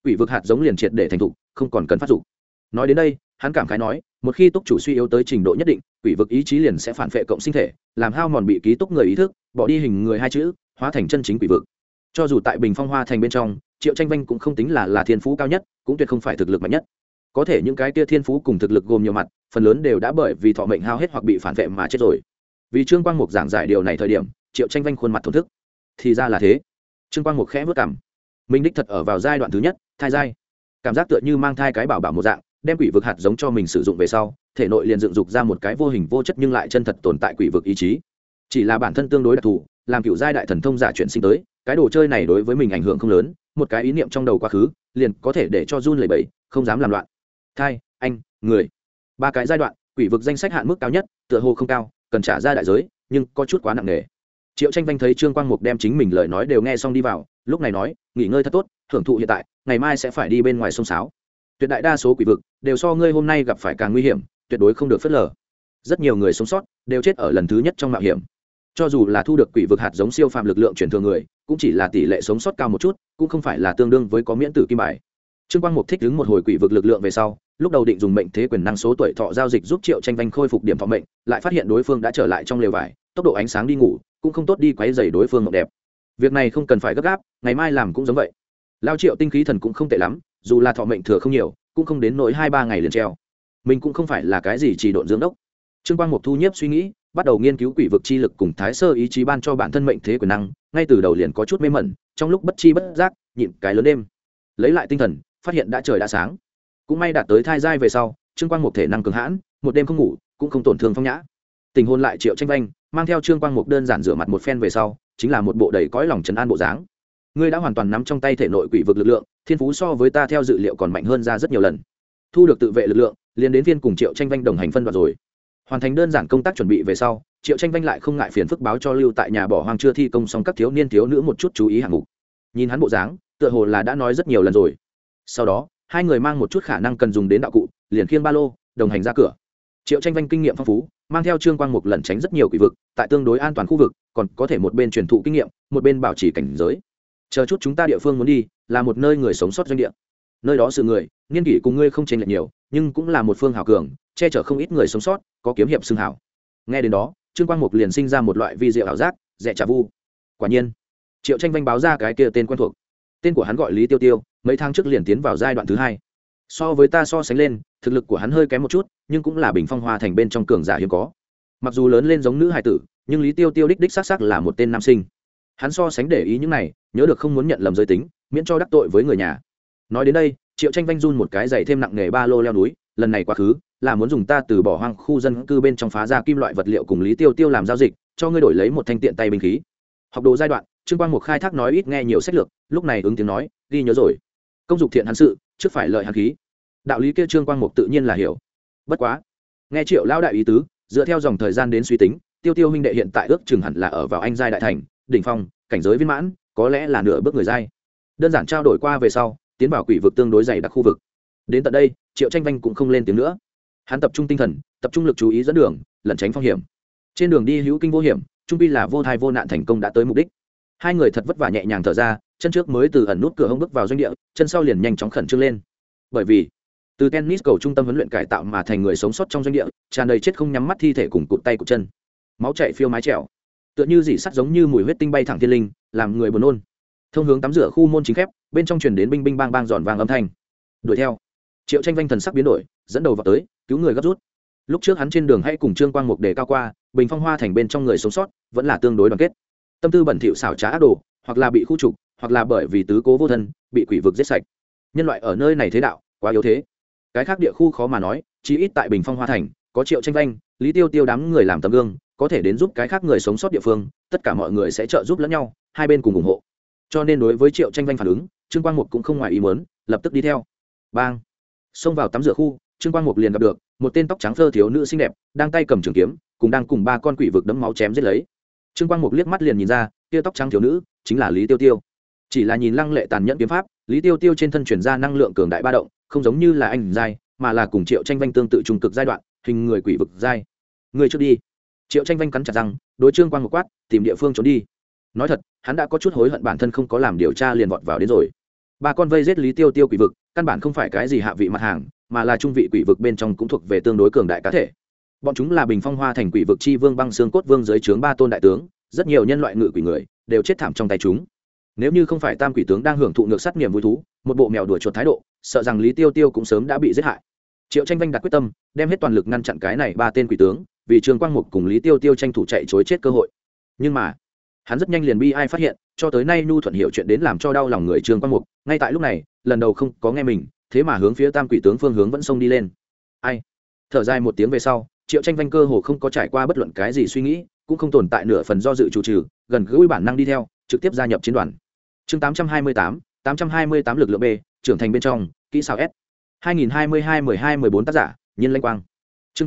quỷ vực hạt giống liền triệt để thành thục, không còn cần phát dục. Nói đến đây, hắn cảm khái nói, một khi túc chủ suy yếu tới trình độ nhất định, quỷ vực ý chí liền sẽ phản phệ cộng sinh thể, làm hao mòn bị ký túc người ý thức, bỏ đi hình người hai chữ, hóa thành chân chính quỷ vực. Cho dù tại Bình Phong Hoa thành bên trong, Triệu Tranh Vanh cũng không tính là thiên phú cao nhất, cũng tuyệt không phải thực lực mạnh nhất. Có thể những cái kia thiên phú cùng thực lực gồm nhiều mặt, phần lớn đều đã bởi vì thọ mệnh hao hết hoặc bị phản vệ mà chết rồi. Vì Trương Quang Mục giảng giải điều này thời điểm, Triệu Tranh Vanh khuôn mặt thổn thức. Thì ra là thế. Trương Quang Mục khẽ vớt cằm. Mình đích thật ở vào giai đoạn thứ nhất, thai giai. Cảm giác tựa như mang thai cái bảo bảo một dạng, đem quỷ vực hạt giống cho mình sử dụng về sau, thể nội liền dựng dục ra một cái vô hình vô chất nhưng lại chân thật tồn tại quỷ vực ý chí. Chỉ là bản thân tương đối đặc thù, làm cựu giai đại thần thông giả chuyển sinh tới, cái đồ chơi này đối với mình ảnh hưởng không lớn, một cái ý niệm trong đầu quá khứ, liền có thể để cho run lẩy bẩy, không dám làm loạn. Thai, anh, người, ba cái giai đoạn, quỷ vực danh sách hạn mức cao nhất, tựa hồ không cao, cần trả ra đại giới, nhưng có chút quá nặng nề. Triệu Tranh Vanh thấy Trương Quang Mục đem chính mình lời nói đều nghe xong đi vào, lúc này nói, nghỉ ngơi thật tốt, hưởng thụ hiện tại, ngày mai sẽ phải đi bên ngoài sông sáo. Tuyệt đại đa số quỷ vực đều so ngươi hôm nay gặp phải càng nguy hiểm, tuyệt đối không được phớt lờ. Rất nhiều người sống sót đều chết ở lần thứ nhất trong mạo hiểm. Cho dù là thu được quỷ vực hạt giống siêu phàm lực lượng truyền thừa người, cũng chỉ là tỷ lệ sống sót cao một chút, cũng không phải là tương đương với có miễn tử kim bài. Trương Quang Mục thích ứng một hồi quỷ vực lực lượng về sau, lúc đầu định dùng mệnh thế quyền năng số tuổi thọ giao dịch giúp Triệu Tranh Vanh khôi phục điểm thọ mệnh, lại phát hiện đối phương đã trở lại trong lều vải, tốc độ ánh sáng đi ngủ, cũng không tốt đi quấy rầy đối phương mộng đẹp. Việc này không cần phải gấp gáp, ngày mai làm cũng giống vậy. Lao Triệu tinh khí thần cũng không tệ lắm, dù là thọ mệnh thừa không nhiều, cũng không đến nỗi 2-3 ngày liền treo. Mình cũng không phải là cái gì chỉ độn dưỡng đốc. Trương Quang Mục thu nhiếp suy nghĩ, bắt đầu nghiên cứu quỷ vực chi lực cùng thái sơ ý chí ban cho bản thân mệnh thế quyền năng, ngay từ đầu liền có chút mê mẩn, trong lúc bất chi bất giác, nhịn cái lớn đêm. Lấy lại tinh thần, phát hiện đã trời đã sáng. Cũng may đạt tới thai giai về sau, Trương Quang Mục thể năng cường hãn, một đêm không ngủ, cũng không tổn thương phong nhã. Tình hôn lại Triệu Tranh Vanh, mang theo Trương Quang Mục đơn giản rửa mặt một phen về sau, chính là một bộ đầy cõi lòng trấn an bộ dáng. Ngươi đã hoàn toàn nắm trong tay thể nội quỷ vực lực lượng, thiên phú so với ta theo dự liệu còn mạnh hơn ra rất nhiều lần. Thu được tự vệ lực lượng, liền đến viên cùng Triệu Tranh Vanh đồng hành phân đoạn rồi. Hoàn thành đơn giản công tác chuẩn bị về sau, Triệu Tranh Vanh lại không ngại phiền phức báo cho lưu tại nhà bỏ hoang chưa thi công xong các thiếu niên thiếu nữ một chút chú ý hạng mục. Nhìn hắn bộ dáng, tựa hồ là đã nói rất nhiều lần rồi. Sau đó, hai người mang một chút khả năng cần dùng đến đạo cụ, liền khiêng ba lô, đồng hành ra cửa. Triệu Tranh Vanh kinh nghiệm phong phú, mang theo Trương Quang Mục lẩn tránh rất nhiều quỷ vực, tại tương đối an toàn khu vực, còn có thể một bên truyền thụ kinh nghiệm, một bên bảo trì cảnh giới. Chờ chút chúng ta địa phương muốn đi, là một nơi người sống sót doanh địa. Nơi đó sự người, niên kỷ cùng ngươi không chênh lệch nhiều, nhưng cũng là một phương hảo cường, che chở không ít người sống sót, có kiếm hiệp xưng hảo. Nghe đến đó, Trương Quang Mục liền sinh ra một loại vi diệu ảo giác, rẻ trà vu. Quả nhiên, Triệu Tranh Vanh báo ra cái kia tên quen thuộc. Tên của hắn gọi Lý Tiêu Tiêu, mấy tháng trước liền tiến vào giai đoạn thứ 2. So với ta so sánh lên, thực lực của hắn hơi kém một chút, nhưng cũng là Bình Phong Hoa thành bên trong cường giả hiếm có. Mặc dù lớn lên giống nữ hài tử, nhưng Lý Tiêu Tiêu đích xác là một tên nam sinh. Hắn so sánh để ý những này, nhớ được không muốn nhận lầm giới tính, miễn cho đắc tội với người nhà. Nói đến đây, Triệu Tranh Vanh run một cái giày thêm nặng nghề ba lô leo núi, lần này quá khứ là muốn dùng ta từ bỏ hoang khu dân cư bên trong phá ra kim loại vật liệu cùng Lý Tiêu Tiêu làm giao dịch, cho ngươi đổi lấy một thanh tiện tay binh khí. Học đồ giai đoạn, Trương Quang Mục khai thác nói ít nghe nhiều sách lược, lúc này ứng tiếng nói, ghi nhớ rồi. Công dục thiện hắn sự, trước phải lợi hắn khí. Đạo lý kia Trương Quang Mục tự nhiên là hiểu. Bất quá, nghe Triệu lão đại ý tứ, dựa theo dòng thời gian đến suy tính, Tiêu Tiêu huynh đệ hiện tại ước chừng hẳn là ở vào anh giai đại thành, đỉnh phong, cảnh giới viên mãn, có lẽ là nửa bước người giai. Đơn giản trao đổi qua về sau, tiến vào quỷ vực tương đối dày đặc khu vực. Đến tận đây, Triệu Tranh Vanh cũng không lên tiếng nữa. Hắn tập trung tinh thần, tập trung lực chú ý dẫn đường, lẩn tránh phong hiểm. Trên đường đi hữu kinh vô hiểm, trung pi là vô thai vô nạn thành công đã tới mục đích. Hai người thật vất vả nhẹ nhàng thở ra, chân trước mới từ ẩn nút cửa hông bước vào doanh địa, chân sau liền nhanh chóng khẩn trương lên. Bởi vì, từ tennis cầu trung tâm huấn luyện cải tạo mà thành người sống sót trong doanh địa, tràn đầy chết không nhắm mắt thi thể cùng cụt tay cụt chân, máu chảy phiêu mái trèo, tựa như dỉ sắt giống như mùi huyết tinh bay thẳng thiên linh, làm người buồn nôn. Thông hướng tắm rửa khu môn chính khép, bên trong truyền đến binh binh bang bang giòn vang âm thanh. Đuổi theo. Triệu Tranh Vanh thần sắc biến đổi, dẫn đầu vào tới, cứu người gấp rút. Lúc trước hắn trên đường hay cùng Trương Quang Mục đề cao qua, Bình Phong Hoa thành bên trong người sống sót vẫn là tương đối đoàn kết. Tâm tư bẩn thỉu xảo trá ác đồ, hoặc là bị khu trục, hoặc là bởi vì tứ cố vô thân, bị quỷ vực giết sạch. Nhân loại ở nơi này thế đạo quá yếu thế. Cái khác địa khu khó mà nói, chí ít tại Bình Phong Hoa thành, có Triệu Tranh Vanh, Lý Tiêu Tiêu đám người làm tấm gương, có thể đến giúp cái khác người sống sót địa phương, tất cả mọi người sẽ trợ giúp lẫn nhau, hai bên cùng ủng hộ. Cho nên đối với Triệu Tranh Vanh phản ứng, Trương Quang Mục cũng không ngoài ý muốn, lập tức đi theo. Bang! Xông vào tắm rửa khu, Trương Quang Mục liền gặp được một tên tóc trắng phơ thiếu nữ xinh đẹp, đang tay cầm trường kiếm, cùng ba con quỷ vực đẫm máu chém giết lấy. Trương Quang Mục liếc mắt liền nhìn ra, kia tóc trắng thiếu nữ chính là Lý Tiêu Tiêu. Chỉ là nhìn lăng lệ tàn nhẫn kiếm pháp, Lý Tiêu Tiêu trên thân truyền ra năng lượng cường đại ba động, không giống như là anh giai, mà là cùng Triệu Tranh Vanh tương tự trùng cực giai đoạn, hình người quỷ vực giai. Người trước đi. Triệu Tranh Vanh cắn chặt răng, đối Trương Quang Mục quát, tìm địa phương trốn đi. Nói thật, hắn đã có chút hối hận bản thân không có làm điều tra liền vọt vào đến rồi. ba con vây giết lý tiêu tiêu quỷ vực căn bản không phải cái gì hạ vị mặt hàng, mà là trung vị quỷ vực bên trong cũng thuộc về tương đối cường đại cá thể. Bọn chúng là Bình Phong Hoa thành quỷ vực chi vương băng xương cốt vương dưới trướng ba tôn đại tướng, rất nhiều nhân loại ngự quỷ người đều chết thảm trong tay chúng. Nếu như không phải tam quỷ tướng đang hưởng thụ ngược sát niềm vui thú, một bộ mèo đuổi chuột thái độ, sợ rằng Lý Tiêu Tiêu cũng sớm đã bị giết hại. Triệu Tranh Vanh đặt quyết tâm, đem hết toàn lực ngăn chặn cái này ba tên quỷ tướng, vì Trương Quang Mục cùng Lý Tiêu Tiêu tranh thủ chạy trối chết cơ hội. Nhưng mà, hắn rất nhanh liền bi ai phát hiện, cho tới nay nhu thuận hiểu chuyện đến làm cho đau lòng người Trương Quang Mục, ngay tại lúc này, lần đầu không có nghe mình, thế mà hướng phía tam quỷ tướng phương hướng vẫn xông đi lên. Ai? Thở dài một tiếng về sau, Triệu Tranh Vanh cơ hồ không có trải qua bất luận cái gì suy nghĩ, cũng không tồn tại nửa phần do dự chủ trừ, gần gũi bản năng đi theo, trực tiếp gia nhập chiến đoàn. Chương 828 lực lượng B, trưởng thành bên trong, kỹ xảo S. 2022-12-14 tác giả, Nhiên Lanh Quang. Chương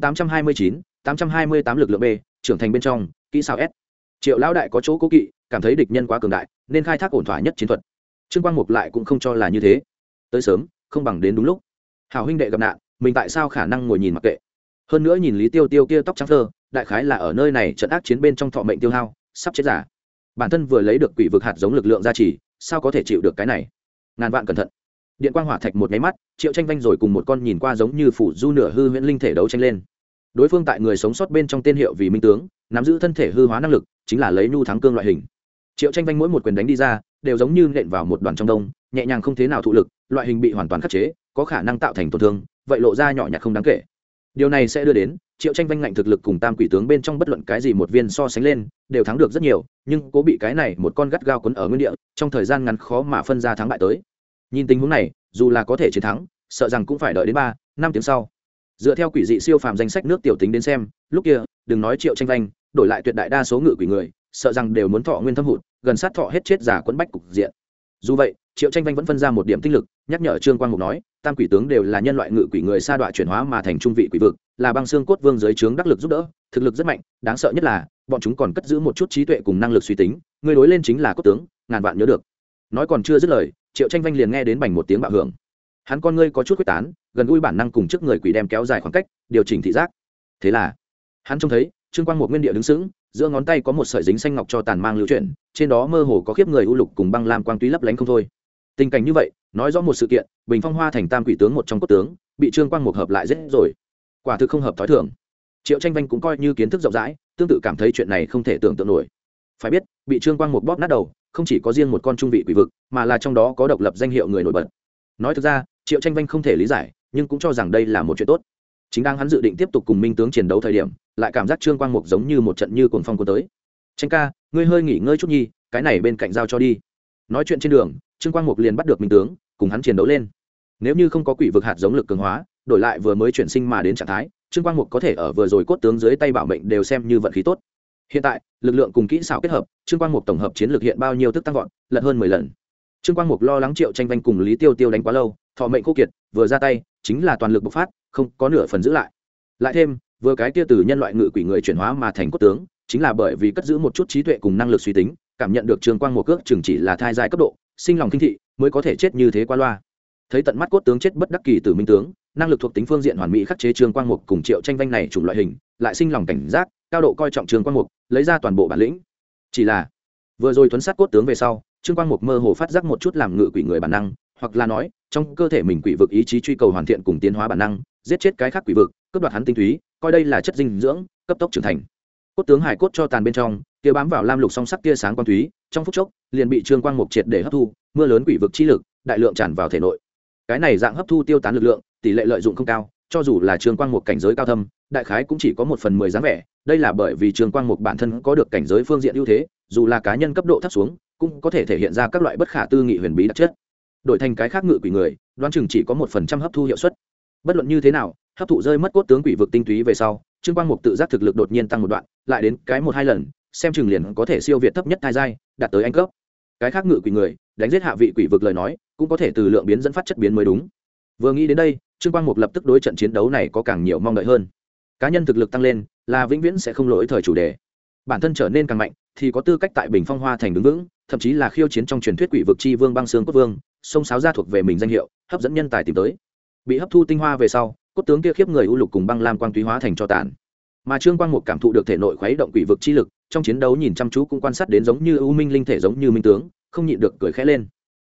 829 lực lượng B, trưởng thành bên trong, kỹ xảo S. Triệu lão đại có chỗ cố kỵ, cảm thấy địch nhân quá cường đại, nên khai thác ổn thỏa nhất chiến thuật. Trương Quang Mục lại cũng không cho là như thế. Tới sớm, không bằng đến đúng lúc. Hảo huynh đệ gặp nạn, mình tại sao khả năng ngồi nhìn mặc kệ? Hơn nữa nhìn Lý Tiêu Tiêu kia tóc trắng phơ, đại khái là ở nơi này trận ác chiến bên trong thọ mệnh tiêu hao, sắp chết giả. Bản thân vừa lấy được quỷ vực hạt giống lực lượng gia trì, sao có thể chịu được cái này? Ngàn vạn cẩn thận. Điện quang hỏa thạch một cái mắt, Triệu Tranh Vanh rồi cùng một con nhìn qua giống như phủ du nửa hư huyễn linh thể đấu tranh lên. Đối phương tại người sống sót bên trong tên hiệu vì minh tướng, nắm giữ thân thể hư hóa năng lực, chính là lấy nhu thắng cương loại hình. Triệu Tranh Vanh mỗi một quyền đánh đi ra, đều giống như nện vào một đoàn trong đông, nhẹ nhàng không thế nào thụ lực, loại hình bị hoàn toàn khắc chế, có khả năng tạo thành tổn thương, vậy lộ ra nhỏ nhặt không đáng kể. Điều này sẽ đưa đến Triệu Tranh Vanh ngạnh thực lực cùng tam quỷ tướng bên trong bất luận cái gì một viên so sánh lên, đều thắng được rất nhiều, nhưng cố bị cái này một con gắt gao quấn ở nguyên địa, trong thời gian ngắn khó mà phân ra thắng bại tới. Nhìn tình huống này, dù là có thể chiến thắng, sợ rằng cũng phải đợi đến 3-5 tiếng sau. Dựa theo quỷ dị siêu phàm danh sách nước tiểu tính đến xem, lúc kia, đừng nói Triệu Tranh Vanh, đổi lại tuyệt đại đa số ngự quỷ người, sợ rằng đều muốn thọ nguyên thâm hụt, gần sát thọ hết chết giả quấn bách cục diện. Dù vậy, Triệu Tranh Vanh vẫn phân ra một điểm tinh lực, nhắc nhở Trương Quang Mục nói, tam quỷ tướng đều là nhân loại ngự quỷ người sa đọa chuyển hóa mà thành trung vị quỷ vực, là băng xương cốt vương dưới trướng đắc lực giúp đỡ, thực lực rất mạnh, đáng sợ nhất là bọn chúng còn cất giữ một chút trí tuệ cùng năng lực suy tính, người đối lên chính là cốt tướng, ngàn vạn nhớ được. Nói còn chưa dứt lời, Triệu Tranh Vanh liền nghe đến bành một tiếng bạo hưởng. Hắn con ngươi có chút quyết tán, gần gũi bản năng cùng trước người quỷ đem kéo dài khoảng cách, điều chỉnh thị giác. Thế là, hắn trông thấy Trương Quang Mục nguyên địa đứng sững, giữa ngón tay có một sợi dính xanh ngọc cho tàn mang lưu chuyển, trên đó mơ hồ có khiếp người u lục cùng băng lam quang túy lấp lánh không thôi. Tình cảnh như vậy, nói rõ một sự kiện, Bình Phong Hoa thành tam quỷ tướng một trong cốt tướng, bị Trương Quang Mục hợp lại giết rồi. Quả thực không hợp thói thường. Triệu Tranh Vanh cũng coi như kiến thức rộng rãi, tương tự cảm thấy chuyện này không thể tưởng tượng nổi. Phải biết, bị Trương Quang Mục bóp nát đầu, không chỉ có riêng một con trung vị quỷ vực, mà là trong đó có độc lập danh hiệu người nổi bật. Nói thực ra, Triệu Tranh Vanh không thể lý giải, nhưng cũng cho rằng đây là một chuyện tốt. Chính đang hắn dự định tiếp tục cùng Minh tướng chiến đấu thời điểm, lại cảm giác Trương Quang Mục giống như một trận như cuồng phong cuốn tới. Tranh ca, ngươi hơi nghỉ ngơi chút nhi, cái này bên cạnh giao cho đi. Nói chuyện trên đường, Trương Quang Mục liền bắt được Minh tướng, cùng hắn chiến đấu lên. Nếu như không có quỷ vực hạt giống lực cường hóa, đổi lại vừa mới chuyển sinh mà đến trạng thái, Trương Quang Mục có thể ở vừa rồi cốt tướng dưới tay bảo mệnh đều xem như vận khí tốt. Hiện tại, lực lượng cùng kỹ xảo kết hợp, Trương Quang Mục tổng hợp chiến lược hiện bao nhiêu tức tăng vọt, lật hơn 10 lần. Trương Quang Mục lo lắng Triệu Tranh Vanh cùng Lý Tiêu Tiêu đánh quá lâu, thọ mệnh khô kiệt, vừa ra tay chính là toàn lực bộc phát, không có nửa phần giữ lại. Lại thêm, vừa cái kia từ nhân loại ngự quỷ người chuyển hóa mà thành cốt tướng, chính là bởi vì cất giữ một chút trí tuệ cùng năng lực suy tính, cảm nhận được Trương Quang Mục cước chừng chỉ là thai giai cấp độ, sinh lòng kinh thị, mới có thể chết như thế qua loa. Thấy tận mắt cốt tướng chết bất đắc kỳ tử minh tướng, năng lực thuộc tính phương diện hoàn mỹ khắc chế Trương Quang Mục cùng Triệu Tranh Vanh này chủng loại hình, lại sinh lòng cảnh giác, cao độ coi trọng Trương Quang Mục, lấy ra toàn bộ bản lĩnh. Chỉ là, vừa rồi thuấn sát cốt tướng về sau, Trương Quang Mục mơ hồ phát giác một chút làm ngự quỷ người bản năng, hoặc là nói, trong cơ thể mình quỷ vực ý chí truy cầu hoàn thiện cùng tiến hóa bản năng, giết chết cái khác quỷ vực, cướp đoạt hắn tinh túy, coi đây là chất dinh dưỡng, cấp tốc trưởng thành. Cốt tướng hải cốt cho tàn bên trong, kia bám vào lam lục song sắc tia sáng quang túy, trong phút chốc, liền bị Trương Quang Mục triệt để hấp thu, mưa lớn quỷ vực chi lực, đại lượng tràn vào thể nội. Cái này dạng hấp thu tiêu tán lực lượng, tỷ lệ lợi dụng không cao, cho dù là Trương Quang Mục cảnh giới cao thâm, đại khái cũng chỉ có 1/10 dáng vẻ, đây là bởi vì Trương Quang Mục bản thân có được cảnh giới phương diện ưu thế, dù là cá nhân cấp độ thấp xuống, cũng có thể thể hiện ra các loại bất khả tư nghị huyền bí đặc chất. Đổi thành cái khác ngự quỷ người, đoán chừng chỉ có 1% hấp thu hiệu suất. Bất luận như thế nào, hấp thụ rơi mất cốt tướng quỷ vực tinh túy về sau, Trương Quang Mục tự giác thực lực đột nhiên tăng một đoạn, lại đến cái 1-2 lần, xem chừng liền có thể siêu việt thấp nhất thai giai, đạt tới anh cấp. Cái khác ngự quỷ người, đánh giết hạ vị quỷ vực lời nói, cũng có thể từ lượng biến dẫn phát chất biến mới đúng. Vừa nghĩ đến đây, Trương Quang Mục lập tức đối trận chiến đấu này có càng nhiều mong đợi hơn. Cá nhân thực lực tăng lên, là vĩnh viễn sẽ không lỗi thời chủ đề. Bản thân trở nên càng mạnh, thì có tư cách tại Bình Phong Hoa thành đứng vững, thậm chí là khiêu chiến trong truyền thuyết quỷ vực chi vương băng xương cốt vương, sông sáo ra thuộc về mình danh hiệu, hấp dẫn nhân tài tìm tới. Bị hấp thu tinh hoa về sau, cốt tướng kia khiếp người u lục cùng băng lam quang túy hóa thành cho tàn. Mà Trương Quang Mục cảm thụ được thể nội khuấy động quỷ vực chi lực, trong chiến đấu nhìn chăm chú cũng quan sát đến giống như u minh linh thể giống như minh tướng, không nhịn được cười khẽ lên.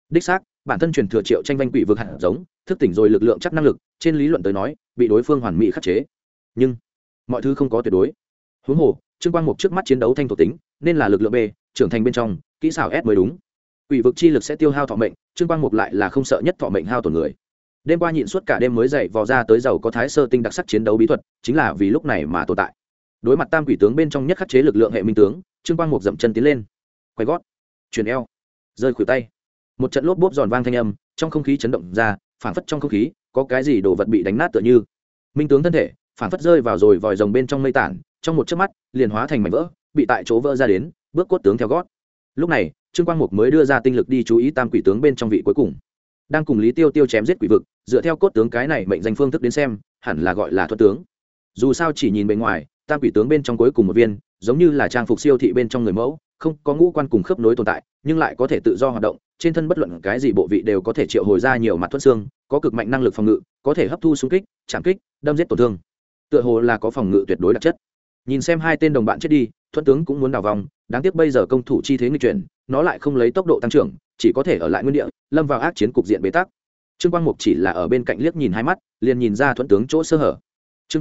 đích xác bản thân truyền thừa triệu tranh vanh quỷ vực hạt giống thức tỉnh rồi lực lượng chắc năng lực trên lý luận tới nói bị đối phương hoàn mỹ khắc chế, nhưng mọi thứ không có tuyệt đối. huống hồ trương quang mục trước mắt chiến đấu thanh thuộc tính nên là lực lượng b, trưởng thành bên trong kỹ xảo s mới đúng. quỷ vực chi lực sẽ tiêu hao thọ mệnh, trương quang mục lại là không sợ nhất thọ mệnh hao tổn người. đêm qua nhịn suốt cả đêm mới dậy vò ra tới giàu có thái sơ tinh đặc sắc chiến đấu bí thuật chính là vì lúc này mà tồn tại. đối mặt tam quỷ tướng bên trong nhất khắc chế lực lượng hệ minh tướng, trương quang mục dậm chân tiến lên, quay gót, chuyển eo, rơi khuỷu tay, một trận lốp bốp giòn vang thanh âm trong không khí chấn động ra, phảng phất trong không khí có cái gì đồ vật bị đánh nát tựa như. minh tướng thân thể phảng phất rơi vào rồi vòi rồng bên trong mây tản, trong một chớp mắt liền hóa thành mảnh vỡ, bị tại chỗ vỡ ra đến, bước cốt tướng theo gót. lúc này trương quang mục mới đưa ra tinh lực đi chú ý tam quỷ tướng bên trong vị cuối cùng, đang cùng lý tiêu tiêu chém giết quỷ vực. dựa theo cốt tướng cái này mệnh danh phương thức đến xem, hẳn là gọi là thuật tướng. dù sao chỉ nhìn bề ngoài, tam quỷ tướng bên trong cuối cùng một viên giống như là trang phục siêu thị bên trong người mẫu, không có ngũ quan cùng khớp nối tồn tại, nhưng lại có thể tự do hoạt động, trên thân bất luận cái gì bộ vị đều có thể triệu hồi ra nhiều mặt thuẫn xương, có cực mạnh năng lực phòng ngự, có thể hấp thu xung kích, chạm kích, đâm giết tổn thương, tựa hồ là có phòng ngự tuyệt đối đặc chất. nhìn xem hai tên đồng bạn chết đi, thuẫn tướng cũng muốn đào vòng, đáng tiếc bây giờ công thủ chi thế nghịch chuyển, nó lại không lấy tốc độ tăng trưởng, chỉ có thể ở lại nguyên địa, lâm vào ác chiến cục diện bế tắc. trương quang mục chỉ là ở bên cạnh liếc nhìn hai mắt, liền nhìn ra thuẫn tướng chỗ sơ hở. chương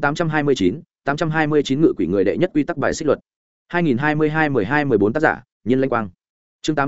829 ngự quỷ người đệ nhất quy tắc bài xích luật 2022-12-14 tác giả Nhiên Lanh Quang. chương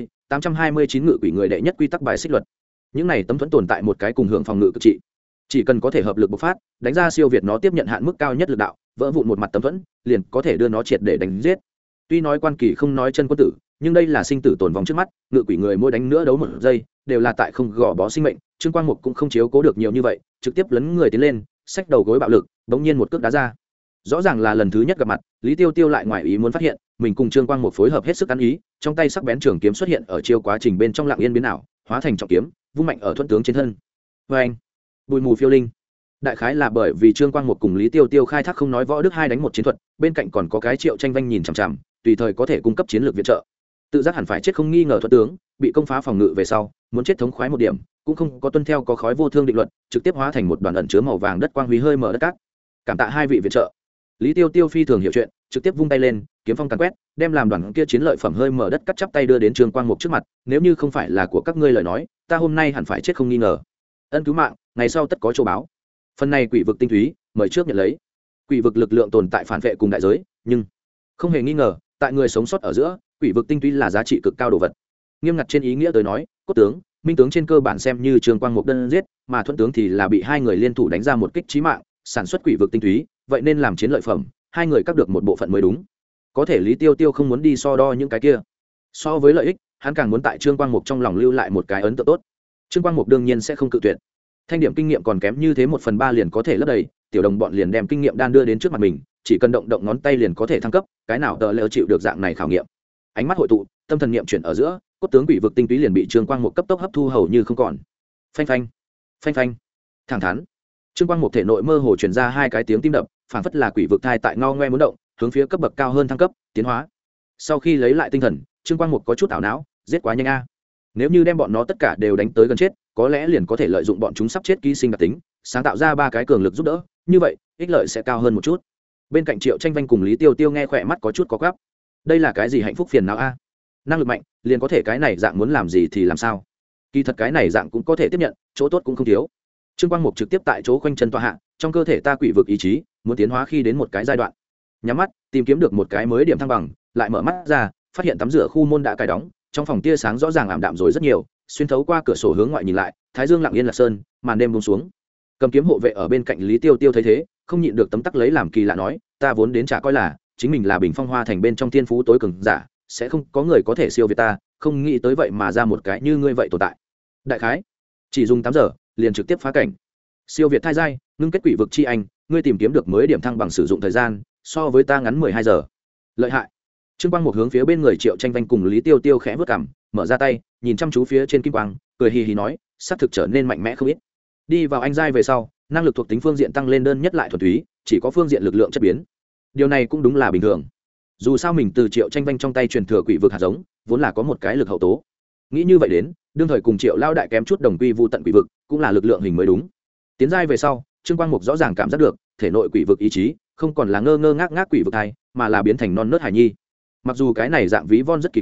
829 ngự quỷ người đệ nhất quy tắc bài xích luật. những này tấm thuẫn tồn tại một cái cùng hưởng phòng ngự cực trị, chỉ cần có thể hợp lực bộc phát, đánh ra siêu việt nó tiếp nhận hạn mức cao nhất lực đạo, vỡ vụn một mặt tấm thuẫn liền có thể đưa nó triệt để đánh giết. tuy nói quan kỳ không nói chân quân tử, nhưng đây là sinh tử tồn vong trước mắt, ngự quỷ người mỗi đánh nữa đấu một giây đều là tại không gò bó sinh mệnh. trương quang mục cũng không chiếu cố được nhiều như vậy, trực tiếp lấn người tiến lên, xách đầu gối bạo lực, bỗng nhiên một cước đá ra. rõ ràng là lần thứ nhất gặp mặt, lý tiêu tiêu lại ngoài ý muốn phát hiện mình cùng trương quang mục phối hợp hết sức ăn ý, trong tay sắc bén trường kiếm xuất hiện ở chiêu quá trình bên trong lặng yên biến ảo, hóa thành trọng kiếm vung mạnh ở thuẫn tướng trên thân. vê anh, bụi mù phiêu linh. đại khái là bởi vì trương quang mục cùng lý tiêu tiêu khai thác không nói võ đức hai đánh một chiến thuật, bên cạnh còn có cái triệu tranh vanh nhìn chằm chằm, tùy thời có thể cung cấp chiến lược viện trợ. tự giác hẳn phải chết không nghi ngờ thuẫn tướng bị công phá phòng ngự về sau, muốn chết thống khoái một điểm, cũng không có tuân theo có khói vô thương định luật, trực tiếp hóa thành một đoàn ẩn chứa màu vàng đất quang huy hơi mở đất cát. cảm tạ hai vị viện trợ. lý tiêu tiêu phi thường hiểu chuyện, trực tiếp vung tay lên, kiếm phong càn quét, đem làm đoàn kia chiến lợi phẩm hơi mở đất cắt chắp tay đưa đến trương quang mục trước mặt. nếu như không phải là của các ngươi lời nói, ta hôm nay hẳn phải chết không nghi ngờ. ân cứu mạng, ngày sau tất có châu báo. phần này quỷ vực tinh túy mời trước nhận lấy. quỷ vực lực lượng tồn tại phản vệ cùng đại giới, nhưng không hề nghi ngờ, tại người sống sót ở giữa, quỷ vực tinh túy là giá trị cực cao đồ vật. nghiêm ngặt trên ý nghĩa tới nói, cốt tướng, minh tướng trên cơ bản xem như trương quang mục đơn giết, mà thuẫn tướng thì là bị hai người liên thủ đánh ra một kích chí mạng, sản xuất quỷ vực tinh túy, vậy nên làm chiến lợi phẩm, hai người cắt được một bộ phận mới đúng. có thể lý tiêu tiêu không muốn đi so đo những cái kia, so với lợi ích, hắn càng muốn tại trương quang mục trong lòng lưu lại một cái ấn tượng tốt. trương quang mục đương nhiên sẽ không cự tuyệt. thanh điểm kinh nghiệm còn kém như thế 1/3 liền có thể lấp đầy, tiểu đồng bọn liền đem kinh nghiệm đan đưa đến trước mặt mình, chỉ cần động động ngón tay liền có thể thăng cấp, cái nào tờ lỡ chịu được dạng này khảo nghiệm. ánh mắt hội tụ, tâm thần niệm chuyển ở giữa, cốt tướng quỷ vực tinh túy liền bị trương quang mục cấp tốc hấp thu hầu như không còn. Phanh phanh, phanh phanh, thẳng thắn. trương quang mục thể nội mơ hồ truyền ra hai cái tiếng tim đập, phảng phất là quỷ vực thai tại ngao ngoe muốn động, hướng phía cấp bậc cao hơn thăng cấp, tiến hóa. sau khi lấy lại tinh thần, trương quang mục có chút ảo não, giết quá nhanh a. nếu như đem bọn nó tất cả đều đánh tới gần chết, có lẽ liền có thể lợi dụng bọn chúng sắp chết ký sinh đặc tính, sáng tạo ra 3 cái cường lực giúp đỡ, như vậy ích lợi sẽ cao hơn một chút. bên cạnh triệu tranh vanh cùng lý tiêu tiêu nghe khỏe mắt có chút có gắp. đây là cái gì hạnh phúc phiền não a? năng lực mạnh liền có thể cái này dạng muốn làm gì thì làm sao. kỳ thật cái này dạng cũng có thể tiếp nhận, chỗ tốt cũng không thiếu. trương quang mục trực tiếp tại chỗ khoanh chân tọa hạ, trong cơ thể ta quỷ vực ý chí muốn tiến hóa khi đến một cái giai đoạn. nhắm mắt tìm kiếm được một cái mới điểm thăng bằng, lại mở mắt ra, phát hiện tắm rửa khu môn đã cài đóng, trong phòng tia sáng rõ ràng ảm đạm rồi rất nhiều. xuyên thấu qua cửa sổ hướng ngoại nhìn lại, thái dương lặng yên lạc sơn, màn đêm buông xuống. cầm kiếm hộ vệ ở bên cạnh lý tiêu tiêu thấy thế, không nhịn được tấm tắc lấy làm kỳ lạ nói, ta vốn đến chả coi là chính mình là bình phong hoa thành bên trong thiên phú tối cường giả, sẽ không có người có thể siêu việt ta, không nghĩ tới vậy mà ra một cái như ngươi vậy tồn tại. đại khái chỉ dùng 8 giờ liền trực tiếp phá cảnh, siêu việt thai giai, ngưng kết quỷ vực chi anh, ngươi tìm kiếm được mới điểm thăng bằng sử dụng thời gian so với ta ngắn 12 giờ. lợi hại. trương quang một hướng phía bên người triệu tranh vanh cùng lý tiêu tiêu khẽ vớt cằm, mở ra tay nhìn chăm chú phía trên kim quang, cười hì hì nói, xác thực trở nên mạnh mẽ không ít. đi vào anh giai về sau, năng lực thuộc tính phương diện tăng lên đơn nhất lại thuần túy, chỉ có phương diện lực lượng chất biến. điều này cũng đúng là bình thường, dù sao mình từ triệu tranh vanh trong tay truyền thừa quỷ vực hạt giống, vốn là có một cái lực hậu tố. nghĩ như vậy đến, đương thời cùng triệu lao đại kém chút đồng quy vu tận quỷ vực, cũng là lực lượng hình mới đúng. tiến giai về sau, trương quang mục rõ ràng cảm giác được thể nội quỷ vực ý chí không còn là ngơ ngơ ngác ngác quỷ vực thai, mà là biến thành non nớt hải nhi. mặc dù cái này dạng ví von rất kỳ quái,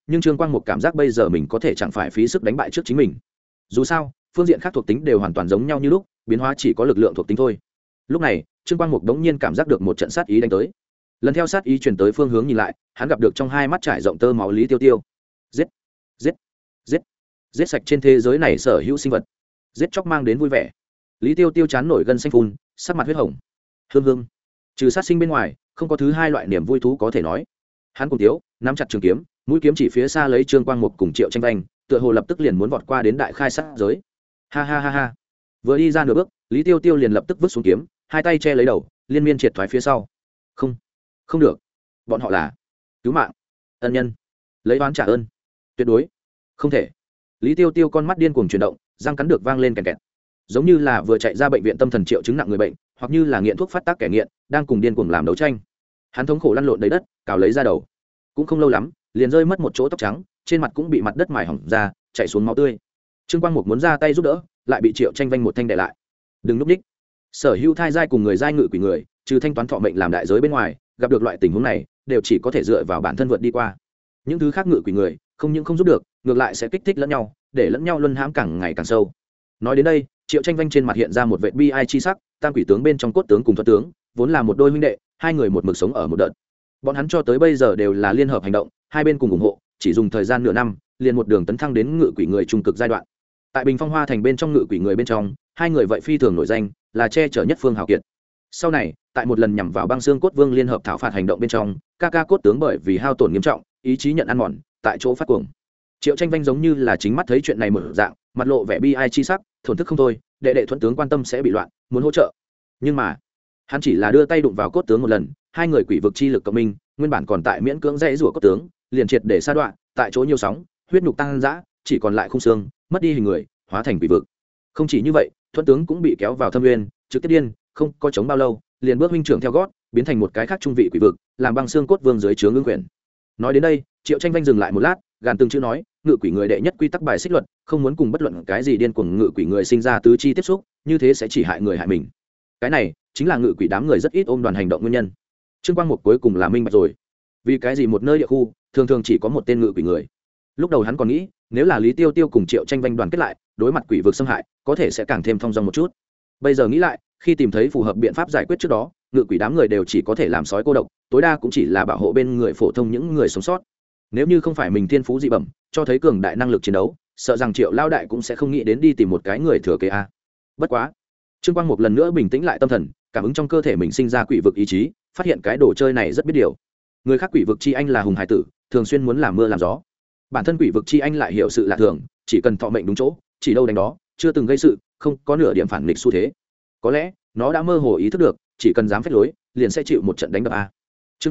nhưng Trương Quang Mục cảm giác bây giờ mình có thể chẳng phải phí sức đánh bại trước chính mình. Dù sao phương diện khác thuộc tính đều hoàn toàn giống nhau như lúc, biến hóa chỉ có lực lượng thuộc tính thôi. Lúc này Trương Quang Mục đống nhiên cảm giác được một trận sát ý đánh tới. Lần theo sát ý truyền tới phương hướng nhìn lại, hắn gặp được trong hai mắt trải rộng tơ máu Lý Tiêu Tiêu. Giết, giết, giết, giết sạch trên thế giới này sở hữu sinh vật, giết chóc mang đến vui vẻ. Lý Tiêu Tiêu chán nổi gân xanh phun, sắc mặt huyết hồng. Hương hương, trừ sát sinh bên ngoài không có thứ hai loại niềm vui thú có thể nói. Hắn cùng tiếu nắm chặt trường kiếm, mũi kiếm chỉ phía xa lấy Trương Quang Mục cùng Triệu Tranh Vanh, tựa hồ lập tức liền muốn vọt qua đến đại khai sát giới. Ha ha ha ha. Vừa đi ra nửa bước, Lý Tiêu Tiêu liền lập tức vứt xuống kiếm, hai tay che lấy đầu, liên miên triệt thoái phía sau. Không, không được, bọn họ là cứu mạng, ân nhân, lấy oán trả ơn, tuyệt đối không thể. Lý Tiêu Tiêu con mắt điên cuồng chuyển động, răng cắn được vang lên kẹt kẹt, giống như là vừa chạy ra bệnh viện tâm thần triệu chứng nặng người bệnh, hoặc như là nghiện thuốc phát tác kẻ nghiện đang cùng điên cuồng làm đấu tranh. Hắn thống khổ lăn lộn đầy đất, cào lấy ra đầu, cũng không lâu lắm liền rơi mất một chỗ tóc trắng, trên mặt cũng bị mặt đất mài hỏng ra, chảy xuống máu tươi. Trương Quang Mục muốn ra tay giúp đỡ, lại bị Triệu Tranh Vanh một thanh đè lại. Đừng núp ních. Sở hữu thai giai cùng người giai ngự quỷ người, trừ thanh toán thọ mệnh làm đại giới bên ngoài, gặp được loại tình huống này đều chỉ có thể dựa vào bản thân vượt đi qua. Những thứ khác ngự quỷ người không những không giúp được, ngược lại sẽ kích thích lẫn nhau, để lẫn nhau luân hãm càng ngày càng sâu. Nói đến đây, Triệu Tranh Vanh trên mặt hiện ra một vệt bi ai chi sắc, tam quỷ tướng bên trong cốt tướng cùng thuật tướng vốn là một đôi huynh đệ, hai người một mực sống ở một đợt. Bọn hắn cho tới bây giờ đều là liên hợp hành động, hai bên cùng ủng hộ, chỉ dùng thời gian nửa năm liền một đường tấn thăng đến ngự quỷ người trung cực giai đoạn. Tại Bình Phong Hoa thành bên trong ngự quỷ người bên trong, hai người vậy phi thường nổi danh, là che chở nhất phương hào kiệt. Sau này tại một lần nhằm vào băng xương cốt vương liên hợp thảo phạt hành động bên trong, ca ca cốt tướng bởi vì hao tổn nghiêm trọng, ý chí nhận ăn mòn, tại chỗ phát cuồng. Triệu Tranh Vanh giống như là chính mắt thấy chuyện này mở dạng, mặt lộ vẻ bi ai chi sắc, thổn thức không thôi, đệ đệ thuận tướng quan tâm sẽ bị loạn, muốn hỗ trợ. Nhưng mà hắn chỉ là đưa tay đụng vào cốt tướng một lần, hai người quỷ vực chi lực cộng minh, nguyên bản còn tại miễn cưỡng dãy rủa cốt tướng liền triệt để sa đoạn, tại chỗ nhiều sóng, huyết nhục tăng dã, chỉ còn lại khung xương, mất đi hình người, hóa thành quỷ vực. Không chỉ như vậy, thuận tướng cũng bị kéo vào thâm nguyên, trực tiếp điên, không có chống bao lâu liền bước huynh trưởng theo gót, biến thành một cái khác trung vị quỷ vực, làm băng xương cốt vương dưới trướng ương quyền. Nói đến đây, Triệu Tranh Vanh dừng lại một lát, gàn từng chữ nói, ngự quỷ người đệ nhất quy tắc bài xích luật, không muốn cùng bất luận cái gì điên cuồng ngự quỷ người sinh ra tứ chi tiếp xúc, như thế sẽ chỉ hại người hại mình. Cái này chính là ngự quỷ đám người rất ít ôm đoàn hành động nguyên nhân. Trương Quang Mục cuối cùng là minh bạch rồi, vì cái gì một nơi địa khu thường thường chỉ có một tên ngự quỷ người. Lúc đầu hắn còn nghĩ, nếu là Lý Tiêu Tiêu cùng Triệu Tranh Vanh đoàn kết lại, đối mặt quỷ vực xâm hại, có thể sẽ càng thêm thông dong một chút. Bây giờ nghĩ lại, khi tìm thấy phù hợp biện pháp giải quyết trước đó, ngự quỷ đám người đều chỉ có thể làm sói cô độc, tối đa cũng chỉ là bảo hộ bên người phổ thông những người sống sót. Nếu như không phải mình thiên phú dị bẩm, cho thấy cường đại năng lực chiến đấu, sợ rằng Triệu lao đại cũng sẽ không nghĩ đến đi tìm một cái người thừa kế a. Bất quá, Trương Quang một lần nữa bình tĩnh lại tâm thần, cảm ứng trong cơ thể mình sinh ra quỷ vực ý chí, phát hiện cái đồ chơi này rất biết điều. Người khác quỷ vực chi anh là hùng hải tử, thường xuyên muốn làm mưa làm gió. Bản thân quỷ vực chi anh lại hiểu sự lạ thường, chỉ cần thọ mệnh đúng chỗ, chỉ đâu đánh đó, chưa từng gây sự, không có nửa điểm phản nghịch xu thế. Có lẽ nó đã mơ hồ ý thức được, chỉ cần dám phép lối, liền sẽ chịu một trận đánh đập a. Chương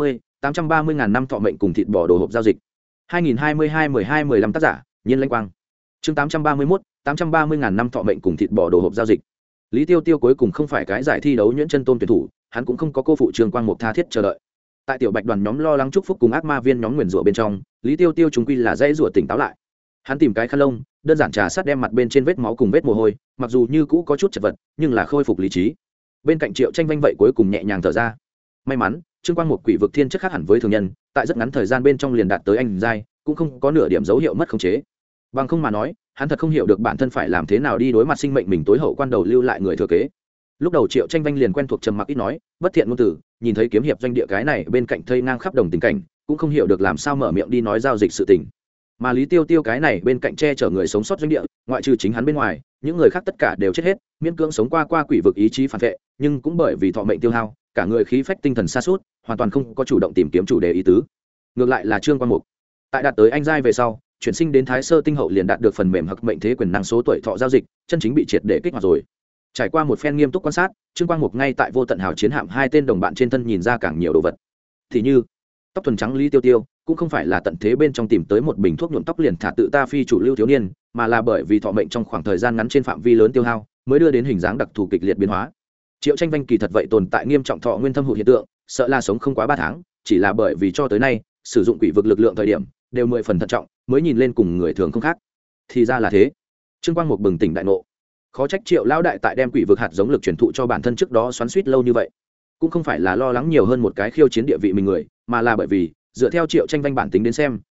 830 ngàn năm thọ mệnh cùng thịt bò đồ hộp giao dịch. 2022-12-15 tác giả, Nhiên Lanh Quang. Chương 830 ngàn năm thọ mệnh cùng thịt bò đồ hộp giao dịch. Lý Tiêu Tiêu cuối cùng không phải cái giải thi đấu nhuyễn chân tôn tuyển thủ, hắn cũng không có cô phụ Trương Quang Mục tha thiết chờ đợi. Tại tiểu Bạch đoàn nhóm lo lắng chúc phúc cùng ác ma viên nhóm nguyền rủa bên trong, Lý Tiêu Tiêu chúng quy là dễ rủa tỉnh táo lại. Hắn tìm cái khăn lông, đơn giản trà sát đem mặt bên trên vết máu cùng vết mồ hôi, mặc dù như cũ có chút chật vật, nhưng là khôi phục lý trí. Bên cạnh Triệu Tranh Vanh vậy cuối cùng nhẹ nhàng thở ra. May mắn, Trương Quang Mục quỷ vực thiên chất khác hẳn với thường nhân, tại rất ngắn thời gian bên trong liền đạt tới anh giai, cũng không có nửa điểm dấu hiệu mất khống chế. Bằng không mà nói, hắn thật không hiểu được bản thân phải làm thế nào đi đối mặt sinh mệnh mình tối hậu quan đầu lưu lại người thừa kế. Lúc đầu Triệu Tranh Vanh liền quen thuộc trầm mặc ít nói, bất thiện ngôn từ, nhìn thấy kiếm hiệp doanh địa cái này bên cạnh thây ngang khắp đồng tình cảnh, cũng không hiểu được làm sao mở miệng đi nói giao dịch sự tình. Mà Lý Tiêu Tiêu cái này bên cạnh che chở người sống sót doanh địa, ngoại trừ chính hắn bên ngoài, những người khác tất cả đều chết hết, miễn cưỡng sống qua quỷ vực ý chí phản vệ, nhưng cũng bởi vì thọ mệnh tiêu hao, cả người khí phách tinh thần sa sút, hoàn toàn không có chủ động tìm kiếm chủ đề ý tứ. Ngược lại là Trương Quang Mục, tại đạt tới anh giai về sau, chuyển sinh đến Thái Sơ tinh hậu liền đạt được phần mềm hặc mệnh thế quyền năng số tuổi thọ giao dịch, chân chính bị triệt để kích hoạt rồi. Trải qua một phen nghiêm túc quan sát, Trương Quang Mục ngay tại vô tận hào chiến hạm hai tên đồng bạn trên thân nhìn ra càng nhiều đồ vật. Thì như tóc thuần trắng Lý Tiêu Tiêu, cũng không phải là tận thế bên trong tìm tới một bình thuốc nhuộm tóc liền thả tự ta phi chủ lưu thiếu niên, mà là bởi vì thọ mệnh trong khoảng thời gian ngắn trên phạm vi lớn tiêu hao, mới đưa đến hình dáng đặc thù kịch liệt biến hóa. Triệu Tranh Vanh kỳ thật vậy tồn tại nghiêm trọng thọ nguyên thâm hụt hiện tượng, sợ là sống không quá 3 tháng, chỉ là bởi vì cho tới nay sử dụng quỷ vực lực lượng thời điểm đều 10 phần thận trọng, mới nhìn lên cùng người thường không khác. Thì ra là thế. Trương Quang Mục bừng tỉnh đại ngộ. Khó trách Triệu lão đại tại đem quỷ vực hạt giống lực truyền thụ cho bản thân trước đó xoắn xuýt lâu như vậy, cũng không phải là lo lắng nhiều hơn một cái khiêu chiến địa vị mình người, mà là bởi vì dựa theo Triệu Tranh Vanh bản tính đến xem,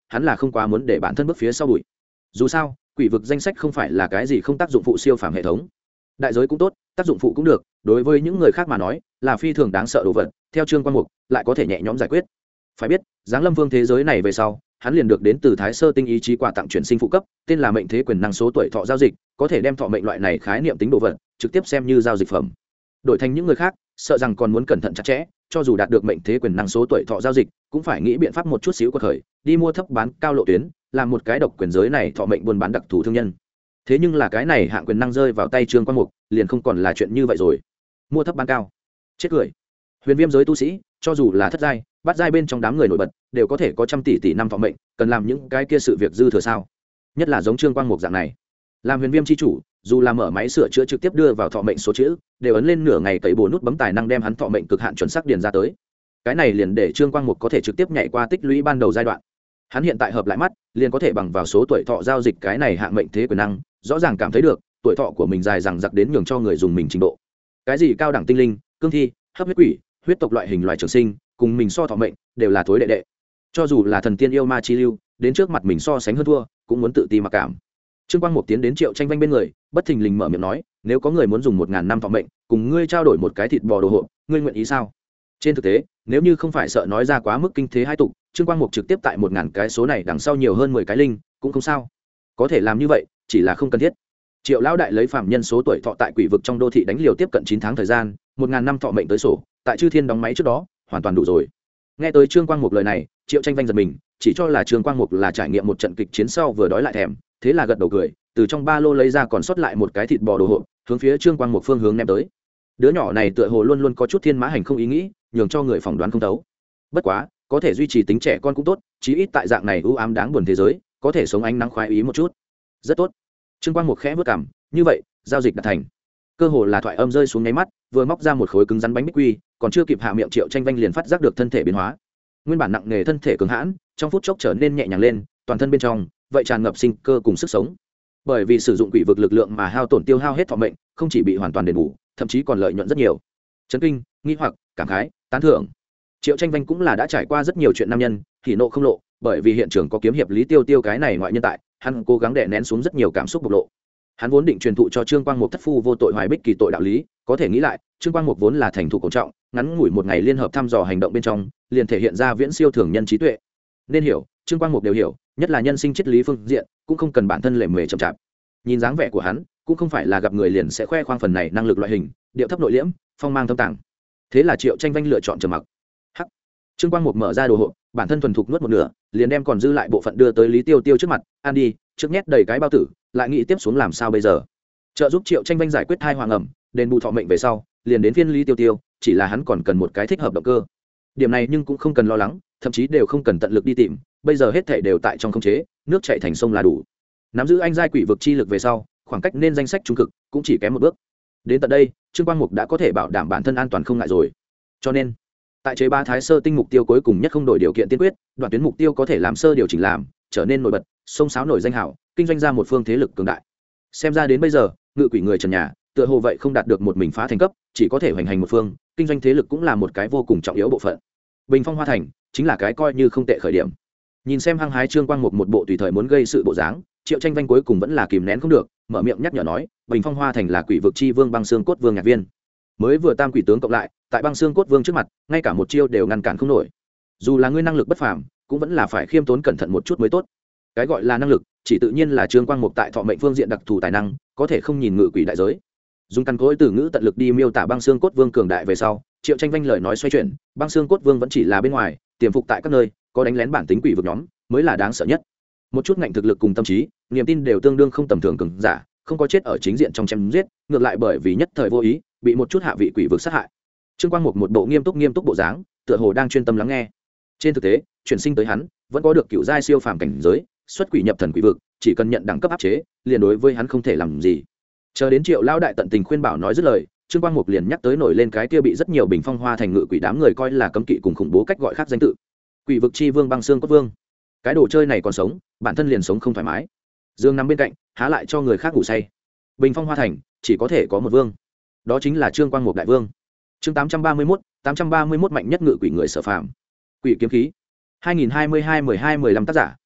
hắn là không quá muốn để bản thân bước phía sau bụi. Dù sao quỷ vực danh sách không phải là cái gì không tác dụng phụ siêu phàm hệ thống, đại giới cũng tốt, tác dụng phụ cũng được, đối với những người khác mà nói là phi thường đáng sợ đồ vật, theo Trương Quang Mục lại có thể nhẹ nhõm giải quyết. Phải biết giáng lâm vương thế giới này về sau, hắn liền được đến từ Thái Sơ tinh ý chí quà tặng chuyển sinh phụ cấp, tên là mệnh thế quyền năng số tuổi thọ giao dịch, có thể đem thọ mệnh loại này khái niệm tính đồ vật trực tiếp xem như giao dịch phẩm. Đổi thành những người khác sợ rằng còn muốn cẩn thận chặt chẽ, cho dù đạt được mệnh thế quyền năng số tuổi thọ giao dịch cũng phải nghĩ biện pháp một chút xíu của khởi, đi mua thấp bán cao lộ tuyến, làm một cái độc quyền giới này thọ mệnh buôn bán đặc thù thương nhân. Thế nhưng là cái này hạng quyền năng rơi vào tay Trương Quang Mục liền không còn là chuyện như vậy rồi. Mua thấp bán cao, chết cười. Huyền viêm giới tu sĩ cho dù là thất giai bát giai bên trong đám người nổi bật đều có thể có trăm tỷ năm thọ mệnh, cần làm những cái kia sự việc dư thừa sao? Nhất là giống Trương Quang Mục dạng này, làm huyền viêm chi chủ, dù là mở máy sửa chữa trực tiếp đưa vào thọ mệnh số chữ, đều ấn lên nửa ngày cậy bổ nút bấm tài năng đem hắn thọ mệnh cực hạn chuẩn xác điền ra tới. Cái này liền để Trương Quang Mục có thể trực tiếp nhảy qua tích lũy ban đầu giai đoạn. Hắn hiện tại hợp lại mắt, liền có thể bằng vào số tuổi thọ giao dịch cái này hạng mệnh thế quyền năng, rõ ràng cảm thấy được tuổi thọ của mình dài dằng dặc đến nhường cho người dùng mình trình độ. Cái gì cao đẳng tinh linh, cương thi, hấp huyết quỷ, huyết tộc loại hình loài trường sinh, cùng mình so thọ mệnh đều là thối đệ đệ. Cho dù là thần tiên yêu ma chi lưu, đến trước mặt mình so sánh hơn thua, cũng muốn tự ti mặc cảm. Trương Quang Mục tiến đến Triệu Tranh Vanh bên người, bất thình lình mở miệng nói, nếu có người muốn dùng 1000 năm thọ mệnh cùng ngươi trao đổi một cái thịt bò đồ hộp, ngươi nguyện ý sao? Trên thực tế, nếu như không phải sợ nói ra quá mức kinh thế hai tục, Trương Quang Mục trực tiếp tại 1000 cái số này đằng sau nhiều hơn 10 cái linh cũng không sao. Có thể làm như vậy, chỉ là không cần thiết. Triệu lão đại lấy phạm nhân số tuổi thọ tại quỷ vực trong đô thị đánh liều tiếp cận 9 tháng thời gian, 1000 năm thọ mệnh tới sổ, tại Chư Thiên đóng máy trước đó, hoàn toàn đủ rồi. Nghe tới Trương Quang Mục lời này, Triệu Tranh Vanh giật mình, chỉ cho là Trương Quang Mục là trải nghiệm một trận kịch chiến sau vừa đói lại thèm, thế là gật đầu cười, từ trong ba lô lấy ra còn sót lại một cái thịt bò đồ hộp, hướng phía Trương Quang Mục phương hướng ném tới. Đứa nhỏ này tựa hồ luôn luôn có chút thiên mã hành không ý nghĩ, nhường cho người phỏng đoán không thấu. Bất quá, có thể duy trì tính trẻ con cũng tốt, chí ít tại dạng này u ám đáng buồn thế giới, có thể sống ánh nắng khoái ý một chút. Rất tốt. Trương Quang Mục khẽ bước cằm, như vậy, giao dịch đạt thành. Cơ hồ là thoại âm rơi xuống nháy mắt, vừa móc ra một khối cứng rắn bánh bích quy, còn chưa kịp hạ miệng Triệu Tranh Vanh liền phát giác được thân thể biến hóa. Nguyên bản nặng nề thân thể cường hãn, trong phút chốc trở nên nhẹ nhàng lên, toàn thân bên trong vậy tràn ngập sinh cơ cùng sức sống. Bởi vì sử dụng quỷ vực lực lượng mà hao tổn tiêu hao hết thọ mệnh, không chỉ bị hoàn toàn đền bù, thậm chí còn lợi nhuận rất nhiều. Chấn kinh, nghi hoặc, cảm khái, tán thưởng. Triệu Tranh Vanh cũng là đã trải qua rất nhiều chuyện nam nhân, thì nộ không lộ, bởi vì hiện trường có kiếm hiệp Lý Tiêu Tiêu cái này ngoại nhân tại, hắn cố gắng đè nén xuống rất nhiều cảm xúc bộc lộ. Hắn vốn định truyền thụ cho Trương Quang Mục thất phu vô tội hoài bích kỳ tội đạo lý, có thể nghĩ lại, Trương Quang Mục vốn là thành thục cổ trọng, ngắn ngủi một ngày liên hợp thăm dò hành động bên trong, liền thể hiện ra viễn siêu thường nhân trí tuệ. Nên hiểu, Trương Quang Mục đều hiểu, nhất là nhân sinh triết lý phương diện, cũng không cần bản thân lề mề chậm chạp. Nhìn dáng vẻ của hắn, cũng không phải là gặp người liền sẽ khoe khoang phần này năng lực loại hình, điệu thấp nội liễm, phong mang thâm tàng. Thế là Triệu Tranh Vanh lựa chọn trầm mặc. Hắc. Trương Quang Mục mở ra đồ hộp, bản thân thuần thục nuốt một nửa, liền đem còn dư lại bộ phận đưa tới Lý Tiêu Tiêu trước mặt, ăn đi, trước nhét đầy cái bao tử, lại nghĩ tiếp xuống làm sao bây giờ. Trợ giúp Triệu Tranh Vanh giải quyết thai hoàng ẩm, đền bù thọ mệnh về sau, liền đến phiên Lý Tiêu Tiêu, chỉ là hắn còn cần một cái thích hợp động cơ. Điểm này nhưng cũng không cần lo lắng, thậm chí đều không cần tận lực đi tìm, bây giờ hết thảy đều tại trong khống chế, nước chảy thành sông là đủ. Nắm giữ anh giai quỷ vực chi lực về sau, khoảng cách nên danh sách trung cực cũng chỉ kém một bước. Đến tận đây, Trương Quang Mục đã có thể bảo đảm bản thân an toàn không ngại rồi. Cho nên, tại chế ba Thái Sơ tinh mục tiêu cuối cùng nhất không đổi điều kiện tiên quyết, đoạn tuyến mục tiêu có thể làm sơ điều chỉnh làm, trở nên nổi bật, sông sáo nổi danh hảo, kinh doanh ra một phương thế lực cường đại. Xem ra đến bây giờ, ngự quỷ người trần nhà, tựa hồ vậy không đạt được một mình phá thành cấp, chỉ có thể hoành hành một phương, kinh doanh thế lực cũng là một cái vô cùng trọng yếu bộ phận. Bình Phong Hoa Thành chính là cái coi như không tệ khởi điểm. Nhìn xem hăng hái Trương Quang Mục một bộ tùy thời muốn gây sự bộ dáng, Triệu Tranh Vanh cuối cùng vẫn là kìm nén không được, mở miệng nhắc nhở nói, Bình Phong Hoa Thành là quỷ vực chi vương băng xương cốt vương nhạc viên. Mới vừa tam quỷ tướng cộng lại, tại băng xương cốt vương trước mặt, ngay cả một chiêu đều ngăn cản không nổi. Dù là ngươi năng lực bất phàm, cũng vẫn là phải khiêm tốn cẩn thận một chút mới tốt. Cái gọi là năng lực, chỉ tự nhiên là Trương Quang Mục tại thọ mệnh phương diện đặc thù tài năng, có thể không nhìn ngự quỷ đại giới. Dùng căn cối từ ngữ tận lực đi miêu tả băng xương cốt vương cường đại về sau, Triệu Tranh Vanh lời nói xoay chuyển, băng xương cốt vương vẫn chỉ là bên ngoài, tiềm phục tại các nơi, có đánh lén bản tính quỷ vực nhóm, mới là đáng sợ nhất. Một chút ngạnh thực lực cùng tâm trí, niềm tin đều tương đương không tầm thường cường giả, không có chết ở chính diện trong chém giết, ngược lại bởi vì nhất thời vô ý, bị một chút hạ vị quỷ vực sát hại. Trương Quang Mục một bộ nghiêm túc bộ dáng, tựa hồ đang chuyên tâm lắng nghe. Trên thực tế, chuyển sinh tới hắn, vẫn có được cựu giai siêu phàm cảnh giới, xuất quỷ nhập thần quỷ vực, chỉ cần nhận đẳng cấp áp chế, liền đối với hắn không thể làm gì. Chờ đến Triệu lão đại tận tình khuyên bảo nói dứt lời, Trương Quang Mục liền nhắc tới nổi lên cái kia bị rất nhiều Bình Phong Hoa Thành ngự quỷ đám người coi là cấm kỵ cùng khủng bố cách gọi khác danh tự. Quỷ vực chi vương băng xương cốt vương. Cái đồ chơi này còn sống, bản thân liền sống không thoải mái. Dương nằm bên cạnh, há lại cho người khác ngủ say. Bình Phong Hoa Thành chỉ có thể có một vương, đó chính là Trương Quang Mục đại vương. Chương 831 mạnh nhất ngự quỷ người sở phàm. Quỷ kiếm khí. 2022 12 15 tác giả,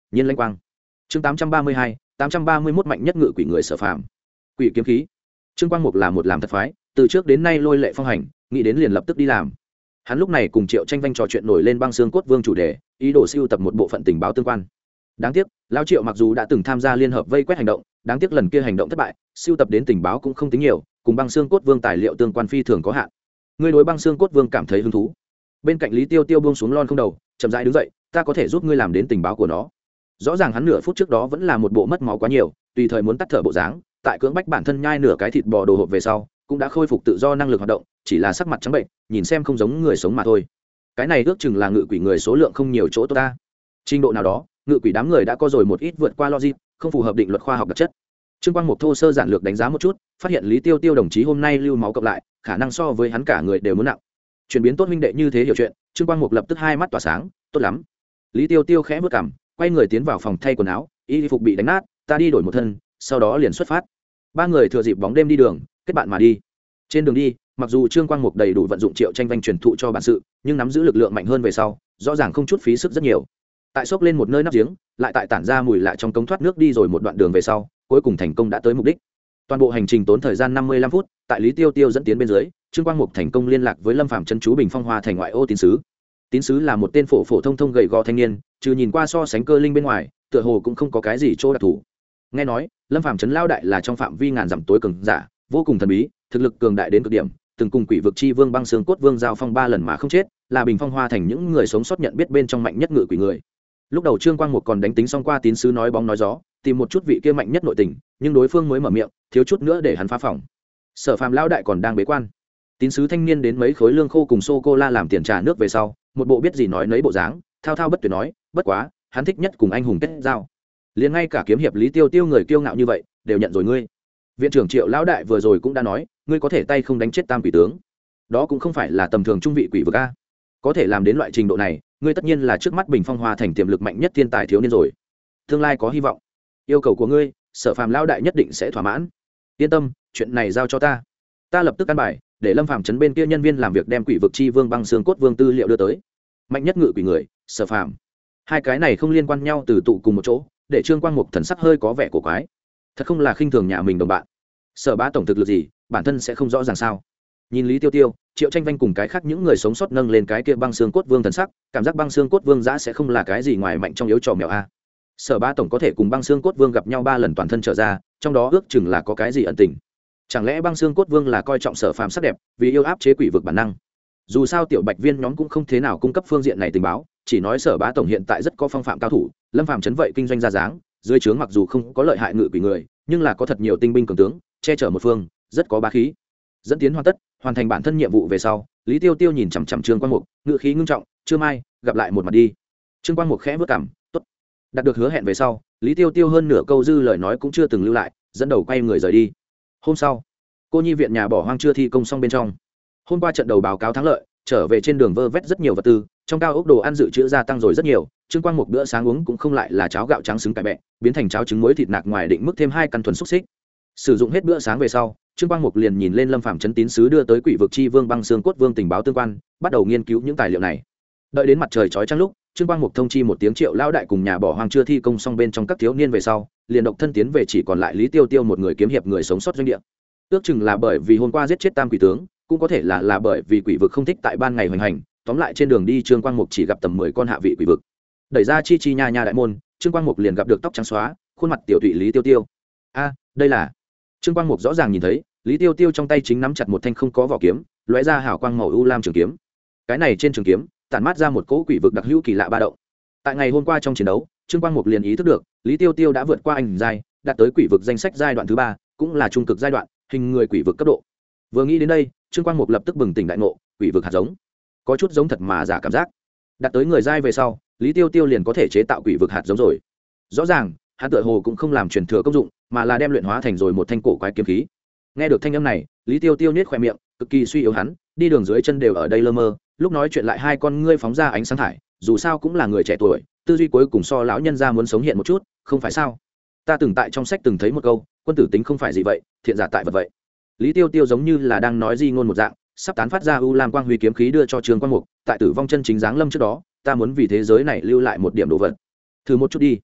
nhiên lanh quang. Chương 832, 831 mạnh nhất ngự quỷ người Sở Phàm. Quỷ kiếm khí. Trương Quang Mục là một làm thật phái, từ trước đến nay lôi lệ phong hành, nghĩ đến liền lập tức đi làm. Hắn lúc này cùng Triệu Tranh Vanh trò chuyện nổi lên băng xương cốt vương chủ đề, ý đồ siêu tập một bộ phận tình báo tương quan. Đáng tiếc, lão Triệu mặc dù đã từng tham gia liên hợp vây quét hành động, đáng tiếc lần kia hành động thất bại, siêu tập đến tình báo cũng không tính nhiều, cùng băng xương cốt vương tài liệu tương quan phi thường có hạn. Ngươi đối băng xương cốt vương cảm thấy hứng thú? Bên cạnh Lý Tiêu Tiêu buông xuống lon không đầu, chậm rãi đứng dậy, ta có thể giúp ngươi làm đến tình báo của nó. Rõ ràng hắn nửa phút trước đó vẫn là một bộ mất máu quá nhiều, tùy thời muốn tắt thở bộ dáng, tại cưỡng bách bản thân nhai nửa cái thịt bò đồ hộp về sau, cũng đã khôi phục tự do năng lực hoạt động, chỉ là sắc mặt trắng bệnh, nhìn xem không giống người sống mà thôi. Cái này ước chừng là ngự quỷ người số lượng không nhiều chỗ tốt ta. Trình độ nào đó, ngự quỷ đám người đã có rồi một ít vượt qua logic, không phù hợp định luật khoa học đặc chất. Trương Quang Mục thô sơ giản lược đánh giá một chút, phát hiện Lý Tiêu Tiêu đồng chí hôm nay lưu máu cộng lại, khả năng so với hắn cả người đều muốn nặng. Chuyển biến tốt huynh đệ như thế hiểu chuyện, Trương Quang Mục lập tức hai mắt tỏa sáng, tốt lắm. Lý Tiêu Tiêu khẽ bước cằm, quay người tiến vào phòng thay quần áo, y phục bị đánh nát, ta đi đổi một thân, sau đó liền xuất phát. Ba người thừa dịp bóng đêm đi đường, kết bạn mà đi. Trên đường đi, mặc dù Trương Quang Mục đầy đủ vận dụng Triệu Tranh Vanh truyền thụ cho bản sự, nhưng nắm giữ lực lượng mạnh hơn về sau, rõ ràng không chút phí sức rất nhiều. Tại xốc lên một nơi nắp giếng, lại tại tản ra mùi lạ trong cống thoát nước đi rồi một đoạn đường về sau, cuối cùng thành công đã tới mục đích. Toàn bộ hành trình tốn thời gian 55 phút, tại Lý Tiêu Tiêu dẫn tiến bên dưới, Trương Quang Mục thành công liên lạc với Lâm Phàm trấn chú Bình Phong Hoa thành ngoại ô tín sứ. Tín sứ là một tên phổ thông thông gầy gò thanh niên, trừ nhìn qua so sánh cơ linh bên ngoài, tựa hồ cũng không có cái gì chỗ đặc thù. Nghe nói, Lâm Phàm trấn lao đại là trong phạm vi ngàn dặm tối cường giả, vô cùng thần bí, thực lực cường đại đến cực điểm, từng cùng quỷ vực chi vương băng xương cốt vương giao phong 3 lần mà không chết, là Bình Phong Hoa thành những người sống sót nhận biết bên trong mạnh nhất ngự quỷ người. Lúc đầu Trương Quang Mục còn đánh tính xong qua tín sứ nói bóng nói gió, tìm một chút vị kia mạnh nhất nội tình, nhưng đối phương mới mở miệng, thiếu chút nữa để hắn phá phòng. Sở Phàm lão đại còn đang bế quan. Tín sứ thanh niên đến mấy khối lương khô cùng sô cô la làm tiền trà nước về sau, một bộ biết gì nói nấy bộ dáng, thao thao bất tuyệt nói, bất quá, hắn thích nhất cùng anh hùng kết giao. Liền ngay cả kiếm hiệp Lý Tiêu Tiêu người kiêu ngạo như vậy, đều nhận rồi ngươi. Viện trưởng Triệu lão đại vừa rồi cũng đã nói, ngươi có thể tay không đánh chết tam quỷ tướng. Đó cũng không phải là tầm thường trung vị quỷ vực a. Có thể làm đến loại trình độ này, ngươi tất nhiên là trước mắt Bình Phong Hoa thành tiềm lực mạnh nhất thiên tài thiếu niên rồi. Tương lai có hy vọng. Yêu cầu của ngươi, Sở Phàm lão đại nhất định sẽ thỏa mãn. Yên tâm, chuyện này giao cho ta. Ta lập tức căn bài, để Lâm Phàm trấn bên kia nhân viên làm việc đem quỷ vực chi vương băng xương cốt vương tư liệu đưa tới. Mạnh nhất ngự quỷ người, Sở Phàm. Hai cái này không liên quan nhau từ tụ cùng một chỗ, để Trương Quang Mục thần sắc hơi có vẻ cổ quái. Thật không là khinh thường nhà mình đồng bạn. Sở Bá tổng thực lực gì, bản thân sẽ không rõ ràng sao? Nhìn Lý Tiêu Tiêu, Triệu Tranh Vanh cùng cái khác những người sống sót nâng lên cái kia băng xương cốt vương thần sắc, cảm giác băng xương cốt vương giã sẽ không là cái gì ngoài mạnh trong yếu trò mèo a. Sở Bá tổng có thể cùng băng xương cốt vương gặp nhau 3 lần toàn thân trở ra, trong đó ước chừng là có cái gì ẩn tình. Chẳng lẽ băng xương cốt vương là coi trọng Sở Phàm sắc đẹp, vì yêu áp chế quỷ vực bản năng? Dù sao tiểu Bạch Viên nhóm cũng không thế nào cung cấp phương diện này tình báo, chỉ nói Sở Bá tổng hiện tại rất có phong phạm cao thủ, Lâm Phàm trấn vậy kinh doanh ra dáng, dưới trướng mặc dù không có lợi hại ngự quỷ người, nhưng là có thật nhiều tinh binh cường tướng, che chở một phương, rất có bá khí. Dẫn tiến hoàn tất, hoàn thành bản thân nhiệm vụ về sau, Lý Tiêu Tiêu nhìn chằm chằm Trương Quang Mục, ngự khí ngưng trọng, "Trưa mai, gặp lại một mặt đi." Trương Quang Mục khẽ bước cằm, "Tốt." Đạt được hứa hẹn về sau, Lý Tiêu Tiêu hơn nửa câu dư lời nói cũng chưa từng lưu lại, dẫn đầu quay người rời đi. Hôm sau, cô nhi viện nhà bỏ hoang chưa thi công xong bên trong. Hôm qua trận đầu báo cáo thắng lợi, trở về trên đường vơ vét rất nhiều vật tư, trong cao ốc đồ ăn dự trữ gia tăng rồi rất nhiều. Trương Quang Mục bữa sáng uống cũng không lại là cháo gạo trắng xứng cải bẹ, biến thành cháo trứng muối thịt nạc ngoài định mức thêm 2 căn thuần xúc xích. Sử dụng hết bữa sáng về sau, Trương Quang Mục liền nhìn lên Lâm Phàm trấn tín sứ đưa tới quỷ vực chi vương băng xương cốt vương tình báo tương quan, bắt đầu nghiên cứu những tài liệu này. Đợi đến mặt trời chói chang lúc, Trương Quang Mục thông chi một tiếng Triệu lão đại cùng nhà bỏ hoang chưa thi công xong bên trong các thiếu niên về sau, liền độc thân tiến về chỉ còn lại Lý Tiêu Tiêu một người kiếm hiệp người sống sót doanh địa. Ước chừng là bởi vì hôm qua giết chết tam quỷ tướng, cũng có thể là bởi vì quỷ vực không thích tại ban ngày hoành hành, tóm lại trên đường đi Trương Quang Mục chỉ gặp tầm 10 con hạ vị quỷ vực. Đẩy ra chi nha nha đại môn, Trương Quang Mục liền gặp được tóc trắng xóa, khuôn mặt tiểu tụy Lý Tiêu Tiêu. A, đây là. Trương Quang Mục rõ ràng nhìn thấy, Lý Tiêu Tiêu trong tay chính nắm chặt một thanh không có vỏ kiếm, lóe ra hào quang màu u lam trường kiếm. Cái này trên trường kiếm, tản mát ra một cỗ quỷ vực đặc hữu kỳ lạ ba động. Tại ngày hôm qua trong chiến đấu, Trương Quang Mục liền ý thức được, Lý Tiêu Tiêu đã vượt qua anh giai, đạt tới quỷ vực danh sách giai đoạn thứ 3, cũng là trung cực giai đoạn, hình người quỷ vực cấp độ. Vừa nghĩ đến đây, Trương Quang Mục lập tức bừng tỉnh đại ngộ, quỷ vực hạt giống, có chút giống thật mà giả cảm giác. Đạt tới người giai về sau, Lý Tiêu Tiêu liền có thể chế tạo quỷ vực hạt giống rồi. Rõ ràng, hắn tựa hồ cũng không làm truyền thừa công dụng, mà là đem luyện hóa thành rồi một thanh cổ quái kiếm khí. Nghe được thanh âm này, Lý Tiêu Tiêu nhếch khóe miệng, cực kỳ suy yếu hắn, đi đường dưới chân đều ở đây lơ mơ, lúc nói chuyện lại hai con ngươi phóng ra ánh sáng thải, dù sao cũng là người trẻ tuổi, tư duy cuối cùng so lão nhân gia muốn sống hiện một chút, không phải sao? Ta từng tại trong sách từng thấy một câu, quân tử tính không phải gì vậy, thiện giả tại vật vậy. Lý Tiêu Tiêu giống như là đang nói di ngôn một dạng, sắp tán phát ra u lam quang huy kiếm khí đưa cho Trương Quang Mục, tại tử vong chân chính giáng lâm trước đó, ta muốn vì thế giới này lưu lại một điểm đồ vật. Thử một chút đi.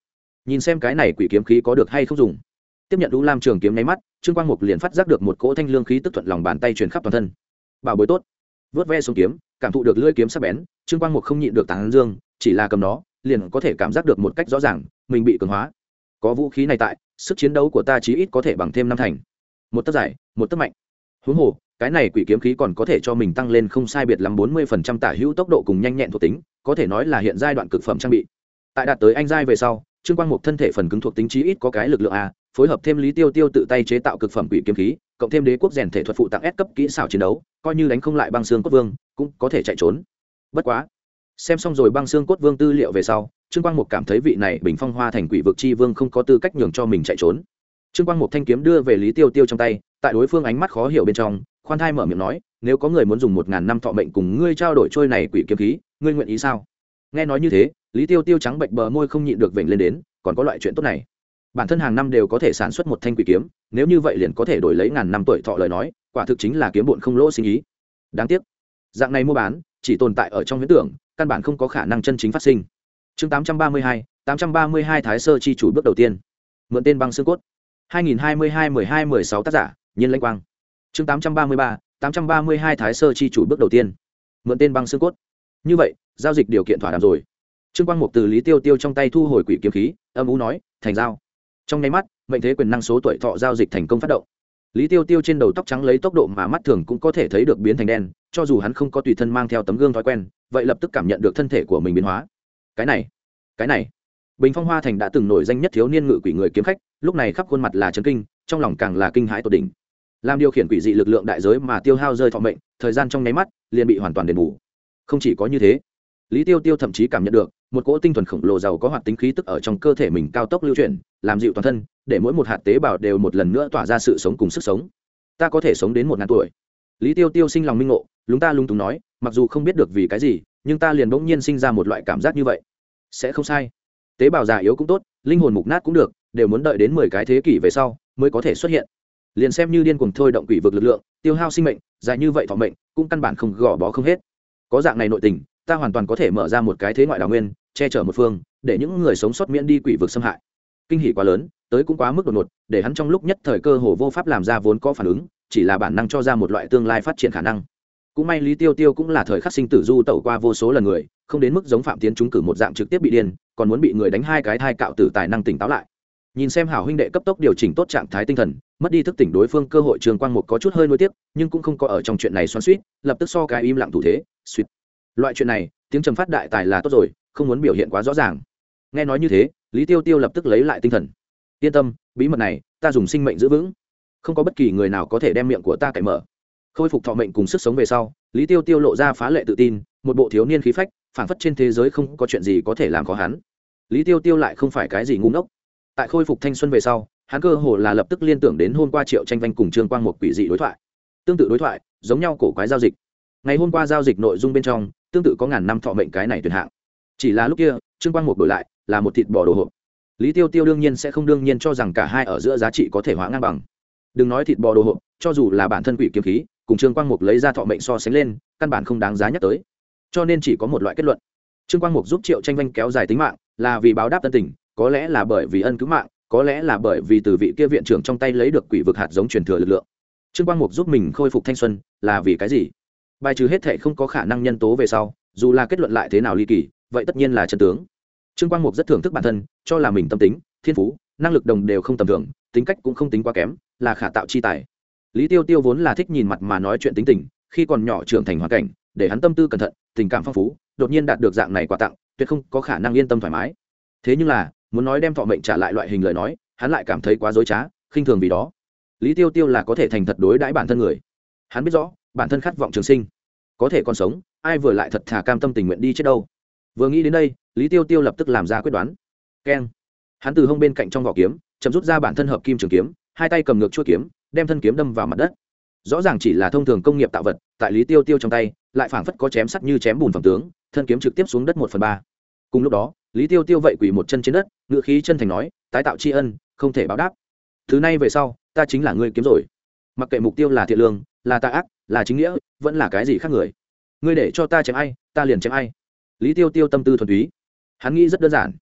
nhìn xem cái này quỷ kiếm khí có được hay không dùng. Tiếp nhận U Lam trường kiếm nháy mắt, Trương Quang Mục liền phát giác được một cỗ thanh lương khí tức thuận lòng bàn tay truyền khắp toàn thân. Bảo bối tốt. Vớt ve xuống kiếm, cảm thụ được lưỡi kiếm sắc bén, Trương Quang Mục không nhịn được tán dương, chỉ là cầm nó, liền có thể cảm giác được một cách rõ ràng, mình bị cường hóa. Có vũ khí này tại, sức chiến đấu của ta chí ít có thể bằng thêm năm thành. Một tấc dài, một tấc mạnh. Huống hồ, cái này quỷ kiếm khí còn có thể cho mình tăng lên không sai biệt lắm 40% tả hữu tốc độ cùng nhanh nhẹn thuộc tính, có thể nói là hiện giai đoạn cực phẩm trang bị. Tại đạt tới anh giai về sau, Trương Quang Mục thân thể phần cứng thuộc tính chí ít có cái lực lượng a, phối hợp thêm Lý Tiêu Tiêu tự tay chế tạo cực phẩm quỷ kiếm khí, cộng thêm đế quốc rèn thể thuật phụ tặng S cấp kỹ xảo chiến đấu, coi như đánh không lại băng xương cốt vương, cũng có thể chạy trốn. Bất quá, xem xong rồi băng xương cốt vương tư liệu về sau, Trương Quang Mục cảm thấy vị này Bình Phong Hoa thành quỷ vực chi vương không có tư cách nhường cho mình chạy trốn. Trương Quang Mục thanh kiếm đưa về Lý Tiêu Tiêu trong tay, tại đối phương ánh mắt khó hiểu bên trong, khoan thai mở miệng nói, nếu có người muốn dùng 1000 năm thọ mệnh cùng ngươi trao đổi trôi này quỷ kiếm khí, ngươi nguyện ý sao? Nghe nói như thế, Lý Tiêu Tiêu trắng bệnh bờ môi không nhịn được vểnh lên đến, còn có loại chuyện tốt này. Bản thân hàng năm đều có thể sản xuất một thanh quỷ kiếm, nếu như vậy liền có thể đổi lấy ngàn năm tuổi thọ lời nói, quả thực chính là kiếm bộn không lỗ sinh ý. Đáng tiếc, dạng này mua bán chỉ tồn tại ở trong huyễn tưởng, căn bản không có khả năng chân chính phát sinh. Chương 832 Thái Sơ chi chủ bước đầu tiên. Mượn tên băng xương cốt. 2022-12-16 tác giả, Nhiên Lãnh Quang. Chương 832 Thái Sơ chi chủ bước đầu tiên. Mượn tên băng xương cốt. Như vậy, giao dịch điều kiện thỏa đàm rồi. Trương Quang Mục từ Lý Tiêu Tiêu trong tay thu hồi quỷ kiếm khí, âm u nói, thành giao. Trong nháy mắt, mệnh thế quyền năng số tuổi thọ giao dịch thành công phát động. Lý Tiêu Tiêu trên đầu tóc trắng lấy tốc độ mà mắt thường cũng có thể thấy được biến thành đen, cho dù hắn không có tùy thân mang theo tấm gương thói quen, vậy lập tức cảm nhận được thân thể của mình biến hóa. Cái này, Bình Phong Hoa thành đã từng nổi danh nhất thiếu niên ngự quỷ người kiếm khách, lúc này khắp khuôn mặt là chấn kinh, trong lòng càng là kinh hãi tột đỉnh. Làm điều khiển quỷ dị lực lượng đại giới mà tiêu hao rơi thọ mệnh, thời gian trong nháy mắt liền bị hoàn toàn đền bù. Không chỉ có như thế, Lý Tiêu Tiêu thậm chí cảm nhận được một cỗ tinh thuần khổng lồ giàu có hoạt tính khí tức ở trong cơ thể mình cao tốc lưu chuyển, làm dịu toàn thân, để mỗi một hạt tế bào đều một lần nữa tỏa ra sự sống cùng sức sống. Ta có thể sống đến 1000 tuổi. Lý Tiêu Tiêu sinh lòng minh ngộ, lúng ta lung túng nói, mặc dù không biết được vì cái gì, nhưng ta liền bỗng nhiên sinh ra một loại cảm giác như vậy. Sẽ không sai. Tế bào già yếu cũng tốt, linh hồn mục nát cũng được, đều muốn đợi đến 10 cái thế kỷ về sau mới có thể xuất hiện. Liền xem như điên cuồng thôi động quỷ vực lực lượng, tiêu hao sinh mệnh, dài như vậy thọ mệnh, cũng căn bản không gò bó không hết. Có dạng này nội tình, ta hoàn toàn có thể mở ra một cái thế ngoại đào nguyên, che chở một phương, để những người sống sót miễn đi quỷ vực xâm hại. Kinh hỉ quá lớn, tới cũng quá mức đột ngột, để hắn trong lúc nhất thời cơ hồ vô pháp làm ra vốn có phản ứng, chỉ là bản năng cho ra một loại tương lai phát triển khả năng. Cũng may Lý Tiêu Tiêu cũng là thời khắc sinh tử du tẩu qua vô số lần người, không đến mức giống Phạm Tiến trúng cử một dạng trực tiếp bị điên, còn muốn bị người đánh hai cái thai cạo tử tài năng tỉnh táo lại. Nhìn xem hảo huynh đệ cấp tốc điều chỉnh tốt trạng thái tinh thần, mất đi thức tỉnh đối phương cơ hội, Trương Quang Mục có chút hơi nuối tiếc, nhưng cũng không có ở trong chuyện này xoắn xuýt, lập tức so cái im lặng thủ thế, suýt. Loại chuyện này, tiếng trầm phát đại tài là tốt rồi, không muốn biểu hiện quá rõ ràng. Nghe nói như thế, Lý Tiêu Tiêu lập tức lấy lại tinh thần. Yên tâm, bí mật này ta dùng sinh mệnh giữ vững, không có bất kỳ người nào có thể đem miệng của ta cạy mở. Khôi phục thọ mệnh cùng sức sống về sau, Lý Tiêu Tiêu lộ ra phá lệ tự tin, một bộ thiếu niên khí phách, phảng phất trên thế giới không có chuyện gì có thể làm khó hắn. Lý Tiêu Tiêu lại không phải cái gì ngu ngốc. Tại khôi phục thanh xuân về sau, hắn cơ hồ là lập tức liên tưởng đến hôm qua Triệu Tranh Vanh cùng Trương Quang Mục quỷ dị đối thoại. Tương tự đối thoại, giống nhau cổ quái giao dịch. Ngày hôm qua giao dịch nội dung bên trong, tương tự có 1000 năm thọ mệnh cái này tuyệt hạng. Chỉ là lúc kia, Trương Quang Mục đổi lại là một thịt bò đồ hộp. Lý Tiêu Tiêu đương nhiên sẽ không đương nhiên cho rằng cả hai ở giữa giá trị có thể hóa ngang bằng. Đừng nói thịt bò đồ hộp, cho dù là bản thân quỷ kiếm khí, cùng Trương Quang Mục lấy ra thọ mệnh so sánh lên, căn bản không đáng giá nhắc tới. Cho nên chỉ có một loại kết luận. Trương Quang Mục giúp Triệu Tranh Vanh kéo dài tính mạng, là vì báo đáp tân tình, có lẽ là bởi vì ân cứu mạng, có lẽ là bởi vì từ vị kia viện trưởng trong tay lấy được quỷ vực hạt giống truyền thừa lực lượng. Trương Quang Mục giúp mình khôi phục thanh xuân, là vì cái gì? Bài trừ hết thảy không có khả năng nhân tố về sau, dù là kết luận lại thế nào ly kỳ, vậy tất nhiên là chân tướng. Trương Quang Mục rất thưởng thức bản thân, cho là mình tâm tính, thiên phú, năng lực đồng đều không tầm thường, tính cách cũng không tính quá kém, là khả tạo chi tài. Lý Tiêu Tiêu vốn là thích nhìn mặt mà nói chuyện tính tình, khi còn nhỏ trưởng thành hoàn cảnh, để hắn tâm tư cẩn thận, tình cảm phong phú, đột nhiên đạt được dạng này quà tặng, tuyệt không có khả năng yên tâm thoải mái. Thế nhưng là, muốn nói đem thọ mệnh trả lại loại hình lời nói, hắn lại cảm thấy quá dối trá, khinh thường vì đó. Lý Tiêu Tiêu là có thể thành thật đối đãi bản thân người. Hắn biết rõ, bản thân khát vọng trường sinh, có thể còn sống, ai vừa lại thật thà cam tâm tình nguyện đi chết đâu. Vừa nghĩ đến đây, Lý Tiêu Tiêu lập tức làm ra quyết đoán. Keng. Hắn từ hông bên cạnh trong vỏ kiếm, chậm rút ra bản thân hợp kim trường kiếm, hai tay cầm ngược chuôi kiếm, đem thân kiếm đâm vào mặt đất. Rõ ràng chỉ là thông thường công nghiệp tạo vật, tại Lý Tiêu Tiêu trong tay, lại phảng phất có chém sắt như chém bùn phẩm tướng, thân kiếm trực tiếp xuống đất 1/3. Cùng lúc đó, Lý Tiêu Tiêu vậy quỳ một chân trên đất, ngựa khí chân thành nói, tái tạo tri ân, không thể báo đáp. Thứ này về sau, ta chính là ngươi kiếm rồi. Mặc kệ mục tiêu là thiện lương, là tà ác, là chính nghĩa, vẫn là cái gì khác người. Ngươi để cho ta chém ai, ta liền chém ai. Lý Tiêu Tiêu tâm tư thuần túy. Hắn nghĩ rất đơn giản.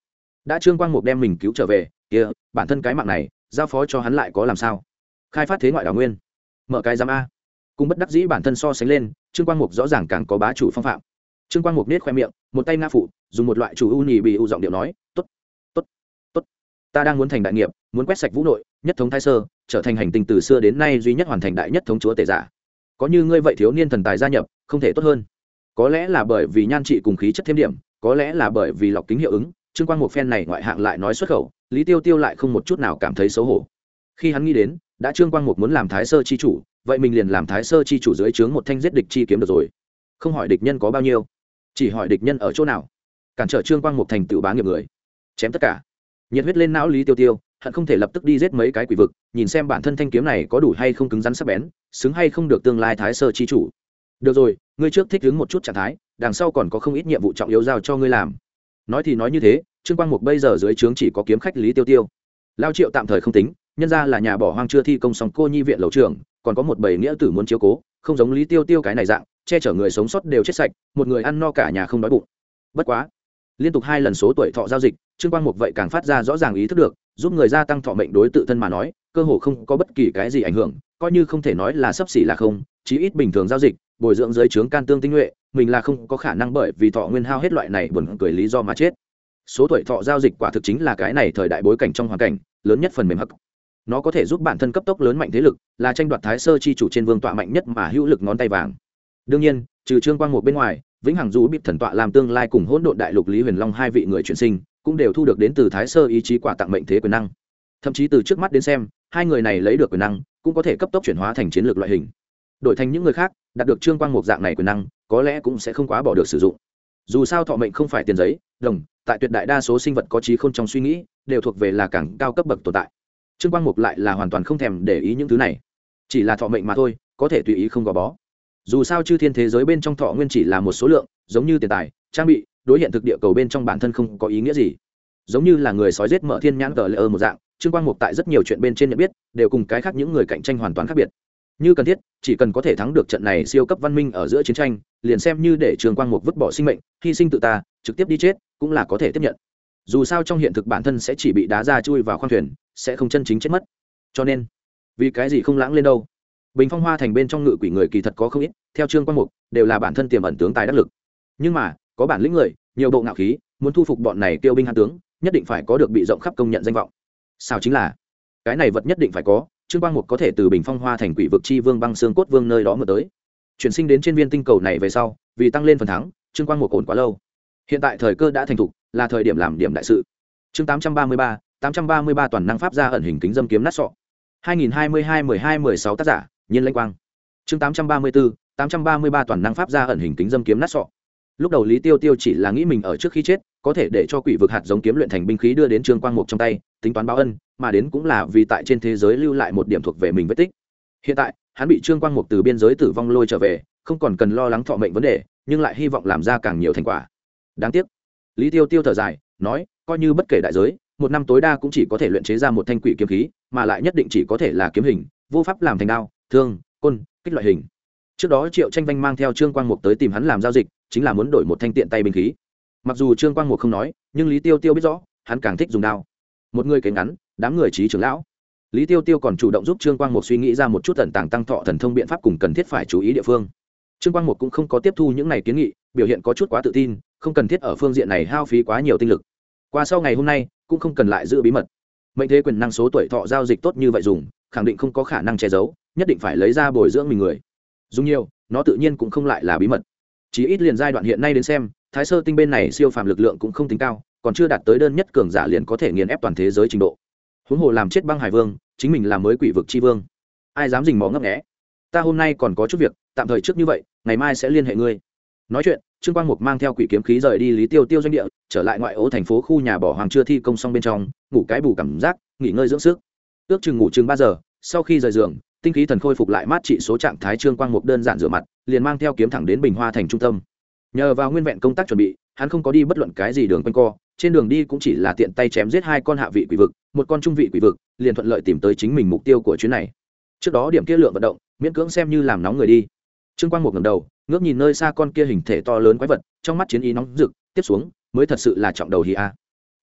đã Trương Quang Mục đem mình cứu trở về kia bản thân cái mạng này giao phó cho hắn lại có làm sao. Khai phát thế ngoại đảo nguyên, mở cái giám a. Cùng bất đắc dĩ bản thân so sánh lên, Trương Quang Mục rõ ràng càng có bá chủ phong phạm. Trương Quang Mục nết khoe miệng, một tay nga phụ, dùng một loại chủ u nhì bị u giọng điệu nói, tốt, tốt, tốt, ta đang muốn thành đại nghiệp, muốn quét sạch vũ nội, nhất thống thái sơ, trở thành hành tinh từ xưa đến nay duy nhất hoàn thành đại nhất thống chúa tể giả. Có như ngươi vậy thiếu niên thần tài gia nhập, không thể tốt hơn. Có lẽ là bởi vì nhan trị cùng khí chất thêm điểm, có lẽ là bởi vì lọc kính hiệu ứng, Trương Quang Mục phen này ngoại hạng lại nói xuất khẩu, Lý Tiêu Tiêu lại không một chút nào cảm thấy xấu hổ. Khi hắn nghĩ đến, đã Trương Quang Mục muốn làm thái sơ chi chủ, vậy mình liền làm thái sơ chi chủ dưới trướng một thanh giết địch chi kiếm được rồi. Không hỏi địch nhân có bao nhiêu, chỉ hỏi địch nhân ở chỗ nào. Cản trở Trương Quang Mục thành tựu bá nghiệp người, chém tất cả. Nhiệt huyết lên não Lý Tiêu Tiêu, hận không thể lập tức đi giết mấy cái quỷ vực, nhìn xem bản thân thanh kiếm này có đủ hay không cứng rắn sắc bén, xứng hay không được tương lai thái sơ chi chủ. Được rồi, ngươi trước thích ứng một chút trạng thái, đằng sau còn có không ít nhiệm vụ trọng yếu giao cho ngươi làm. Nói thì nói như thế, Trương Quang Mục bây giờ dưới trướng chỉ có kiếm khách Lý Tiêu Tiêu. Lao Triệu tạm thời không tính, nhân ra là nhà bỏ hoang chưa thi công xong cô nhi viện lầu trưởng, còn có một bầy nghĩa tử muốn chiếu cố, không giống Lý Tiêu Tiêu cái này dạng, che chở người sống sót đều chết sạch, một người ăn no cả nhà không đói bụng. Bất quá, liên tục 2 lần số tuổi thọ giao dịch, Trương Quang Mục vậy càng phát ra rõ ràng ý thức được, giúp người gia tăng thọ mệnh đối tự thân mà nói, cơ hồ không có bất kỳ cái gì ảnh hưởng, coi như không thể nói là sấp xỉ là không, chí ít bình thường giao dịch, bồi dưỡng dưới trướng can tương tinh nhuệ, mình là không có khả năng bởi vì thọ nguyên hao hết loại này buồn cười lý do mà chết. Số tuổi thọ giao dịch quả thực chính là cái này thời đại bối cảnh trong hoàn cảnh lớn nhất phần mềm hắc. Nó có thể giúp bản thân cấp tốc lớn mạnh thế lực, là tranh đoạt thái sơ chi chủ trên vương tọa mạnh nhất mà hữu lực ngón tay vàng. Đương nhiên, trừ Trương Quang Mục bên ngoài, vĩnh hằng du bịp thần tọa làm tương lai cùng hỗn độn đại lục Lý Huyền Long 2 vị người chuyển sinh, cũng đều thu được đến từ thái sơ ý chí quả tặng mệnh thế quyền năng. Thậm chí từ trước mắt đến xem, 2 người này lấy được quyền năng, cũng có thể cấp tốc chuyển hóa thành chiến lược loại hình. Đổi thành những người khác, đạt được Trương Quang Mục dạng này quyền năng, có lẽ cũng sẽ không quá bỏ được sử dụng. Dù sao thọ mệnh không phải tiền giấy, đồng, tại tuyệt đại đa số sinh vật có trí khôn trong suy nghĩ, đều thuộc về là càng cao cấp bậc tồn tại. Trương Quang Mục lại là hoàn toàn không thèm để ý những thứ này, chỉ là thọ mệnh mà thôi, có thể tùy ý không gò bó. Dù sao chư thiên thế giới bên trong thọ nguyên chỉ là một số lượng, giống như tiền tài, trang bị, đối hiện thực địa cầu bên trong bản thân không có ý nghĩa gì. Giống như là người sói giết mở thiên nhãn cờ lệ một dạng, Trương Quang Mục tại rất nhiều chuyện bên trên nhận biết, đều cùng cái khác những người cạnh tranh hoàn toàn khác biệt. Như cần thiết, chỉ cần có thể thắng được trận này siêu cấp văn minh ở giữa chiến tranh, liền xem như để Trương Quang Mục vứt bỏ sinh mệnh, hy sinh tự ta, trực tiếp đi chết, cũng là có thể tiếp nhận. Dù sao trong hiện thực bản thân sẽ chỉ bị đá ra chui vào khoang thuyền, sẽ không chân chính chết mất. Cho nên, vì cái gì không lãng lên đâu? Bình Phong Hoa thành bên trong ngự quỷ người kỳ thật có không ít, theo Trương Quang Mục, đều là bản thân tiềm ẩn tướng tài đắc lực. Nhưng mà, có bản lĩnh người, nhiều độ ngạo khí, muốn thu phục bọn này tiêu binh hãn tướng, nhất định phải có được bị rộng khắp công nhận danh vọng. Sao chính là, cái này vật nhất định phải có, Trương Quang Mục có thể từ Bình Phong Hoa thành quỷ vực chi vương băng xương cốt vương nơi đó mượn tới. Chuyển sinh đến trên viên tinh cầu này về sau, vì tăng lên phần thắng, Trương Quang Mục ổn quá lâu. Hiện tại thời cơ đã thành thục, là thời điểm làm điểm đại sự. Chương 833 toàn năng pháp gia ẩn hình kính dâm kiếm nát sọ. 2022-12-16 tác giả, Nhiên Lãnh Quang. Chương 833 toàn năng pháp gia ẩn hình kính dâm kiếm nát sọ. Lúc đầu Lý Tiêu Tiêu chỉ là nghĩ mình ở trước khi chết, có thể để cho quỷ vực hạt giống kiếm luyện thành binh khí đưa đến Trương Quang Mục trong tay, tính toán báo ân, mà đến cũng là vì tại trên thế giới lưu lại một điểm thuộc về mình vết tích. Hiện tại, hắn bị Trương Quang Mục từ biên giới tử vong lôi trở về, không còn cần lo lắng thọ mệnh vấn đề, nhưng lại hy vọng làm ra càng nhiều thành quả. Đáng tiếc, Lý Tiêu Tiêu thở dài, nói, coi như bất kể đại giới, một năm tối đa cũng chỉ có thể luyện chế ra một thanh quỷ kiếm khí, mà lại nhất định chỉ có thể là kiếm hình, vô pháp làm thành đao, thương, côn, kích loại hình. Trước đó Triệu Tranh Vanh mang theo Trương Quang Mục tới tìm hắn làm giao dịch, chính là muốn đổi một thanh tiện tay binh khí. Mặc dù Trương Quang Mục không nói, nhưng Lý Tiêu Tiêu biết rõ, hắn càng thích dùng đao. Một người kế ngắn, đám người trí trưởng lão. Lý Tiêu Tiêu còn chủ động giúp Trương Quang Mục suy nghĩ ra một chút tận tàng tăng thọ thần thông biện pháp cùng cần thiết phải chú ý địa phương. Trương Quang Mục cũng không có tiếp thu những này kiến nghị, biểu hiện có chút quá tự tin, không cần thiết ở phương diện này hao phí quá nhiều tinh lực. Qua sau ngày hôm nay, cũng không cần lại giữ bí mật. Mệnh thế quyền năng số tuổi thọ giao dịch tốt như vậy dùng, khẳng định không có khả năng che giấu, nhất định phải lấy ra bồi dưỡng mình người. Dùng nhiều, nó tự nhiên cũng không lại là bí mật. Chỉ ít liền giai đoạn hiện nay đến xem, Thái Sơ tinh bên này siêu phàm lực lượng cũng không tính cao, còn chưa đạt tới đơn nhất cường giả liền có thể nghiền ép toàn thế giới trình độ. Huống hồ làm chết băng hải vương, chính mình là mới quỷ vực chi vương, ai dám rình mò ngấp nghé. Ta hôm nay còn có chút việc, tạm thời trước như vậy, ngày mai sẽ liên hệ ngươi. Nói chuyện, Trương Quang Mục mang theo quỷ kiếm khí rời đi Lý Tiêu Tiêu doanh địa, trở lại ngoại ô thành phố khu nhà bỏ hoàng chưa thi công xong bên trong, ngủ cái bù cảm giác, nghỉ ngơi dưỡng sức. Ước chừng ngủ chừng 3 giờ, sau khi rời giường, tinh khí thần khôi phục lại mát trị số trạng thái. Trương Quang Mục đơn giản rửa mặt, liền mang theo kiếm thẳng đến Bình Hoa thành trung tâm. Nhờ vào nguyên vẹn công tác chuẩn bị, hắn không có đi bất luận cái gì đường quanh co, trên đường đi cũng chỉ là tiện tay chém giết 2 con hạ vị quỷ vực, 1 con trung vị quỷ vực, liền thuận lợi tìm tới chính mình mục tiêu của chuyến này. Trước đó điểm kia lượng vận động, miễn cưỡng xem như làm nóng người đi. Trương Quang Mục ngẩng đầu, ngước nhìn nơi xa con kia hình thể to lớn quái vật, trong mắt chiến ý nóng rực, tiếp xuống mới thật sự là trọng đầu hí a.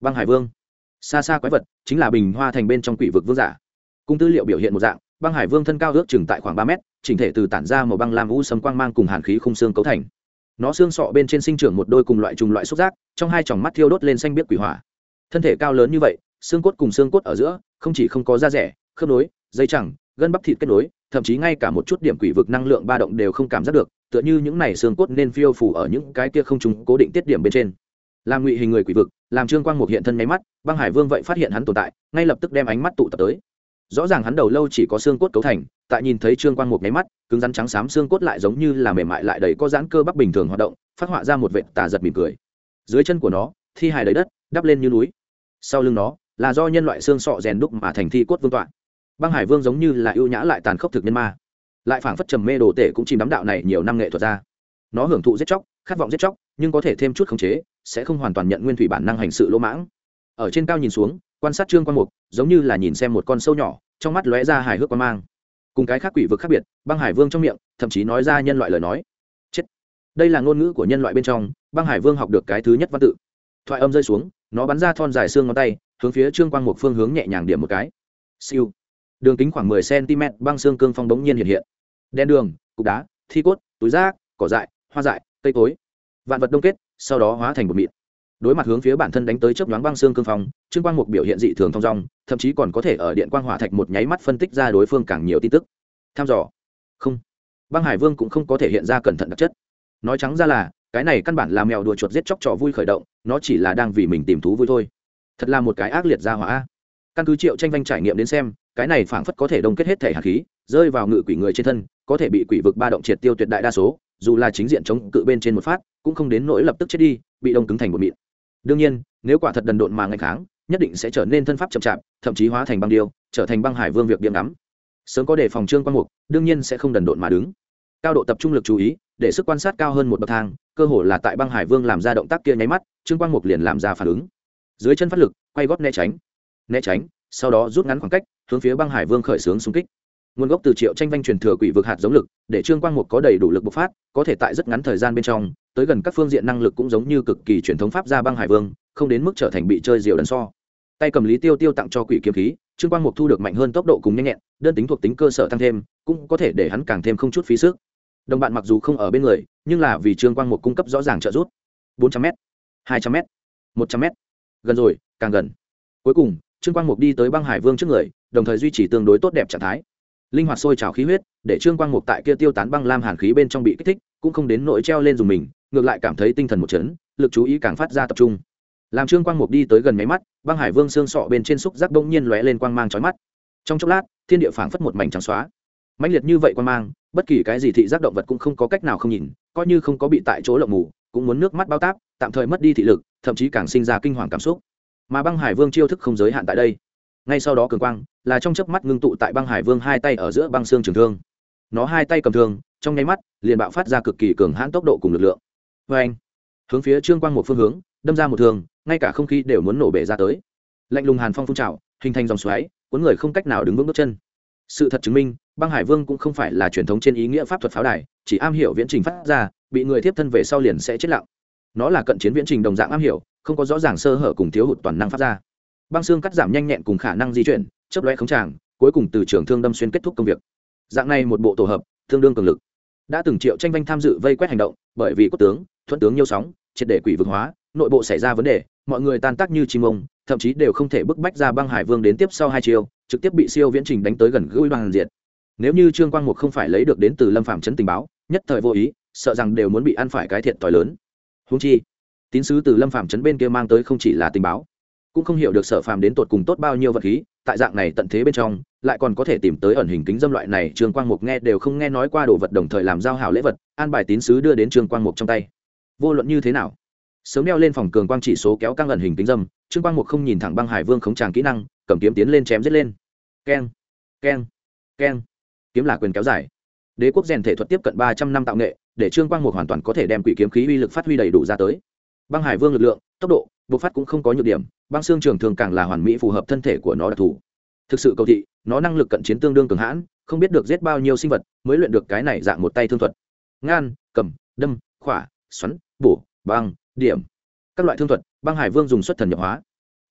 Băng Hải Vương, xa xa quái vật chính là Bình Hoa thành bên trong quỷ vực vương giả. Cung tư liệu biểu hiện một dạng, Băng Hải Vương thân cao ước chừng tại khoảng 3 mét, chỉnh thể từ tản ra màu băng lam u sấm quang mang cùng hàn khí khung xương cấu thành. Nó xương sọ bên trên sinh trưởng một đôi cùng loại trùng loại xúc giác, trong hai tròng mắt thiêu đốt lên xanh biếc quỷ hỏa. Thân thể cao lớn như vậy, xương cốt cùng xương cốt ở giữa không chỉ không có da rẻ, khớp nối, dây chằng, gân bắp thịt kết nối, thậm chí ngay cả một chút điểm quỷ vực năng lượng ba động đều không cảm giác được, tựa như những này xương cốt nên phiêu phù ở những cái kia không trùng cố định tiết điểm bên trên. Làm ngụy hình người quỷ vực, làm Trương Quang Mục hiện thân nháy mắt, Băng Hải Vương vậy phát hiện hắn tồn tại, ngay lập tức đem ánh mắt tụ tập tới. Rõ ràng hắn đầu lâu chỉ có xương cốt cấu thành, tại nhìn thấy Trương Quang Mục nháy mắt, cứng rắn trắng xám xương cốt lại giống như là mềm mại lại đầy có giãn cơ bắp bình thường hoạt động, phát họa ra một vệt tà giật mỉm cười. Dưới chân của nó, thi hài đầy đất, đắp lên như núi. Sau lưng nó, là do nhân loại xương sọ rèn đúc mà thành thi cốt vương tọa. Băng Hải Vương giống như là ưu nhã lại tàn khốc thực nhân ma, lại phảng phất trầm mê đồ tể cũng chìm đắm đạo này nhiều năm nghệ thuật ra. Nó hưởng thụ giết chóc, khát vọng giết chóc, nhưng có thể thêm chút khống chế, sẽ không hoàn toàn nhận nguyên thủy bản năng hành sự lỗ mãng. Ở trên cao nhìn xuống, quan sát Trương Quang Mục, giống như là nhìn xem một con sâu nhỏ, trong mắt lóe ra hài hước quan mang. Cùng cái khác quỷ vực khác biệt, Băng Hải Vương trong miệng thậm chí nói ra nhân loại lời nói. Chết. Đây là ngôn ngữ của nhân loại bên trong, Băng Hải Vương học được cái thứ nhất văn tự. Thoại âm rơi xuống, nó bắn ra thon dài xương ngón tay, hướng phía Trương Quang Mục phương hướng nhẹ nhàng điểm một cái. Siêu. Đường kính khoảng 10 cm băng xương cương phong bỗng nhiên hiện hiện. Đen đường, cục đá, thi cốt, túi rác, cỏ dại, hoa dại, cây cối, vạn vật đông kết, sau đó hóa thành bột mịn. Đối mặt hướng phía bản thân đánh tới chớp nhoáng băng xương cương phong, Trương Quang Mục biểu hiện dị thường thong dong, thậm chí còn có thể ở điện quang hỏa thạch một nháy mắt phân tích ra đối phương càng nhiều tin tức. Tham dò. Không. Băng Hải Vương cũng không có thể hiện ra cẩn thận đặc chất. Nói trắng ra là, cái này căn bản là mèo đùa chuột giết chóc trò vui khởi động, nó chỉ là đang vì mình tìm thú vui thôi. Thật là một cái ác liệt gia hỏa. Căn cứ Triệu Tranh Vanh trải nghiệm đến xem, cái này phảng phất có thể đông kết hết thể hạt khí, rơi vào ngự quỷ người trên thân, có thể bị quỷ vực ba động triệt tiêu tuyệt đại đa số, dù là chính diện chống cự bên trên một phát, cũng không đến nỗi lập tức chết đi, bị đông cứng thành một mịn. Đương nhiên, nếu quả thật đần độn mà ngày kháng, nhất định sẽ trở nên thân pháp chậm chạp, thậm chí hóa thành băng điêu, trở thành Băng Hải Vương việc điểm ngắm. Sớm có đề phòng Trương Quang Mục, đương nhiên sẽ không đần độn mà đứng. Cao độ tập trung lực chú ý, để sức quan sát cao hơn một bậc thang, cơ hồ là tại Băng Hải Vương làm ra động tác kia nháy mắt, Trương Quang Mục liền làm ra phản ứng. Dưới chân phát lực, quay gót né tránh, sau đó rút ngắn khoảng cách, hướng phía Băng Hải Vương khởi xướng xung kích. Nguồn gốc từ Triệu Tranh Vanh truyền thừa quỷ vực hạt giống lực, để Trương Quang Mục có đầy đủ lực bộc phát, có thể tại rất ngắn thời gian bên trong, tới gần các phương diện năng lực cũng giống như cực kỳ truyền thống pháp gia Băng Hải Vương, không đến mức trở thành bị chơi diều đần so. Tay cầm Lý Tiêu Tiêu tặng cho quỷ kiếm khí, Trương Quang Mục thu được mạnh hơn tốc độ cùng nhanh nhẹn, đơn tính thuộc tính cơ sở tăng thêm, cũng có thể để hắn càng thêm không chút phí sức. Đồng bạn mặc dù không ở bên người, nhưng là vì Trương Quang Mục cung cấp rõ ràng trợ giúp. 400m, 200m, 100m, gần rồi, càng gần. Cuối cùng, Trương Quang Mục đi tới Băng Hải Vương trước người, đồng thời duy trì tương đối tốt đẹp trạng thái. Linh hoạt sôi trào khí huyết, để Trương Quang Mục tại kia tiêu tán băng lam hàn khí bên trong bị kích thích, cũng không đến nỗi treo lên dùng mình, ngược lại cảm thấy tinh thần một chấn, lực chú ý càng phát ra tập trung. Làm Trương Quang Mục đi tới gần mấy mắt, Băng Hải Vương xương sọ bên trên xúc giác bỗng nhiên lóe lên quang mang chói mắt. Trong chốc lát, thiên địa phảng phất một mảnh trắng xóa. Mãnh liệt như vậy quang mang, bất kỳ cái gì thị giác động vật cũng không có cách nào không nhìn, coi như không có bị tại chỗ lộng mù, cũng muốn nước mắt bao táp, tạm thời mất đi thị lực, thậm chí càng sinh ra kinh hoàng cảm xúc. Mà Băng Hải Vương chiêu thức không giới hạn tại đây. Ngay sau đó cường quang là trong chớp mắt ngưng tụ tại Băng Hải Vương hai tay ở giữa băng xương trường thương. Nó hai tay cầm thương, trong nháy mắt liền bạo phát ra cực kỳ cường hãn tốc độ cùng lực lượng. Và anh hướng phía Trương Quang một phương hướng đâm ra một thương, ngay cả không khí đều muốn nổ bể ra tới. Lạnh lùng hàn phong phun trào, hình thành dòng xoáy, cuốn người không cách nào đứng vững bước chân. Sự thật chứng minh, Băng Hải Vương cũng không phải là truyền thống trên ý nghĩa pháp thuật pháo đài, chỉ am hiểu viễn trình phát ra, bị người tiếp thân về sau liền sẽ chết lặng. Nó là cận chiến viễn trình đồng dạng am hiểu, không có rõ ràng sơ hở cùng thiếu hụt toàn năng phát ra. Băng xương cắt giảm nhanh nhẹn cùng khả năng di chuyển, chớp lóe khống tràng, cuối cùng từ trường thương đâm xuyên kết thúc công việc. Dạng này một bộ tổ hợp, tương đương cường lực. Đã từng Triệu Tranh Vanh tham dự vây quét hành động, bởi vì cốt tướng, thuận tướng nhiêu sóng, triệt để quỷ vực hóa, nội bộ xảy ra vấn đề, mọi người tan tác như chim ông, thậm chí đều không thể bức bách ra Băng Hải Vương đến tiếp sau hai chiêu, trực tiếp bị siêu viễn trình đánh tới gần gũi đoàn diệt. Nếu như Trương Quang Mục không phải lấy được đến từ Lâm Phàm trấn tình báo, nhất thời vô ý, sợ rằng đều muốn bị ăn phải cái thiệt thòi lớn. Huống chi, tín sứ từ Lâm Phàm trấn bên kia mang tới không chỉ là tình báo, cũng không hiểu được Sở Phàm đến tột cùng tốt bao nhiêu vật khí, tại dạng này tận thế bên trong, lại còn có thể tìm tới ẩn hình kính dâm loại này Trương Quang Mục nghe đều không nghe nói qua đồ vật, đồng thời làm giao hảo lễ vật, an bài tín sứ đưa đến Trương Quang Mục trong tay. Vô luận như thế nào, sớm đeo lên phòng cường quang chỉ số kéo căng ẩn hình kính dâm, Trương Quang Mục không nhìn thẳng Băng Hải Vương khống tràng kỹ năng, cầm kiếm tiến lên chém giết lên. Keng, keng, keng. Kiếm là quyền kéo dài. Đế quốc rèn thể thuật tiếp cận 300 năm tạo nghệ, để Trương Quang Mục hoàn toàn có thể đem quỷ kiếm khí uy lực phát huy đầy đủ ra tới. Băng Hải Vương lực lượng, tốc độ, bộc phát cũng không có nhược điểm, băng xương trường thường càng là hoàn mỹ phù hợp thân thể của nó đặc thù. Thực sự cầu thị, nó năng lực cận chiến tương đương cường hãn, không biết được giết bao nhiêu sinh vật mới luyện được cái này dạng một tay thương thuật. Ngan, cầm, đâm, khỏa, xoắn, bổ, băng, điểm. Các loại thương thuật, Băng Hải Vương dùng xuất thần nhập hóa.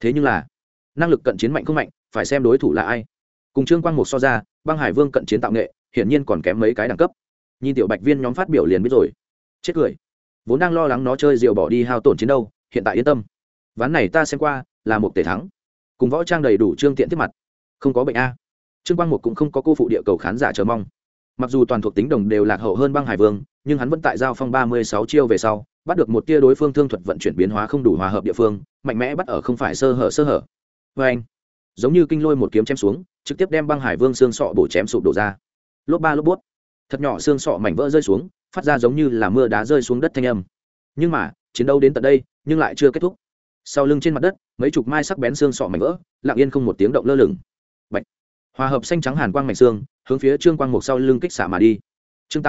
thế nhưng là năng lực cận chiến mạnh không mạnh phải xem đối thủ là ai. Cùng Trương Quang Mục so ra, băng hải vương cận chiến tạo nghệ hiển nhiên còn kém mấy cái đẳng cấp. Nhìn tiểu bạch viên nhóm phát biểu liền biết rồi, chết cười. Vốn đang lo lắng nó chơi rượu bỏ đi hao tổn chiến đâu, hiện tại yên tâm. Ván này ta xem qua là một tể thắng, cùng võ trang đầy đủ trương tiện tiếp mặt, không có bệnh a. Trương Quang Mục cũng không có cô phụ địa cầu khán giả chờ mong. Mặc dù toàn thuộc tính đồng đều lạc hậu hơn băng hải vương, nhưng hắn vẫn tại giao phong 36 chiêu về sau bắt được một tia đối phương thương thuật vận chuyển biến hóa không đủ hòa hợp địa phương, mạnh mẽ bắt ở không phải sơ hở. Với anh, giống như kinh lôi một kiếm chém xuống, trực tiếp đem băng hải vương xương sọ bổ chém sụp đổ ra. Lốp ba lốp bút, thật nhỏ xương sọ mảnh vỡ rơi xuống, phát ra giống như là mưa đá rơi xuống đất thanh âm. Nhưng mà chiến đấu đến tận đây nhưng lại chưa kết thúc. Sau lưng trên mặt đất mấy chục mai sắc bén xương sọ mảnh vỡ lặng yên không một tiếng động lơ lửng. Bạch, hòa hợp xanh trắng hàn quang mảnh xương hướng phía Trương Quang Mục sau lưng kích xạ mà đi. Chương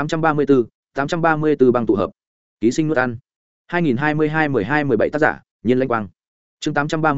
834 băng tụ hợp, ký sinh nuốt ăn. 2022-12-17 tác giả Nhiên Lãnh Quang. Chương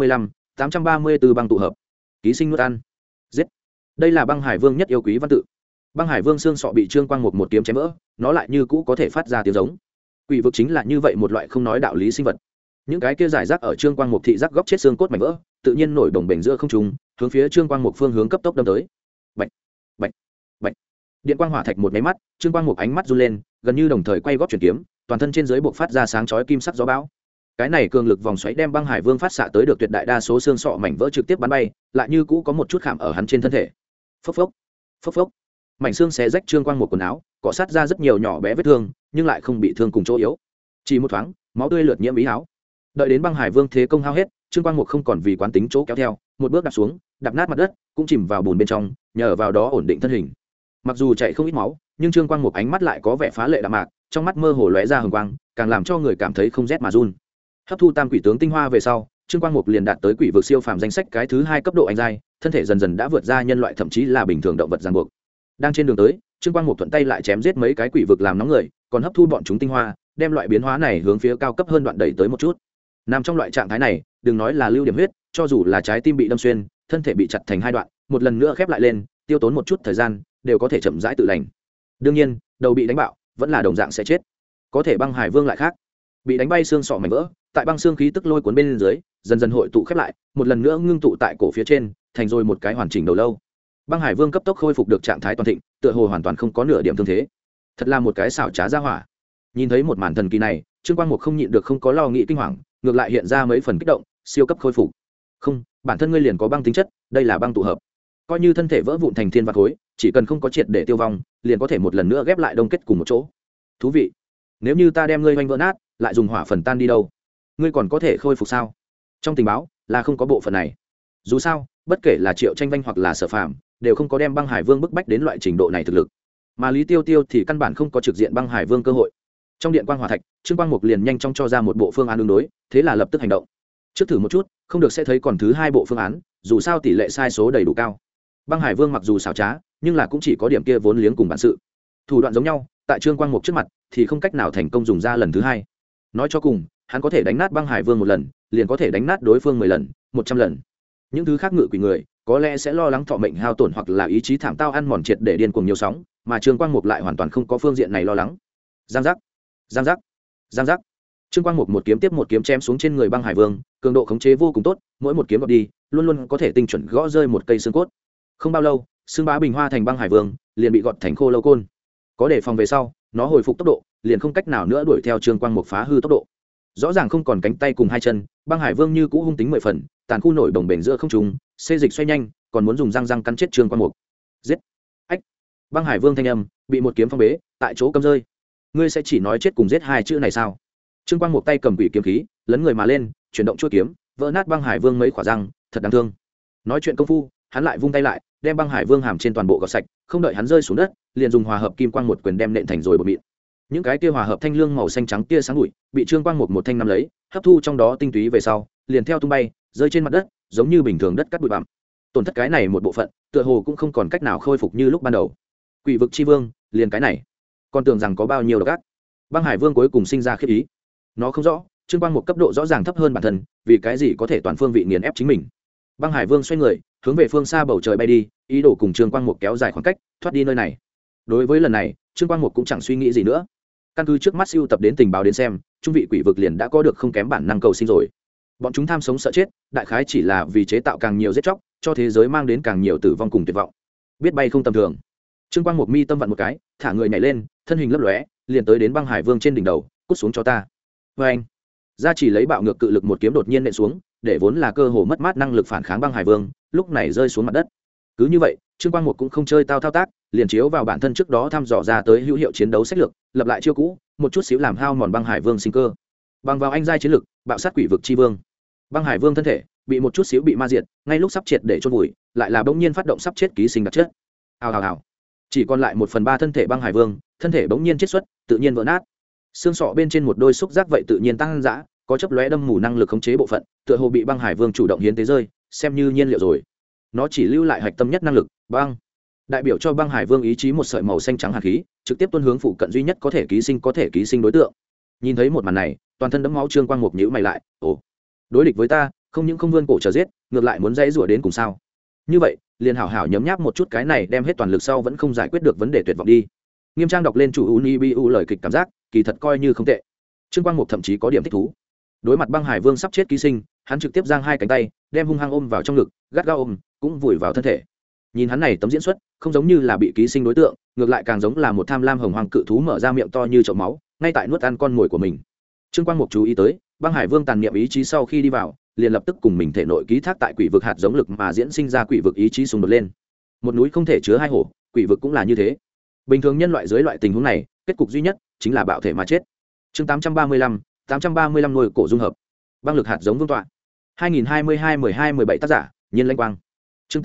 834 băng tụ hợp, ký sinh nuốt ăn. Giết. Đây là băng hải vương nhất yêu quý văn tự. Băng hải vương xương sọ bị Trương Quang Mục một kiếm chém vỡ, nó lại như cũ có thể phát ra tiếng giống. Quỷ vực chính là như vậy một loại không nói đạo lý sinh vật. Những cái kia giải rác ở Trương Quang Mục thị giác góc chết xương cốt mảnh vỡ tự nhiên nổi đồng bềnh giữa không trung, hướng phía Trương Quang Mục phương hướng cấp tốc đâm tới. Bạch, bạch, bạch. Điện quang hỏa thạch một máy mắt, Trương Quang Mục ánh mắt run lên, gần như đồng thời quay gót chuyển kiếm, toàn thân trên dưới buộc phát ra sáng chói kim sắc gió bão. Cái này cường lực vòng xoáy đem băng hải vương phát xạ tới được tuyệt đại đa số xương sọ mảnh vỡ trực tiếp bắn bay, lại như cũ có một chút khảm ở hắn trên thân thể. Phốc phốc, phốc phốc. Mảnh xương xé rách Trương Quang Mục quần áo, cọ sát ra rất nhiều nhỏ bé vết thương, nhưng lại không bị thương cùng chỗ yếu. Chỉ một thoáng, máu tươi lượt nhiễm ý áo. Đợi đến băng hải vương thế công hao hết, Trương Quang Mục không còn vì quán tính chỗ kéo theo, một bước đạp xuống, đạp nát mặt đất, cũng chìm vào bùn bên trong, nhờ vào đó ổn định thân hình. Mặc dù chạy không ít máu, nhưng Trương Quang Mục ánh mắt lại có vẻ phá lệ đạm mạc, trong mắt mơ hồ lóe ra hừng quang, càng làm cho người cảm thấy không rét mà run. Hấp thu tam quỷ tướng tinh hoa về sau, Trương Quang Mục liền đạt tới quỷ vực siêu phàm danh sách cái thứ 2 cấp độ anh giai, thân thể dần dần đã vượt ra nhân loại thậm chí là bình thường động vật ràng buộc. Đang trên đường tới, Trương Quang Mục thuận tay lại chém giết mấy cái quỷ vực làm nóng người, còn hấp thu bọn chúng tinh hoa, đem loại biến hóa này hướng phía cao cấp hơn đoạn đẩy tới một chút. Nằm trong loại trạng thái này, đừng nói là lưu điểm huyết, cho dù là trái tim bị đâm xuyên, thân thể bị chặt thành 2 đoạn, một lần nữa khép lại lên, tiêu tốn một chút thời gian, đều có thể chậm rãi tự lành. Đương nhiên, đầu bị đánh bạo, vẫn là đồng dạng sẽ chết. Có thể băng hải vương lại khác, bị đánh bay xương sọ mảnh vỡ, tại băng xương khí tức lôi cuốn bên dưới, dần dần hội tụ khép lại, một lần nữa ngưng tụ tại cổ phía trên, thành rồi một cái hoàn chỉnh đầu lâu. Băng hải vương cấp tốc khôi phục được trạng thái toàn thịnh, tựa hồ hoàn toàn không có nửa điểm thương thế. Thật là một cái xảo trá ra hỏa. Nhìn thấy một màn thần kỳ này, Trương Quang Mục không nhịn được không có lo nghĩ kinh hoàng, ngược lại hiện ra mấy phần kích động, siêu cấp khôi phục. Không, bản thân ngươi liền có băng tính chất, đây là băng tụ hợp. Coi như thân thể vỡ vụn thành thiên vạn khối, chỉ cần không có triệt để tiêu vong, liền có thể một lần nữa ghép lại đông kết cùng một chỗ. Thú vị. Nếu như ta đem ngươi hoành vỡ nát, lại dùng hỏa phần tan đi đâu? Ngươi còn có thể khôi phục sao? Trong tình báo là không có bộ phận này. Dù sao, bất kể là Triệu Tranh Vanh hoặc là Sở Phàm, đều không có đem băng hải vương bức bách đến loại trình độ này thực lực. Mà Lý Tiêu Tiêu thì căn bản không có trực diện băng hải vương cơ hội. Trong điện quang hỏa thạch, Trương Quang Mục liền nhanh chóng cho ra một bộ phương án ứng đối, thế là lập tức hành động. Trước thử một chút, không được sẽ thấy còn thứ 2 bộ phương án, dù sao tỷ lệ sai số đầy đủ cao. Băng hải vương mặc dù xảo trá, nhưng là cũng chỉ có điểm kia vốn liếng cùng bản sự. Thủ đoạn giống nhau, tại Trương Quang Mục trước mặt thì không cách nào thành công dùng ra lần thứ 2. Nói cho cùng, hắn có thể đánh nát băng hải vương một lần, liền có thể đánh nát đối phương 10 lần, 100 lần. Những thứ khác ngự quỷ người có lẽ sẽ lo lắng thọ mệnh hao tổn hoặc là ý chí thảm tao ăn mòn triệt để điên cuồng nhiều sóng, mà Trương Quang Mục lại hoàn toàn không có phương diện này lo lắng. Giang giác, giang giác, giang giác. Trương Quang Mục một kiếm tiếp một kiếm chém xuống trên người băng hải vương, cường độ khống chế vô cùng tốt, mỗi một kiếm đập đi, luôn luôn có thể tinh chuẩn gõ rơi một cây xương cốt. Không bao lâu, xương bá bình hoa thành băng hải vương, liền bị gọt thành khô lâu côn. Có đề phòng về sau, nó hồi phục tốc độ, liền không cách nào nữa đuổi theo Trương Quang Mục phá hư tốc độ. Rõ ràng không còn cánh tay cùng 2 chân, băng hải vương như cũ hung tính 10 phần, tàn khu nổi đồng bền giữa không trung, xê dịch xoay nhanh, còn muốn dùng răng răng cắn chết Trương Quang Mục. Giết! Ách! Băng hải vương thanh âm bị một kiếm phong bế, tại chỗ cấm rơi. Ngươi sẽ chỉ nói chết cùng giết 2 chữ này sao? Trương Quang Mục tay cầm quỷ kiếm khí, lấn người mà lên, chuyển động chuôi kiếm, vỡ nát băng hải vương mấy khỏa răng, thật đáng thương. Nói chuyện công phu, hắn lại vung tay lại, đem băng hải vương hàm trên toàn bộ gọt sạch, không đợi hắn rơi xuống đất, liền dùng hòa hợp kim quang một quyền đem nện thành rồi bột mịn. Những cái kia hòa hợp thanh lương màu xanh trắng tia sáng bụi, bị Trương Quang Mục một thanh nắm lấy, hấp thu trong đó tinh túy về sau, liền theo tung bay, rơi trên mặt đất, giống như bình thường đất cắt bụi bặm. Tổn thất cái này một bộ phận, tựa hồ cũng không còn cách nào khôi phục như lúc ban đầu. Quỷ vực chi vương, liền cái này, còn tưởng rằng có bao nhiêu độc ác. Băng hải vương cuối cùng sinh ra khiếp ý. Nó không rõ, Trương Quang Mục cấp độ rõ ràng thấp hơn bản thân, vì cái gì có thể toàn phương vị nghiền ép chính mình. Băng hải vương xoay người, hướng về phương xa bầu trời bay đi, ý đồ cùng Trương Quang Mục kéo dài khoảng cách, thoát đi nơi này. Đối với lần này, Trương Quang Mục cũng chẳng suy nghĩ gì nữa. Căn cứ trước mắt siêu tập đến tình báo đến xem, trung vị quỷ vực liền đã có được không kém bản năng cầu sinh rồi. bọn chúng tham sống sợ chết, đại khái chỉ là vì chế tạo càng nhiều giết chóc, cho thế giới mang đến càng nhiều tử vong cùng tuyệt vọng. Biết bay không tầm thường. Trương Quang Mục mi tâm vận một cái, thả người nhảy lên, thân hình lấp lóe, liền tới đến băng hải vương trên đỉnh đầu, cút xuống cho ta. Và anh, gia chỉ lấy bạo ngược cự lực một kiếm đột nhiên nện xuống, để vốn là cơ hồ mất mát năng lực phản kháng băng hải vương, lúc này rơi xuống mặt đất. Cứ như vậy, Trương Quang Mục cũng không chơi tao thao tác, liền chiếu vào bản thân trước đó thăm dò ra tới hữu hiệu chiến đấu sách lược, lập lại chiêu cũ, một chút xíu làm hao mòn băng hải vương sinh cơ. Bằng vào anh giai chiến lực, bạo sát quỷ vực chi vương. Băng hải vương thân thể bị một chút xíu bị ma diệt, ngay lúc sắp triệt để chôn vùi, lại là bỗng nhiên phát động sắp chết ký sinh đặc chất. Hào hào hào. Chỉ còn lại 1/3 thân thể băng hải vương, thân thể bỗng nhiên chết xuất, tự nhiên vỡ nát. Xương sọ bên trên một đôi xúc giác vậy tự nhiên tăng dã, có chấp lóe đâm mù năng lực khống chế bộ phận, tựa hồ bị băng hải vương chủ động hiến tế rơi, xem như nhiên liệu rồi. Nó chỉ lưu lại hạch tâm nhất năng lực, băng. Đại biểu cho băng hải vương ý chí một sợi màu xanh trắng hàn khí, trực tiếp tuôn hướng phụ cận duy nhất có thể ký sinh đối tượng. Nhìn thấy một màn này, toàn thân đẫm máu Trương Quang Mục nhíu mày lại, ồ, đối địch với ta, không những không vươn cổ chờ giết, ngược lại muốn dãy rủa đến cùng sao? Như vậy, liền hảo hảo nhấm nháp một chút cái này, đem hết toàn lực sau vẫn không giải quyết được vấn đề tuyệt vọng đi. Nghiêm trang đọc lên chủ Unibu lời kịch cảm giác, kỳ thật coi như không tệ. Trương Quang Mục thậm chí có điểm thích thú. Đối mặt băng hải vương sắp chết ký sinh, hắn trực tiếp giang hai cánh tay, đem hung hăng ôm vào trong ngực, gắt gao ôm, cũng vùi vào thân thể. Nhìn hắn này tấm diễn xuất, không giống như là bị ký sinh đối tượng, ngược lại càng giống là một tham lam hồng hoàng cự thú mở ra miệng to như chậu máu, ngay tại nuốt ăn con mồi của mình. Trương Quang Mục chú ý tới, băng hải vương tàn niệm ý chí sau khi đi vào, liền lập tức cùng mình thể nội ký thác tại quỷ vực hạt giống lực mà diễn sinh ra quỷ vực ý chí xung đột lên. Một núi không thể chứa hai hổ, quỷ vực cũng là như thế. Bình thường nhân loại dưới loại tình huống này, kết cục duy nhất chính là bạo thể mà chết. Chương 835 nuôi cổ dung hợp. Băng lực hạt giống vương tọa. 2022-12-17 tác giả, Nhiên Lãnh Quang. Chương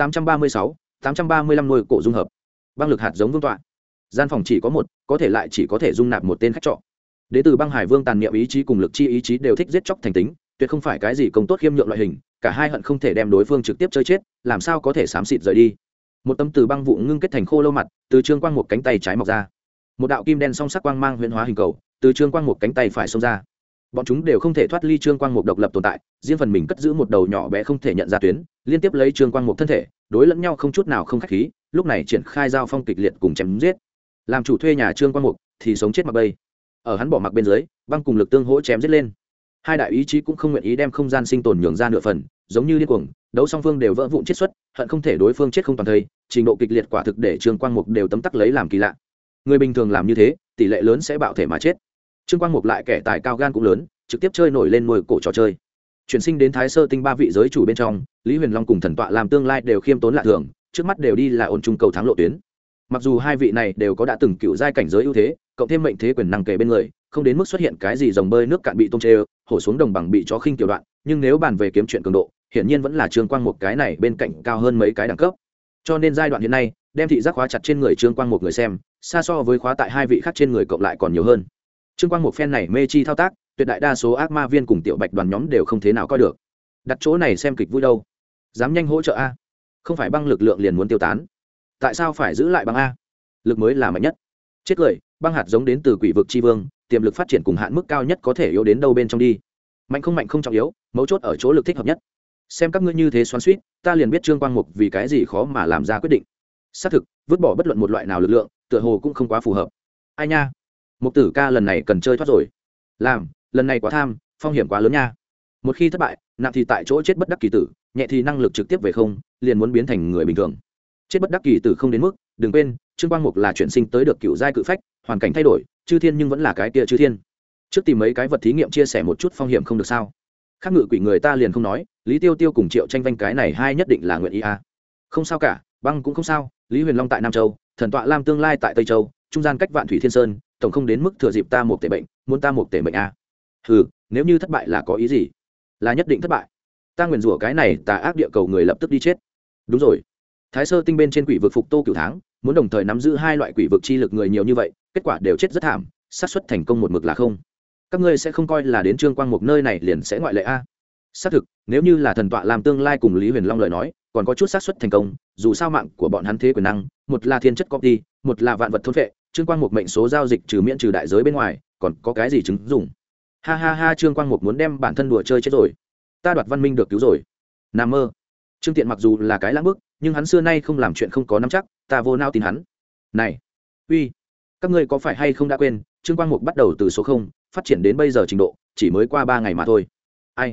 835 nuôi cổ dung hợp. Băng lực hạt giống vương tọa. Gian phòng chỉ có một, có thể lại chỉ có thể dung nạp một tên khách trọ. Đế tử băng hải vương tàn niệm ý chí cùng lực chi ý chí đều thích giết chóc thành tính, tuyệt không phải cái gì công tốt khiêm nhượng loại hình, cả hai hận không thể đem đối phương trực tiếp chơi chết, làm sao có thể xám xịt rời đi. Một tấm từ băng vụ ngưng kết thành khô lâu mặt, từ Trương Quang một cánh tay trái mọc ra. Một đạo kim đen song sắc quang mang huyễn hóa hình cầu, từ Trương Quang một cánh tay phải xông ra. Bọn chúng đều không thể thoát ly Trương Quang một độc lập tồn tại, riêng phần mình cất giữ một đầu nhỏ bé không thể nhận ra tuyến, liên tiếp lấy Trương Quang một thân thể, đối lẫn nhau không chút nào không khách khí, lúc này triển khai giao phong kịch liệt cùng chém giết. Làm chủ thuê nhà Trương Quang Mục thì sống chết mặc bay. Ở hắn bỏ mặc bên dưới, băng cùng lực tương hỗ chém giết lên. Hai đại ý chí cũng không nguyện ý đem không gian sinh tồn nhường ra nửa phần, giống như điên cuồng, đấu song phương đều vỡ vụn chết xuất, hận không thể đối phương chết không toàn thây, trình độ kịch liệt quả thực để Trương Quang Mục đều tấm tắc lấy làm kỳ lạ. Người bình thường làm như thế, tỷ lệ lớn sẽ bạo thể mà chết. Trương Quang Mục lại kẻ tài cao gan cũng lớn, trực tiếp chơi nổi lên nuôi cổ trò chơi. Chuyển sinh đến Thái Sơ Tinh ba vị giới chủ bên trong, Lý Huyền Long cùng Thần Tọa làm tương lai đều khiêm tốn lạ thường, trước mắt đều đi là ổn trung cầu thắng lộ tuyến. Mặc dù hai vị này đều có đã từng cựu giai cảnh giới ưu thế, cộng thêm mệnh thế quyền năng kề bên người, không đến mức xuất hiện cái gì dòng bơi nước cạn bị tôm chê, hổ xuống đồng bằng bị chó khinh tiểu đoạn, nhưng nếu bàn về kiếm chuyện cường độ, hiển nhiên vẫn là Trương Quang một cái này bên cạnh cao hơn mấy cái đẳng cấp. Cho nên giai đoạn hiện nay, đem thị giác khóa chặt trên người Trương Quang một người xem, xa so với khóa tại hai vị khác trên người cộng lại còn nhiều hơn. Trương Quang một phen này mê chi thao tác, tuyệt đại đa số ác ma viên cùng tiểu bạch đoàn nhóm đều không thế nào coi được. Đặt chỗ này xem kịch vui đâu? Dám nhanh hỗ trợ a? Không phải băng lực lượng liền muốn tiêu tán. Tại sao phải giữ lại băng a? Lực mới là mạnh nhất. Chết cười, băng hạt giống đến từ quỷ vực chi vương, tiềm lực phát triển cùng hạn mức cao nhất có thể yếu đến đâu bên trong đi. Mạnh không trọng yếu, mấu chốt ở chỗ lực thích hợp nhất. Xem các ngươi như thế xoắn xuýt, ta liền biết Trương Quang Mục vì cái gì khó mà làm ra quyết định. Xác thực, vứt bỏ bất luận một loại nào lực lượng, tựa hồ cũng không quá phù hợp. Ai nha, Mục Tử ca lần này cần chơi thoát rồi. Làm, lần này quá tham, phong hiểm quá lớn nha. Một khi thất bại, nặng thì tại chỗ chết bất đắc kỳ tử, nhẹ thì năng lực trực tiếp về không, liền muốn biến thành người bình thường. Chết bất đắc kỳ tử không đến mức, đừng quên, Trương Quang Mục là chuyển sinh tới được cựu giai cự phách, hoàn cảnh thay đổi, chư thiên nhưng vẫn là cái kia chư thiên. Trước tìm mấy cái vật thí nghiệm chia sẻ một chút phong hiểm không được sao? Khác ngự quỷ người ta liền không nói, Lý Tiêu Tiêu cùng Triệu Tranh Vanh cái này hai nhất định là nguyện ý a. Không sao cả, băng cũng không sao, Lý Huyền Long tại Nam Châu, Thần Tọa Lam tương lai tại Tây Châu, trung gian cách Vạn Thủy Thiên Sơn, tổng không đến mức thừa dịp ta một tệ bệnh, muốn ta một tệ bệnh a. Hừ, nếu như thất bại là có ý gì? Là nhất định thất bại. Ta nguyền rủa cái này tà ác địa cầu người lập tức đi chết. Đúng rồi. Thái Sơ Tinh bên trên quỷ vực phục Tô Cửu Tháng, muốn đồng thời nắm giữ hai loại quỷ vực chi lực người nhiều như vậy, kết quả đều chết rất thảm, xác suất thành công một mực là không. Các ngươi sẽ không coi là đến Trương Quang Mục nơi này liền sẽ ngoại lệ a? Xác thực, nếu như là Thần Tọa làm tương lai cùng Lý Huyền Long lời nói, còn có chút xác suất thành công, dù sao mạng của bọn hắn thế quyền năng, một là thiên chất copy, một là vạn vật thôn phệ, Trương Quang Mục mệnh số giao dịch trừ miễn trừ đại giới bên ngoài, còn có cái gì chứng dụng? Ha ha ha, Trương Quang Mục muốn đem bản thân đùa chơi chết rồi. Ta Đoạt Văn Minh được cứu rồi. Nằm mơ. Trương Tiện mặc dù là cái lãng bức, nhưng hắn xưa nay không làm chuyện không có nắm chắc, ta vô nao tin hắn. Này, uy, các ngươi có phải hay không đã quên, Trương Quang Mục bắt đầu từ số 0, phát triển đến bây giờ trình độ, chỉ mới qua 3 ngày mà thôi. Ai?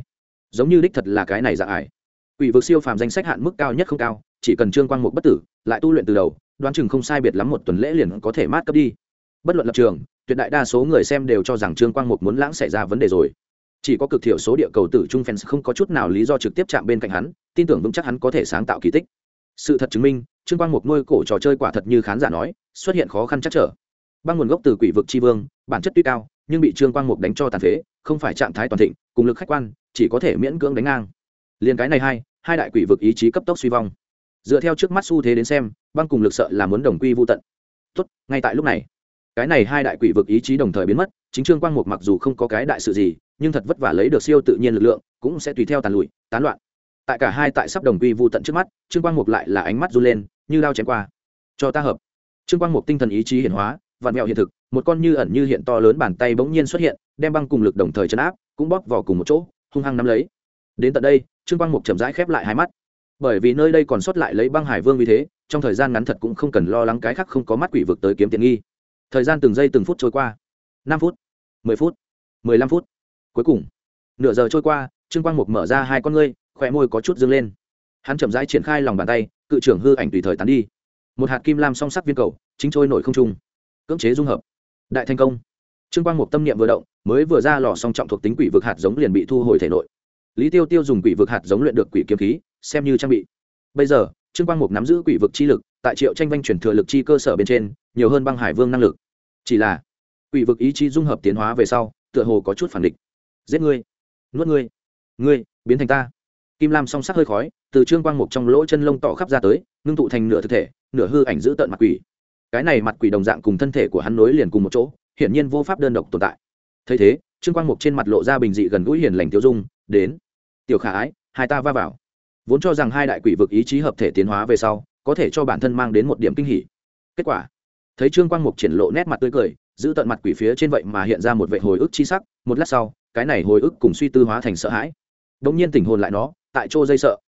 giống như đích thật là cái này dạng ải. Quỷ vực siêu phàm danh sách hạn mức cao nhất không cao, chỉ cần Trương Quang Mục bất tử, lại tu luyện từ đầu, đoán chừng không sai biệt lắm một tuần lễ liền có thể mát cấp đi. Bất luận lập trường, tuyệt đại đa số người xem đều cho rằng Trương Quang Mục muốn lãng xảy ra vấn đề rồi. Chỉ có cực thiểu số địa cầu tử trung fans không có chút nào lý do trực tiếp chạm bên cạnh hắn, tin tưởng vững chắc hắn có thể sáng tạo kỳ tích. Sự thật chứng minh, Trương Quang Mục nuôi cổ trò chơi quả thật như khán giả nói, xuất hiện khó khăn chắc trở. Băng nguồn gốc từ quỷ vực tri vương, bản chất tuy cao, nhưng bị Trương Quang Mục đánh cho tàn phế, không phải trạng thái toàn thịnh, cùng lực khách quan, chỉ có thể miễn cưỡng đánh ngang. Liên cái này hai đại quỷ vực ý chí cấp tốc suy vong. Dựa theo trước mắt xu thế đến xem, băng cùng lực sợ là muốn đồng quy vu tận. Tốt, ngay tại lúc này, cái này hai đại quỷ vực ý chí đồng thời biến mất, chính Trương Quang Mục mặc dù không có cái đại sự gì, nhưng thật vất vả lấy được siêu tự nhiên lực lượng, cũng sẽ tùy theo tàn lụi, tán loạn. Tại cả hai tại sắp đồng quy vu tận trước mắt, Trương Quang Mục lại là ánh mắt run lên, như lao chém qua. Cho ta hợp. Trương Quang Mục tinh thần ý chí hiển hóa, vạn mèo hiện thực, một con như ẩn như hiện to lớn bàn tay bỗng nhiên xuất hiện, đem băng cùng lực đồng thời chấn áp, cũng bóp vào cùng một chỗ, hung hăng nắm lấy. Đến tận đây, Trương Quang Mục chậm rãi khép lại hai mắt. Bởi vì nơi đây còn sót lại lấy băng hải vương vì thế, trong thời gian ngắn thật cũng không cần lo lắng cái khác không có mắt quỷ vực tới kiếm tiện nghi. Thời gian từng giây từng phút trôi qua, 5 phút, 10 phút, 15 phút. Cuối cùng, nửa giờ trôi qua, Trương Quang Mục mở ra hai con ngươi, khóe môi có chút dương lên. Hắn chậm rãi triển khai lòng bàn tay, cự trưởng hư ảnh tùy thời tán đi. Một hạt kim lam song sắc viên cầu chính trôi nổi không trung, cưỡng chế dung hợp, đại thành công. Trương Quang Mục tâm niệm vừa động, mới vừa ra lò song trọng thuộc tính quỷ vực hạt giống liền bị thu hồi thể nội. Lý Tiêu Tiêu dùng quỷ vực hạt giống luyện được quỷ kiếm khí, xem như trang bị. Bây giờ, Trương Quang Mục nắm giữ quỷ vực chi lực, tại Triệu Tranh Vanh chuyển thừa lực chi cơ sở bên trên, nhiều hơn băng hải vương năng lực. Chỉ là, quỷ vực ý chí dung hợp tiến hóa về sau, tựa hồ có chút phản địch. Giết ngươi, nuốt ngươi, ngươi biến thành ta. Kim lam song sắc hơi khói, từ Trương Quang Mục trong lỗ chân lông tỏ khắp ra tới, ngưng tụ thành nửa thực thể, nửa hư ảnh giữ tận mặt quỷ. Cái này mặt quỷ đồng dạng cùng thân thể của hắn nối liền cùng một chỗ, hiển nhiên vô pháp đơn độc tồn tại. Thấy thế, Trương Quang Mục trên mặt lộ ra bình dị gần gũi hiền lành tiêu dung, đến, tiểu khả ái, hai ta va vào. Vốn cho rằng hai đại quỷ vực ý chí hợp thể tiến hóa về sau, có thể cho bản thân mang đến một điểm kinh hỉ. Kết quả, thấy Trương Quang Mục triển lộ nét mặt tươi cười, giữ tận mặt quỷ phía trên vậy mà hiện ra một vẻ hồi ức chi sắc, một lát sau, cái này hồi ức cùng suy tư hóa thành sợ hãi. Đống nhiên tỉnh hồn lại nó, tại chỗ dây sợ,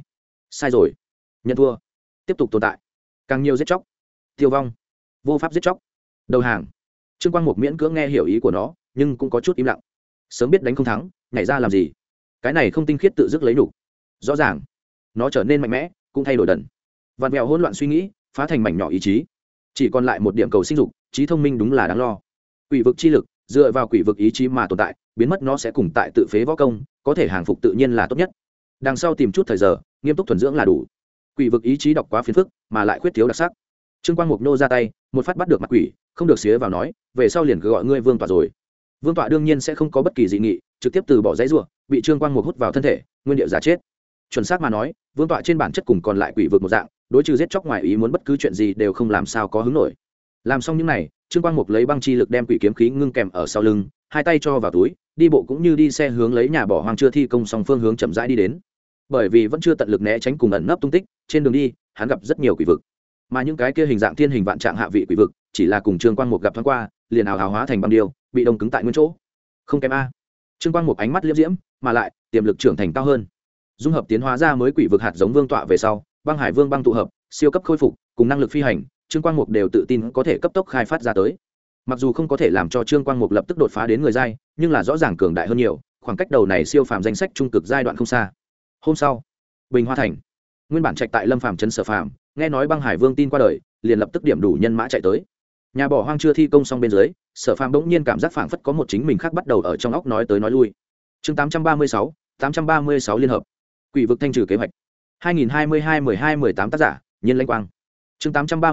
sai rồi, nhận thua, tiếp tục tồn tại, càng nhiều giết chóc, tiêu vong, vô pháp giết chóc, đầu hàng. Trương Quang Mục miễn cưỡng nghe hiểu ý của nó, nhưng cũng có chút im lặng. Sớm biết đánh không thắng, nhảy ra làm gì? Cái này không tinh khiết tự dứt lấy đủ. Rõ ràng, nó trở nên mạnh mẽ, cũng thay đổi đần. Vạn vẹo hỗn loạn suy nghĩ, phá thành mảnh nhỏ ý chí. Chỉ còn lại một điểm cầu sinh dục, trí thông minh đúng là đáng lo. Quỷ vực chi lực, dựa vào quỷ vực ý chí mà tồn tại, biến mất nó sẽ cùng tại tự phế võ công, có thể hàng phục tự nhiên là tốt nhất. Đằng sau tìm chút thời giờ, nghiêm túc thuần dưỡng là đủ. Quỷ vực ý chí đọc quá phiền phức, mà lại khuyết thiếu đặc sắc. Trương Quang Mục nô ra tay, một phát bắt được mặt quỷ, không được xía vào nói, về sau liền cứ gọi ngươi Vương Tọa rồi. Vương Tọa đương nhiên sẽ không có bất kỳ dị nghị, trực tiếp từ bỏ dãy rủa, bị Trương Quang Mục hút vào thân thể, nguyên điệu giả chết. Chuẩn xác mà nói, Vương Tọa trên bản chất cùng còn lại quỷ vực một dạng, đối trừ giết chóc ngoài ý muốn bất cứ chuyện gì đều không làm sao có hứng nổi. Làm xong những này, Trương Quang Mục lấy băng chi lực đem quỷ kiếm khí ngưng kèm ở sau lưng, hai tay cho vào túi, đi bộ cũng như đi xe hướng lấy nhà bỏ hoang chưa thi công xong phương hướng chậm rãi đi đến. Bởi vì vẫn chưa tận lực né tránh cùng ẩn nấp tung tích, trên đường đi, hắn gặp rất nhiều quỷ vực. Mà những cái kia hình dạng thiên hình vạn trạng hạ vị quỷ vực, chỉ là cùng Trương Quang Mục gặp thoáng qua, liền ảo hào hóa thành băng điêu, bị đông cứng tại nguyên chỗ. Không kém a. Trương Quang Mục ánh mắt liễm diễm, mà lại tiềm lực trưởng thành cao hơn. Dung hợp tiến hóa ra mới quỷ vực hạt giống Vương Tọa về sau, băng hải vương băng tụ hợp, siêu cấp khôi phục, cùng năng lực phi hành, Trương Quang Mục đều tự tin có thể cấp tốc khai phát ra tới. Mặc dù không có thể làm cho Trương Quang Mục lập tức đột phá đến người giai, nhưng là rõ ràng cường đại hơn nhiều, khoảng cách đầu này siêu phàm danh sách trung cực giai đoạn không xa. Hôm sau, Bình Hoa Thành, nguyên bản trạch tại Lâm Phàm trấn Sở Phàm, nghe nói băng hải vương tin qua đời, liền lập tức điểm đủ nhân mã chạy tới. Nhà bỏ hoang chưa thi công xong bên dưới, Sở Phàm bỗng nhiên cảm giác phảng phất có một chính mình khác bắt đầu ở trong óc nói tới nói lui. Chương 836 liên hợp. Quỷ vực thanh trừ kế hoạch. 2022-12-18 tác giả, Nhiên Lãnh Quang. Chương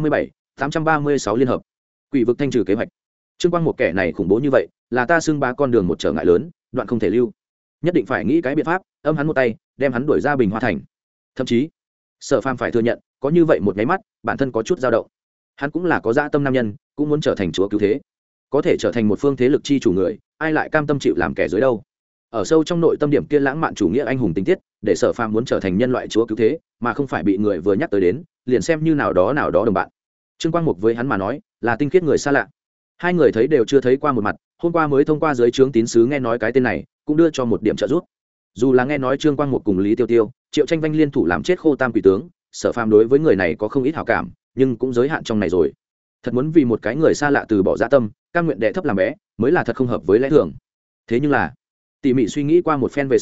836 liên hợp. Quỷ vực thanh trừ kế hoạch. Trương Quang một kẻ này khủng bố như vậy, là ta xưng bá con đường một trở ngại lớn, đoạn không thể lưu. Nhất định phải nghĩ cái biện pháp, âm hắn một tay, đem hắn đuổi ra Bình Hoa Thành. Thậm chí, Sở Phàm phải thừa nhận, có như vậy một cái mắt, bản thân có chút dao động. Hắn cũng là có dã tâm nam nhân, cũng muốn trở thành chúa cứu thế. Có thể trở thành một phương thế lực chi chủ người, ai lại cam tâm chịu làm kẻ dưới đâu. Ở sâu trong nội tâm điểm kia lãng mạn chủ nghĩa anh hùng tình tiết, để Sở Phàm muốn trở thành nhân loại chúa cứu thế, mà không phải bị người vừa nhắc tới đến, liền xem như nào đó đồng bạn. Trương Quang Mục với hắn mà nói, là tinh khiết người xa lạ. Hai người thấy đều chưa thấy qua một mặt, hôm qua mới thông qua dưới trướng tín sứ nghe nói cái tên này, cũng đưa cho một điểm trợ giúp. Dù là nghe nói Trương Quang Mục cùng Lý Tiêu Tiêu, Triệu Tranh Vanh liên thủ làm chết Khô Tam quỷ tướng, Sở Phàm đối với người này có không ít hảo cảm, nhưng cũng giới hạn trong này rồi. Thật muốn vì một cái người xa lạ từ bỏ dã tâm, cam nguyện đệ thấp làm bé, mới là thật không hợp với lẽ thường. Thế nhưng là, tỉ mỉ suy nghĩ qua một phen về sau,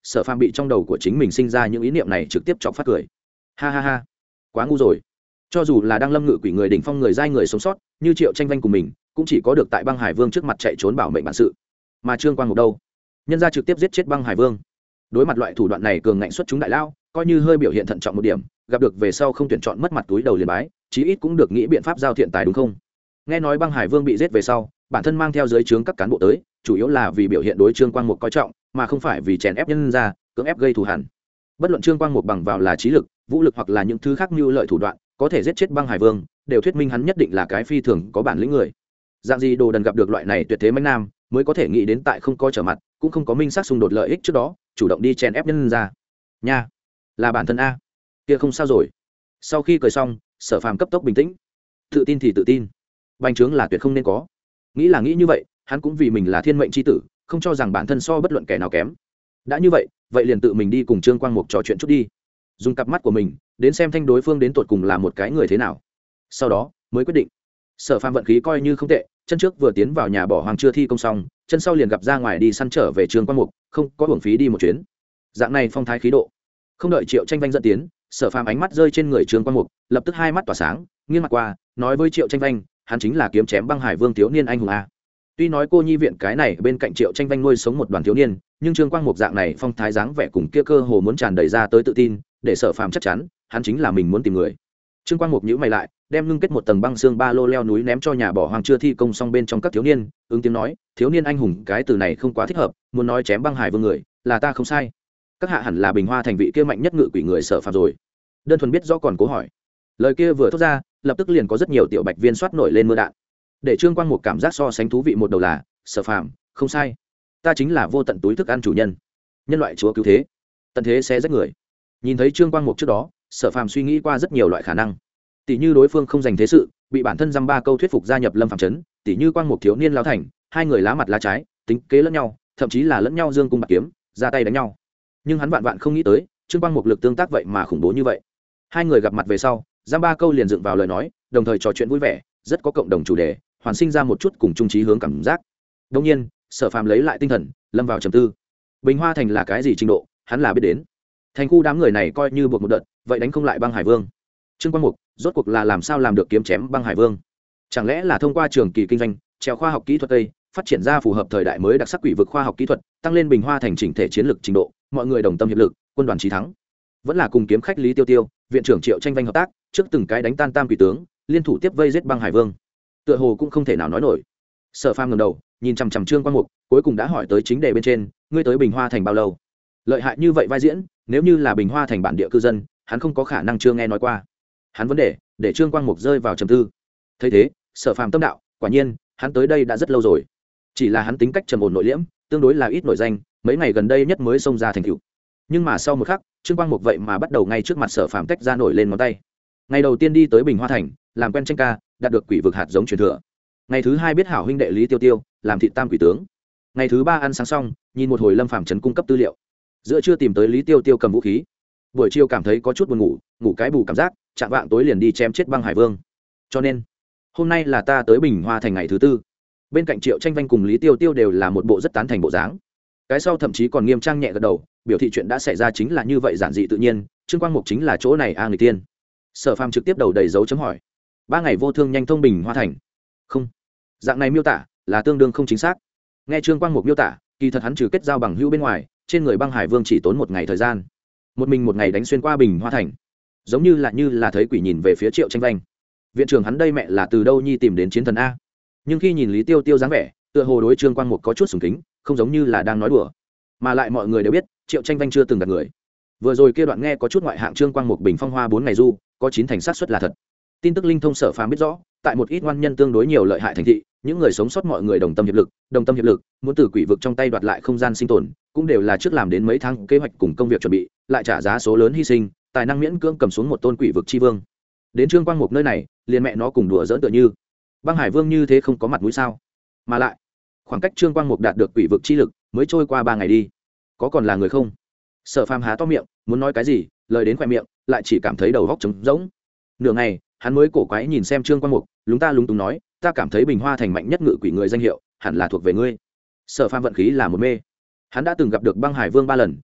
Sở Phàm bị trong đầu của chính mình sinh ra những ý niệm này trực tiếp chọc phát cười. Ha ha ha, quá ngu rồi. Cho dù là đang lâm ngự quỷ người đỉnh phong người giai người sống sót như Triệu Tranh Vanh của mình cũng chỉ có được tại băng hải vương trước mặt chạy trốn bảo mệnh bản sự, mà Trương Quang Mục đâu, nhân ra trực tiếp giết chết băng hải vương. Đối mặt loại thủ đoạn này cường ngạnh xuất chúng đại lao, coi như hơi biểu hiện thận trọng một điểm, gặp được về sau không tuyển chọn mất mặt túi đầu liền bái, chí ít cũng được nghĩ biện pháp giao thiện tài đúng không? Nghe nói băng hải vương bị giết về sau, bản thân mang theo dưới trướng các cán bộ tới, chủ yếu là vì biểu hiện đối Trương Quang Mục coi trọng, mà không phải vì chèn ép nhân ra, cưỡng ép gây thù hằn. Bất luận Trương Quang Mục bằng vào là trí lực, vũ lực hoặc là những thứ khác như lợi thủ đoạn, có thể giết chết băng hải vương, đều thuyết minh hắn nhất định là cái phi thường có bản lĩnh người. Dạng gì đồ đần gặp được loại này tuyệt thế mãnh nam, mới có thể nghĩ đến tại không có trở mặt, cũng không có minh xác xung đột lợi ích trước đó, chủ động đi chèn ép nhân ra. Nha, là bản thân a. Kia không sao rồi. Sau khi cười xong, Sở Phàm cấp tốc bình tĩnh. Tự tin thì tự tin, bành trướng là tuyệt không nên có. Nghĩ là nghĩ như vậy, hắn cũng vì mình là thiên mệnh chi tử, không cho rằng bản thân so bất luận kẻ nào kém. Đã như vậy, vậy liền tự mình đi cùng Trương Quang Mục trò chuyện chút đi, dùng cặp mắt của mình đến xem thanh đối phương đến tột cùng là một cái người thế nào, sau đó mới quyết định. Sở Phàm vận khí coi như không tệ, chân trước vừa tiến vào nhà bỏ hoàng chưa thi công xong, chân sau liền gặp ra ngoài đi săn trở về Trương Quang Mục, không có hưởng phí đi một chuyến. Dạng này phong thái khí độ, không đợi Triệu Tranh Vanh dẫn tiến, Sở Phàm ánh mắt rơi trên người Trương Quang Mục, lập tức hai mắt tỏa sáng, nghiêng mặt qua, nói với Triệu Tranh Vanh, hắn chính là kiếm chém băng hải vương thiếu niên anh hùng a. Tuy nói cô nhi viện cái này bên cạnh Triệu Tranh Vanh nuôi sống một đoàn thiếu niên, nhưng Trương Quang Mục dạng này phong thái dáng vẻ cùng kia cơ hồ muốn tràn đầy ra tới tự tin, để Sở Phàm chắc chắn, hắn chính là mình muốn tìm người. Trương Quang Mục nhíu mày lại, đem ngưng kết một tầng băng xương ba lô leo núi ném cho nhà bỏ hoang chưa thi công xong bên trong các thiếu niên, ứng tiếng nói, thiếu niên anh hùng cái từ này không quá thích hợp, muốn nói chém băng hải vương người, là ta không sai. Các hạ hẳn là Bình Hoa thành vị kia mạnh nhất ngự quỷ người Sở Phàm rồi. Đơn thuần biết rõ còn cố hỏi. Lời kia vừa thốt ra, lập tức liền có rất nhiều tiểu bạch viên soát nổi lên mưa đạn. Để Trương Quang Mục cảm giác so sánh thú vị một đầu là, Sở Phàm, không sai, ta chính là vô tận túi thức ăn chủ nhân, nhân loại chúa cứu thế, tận thế sẽ rách người. Nhìn thấy Trương Quang Mục trước đó, Sở Phàm suy nghĩ qua rất nhiều loại khả năng, tỷ như đối phương không dành thế sự, bị bản thân dăm ba câu thuyết phục gia nhập Lâm Phàm trấn, tỷ như Quang Mục thiếu niên lao thành, hai người lá mặt lá trái, tính kế lẫn nhau, thậm chí là lẫn nhau dương cung bạc kiếm, ra tay đánh nhau. Nhưng hắn vạn vạn không nghĩ tới, Trương Quang Mục lực tương tác vậy mà khủng bố như vậy. Hai người gặp mặt về sau, dăm ba câu liền dựng vào lời nói, đồng thời trò chuyện vui vẻ, rất có cộng đồng chủ đề, hoàn sinh ra một chút cùng chung chí hướng cảm giác. Đương nhiên, Sở Phàm lấy lại tinh thần, lâm vào trầm tư. Bình Hoa thành là cái gì trình độ, hắn là biết đến. Thành khu đám người này coi như buộc một đợt, vậy đánh không lại băng hải vương. Trương Quang Mục rốt cuộc là làm sao làm được kiếm chém băng hải vương? Chẳng lẽ là thông qua trường kỳ kinh doanh, treo khoa học kỹ thuật tây, phát triển ra phù hợp thời đại mới đặc sắc quỷ vực khoa học kỹ thuật, tăng lên Bình Hoa thành chỉnh thể chiến lược trình độ, mọi người đồng tâm hiệp lực, quân đoàn chí thắng. Vẫn là cùng kiếm khách Lý Tiêu Tiêu, viện trưởng Triệu Tranh Vanh hợp tác, trước từng cái đánh tan tam quỷ tướng, liên thủ tiếp vây giết băng hải vương. Tựa hồ cũng không thể nào nói nổi. Sở Phàm ngẩng đầu, nhìn chằm chằm Trương Quang Mục, cuối cùng đã hỏi tới chính đề bên trên, ngươi tới Bình Hoa thành bao lâu? Lợi hại như vậy vai diễn, nếu như là Bình Hoa thành bản địa cư dân, hắn không có khả năng chưa nghe nói qua. Hắn vấn đề, để Trương Quang Mục rơi vào trầm tư. Thấy thế, Sở Phàm tâm đạo, quả nhiên, hắn tới đây đã rất lâu rồi. Chỉ là hắn tính cách trầm ổn nội liễm, tương đối là ít nổi danh, mấy ngày gần đây nhất mới xông ra thành tựu. Nhưng mà sau một khắc, Trương Quang Mục vậy mà bắt đầu ngay trước mặt Sở Phàm tách ra nổi lên ngón tay. Ngày đầu tiên đi tới Bình Hoa thành, làm quen tranh ca, đạt được quỷ vực hạt giống truyền thừa. Ngày thứ hai biết hảo huynh đệ Lý Tiêu Tiêu, làm thị tam quỷ tướng. Ngày thứ ba ăn sáng xong, nhìn một hồi Lâm Phàm trấn cung cấp tư liệu. Giữa trưa tìm tới Lý Tiêu Tiêu cầm vũ khí. Buổi chiều cảm thấy có chút buồn ngủ, ngủ cái bù cảm giác, chạng vạng tối liền đi chém chết băng hải vương. Cho nên, hôm nay là ta tới Bình Hoa thành ngày thứ tư. Bên cạnh Triệu Tranh Vanh cùng Lý Tiêu Tiêu đều là một bộ rất tán thành bộ dáng. Cái sau thậm chí còn nghiêm trang nhẹ gật đầu, biểu thị chuyện đã xảy ra chính là như vậy giản dị tự nhiên, Trương Quang Mục chính là chỗ này người tiên. Sở Phàm trực tiếp đầu đầy dấu chấm hỏi. 3 ngày vô thương nhanh thông Bình Hoa thành. Không, dạng này miêu tả là tương đương không chính xác. Nghe Trương Quang Mục miêu tả, kỳ thật hắn trừ kết giao bằng hữu bên ngoài, trên người băng hải vương chỉ tốn 1 ngày thời gian, một mình 1 ngày đánh xuyên qua Bình Hoa thành, giống như là thấy quỷ nhìn về phía Triệu Tranh Vanh. Viện trưởng hắn đây mẹ là từ đâu nhi tìm đến chiến thần a? Nhưng khi nhìn Lý Tiêu Tiêu dáng vẻ, tựa hồ đối Trương Quang Mục có chút sùng kính, không giống như là đang nói đùa. Mà lại mọi người đều biết, Triệu Tranh Vanh chưa từng gặp người. Vừa rồi kia đoạn nghe có chút ngoại hạng Trương Quang Mục bình phong hoa 4 ngày du, có 9 thành xác suất là thật. Tin tức linh thông Sở Phàm biết rõ, tại một ít ngoan nhân tương đối nhiều lợi hại thành thị, những người sống sót mọi người đồng tâm hiệp lực, muốn từ quỷ vực trong tay đoạt lại không gian sinh tồn, cũng đều là trước làm đến mấy tháng kế hoạch cùng công việc chuẩn bị, lại trả giá số lớn hy sinh, tài năng miễn cưỡng cầm xuống một tôn quỷ vực chi vương. Đến Trương Quang Mục nơi này, liền mẹ nó cùng đùa giỡn tựa như, băng hải vương như thế không có mặt mũi sao? Mà lại, khoảng cách Trương Quang Mục đạt được quỷ vực chi lực mới trôi qua 3 ngày đi, có còn là người không? Sở Phàm há to miệng, muốn nói cái gì, lời đến khoe miệng, lại chỉ cảm thấy đầu óc trống rỗng. Nửa ngày, hắn mới cổ quái nhìn xem Trương Quang Mục, lúng túng nói, ta cảm thấy Bình Hoa thành mạnh nhất ngự quỷ người danh hiệu hẳn là thuộc về ngươi. Sở Phàm vận khí là một mê, hắn đã từng gặp được băng hải vương 3 lần,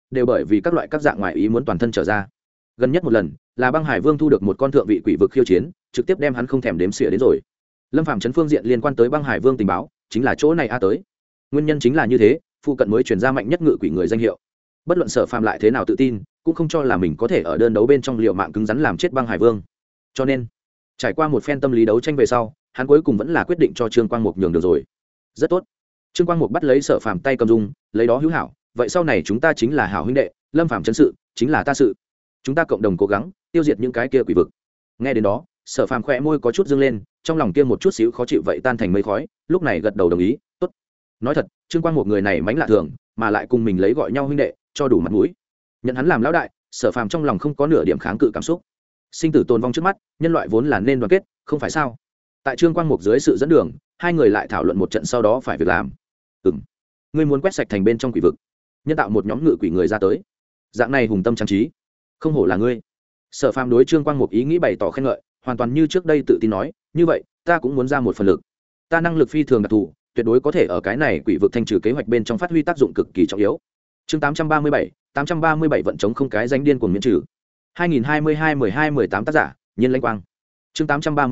đều bởi vì các loại các dạng ngoại ý muốn toàn thân trở ra. Gần nhất một lần là băng hải vương thu được một con thượng vị quỷ vực khiêu chiến, trực tiếp đem hắn không thèm đếm xỉa đến rồi. Lâm Phàm chấn phương diện liên quan tới băng hải vương tình báo chính là chỗ này a tới. Nguyên nhân chính là như thế, phụ cận mới truyền ra mạnh nhất ngự quỷ người danh hiệu. Bất luận Sở Phàm lại thế nào tự tin, cũng không cho là mình có thể ở đơn đấu bên trong liều mạng cứng rắn làm chết băng hải vương. Cho nên trải qua một phen tâm lý đấu tranh về sau, hắn cuối cùng vẫn là quyết định cho Trương Quang Mục nhường được rồi. Rất tốt. Trương Quang Mục bắt lấy Sở Phàm tay cầm dung, lấy đó hữu hảo, vậy sau này chúng ta chính là hảo huynh đệ, Lâm Phàm chấn sự chính là ta sự, chúng ta cộng đồng cố gắng tiêu diệt những cái kia quỷ vực. Nghe đến đó, Sở Phàm khẽ môi có chút dương lên, trong lòng kia một chút xíu khó chịu vậy tan thành mây khói, lúc này gật đầu đồng ý. Tốt. Nói thật, Trương Quang Mục người này mánh lạ thường, mà lại cùng mình lấy gọi nhau huynh đệ, cho đủ mặt mũi. Nhận hắn làm lão đại, Sở Phàm trong lòng không có nửa điểm kháng cự cảm xúc. Sinh tử tồn vong trước mắt, nhân loại vốn là nên đoàn kết, không phải sao? Tại Trương Quang Mục dưới sự dẫn đường, hai người lại thảo luận một trận, sau đó phải việc làm. Ngươi muốn quét sạch thành bên trong quỷ vực, nhân tạo một nhóm ngự quỷ người ra tới, dạng này hùng tâm trang trí, không hổ là ngươi. Sở Phàm đối Trương Quang Mục ý nghĩ bày tỏ khen ngợi, hoàn toàn như trước đây tự tin nói, như vậy ta cũng muốn ra một phần lực, ta năng lực phi thường đặc thù, tuyệt đối có thể ở cái này quỷ vực thanh trừ kế hoạch bên trong phát huy tác dụng cực kỳ trọng yếu. Chương 837 vận chống không cái danh điên cuồng miễn trừ. 2022-12-18 tác giả, Nhiên Lãnh Quang. Chương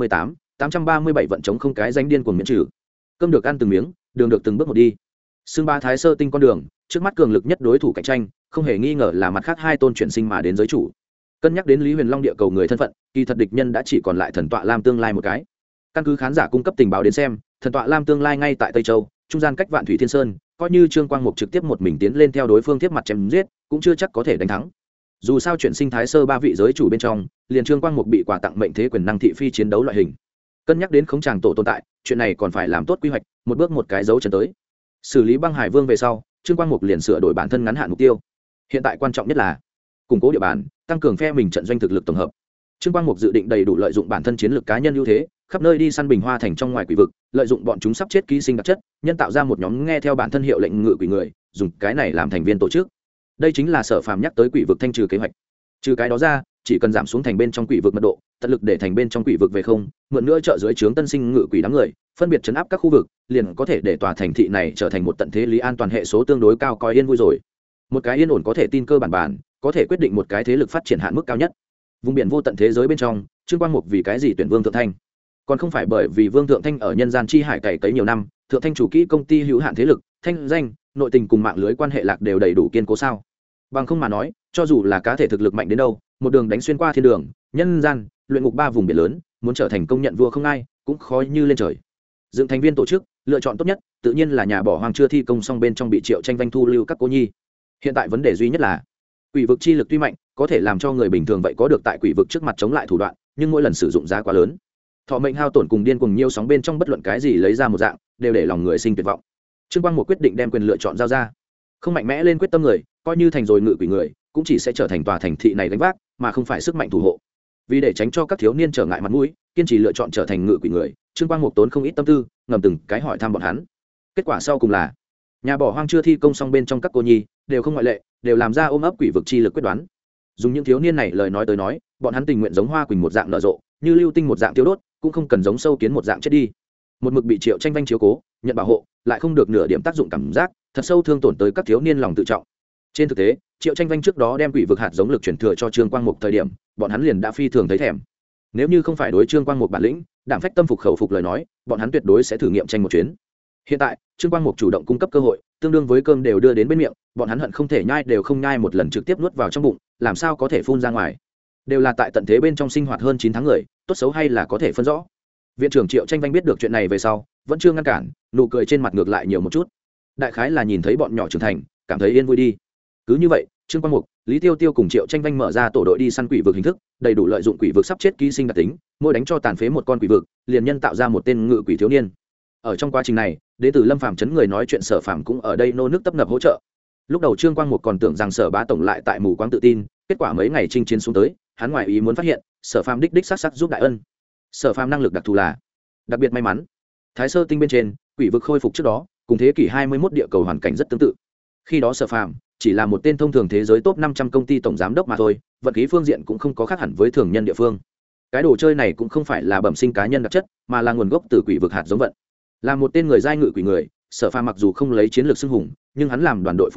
837 vận chống không cái danh điên cuồng miễn trừ. Cơm được ăn từng miếng, đường được từng bước một đi. Xương Ba Thái Sơ Tinh con đường, trước mắt cường lực nhất đối thủ cạnh tranh, không hề nghi ngờ là mặt khác hai tôn chuyển sinh mà đến giới chủ. Cân nhắc đến Lý Huyền Long địa cầu người thân phận, kỳ thật địch nhân đã chỉ còn lại Thần Tọa Lam tương lai một cái. Căn cứ khán giả cung cấp tình báo đến xem, Thần Tọa Lam tương lai ngay tại Tây Châu, trung gian cách Vạn Thủy Thiên Sơn, coi như Trương Quang Mục trực tiếp một mình tiến lên theo đối phương tiếp mặt chém giết, cũng chưa chắc có thể đánh thắng. Dù sao chuyển sinh Thái Sơ ba vị giới chủ bên trong, liền Trương Quang Mục bị quà tặng mệnh thế quyền năng thị phi chiến đấu loại hình. Cân nhắc đến khống tràng tổ tồn tại, chuyện này còn phải làm tốt quy hoạch, một bước một cái dấu chân tới. Xử lý băng hải vương về sau, Trương Quang Mục liền sửa đổi bản thân ngắn hạn mục tiêu. Hiện tại quan trọng nhất là củng cố địa bàn, tăng cường phe mình trận doanh thực lực tổng hợp. Trương Quang Mục dự định đầy đủ lợi dụng bản thân chiến lược cá nhân ưu thế, khắp nơi đi săn bình hoa thành trong ngoài quỷ vực, lợi dụng bọn chúng sắp chết ký sinh đặc chất, nhân tạo ra một nhóm nghe theo bản thân hiệu lệnh ngự quỷ người, dùng cái này làm thành viên tổ chức. Đây chính là Sở Phàm nhắc tới quỷ vực thanh trừ kế hoạch. Trừ cái đó ra, chỉ cần giảm xuống thành bên trong quỷ vực mật độ, tận lực để thành bên trong quỷ vực về không, mượn nữa trợ dưới trướng tân sinh ngự quỷ đám người, phân biệt chấn áp các khu vực, liền có thể để tòa thành thị này trở thành một tận thế lý an toàn hệ số tương đối cao coi yên vui rồi. Một cái yên ổn có thể tin cơ bản, có thể quyết định một cái thế lực phát triển hạn mức cao nhất. Vùng biển vô tận thế giới bên trong, Trương Quang Mục vì cái gì tuyển Vương Thượng Thanh? Còn không phải bởi vì Vương Thượng Thanh ở nhân gian chi hải cày cấy nhiều năm, Thượng Thanh chủ kỹ công ty hữu hạn thế lực, thanh danh, nội tình cùng mạng lưới quan hệ lạc đều đầy đủ kiên cố sao? Bằng không mà nói, cho dù là cá thể thực lực mạnh đến đâu, một đường đánh xuyên qua thiên đường, nhân gian, luyện ngục ba vùng biển lớn, muốn trở thành công nhận vua không ai, cũng khó như lên trời. Dựng thành viên tổ chức, lựa chọn tốt nhất, tự nhiên là nhà bỏ hoang chưa thi công xong bên trong bị Triệu Tranh Vanh thu lưu các cô nhi. Hiện tại vấn đề duy nhất là, quỷ vực chi lực tuy mạnh, có thể làm cho người bình thường vậy có được tại quỷ vực trước mặt chống lại thủ đoạn, nhưng mỗi lần sử dụng giá quá lớn. Thọ mệnh hao tổn cùng điên cuồng nhiêu sóng bên trong bất luận cái gì lấy ra một dạng, đều để lòng người sinh tuyệt vọng. Trương Quang Mục quyết định đem quyền lựa chọn giao ra. Không mạnh mẽ lên quyết tâm người, coi như thành rồi ngự quỷ người, cũng chỉ sẽ trở thành tòa thành thị này gánh vác, mà không phải sức mạnh thủ hộ. Vì để tránh cho các thiếu niên trở ngại mặt mũi, kiên trì lựa chọn trở thành ngự quỷ người, Trương Quang Mục tốn không ít tâm tư, ngầm từng cái hỏi thăm bọn hắn. Kết quả sau cùng là, nhà bỏ hoang chưa thi công xong bên trong các cô nhi, đều không ngoại lệ, đều làm ra ôm ấp quỷ vực chi lực quyết đoán. Dùng những thiếu niên này lời nói tới nói, bọn hắn tình nguyện giống hoa quỳnh một dạng nở rộ, như lưu tinh một dạng tiêu đốt, cũng không cần giống sâu kiến một dạng chết đi. Một mực bị Triệu Tranh Vanh chiếu cố, nhận bảo hộ, lại không được nửa điểm tác dụng cảm giác, thật sâu thương tổn tới các thiếu niên lòng tự trọng. Trên thực tế, Triệu Tranh Vanh trước đó đem quỷ vực hạt giống lực chuyển thừa cho Trương Quang Mục thời điểm, bọn hắn liền đã phi thường thấy thèm. Nếu như không phải đối Trương Quang Mục bản lĩnh, đảm phách tâm phục khẩu phục lời nói, bọn hắn tuyệt đối sẽ thử nghiệm tranh một chuyến. Hiện tại, Trương Quang Mục chủ động cung cấp cơ hội, tương đương với cơm đều đưa đến bên miệng, bọn hắn hận không thể nhai đều không nhai một lần trực tiếp nuốt vào trong bụng, làm sao có thể phun ra ngoài. Đều là tại tận thế bên trong sinh hoạt hơn 9 tháng người, tốt xấu hay là có thể phân rõ. Viện trưởng Triệu Tranh Vanh biết được chuyện này về sau, vẫn chưa ngăn cản, nụ cười trên mặt ngược lại nhiều một chút. Đại khái là nhìn thấy bọn nhỏ trưởng thành, cảm thấy yên vui đi. Cứ như vậy, Trương Quang Mục, Lý Tiêu Tiêu cùng Triệu Tranh Vanh mở ra tổ đội đi săn quỷ vực hình thức, đầy đủ lợi dụng quỷ vực sắp chết ký sinh đặc tính, mỗi đánh cho tàn phế một con quỷ vực, liền nhân tạo ra một tên ngự quỷ thiếu niên. Ở trong quá trình này, đệ tử Lâm Phàm chấn người nói chuyện Sở Phàm cũng ở đây nô nước tấp nập hỗ trợ. Lúc đầu Trương Quang Mục còn tưởng rằng Sở Bá tổng lại tại mù quáng tự tin, kết quả mấy ngày chinh chiến xuống tới, hắn ngoài ý muốn phát hiện, Sở Phàm đích sắc giúp đại ân. Sở Phàm năng lực đặc thù là đặc biệt may mắn. Thái Sơ Tinh bên trên, quỷ vực khôi phục trước đó, cùng thế kỷ 21 địa cầu hoàn cảnh rất tương tự. Khi đó Sở Phàm chỉ là một tên thông thường thế giới top 500 công ty tổng giám đốc mà thôi, vận khí phương diện cũng không có khác hẳn với thường nhân địa phương. Cái đồ chơi này cũng không phải là bẩm sinh cá nhân đặc chất, mà là nguồn gốc từ quỷ vực hạt giống vận. Là một tên người giai ngự quỷ người, Sở Phàm mặc dù không lấy chiến lược xưng hùng, nhưng hắn làm đoàn đội phụ trợ,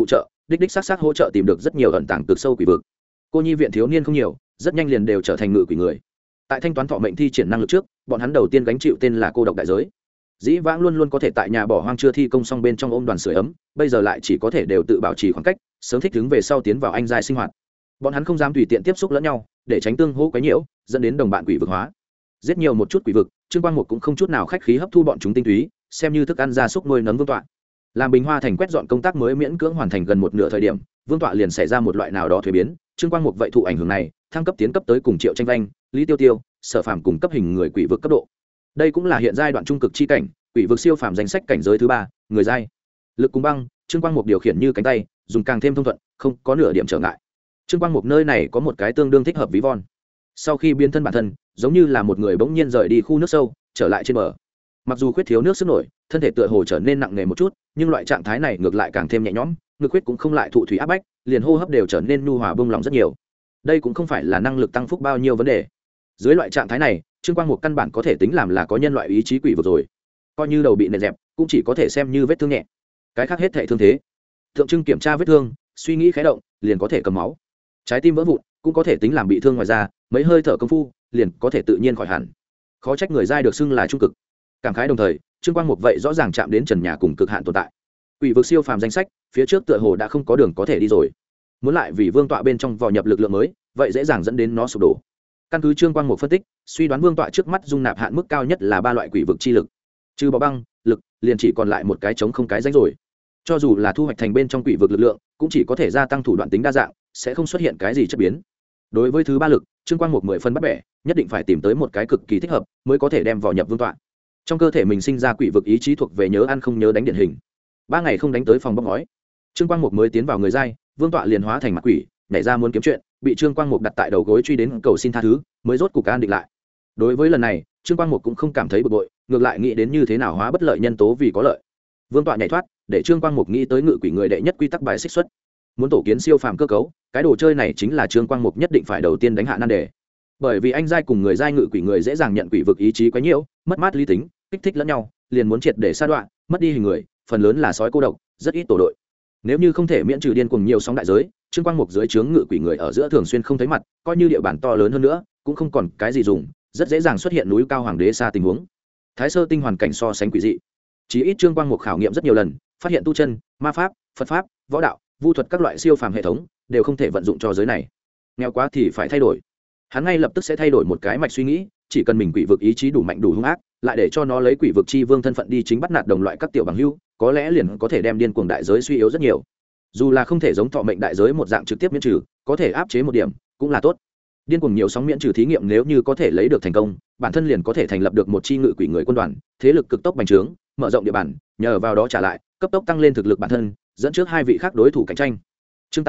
đích đích xác xác hỗ trợ tìm được rất nhiều ẩn tàng cực sâu quỷ vực. Cô nhi viện thiếu niên không nhiều, rất nhanh liền đều trở thành ngự quỷ người. Tại thanh toán thọ mệnh thi triển năng lực trước, bọn hắn đầu tiên gánh chịu tên là cô độc đại giới. Dĩ vãng luôn luôn có thể tại nhà bỏ hoang chưa thi công xong bên trong ôm đoàn sưởi ấm, bây giờ lại chỉ có thể đều tự bảo trì khoảng cách, sớm thích ứng về sau tiến vào anh giai sinh hoạt. Bọn hắn không dám tùy tiện tiếp xúc lẫn nhau, để tránh tương hỗ quấy nhiễu, dẫn đến đồng bạn quỷ vực hóa. Giết nhiều một chút quỷ vực, Trương Quang Mục cũng không chút nào khách khí hấp thu bọn chúng tinh túy, xem như thức ăn gia súc nuôi nấng Vương Tọa. Làm Bình Hoa thành quét dọn công tác mới miễn cưỡng hoàn thành gần một nửa thời điểm, Vương Tọa liền xảy ra một loại nào đó thuế biến, Trương Quang Mục vậy thụ ảnh hưởng này, thăng cấp tiến cấp tới cùng Triệu Tranh Vanh, Lý Tiêu Tiêu, Sở Phàm cùng cấp hình người quỷ vực cấp độ. Đây cũng là hiện giai đoạn trung cực chi cảnh, quỷ vực siêu phàm danh sách cảnh giới thứ 3, người giai. Lực cùng băng, Trương Quang Mục điều khiển như cánh tay, dùng càng thêm thông thuận, không có nửa điểm trở ngại. Trương Quang Mục nơi này có một cái tương đương thích hợp ví von. Sau khi biến thân bản thân, giống như là một người bỗng nhiên rời đi khu nước sâu, trở lại trên bờ. Mặc dù khuyết thiếu nước sức nổi, thân thể tựa hồ trở nên nặng nề một chút, nhưng loại trạng thái này ngược lại càng thêm nhẹ nhõm, ngực huyết cũng không lại thụ thủy áp bách, liền hô hấp đều trở nên nhu hòa bông lòng rất nhiều. Đây cũng không phải là năng lực tăng phúc bao nhiêu vấn đề. Dưới loại trạng thái này, Trương Quang Mục căn bản có thể tính làm là có nhân loại ý chí quỷ vực rồi. Coi như đầu bị nện dẹp, cũng chỉ có thể xem như vết thương nhẹ. Cái khác hết thảy thương thế, tượng trưng kiểm tra vết thương, suy nghĩ khẽ động, liền có thể cầm máu. Trái tim vỡ vụn, cũng có thể tính làm bị thương ngoài da, mấy hơi thở công phu, liền có thể tự nhiên khỏi hẳn. Khó trách người giai được xưng là trung cực. Cảm khái đồng thời, Trương Quang Mục vậy rõ ràng chạm đến trần nhà cùng cực hạn tồn tại. Quỷ vực siêu phàm danh sách, phía trước tựa hồ đã không có đường có thể đi rồi. Muốn lại vì Vương Tọa bên trong vò nhập lực lượng mới, vậy dễ dàng dẫn đến nó sụp đổ. Căn cứ Trương Quang Mục phân tích, suy đoán Vương Tọa trước mắt dung nạp hạn mức cao nhất là 3 loại quỷ vực chi lực. Trừ bỏ băng, lực, liền chỉ còn lại một cái trống không cái rãnh rồi. Cho dù là thu hoạch thành bên trong quỷ vực lực lượng, cũng chỉ có thể gia tăng thủ đoạn tính đa dạng, sẽ không xuất hiện cái gì chất biến. Đối với thứ 3 lực, Trương Quang Mục 10 phân bắt bẻ, nhất định phải tìm tới một cái cực kỳ thích hợp, mới có thể đem vào nhập Vương Tọa. Trong cơ thể mình sinh ra quỷ vực ý chí thuộc về nhớ ăn không nhớ đánh điển hình. 3 ngày không đánh tới phòng bóc ngói, Trương Quang Mục mới tiến vào người giai, Vương Tọa liền hóa thành mặt quỷ, nhảy ra muốn kiếm chuyện, bị Trương Quang Mục đặt tại đầu gối truy đến cầu xin tha thứ, mới rốt cục an định lại. Đối với lần này, Trương Quang Mục cũng không cảm thấy bực bội, ngược lại nghĩ đến như thế nào hóa bất lợi nhân tố vì có lợi. Vương Tọa nhảy thoát, để Trương Quang Mục nghĩ tới ngự quỷ người đệ nhất quy tắc bài xích xuất. Muốn tổ kiến siêu phàm cơ cấu, cái đồ chơi này chính là Trương Quang Mục nhất định phải đầu tiên đánh hạ nan đề. Bởi vì anh giai cùng người giai ngự quỷ người dễ dàng nhận quỷ vực ý chí quá nhiều, mất mát lý tính, kích thích lẫn nhau, liền muốn triệt để sa đoạn, mất đi hình người, phần lớn là sói cô độc, rất ít tổ đội. Nếu như không thể miễn trừ điên cuồng nhiều sóng đại giới, Trương Quang Mục dưới trướng ngự quỷ người ở giữa thường xuyên không thấy mặt, coi như địa bàn to lớn hơn nữa, cũng không còn cái gì dùng, rất dễ dàng xuất hiện núi cao hoàng đế xa tình huống. Thái sơ tinh hoàn cảnh so sánh quỷ dị. Chỉ ít Trương Quang Mục khảo nghiệm rất nhiều lần, phát hiện tu chân, ma pháp, Phật pháp, võ đạo, vu thuật các loại siêu phàm hệ thống đều không thể vận dụng cho giới này. Nghèo quá thì phải thay đổi. Hắn ngay lập tức sẽ thay đổi một cái mạch suy nghĩ, chỉ cần mình quỷ vực ý chí đủ mạnh đủ hung ác, lại để cho nó lấy quỷ vực chi vương thân phận đi chính bắt nạt đồng loại các tiểu bằng hữu, có lẽ liền có thể đem điên cuồng đại giới suy yếu rất nhiều. Dù là không thể giống thọ mệnh đại giới một dạng trực tiếp miễn trừ, có thể áp chế một điểm cũng là tốt. Điên cuồng nhiều sóng miễn trừ thí nghiệm nếu như có thể lấy được thành công, bản thân liền có thể thành lập được một chi ngự quỷ người quân đoàn, thế lực cực tốc bành trướng, mở rộng địa bàn, nhờ vào đó trả lại, cấp tốc tăng lên thực lực bản thân, dẫn trước 2 vị khác đối thủ cạnh tranh. Chương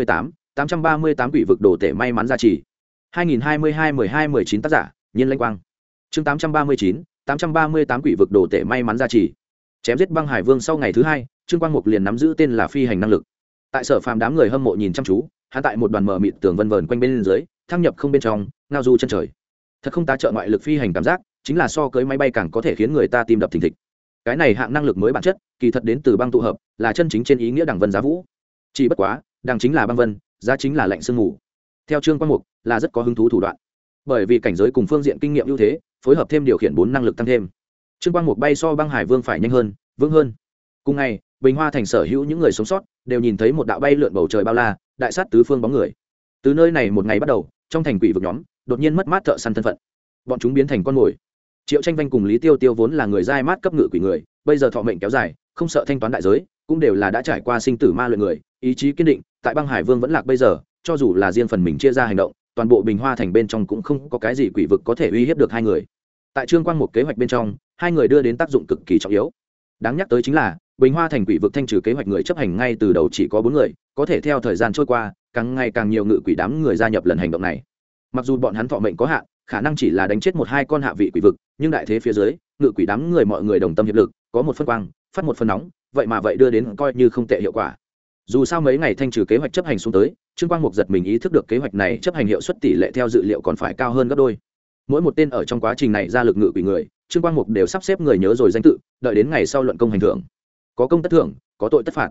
838 quỷ vực đồ tể may mắn gia trì. 2022-12-19 tác giả, Nhiên Lanh Quang. Chương 839 quỷ vực đồ tể may mắn gia trì. Chém giết băng hải vương sau ngày thứ 2, Trương Quang Mục liền nắm giữ tên là phi hành năng lực. Tại Sở Phàm đám người hâm mộ nhìn chăm chú, hắn tại một đoàn mờ mịt tường vân vờn quanh bên dưới, thăng nhập không bên trong, ngao du chân trời. Thật không tá trợ ngoại lực phi hành cảm giác, chính là so cưỡi máy bay càng có thể khiến người ta tim đập thình thịch. Cái này hạng năng lực mới bản chất, kỳ thật đến từ băng tụ hợp, là chân chính trên ý nghĩa đẳng vân giá vũ. Chỉ bất quá, đẳng chính là băng vân, giá chính là lạnh sương mù. Theo Trương Quang Mục, là rất có hứng thú thủ đoạn. Bởi vì cảnh giới cùng phương diện kinh nghiệm ưu thế, phối hợp thêm điều khiển 4 năng lực tăng thêm. Trương Quang Mục bay so băng hải vương phải nhanh hơn, vững hơn. Cùng ngày, Bình Hoa thành sở hữu những người sống sót đều nhìn thấy một đạo bay lượn bầu trời bao la, đại sát tứ phương bóng người. Từ nơi này một ngày bắt đầu, trong thành quỷ vực nhóm đột nhiên mất mát thợ săn thân phận, bọn chúng biến thành con mồi. Triệu Tranh Vanh cùng Lý Tiêu Tiêu vốn là người giai mát cấp ngự quỷ người, bây giờ thọ mệnh kéo dài, không sợ thanh toán đại giới, cũng đều là đã trải qua sinh tử ma luyện người, ý chí kiên định, tại băng hải vương vẫn lạc bây giờ, cho dù là riêng phần mình chia ra hành động, toàn bộ Bình Hoa thành bên trong cũng không có cái gì quỷ vực có thể uy hiếp được hai người. Tại Trương Quang Mục kế hoạch bên trong, hai người đưa đến tác dụng cực kỳ trọng yếu. Đáng nhắc tới chính là Bình Hoa thành quỷ vực thanh trừ kế hoạch người chấp hành ngay từ đầu chỉ có 4 người, có thể theo thời gian trôi qua, càng ngày càng nhiều ngự quỷ đám người gia nhập lần hành động này. Mặc dù bọn hắn thọ mệnh có hạn, khả năng chỉ là đánh chết 1-2 con hạ vị quỷ vực, nhưng đại thế phía dưới, ngự quỷ đám người mọi người đồng tâm hiệp lực, có một phân quang, phát một phân nóng, vậy mà vậy đưa đến coi như không tệ hiệu quả. Dù sao mấy ngày thanh trừ kế hoạch chấp hành xuống tới, Trương Quang Mục giật mình ý thức được kế hoạch này chấp hành hiệu suất tỷ lệ theo dự liệu còn phải cao hơn gấp đôi. Mỗi một tên ở trong quá trình này ra lực ngự quỷ người, Trương Quang Mục đều sắp xếp người nhớ rồi danh tự, đợi đến ngày sau luận công hành thưởng. Có công tất thưởng, có tội tất phạt.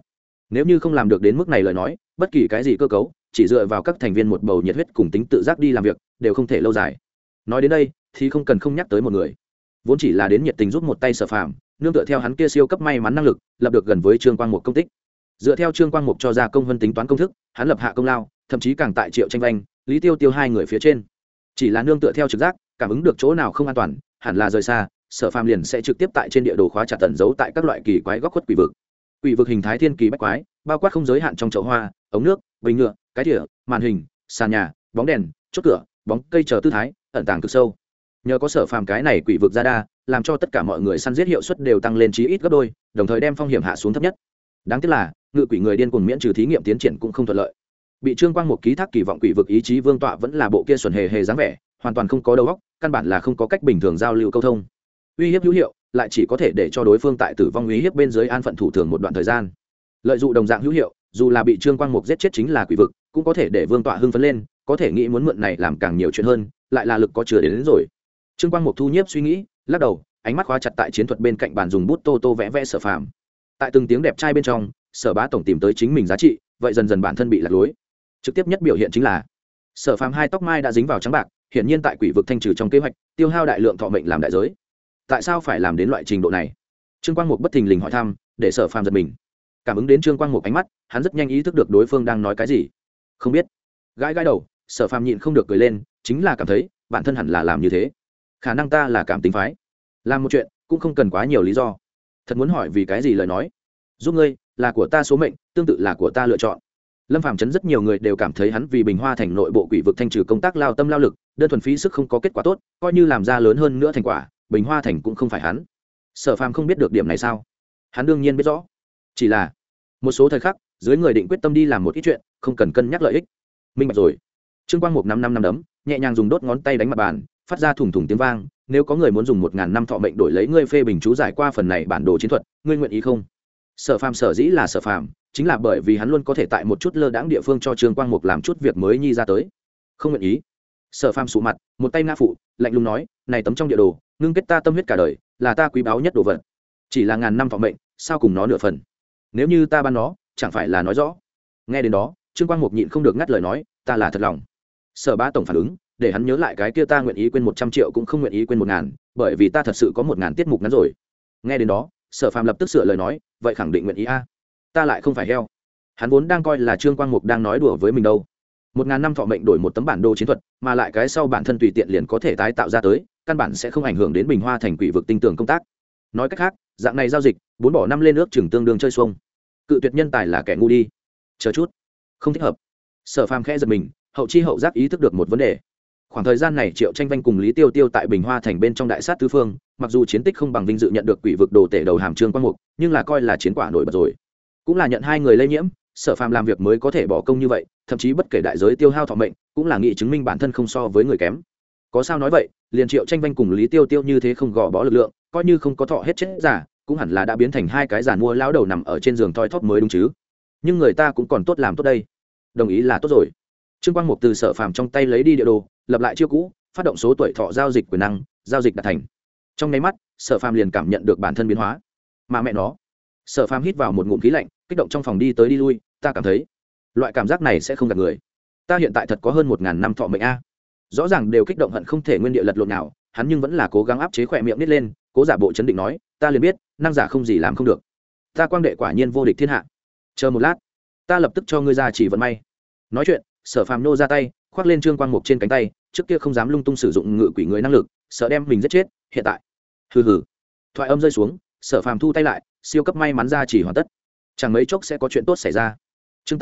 Nếu như không làm được đến mức này lời nói, bất kỳ cái gì cơ cấu chỉ dựa vào các thành viên một bầu nhiệt huyết cùng tính tự giác đi làm việc đều không thể lâu dài. Nói đến đây thì không cần không nhắc tới một người, vốn chỉ là đến nhiệt tình giúp một tay Sở Phàm, nương tựa theo hắn kia siêu cấp may mắn năng lực lập được gần với Trương Quang Mục công tích. Dựa theo Trương Quang Mục cho ra công vân tính toán công thức, hắn lập hạ công lao, thậm chí càng tại Triệu Tranh Vanh, Lý Tiêu Tiêu hai người phía trên. Chỉ là nương tựa theo trực giác, cảm ứng được chỗ nào không an toàn, hẳn là rời xa, Sở Phàm liền sẽ trực tiếp tại trên địa đồ khóa chặt tẩn giấu tại các loại kỳ quái góc khuất quỷ vực. Quỷ vực hình thái thiên kỳ bách quái, bao quát không giới hạn trong chậu hoa, ống nước, bình nhựa, cái thìa, màn hình, sàn nhà, bóng đèn, chốt cửa, bóng cây chờ tư thái, ẩn tàng cực sâu. Nhờ có Sở Phàm cái này quỷ vực ra đa, làm cho tất cả mọi người săn giết hiệu suất đều tăng lên chí ít gấp đôi, đồng thời đem phong hiểm hạ xuống thấp nhất. Đáng tiếc là, ngự quỷ người điên cuồng miễn trừ thí nghiệm tiến triển cũng không thuận lợi. Bị Trương Quang Mục ký thác kỳ vọng quỷ vực ý chí vương tọa vẫn là bộ kia xuẩn hề hề dáng vẻ, hoàn toàn không có đầu óc, căn bản là không có cách bình thường giao lưu câu thông. Uy hiếp hữu hiệu, lại chỉ có thể để cho đối phương tại tử vong uy hiếp bên dưới an phận thủ thường một đoạn thời gian. Lợi dụng đồng dạng hữu hiệu, dù là bị Trương Quang Mục giết chết chính là quỷ vực, cũng có thể để vương tọa hưng phấn lên, có thể nghĩ muốn mượn này làm càng nhiều chuyện hơn, lại là lực có chừa đến rồi. Trương Quang Mục thu nhiếp suy nghĩ, lắc đầu, ánh mắt khóa chặt tại chiến thuật bên cạnh bàn dùng bút tô tô vẽ vẽ Sở Phàm. Tại từng tiếng đẹp trai bên trong, Sở Bá tổng tìm tới chính mình giá trị, vậy dần dần bản thân bị lạc lối. Trực tiếp nhất biểu hiện chính là Sở Phàm hai tóc mai đã dính vào trắng bạc, hiển nhiên tại quỷ vực thanh trừ trong kế hoạch, tiêu hao đại lượng thọ mệnh làm đại giới. Tại sao phải làm đến loại trình độ này? Trương Quang Mục bất thình lình hỏi thăm, để Sở Phàm giật mình. Cảm ứng đến Trương Quang Mục ánh mắt, hắn rất nhanh ý thức được đối phương đang nói cái gì. Không biết. Gãi gãi đầu, Sở Phàm nhịn không được cười lên, chính là cảm thấy bản thân hẳn là làm như thế. Khả năng ta là cảm tính phái, làm một chuyện cũng không cần quá nhiều lý do. Thật muốn hỏi vì cái gì lời nói, giúp ngươi là của ta số mệnh, tương tự là của ta lựa chọn. Lâm Phàm chấn rất nhiều người đều cảm thấy hắn vì Bình Hoa thành nội bộ quỷ vực thanh trừ công tác lao tâm lao lực, đơn thuần phí sức không có kết quả tốt, coi như làm ra lớn hơn nữa thành quả, Bình Hoa thành cũng không phải hắn. Sở Phàm không biết được điểm này sao? Hắn đương nhiên biết rõ, chỉ là một số thời khắc dưới người định quyết tâm đi làm một ít chuyện, không cần cân nhắc lợi ích. Minh bạch rồi. Trương Quang Mục năm đấm, nhẹ nhàng dùng đốt ngón tay đánh mặt bàn, phát ra thủng thủng tiếng vang. Nếu có người muốn dùng 1000 năm thọ mệnh đổi lấy ngươi phê bình chú giải qua phần này bản đồ chiến thuật, ngươi nguyện ý không? Sở Phàm sở dĩ là Sở Phàm, chính là bởi vì hắn luôn có thể tại một chút lơ đãng địa phương cho Trương Quang Mục làm chút việc mới nhi ra tới. Không nguyện ý. Sở Phàm sụ mặt, một tay ngã phụ, lạnh lùng nói, này tấm trong địa đồ, ngưng kết ta tâm huyết cả đời, là ta quý báu nhất đồ vật. Chỉ là 1000 năm thọ mệnh, sao cùng nó nửa phần? Nếu như ta ban nó, chẳng phải là nói rõ? Nghe đến đó, Trương Quang Mục nhịn không được ngắt lời nói, ta là thật lòng. Sở Bá tổng phản ứng, để hắn nhớ lại cái kia ta nguyện ý quên 100 triệu cũng không nguyện ý quên 1000, bởi vì ta thật sự có 1000 tiết mục ngắn rồi. Nghe đến đó, Sở Phàm lập tức sửa lời nói, vậy khẳng định nguyện ý a. Ta lại không phải heo. Hắn vốn đang coi là Trương Quang Mục đang nói đùa với mình đâu. 1000 năm thọ mệnh đổi một tấm bản đồ chiến thuật, mà lại cái sau bản thân tùy tiện liền có thể tái tạo ra tới, căn bản sẽ không ảnh hưởng đến Bình Hoa thành quỷ vực tinh tường công tác. Nói cách khác, dạng này giao dịch, 4 bỏ 5 lên nước chừng tương đương chơi xuông. Cự tuyệt nhân tài là kẻ ngu đi. Chờ chút, không thích hợp. Sở Phàm khẽ giật mình, hậu chi hậu giác ý thức được một vấn đề. Khoảng thời gian này Triệu Tranh Vanh cùng Lý Tiêu Tiêu tại Bình Hoa thành bên trong đại sát tứ phương, mặc dù chiến tích không bằng vinh dự nhận được quỷ vực đồ tể đầu hàm Trương Quang Mục, nhưng là coi là chiến quả nổi bật rồi. Cũng là nhận hai người lây nhiễm, Sở Phàm làm việc mới có thể bỏ công như vậy, thậm chí bất kể đại giới tiêu hao thọ mệnh, cũng là nghị chứng minh bản thân không so với người kém. Có sao nói vậy, liền Triệu Tranh Vanh cùng Lý Tiêu Tiêu như thế không gò bó lực lượng, coi như không có thọ hết chết giả, cũng hẳn là đã biến thành hai cái giàn mua lão đầu nằm ở trên giường thoi thóp mới đúng chứ. Nhưng người ta cũng còn tốt làm tốt đây. Đồng ý là tốt rồi. Trương Quang Mục từ Sở Phàm trong tay lấy đi địa đồ, lập lại chiêu cũ, phát động số tuổi thọ giao dịch quyền năng, giao dịch đạt thành. Trong nháy mắt, Sở Phàm liền cảm nhận được bản thân biến hóa. Mà mẹ nó. Sở Phàm hít vào một ngụm khí lạnh, kích động trong phòng đi tới đi lui, ta cảm thấy, loại cảm giác này sẽ không gạt người. Ta hiện tại thật có hơn 1000 năm thọ mệnh a. Rõ ràng đều kích động hận không thể nguyên địa lật lộn nào, hắn nhưng vẫn là cố gắng áp chế khỏe miệng nít lên, cố giả bộ chấn định nói, ta liền biết, năng giả không gì làm không được. Ta quang đệ quả nhiên vô địch thiên hạ. Chờ một lát, ta lập tức cho ngươi ra chỉ vận may. Nói chuyện, Sở Phàm nô ra tay, khoác lên Trương Quang Mục trên cánh tay, trước kia không dám lung tung sử dụng ngự quỷ người năng lực, sợ đem mình giết chết, hiện tại, hừ hừ. Thoại âm rơi xuống, Sở Phàm thu tay lại, siêu cấp may mắn ra chỉ hoàn tất. Chẳng mấy chốc sẽ có chuyện tốt xảy ra. Chương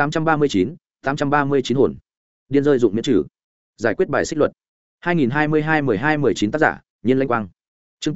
839 hồn. Điên rơi dụng miễn trừ. Giải quyết bài xích luật. 2022-12-19 tác giả, Nhiên Lanh Quang. Chương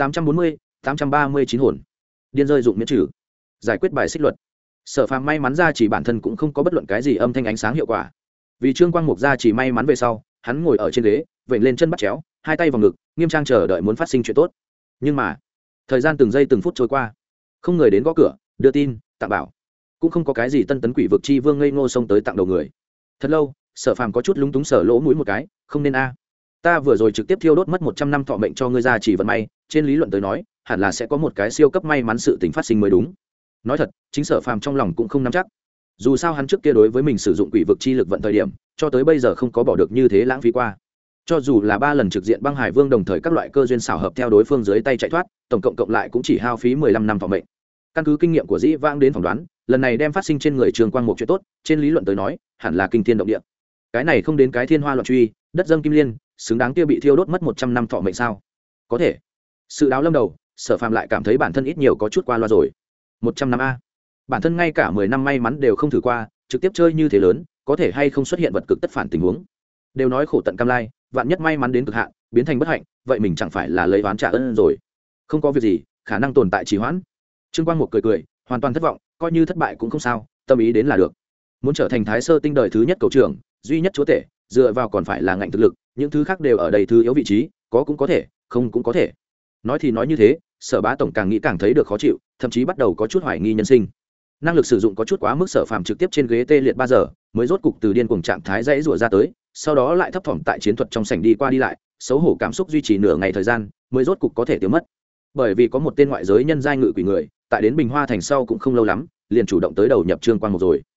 839 hồn. Điên rơi dụng miễn trừ. Giải quyết bài xích luật. Sở Phàm may mắn ra chỉ bản thân cũng không có bất luận cái gì âm thanh ánh sáng hiệu quả. Vì Trương Quang Mục ra chỉ may mắn về sau, hắn ngồi ở trên ghế, vểnh lên chân bắt chéo, hai tay vào ngực, nghiêm trang chờ đợi muốn phát sinh chuyện tốt. Nhưng mà, thời gian từng giây từng phút trôi qua, không người đến gõ cửa, đưa tin, tặng bảo, cũng không có cái gì tân tấn quỷ vực chi vương ngây ngô xông tới tặng đầu người. Thật lâu, Sở Phàm có chút lúng túng sờ lỗ mũi một cái, không nên a. Ta vừa rồi trực tiếp thiêu đốt mất 100 năm thọ mệnh cho ngươi ra chỉ vận may, trên lý luận tới nói, hẳn là sẽ có một cái siêu cấp may mắn sự tình phát sinh mới đúng. Nói thật, chính Sở Phàm trong lòng cũng không nắm chắc. dù sao hắn trước kia đối với mình sử dụng quỷ vực chi lực vận thời điểm cho tới bây giờ không có bỏ được như thế lãng phí qua. Cho dù là 3 lần trực diện băng hải vương đồng thời các loại cơ duyên xảo hợp theo đối phương dưới tay chạy thoát, tổng cộng cộng lại cũng chỉ hao phí 15 năm thọ mệnh. Căn cứ kinh nghiệm của dĩ vãng đến phỏng đoán, lần này đem phát sinh trên người Trường Quang một chuyện tốt, trên lý luận tới nói hẳn là kinh thiên động địa. Cái này không đến cái thiên hoa loạn truy, đất dâng kim liên, xứng đáng kia bị thiêu đốt mất 100 năm thọ mệnh sao? Có thể. Sự đáo lâm đầu, Sở Phàm lại cảm thấy bản thân ít nhiều có chút qua loa rồi. 100 năm a. Bản thân ngay cả 10 năm may mắn đều không thử qua, trực tiếp chơi như thế lớn, có thể hay không xuất hiện vật cực tất phản tình huống. Đều nói khổ tận cam lai, vạn nhất may mắn đến cực hạn, biến thành bất hạnh, vậy mình chẳng phải là lấy oán trả ơn rồi. Không có việc gì, khả năng tồn tại trì hoãn. Trương Quang một cười cười, hoàn toàn thất vọng, coi như thất bại cũng không sao, tâm ý đến là được. Muốn trở thành Thái Sơ Tinh đời thứ nhất cầu trưởng, duy nhất chúa tể, dựa vào còn phải là ngạnh thực lực, những thứ khác đều ở đây thứ yếu vị trí, có cũng có thể, không cũng có thể. Nói thì nói như thế, Sở Bá tổng càng nghĩ càng thấy được khó chịu, thậm chí bắt đầu có chút hoài nghi nhân sinh. Năng lực sử dụng có chút quá mức, Sở Phàm trực tiếp trên ghế tê liệt 3 giờ, mới rốt cục từ điên cuồng trạng thái dãy rủa ra tới, sau đó lại thấp thỏm tại chiến thuật trong sảnh đi qua đi lại, xấu hổ cảm xúc duy trì nửa ngày thời gian, mới rốt cục có thể tiêu mất. Bởi vì có một tên ngoại giới nhân giai ngự quỷ người, tại đến Bình Hoa thành sau cũng không lâu lắm, liền chủ động tới đầu nhập Trương Quang một rồi.